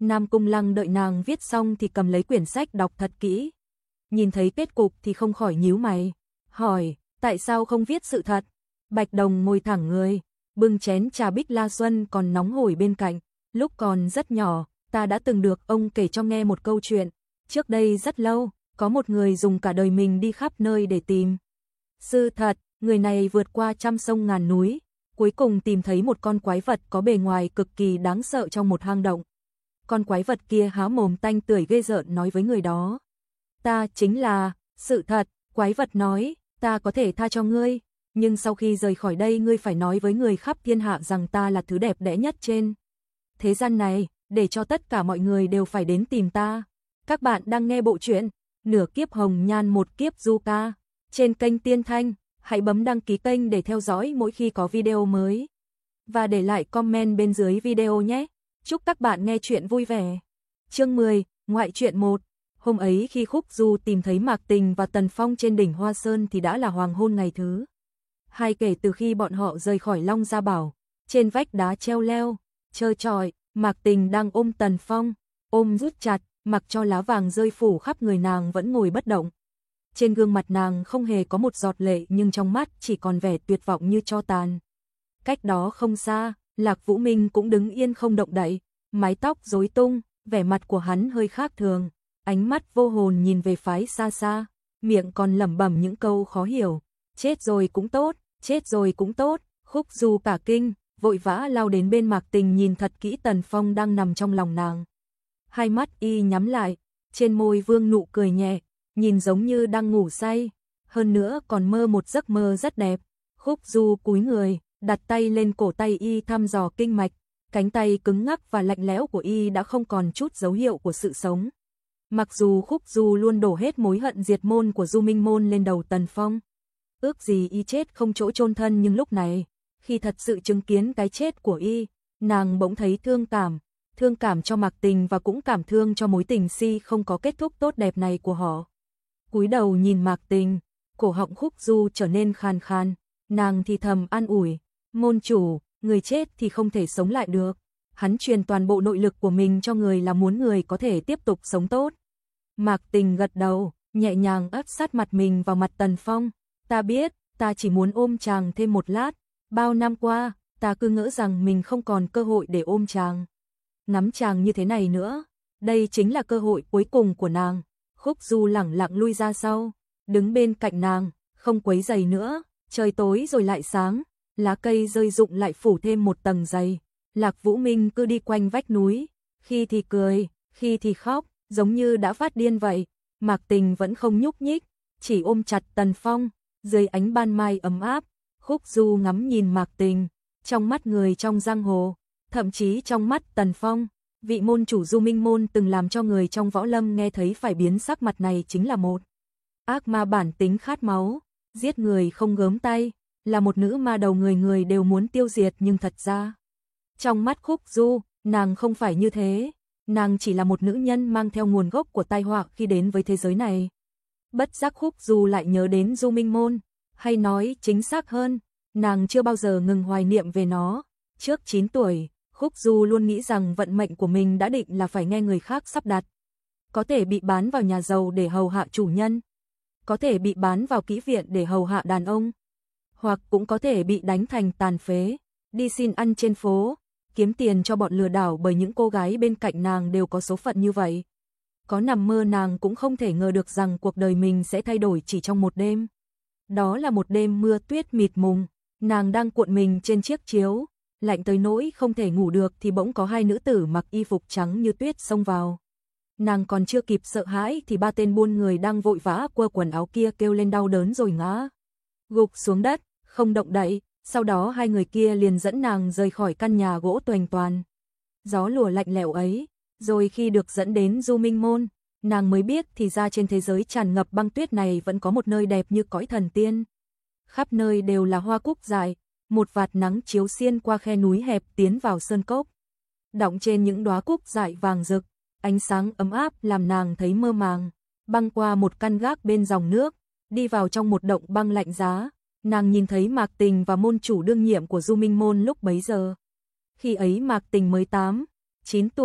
Nam Cung Lăng đợi nàng viết xong thì cầm lấy quyển sách đọc thật kỹ. Nhìn thấy kết cục thì không khỏi nhíu mày, hỏi, tại sao không viết sự thật? Bạch Đồng ngồi thẳng người, bưng chén trà Bích La Xuân còn nóng hổi bên cạnh. Lúc còn rất nhỏ, ta đã từng được ông kể cho nghe một câu chuyện. Trước đây rất lâu, có một người dùng cả đời mình đi khắp nơi để tìm sự thật. Người này vượt qua trăm sông ngàn núi, cuối cùng tìm thấy một con quái vật có bề ngoài cực kỳ đáng sợ trong một hang động. Con quái vật kia há mồm tanh tưởi ghê rợn nói với người đó, ta chính là sự thật. Quái vật nói, ta có thể tha cho ngươi, nhưng sau khi rời khỏi đây ngươi phải nói với người khắp thiên hạ rằng ta là thứ đẹp đẽ nhất trên thế gian này, để cho tất cả mọi người đều phải đến tìm ta. Các bạn đang nghe bộ truyện Nửa Kiếp Hồng Nhan Một Kiếp Du Ca trên kênh Tiên Thanh. Hãy bấm đăng ký kênh để theo dõi mỗi khi có video mới. Và để lại comment bên dưới video nhé. Chúc các bạn nghe chuyện vui vẻ. Chương mười, Ngoại truyện một. Hôm ấy khi Khúc Du tìm thấy Mạc Tình và Tần Phong trên đỉnh Hoa Sơn thì đã là hoàng hôn ngày thứ hai kể từ khi bọn họ rời khỏi Long Gia Bảo. Trên vách đá treo leo, trơ trọi, Mạc Tình đang ôm Tần Phong, ôm rút chặt, mặc cho lá vàng rơi phủ khắp người nàng vẫn ngồi bất động. Trên gương mặt nàng không hề có một giọt lệ nhưng trong mắt chỉ còn vẻ tuyệt vọng như tro tàn. Cách đó không xa, Lạc Vũ Minh cũng đứng yên không động đậy, mái tóc rối tung, vẻ mặt của hắn hơi khác thường, ánh mắt vô hồn nhìn về phái xa xa, miệng còn lẩm bẩm những câu khó hiểu. Chết rồi cũng tốt, chết rồi cũng tốt. Khúc Du cả kinh, vội vã lao đến bên Mạc Tình nhìn thật kỹ Tần Phong đang nằm trong lòng nàng. Hai mắt y nhắm lại, trên môi vương nụ cười nhẹ, nhìn giống như đang ngủ say, hơn nữa còn mơ một giấc mơ rất đẹp. Khúc Du cúi người, đặt tay lên cổ tay y thăm dò kinh mạch, cánh tay cứng ngắc và lạnh lẽo của y đã không còn chút dấu hiệu của sự sống. Mặc dù Khúc Du luôn đổ hết mối hận diệt môn của Du Minh Môn lên đầu Tần Phong, ước gì y chết không chỗ chôn thân, nhưng lúc này, khi thật sự chứng kiến cái chết của y, nàng bỗng thấy thương cảm, thương cảm cho Mạc Tình và cũng cảm thương cho mối tình si không có kết thúc tốt đẹp này của họ. Cúi đầu nhìn Mạc Tình, cổ họng Khúc Du trở nên khàn khàn, nàng thì thầm an ủi, môn chủ, người chết thì không thể sống lại được, hắn truyền toàn bộ nội lực của mình cho người là muốn người có thể tiếp tục sống tốt. Mạc Tình gật đầu, nhẹ nhàng áp sát mặt mình vào mặt Tần Phong, ta biết, ta chỉ muốn ôm chàng thêm một lát, bao năm qua, ta cứ ngỡ rằng mình không còn cơ hội để ôm chàng, nắm chàng như thế này nữa, đây chính là cơ hội cuối cùng của nàng. Khúc Du lẳng lặng lui ra sau, đứng bên cạnh nàng, không quấy rầy nữa. Trời tối rồi lại sáng, lá cây rơi rụng lại phủ thêm một tầng dày. Lạc Vũ Minh cứ đi quanh vách núi, khi thì cười, khi thì khóc, giống như đã phát điên vậy. Mạc Tình vẫn không nhúc nhích, chỉ ôm chặt Tần Phong, dưới ánh ban mai ấm áp. Khúc Du ngắm nhìn Mạc Tình, trong mắt người trong giang hồ, thậm chí trong mắt Tần Phong, vị môn chủ Du Minh Môn từng làm cho người trong võ lâm nghe thấy phải biến sắc mặt này chính là một ác ma bản tính khát máu, giết người không gớm tay, là một nữ ma đầu người người đều muốn tiêu diệt. Nhưng thật ra, trong mắt Khúc Du, nàng không phải như thế, nàng chỉ là một nữ nhân mang theo nguồn gốc của tai họa khi đến với thế giới này. Bất giác Khúc Du lại nhớ đến Du Minh Môn, hay nói chính xác hơn, nàng chưa bao giờ ngừng hoài niệm về nó. Trước chín tuổi, Khúc Du luôn nghĩ rằng vận mệnh của mình đã định là phải nghe người khác sắp đặt. Có thể bị bán vào nhà giàu để hầu hạ chủ nhân, có thể bị bán vào kỹ viện để hầu hạ đàn ông, hoặc cũng có thể bị đánh thành tàn phế, đi xin ăn trên phố, kiếm tiền cho bọn lừa đảo. Bởi những cô gái bên cạnh nàng đều có số phận như vậy. Có nằm mơ nàng cũng không thể ngờ được rằng cuộc đời mình sẽ thay đổi chỉ trong một đêm. Đó là một đêm mưa tuyết mịt mùng, nàng đang cuộn mình trên chiếc chiếu, lạnh tới nỗi không thể ngủ được thì bỗng có hai nữ tử mặc y phục trắng như tuyết xông vào. Nàng còn chưa kịp sợ hãi thì ba tên buôn người đang vội vã quơ quần áo kia kêu lên đau đớn rồi ngã gục xuống đất, không động đậy. Sau đó hai người kia liền dẫn nàng rời khỏi căn nhà gỗ toành toàn, gió lùa lạnh lẽo ấy. Rồi khi được dẫn đến Du Minh Môn, nàng mới biết thì ra trên thế giới tràn ngập băng tuyết này vẫn có một nơi đẹp như cõi thần tiên. Khắp nơi đều là hoa cúc dại, một vạt nắng chiếu xiên qua khe núi hẹp tiến vào sơn cốc, đọng trên những đóa cúc dại vàng rực, ánh sáng ấm áp làm nàng thấy mơ màng. Băng qua một căn gác bên dòng nước, đi vào trong một động băng lạnh giá, nàng nhìn thấy Mạc Tình và môn chủ đương nhiệm của Du Minh Môn lúc bấy giờ. Khi ấy Mạc Tình mới tám, chín tuổi,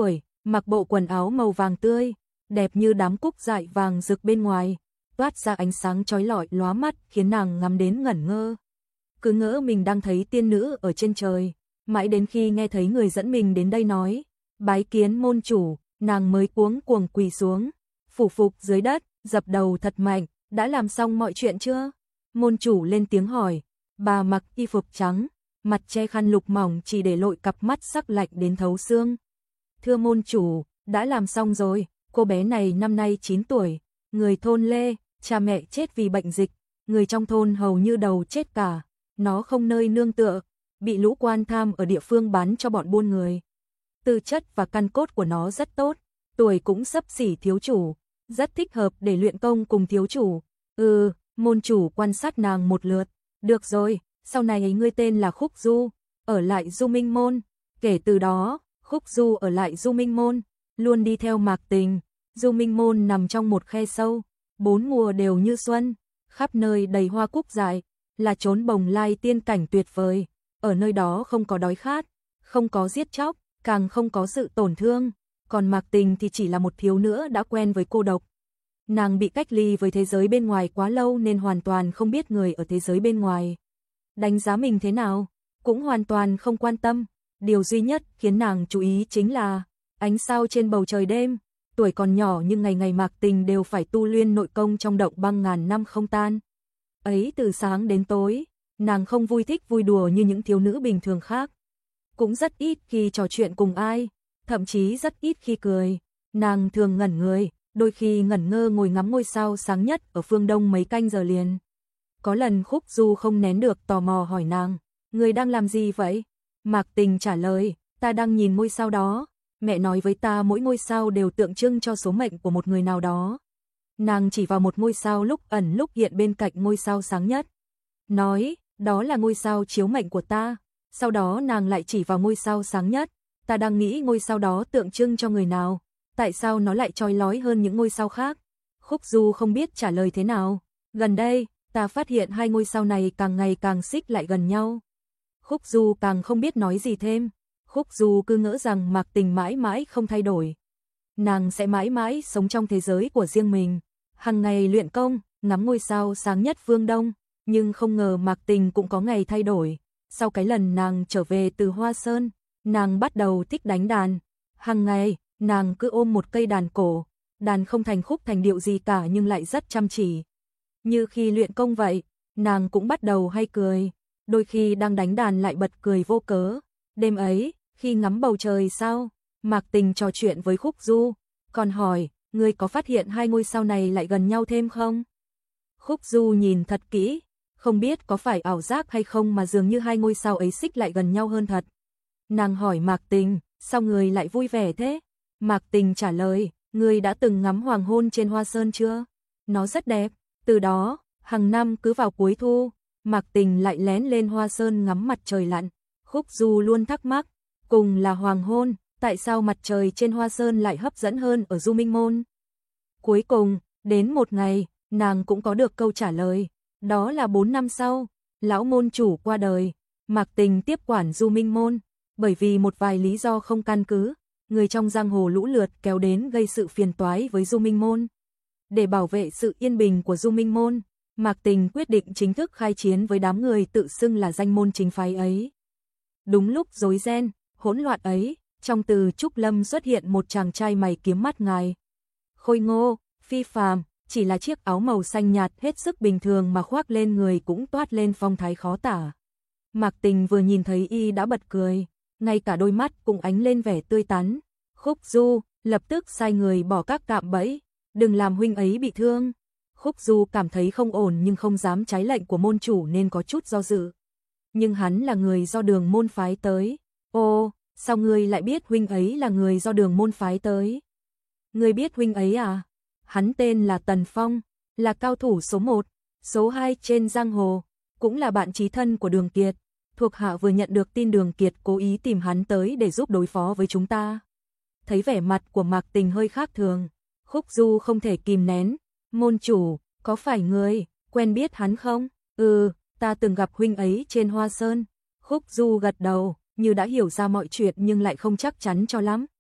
mặc bộ quần áo màu vàng tươi, đẹp như đám cúc dại vàng rực bên ngoài, toát ra ánh sáng chói lọi lóa mắt khiến nàng ngắm đến ngẩn ngơ. Cứ ngỡ mình đang thấy tiên nữ ở trên trời, mãi đến khi nghe thấy người dẫn mình đến đây nói, bái kiến môn chủ, nàng mới cuống cuồng quỳ xuống, phủ phục dưới đất, dập đầu thật mạnh, đã làm xong mọi chuyện chưa? Môn chủ lên tiếng hỏi, bà mặc y phục trắng, mặt che khăn lục mỏng chỉ để lộ cặp mắt sắc lạnh đến thấu xương. Thưa môn chủ, đã làm xong rồi, cô bé này năm nay chín tuổi, người thôn Lê, cha mẹ chết vì bệnh dịch, người trong thôn hầu như đầu chết cả, nó không nơi nương tựa, bị lũ quan tham ở địa phương bán cho bọn buôn người. Tư chất và căn cốt của nó rất tốt, tuổi cũng xấp xỉ thiếu chủ, rất thích hợp để luyện công cùng thiếu chủ. Ừ, môn chủ quan sát nàng một lượt, được rồi, sau này ngươi tên là Khúc Du, ở lại Du Minh Môn. Kể từ đó, Khúc Du ở lại Du Minh Môn, luôn đi theo Mạc Tình. Du Minh Môn nằm trong một khe sâu, bốn mùa đều như xuân, khắp nơi đầy hoa cúc dại, là chốn bồng lai tiên cảnh tuyệt vời. Ở nơi đó không có đói khát, không có giết chóc, càng không có sự tổn thương, còn Mạc Tình thì chỉ là một thiếu nữ đã quen với cô độc. Nàng bị cách ly với thế giới bên ngoài quá lâu nên hoàn toàn không biết người ở thế giới bên ngoài đánh giá mình thế nào, cũng hoàn toàn không quan tâm. Điều duy nhất khiến nàng chú ý chính là ánh sao trên bầu trời đêm. Tuổi còn nhỏ nhưng ngày ngày Mạc Tình đều phải tu luyện nội công trong động băng ngàn năm không tan. Ấy từ sáng đến tối, nàng không vui thích vui đùa như những thiếu nữ bình thường khác. Cũng rất ít khi trò chuyện cùng ai, thậm chí rất ít khi cười. Nàng thường ngẩn người, đôi khi ngẩn ngơ ngồi ngắm ngôi sao sáng nhất ở phương đông mấy canh giờ liền. Có lần Khúc Du không nén được tò mò hỏi nàng, người đang làm gì vậy? Mạc Tình trả lời, ta đang nhìn ngôi sao đó. Mẹ nói với ta mỗi ngôi sao đều tượng trưng cho số mệnh của một người nào đó. Nàng chỉ vào một ngôi sao lúc ẩn lúc hiện bên cạnh ngôi sao sáng nhất. Nói, đó là ngôi sao chiếu mệnh của ta. Sau đó nàng lại chỉ vào ngôi sao sáng nhất. Ta đang nghĩ ngôi sao đó tượng trưng cho người nào. Tại sao nó lại chói lói hơn những ngôi sao khác? Khúc Du không biết trả lời thế nào. Gần đây, ta phát hiện hai ngôi sao này càng ngày càng xích lại gần nhau. Khúc Du càng không biết nói gì thêm. Khúc Du cứ ngỡ rằng Mạc Tình mãi mãi không thay đổi. Nàng sẽ mãi mãi sống trong thế giới của riêng mình, hàng ngày luyện công, ngắm ngôi sao sáng nhất phương Đông, nhưng không ngờ Mạc Tình cũng có ngày thay đổi. Sau cái lần nàng trở về từ Hoa Sơn, nàng bắt đầu thích đánh đàn. Hàng ngày, nàng cứ ôm một cây đàn cổ, đàn không thành khúc thành điệu gì cả nhưng lại rất chăm chỉ. Như khi luyện công vậy, nàng cũng bắt đầu hay cười, đôi khi đang đánh đàn lại bật cười vô cớ. Đêm ấy, khi ngắm bầu trời sao, Mạc Tình trò chuyện với Khúc Du, còn hỏi, ngươi có phát hiện hai ngôi sao này lại gần nhau thêm không? Khúc Du nhìn thật kỹ, không biết có phải ảo giác hay không mà dường như hai ngôi sao ấy xích lại gần nhau hơn thật. Nàng hỏi Mạc Tình, sao người lại vui vẻ thế? Mạc Tình trả lời, ngươi đã từng ngắm hoàng hôn trên Hoa Sơn chưa? Nó rất đẹp. Từ đó, hàng năm cứ vào cuối thu, Mạc Tình lại lén lên Hoa Sơn ngắm mặt trời lặn. Khúc Du luôn thắc mắc, cùng là hoàng hôn, tại sao mặt trời trên Hoa Sơn lại hấp dẫn hơn ở Du Minh Môn? Cuối cùng, đến một ngày, nàng cũng có được câu trả lời, đó là bốn năm sau, lão môn chủ qua đời, Mạc Tình tiếp quản Du Minh Môn, bởi vì một vài lý do không căn cứ, người trong giang hồ lũ lượt kéo đến gây sự phiền toái với Du Minh Môn. Để bảo vệ sự yên bình của Du Minh Môn, Mạc Tình quyết định chính thức khai chiến với đám người tự xưng là danh môn chính phái ấy. Đúng lúc rối ren, hỗn loạn ấy, trong Từ Trúc Lâm xuất hiện một chàng trai mày kiếm mắt ngài. Khôi ngô, phi phàm, chỉ là chiếc áo màu xanh nhạt hết sức bình thường mà khoác lên người cũng toát lên phong thái khó tả. Mạc Tình vừa nhìn thấy y đã bật cười, ngay cả đôi mắt cũng ánh lên vẻ tươi tắn. Khúc Du lập tức sai người bỏ các cạm bẫy, đừng làm huynh ấy bị thương. Khúc Du cảm thấy không ổn nhưng không dám trái lệnh của môn chủ nên có chút do dự. Nhưng hắn là người do Đường môn phái tới. Ô, sao ngươi lại biết huynh ấy là người do Đường môn phái tới? Ngươi biết huynh ấy à? Hắn tên là Tần Phong, là cao thủ số một, số hai trên giang hồ, cũng là bạn chí thân của Đường Kiệt. Thuộc hạ vừa nhận được tin Đường Kiệt cố ý tìm hắn tới để giúp đối phó với chúng ta. Thấy vẻ mặt của Mạc Tình hơi khác thường, Khúc Du không thể kìm nén. Môn chủ, có phải ngươi quen biết hắn không? Ừ, ta từng gặp huynh ấy trên Hoa Sơn. Khúc Du gật đầu, như đã hiểu ra mọi chuyện nhưng lại không chắc chắn cho lắm.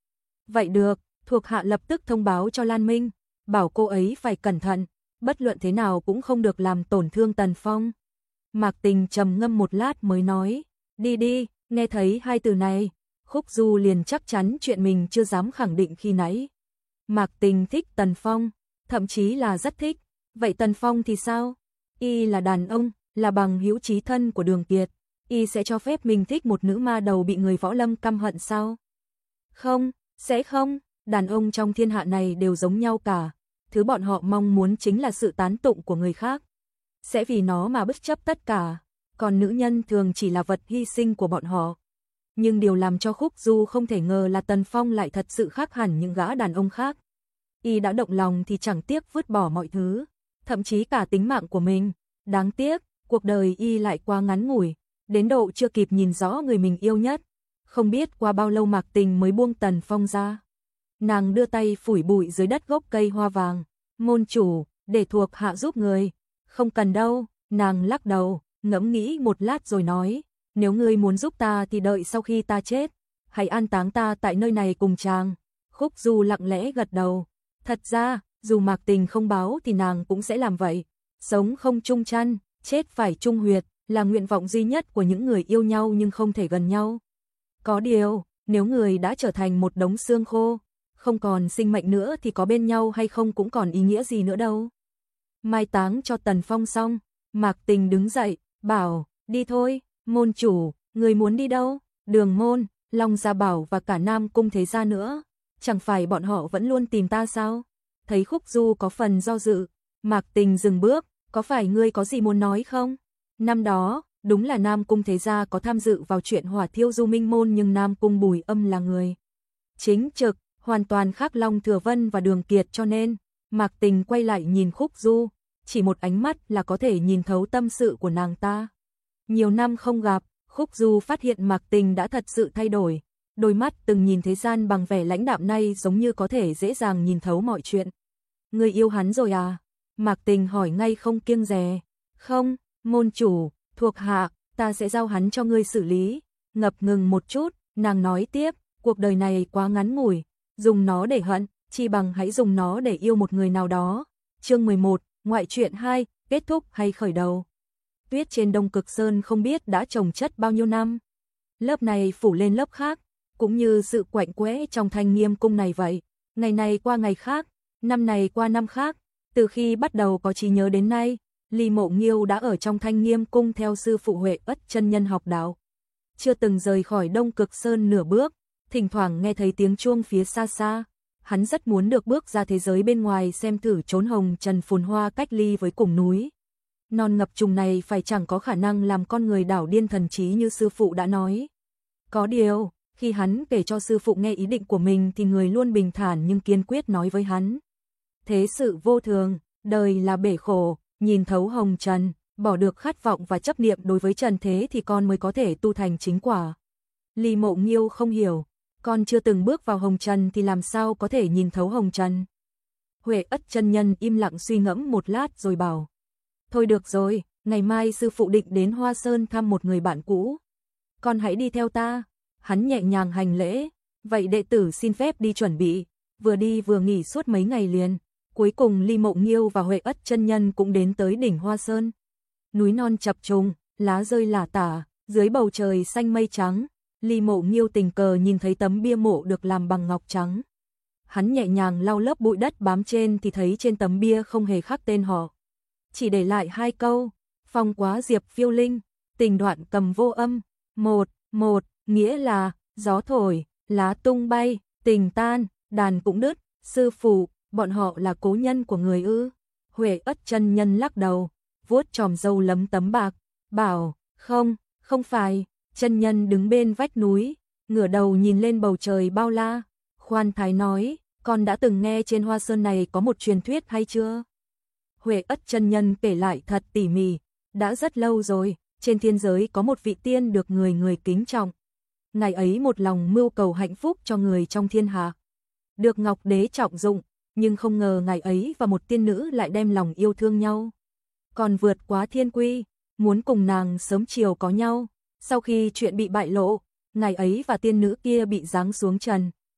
Vậy được, thuộc hạ lập tức thông báo cho Lan Minh, bảo cô ấy phải cẩn thận, bất luận thế nào cũng không được làm tổn thương Tần Phong. Mạc Tình trầm ngâm một lát mới nói, đi đi, nghe thấy hai từ này, Khúc Du liền chắc chắn chuyện mình chưa dám khẳng định khi nãy. Mạc Tình thích Tần Phong, thậm chí là rất thích, vậy Tần Phong thì sao? Y là đàn ông, là bằng hữu chí thân của Đường Kiệt, Y sẽ cho phép mình thích một nữ ma đầu bị người võ lâm căm hận sao? Không, sẽ không, đàn ông trong thiên hạ này đều giống nhau cả, thứ bọn họ mong muốn chính là sự tán tụng của người khác, sẽ vì nó mà bất chấp tất cả, còn nữ nhân thường chỉ là vật hy sinh của bọn họ. Nhưng điều làm cho Khúc Du không thể ngờ là Tần Phong lại thật sự khác hẳn những gã đàn ông khác. Y đã động lòng thì chẳng tiếc vứt bỏ mọi thứ, thậm chí cả tính mạng của mình. Đáng tiếc, cuộc đời Y lại quá ngắn ngủi, đến độ chưa kịp nhìn rõ người mình yêu nhất. Không biết qua bao lâu Mạc Tình mới buông Tần Phong ra. Nàng đưa tay phủi bụi dưới đất gốc cây hoa vàng. Môn chủ, để thuộc hạ giúp người. Không cần đâu, nàng lắc đầu, ngẫm nghĩ một lát rồi nói, nếu ngươi muốn giúp ta thì đợi sau khi ta chết, hãy an táng ta tại nơi này cùng chàng. Khúc Du lặng lẽ gật đầu. Thật ra, dù Mạc Tình không báo thì nàng cũng sẽ làm vậy. Sống không chung chăn, chết phải chung huyệt, là nguyện vọng duy nhất của những người yêu nhau nhưng không thể gần nhau. Có điều, nếu người đã trở thành một đống xương khô, không còn sinh mệnh nữa thì có bên nhau hay không cũng còn ý nghĩa gì nữa đâu. Mai táng cho Tần Phong xong, Mạc Tình đứng dậy, bảo, đi thôi, môn chủ, người muốn đi đâu? Đường Môn, Long Gia Bảo và cả Nam Cung Thế Gia nữa, chẳng phải bọn họ vẫn luôn tìm ta sao? Thấy Khúc Du có phần do dự, Mạc Tình dừng bước, có phải ngươi có gì muốn nói không? Năm đó, đúng là Nam Cung Thế Gia có tham dự vào chuyện hỏa thiêu Du Minh Môn nhưng Nam Cung Bùi Âm là người chính trực, hoàn toàn khác Long Thừa Vân và Đường Kiệt cho nên, Mạc Tình quay lại nhìn Khúc Du, chỉ một ánh mắt là có thể nhìn thấu tâm sự của nàng ta. Nhiều năm không gặp, Khúc Du phát hiện Mạc Tình đã thật sự thay đổi, đôi mắt từng nhìn thế gian bằng vẻ lãnh đạm nay giống như có thể dễ dàng nhìn thấu mọi chuyện. Ngươi yêu hắn rồi à? Mạc Tình hỏi ngay không kiêng dè. Không, môn chủ, thuộc hạ, ta sẽ giao hắn cho ngươi xử lý. Ngập ngừng một chút, nàng nói tiếp, cuộc đời này quá ngắn ngủi, dùng nó để hận, chi bằng hãy dùng nó để yêu một người nào đó. Chương mười một, ngoại truyện hai, kết thúc hay khởi đầu. Tuyết trên Đông Cực Sơn không biết đã trồng chất bao nhiêu năm. Lớp này phủ lên lớp khác, cũng như sự quạnh quẽ trong Thanh Nghiêm cung này vậy. Ngày này qua ngày khác, năm này qua năm khác, từ khi bắt đầu có trí nhớ đến nay, Ly Mộ Nghiêu đã ở trong Thanh Nghiêm cung theo sư phụ Huệ Ất chân nhân học đạo. Chưa từng rời khỏi Đông Cực Sơn nửa bước, thỉnh thoảng nghe thấy tiếng chuông phía xa xa. Hắn rất muốn được bước ra thế giới bên ngoài xem thử chốn hồng trần phồn hoa cách ly với cùng núi. Non ngập trùng này phải chẳng có khả năng làm con người đảo điên thần trí như sư phụ đã nói. Có điều, khi hắn kể cho sư phụ nghe ý định của mình thì người luôn bình thản nhưng kiên quyết nói với hắn. Thế sự vô thường, đời là bể khổ, nhìn thấu hồng trần, bỏ được khát vọng và chấp niệm đối với trần thế thì con mới có thể tu thành chính quả. Ly Mộ Nghiêu không hiểu, con chưa từng bước vào hồng trần thì làm sao có thể nhìn thấu hồng trần. Huệ Ất chân nhân im lặng suy ngẫm một lát rồi bảo. Thôi được rồi, ngày mai sư phụ định đến Hoa Sơn thăm một người bạn cũ. Con hãy đi theo ta. Hắn nhẹ nhàng hành lễ. Vậy đệ tử xin phép đi chuẩn bị. Vừa đi vừa nghỉ suốt mấy ngày liền. Cuối cùng Ly Mộ Nghiêu và Huệ Ất chân nhân cũng đến tới đỉnh Hoa Sơn. Núi non chập trùng, lá rơi lả tả, dưới bầu trời xanh mây trắng. Ly Mộ Nghiêu tình cờ nhìn thấy tấm bia mộ được làm bằng ngọc trắng. Hắn nhẹ nhàng lau lớp bụi đất bám trên thì thấy trên tấm bia không hề khắc tên họ. Chỉ để lại hai câu, phong quá diệp phiêu linh, tình đoạn cầm vô âm, một, một, nghĩa là, gió thổi, lá tung bay, tình tan, đàn cũng đứt, sư phụ, bọn họ là cố nhân của người ư. Huệ Ất chân nhân lắc đầu, vuốt chòm râu lấm tấm bạc, bảo, không, không phải. Chân nhân đứng bên vách núi, ngửa đầu nhìn lên bầu trời bao la, khoan thái nói, con đã từng nghe trên Hoa Sơn này có một truyền thuyết hay chưa? Huệ Ất chân nhân kể lại thật tỉ mỉ, đã rất lâu rồi, trên thiên giới có một vị tiên được người người kính trọng. Ngài ấy một lòng mưu cầu hạnh phúc cho người trong thiên hạ. Được Ngọc Đế trọng dụng, nhưng không ngờ ngài ấy và một tiên nữ lại đem lòng yêu thương nhau. Còn vượt quá thiên quy, muốn cùng nàng sớm chiều có nhau. Sau khi chuyện bị bại lộ, ngài ấy và tiên nữ kia bị giáng xuống trần,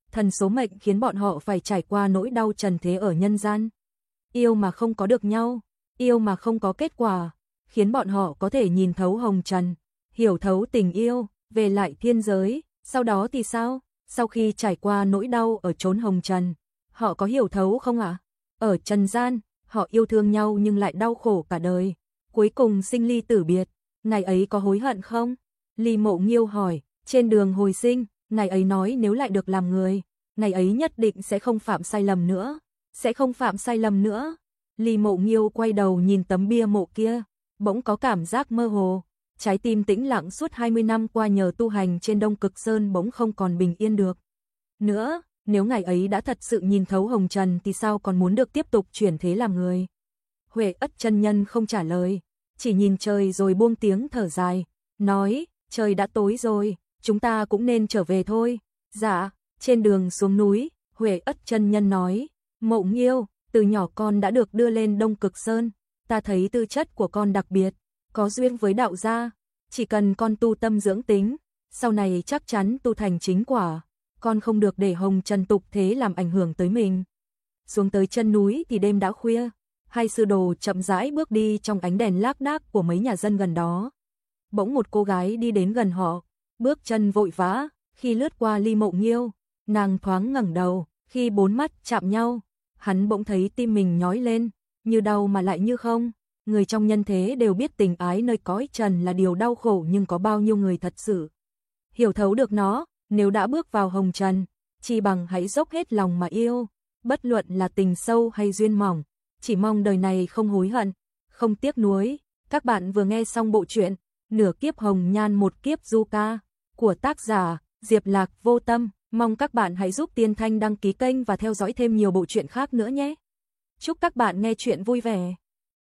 thần số mệnh khiến bọn họ phải trải qua nỗi đau trần thế ở nhân gian. Yêu mà không có được nhau, yêu mà không có kết quả, khiến bọn họ có thể nhìn thấu hồng trần, hiểu thấu tình yêu, về lại thiên giới. Sau đó thì sao? Sau khi trải qua nỗi đau ở chốn hồng trần, họ có hiểu thấu không ạ? À? Ở trần gian, họ yêu thương nhau nhưng lại đau khổ cả đời, cuối cùng sinh ly tử biệt. Ngày ấy có hối hận không? Ly Mộ Nghiêu hỏi. Trên đường hồi sinh, ngày ấy nói nếu lại được làm người, ngày ấy nhất định sẽ không phạm sai lầm nữa, sẽ không phạm sai lầm nữa. Ly Mộ Nghiêu quay đầu nhìn tấm bia mộ kia, bỗng có cảm giác mơ hồ, trái tim tĩnh lặng suốt hai mươi năm qua nhờ tu hành trên Đông Cực Sơn bỗng không còn bình yên được nữa. Nếu ngày ấy đã thật sự nhìn thấu hồng trần thì sao còn muốn được tiếp tục chuyển thế làm người? Huệ Ất chân nhân không trả lời, chỉ nhìn trời rồi buông tiếng thở dài, nói, trời đã tối rồi, chúng ta cũng nên trở về thôi. Dạ. Trên đường xuống núi, Huệ Ất chân nhân nói, Mộ Nghiêu, từ nhỏ con đã được đưa lên Đông Cực Sơn, ta thấy tư chất của con đặc biệt, có duyên với đạo gia, chỉ cần con tu tâm dưỡng tính, sau này chắc chắn tu thành chính quả, con không được để hồng trần tục thế làm ảnh hưởng tới mình. Xuống tới chân núi thì đêm đã khuya, hai sư đồ chậm rãi bước đi trong ánh đèn lác đác của mấy nhà dân gần đó. Bỗng một cô gái đi đến gần họ, bước chân vội vã, khi lướt qua Ly Mộ Nghiêu, nàng thoáng ngẩng đầu, khi bốn mắt chạm nhau, hắn bỗng thấy tim mình nhói lên, như đau mà lại như không. Người trong nhân thế đều biết tình ái nơi cõi trần là điều đau khổ, nhưng có bao nhiêu người thật sự hiểu thấu được nó. Nếu đã bước vào hồng trần, chi bằng hãy dốc hết lòng mà yêu, bất luận là tình sâu hay duyên mỏng, chỉ mong đời này không hối hận, không tiếc nuối. Các bạn vừa nghe xong bộ truyện Nửa Kiếp Hồng Nhan Một Kiếp Du Ca của tác giả Diệp Lạc Vô Tâm. Mong các bạn hãy giúp Tiên Thanh đăng ký kênh và theo dõi thêm nhiều bộ truyện khác nữa nhé. Chúc các bạn nghe truyện vui vẻ.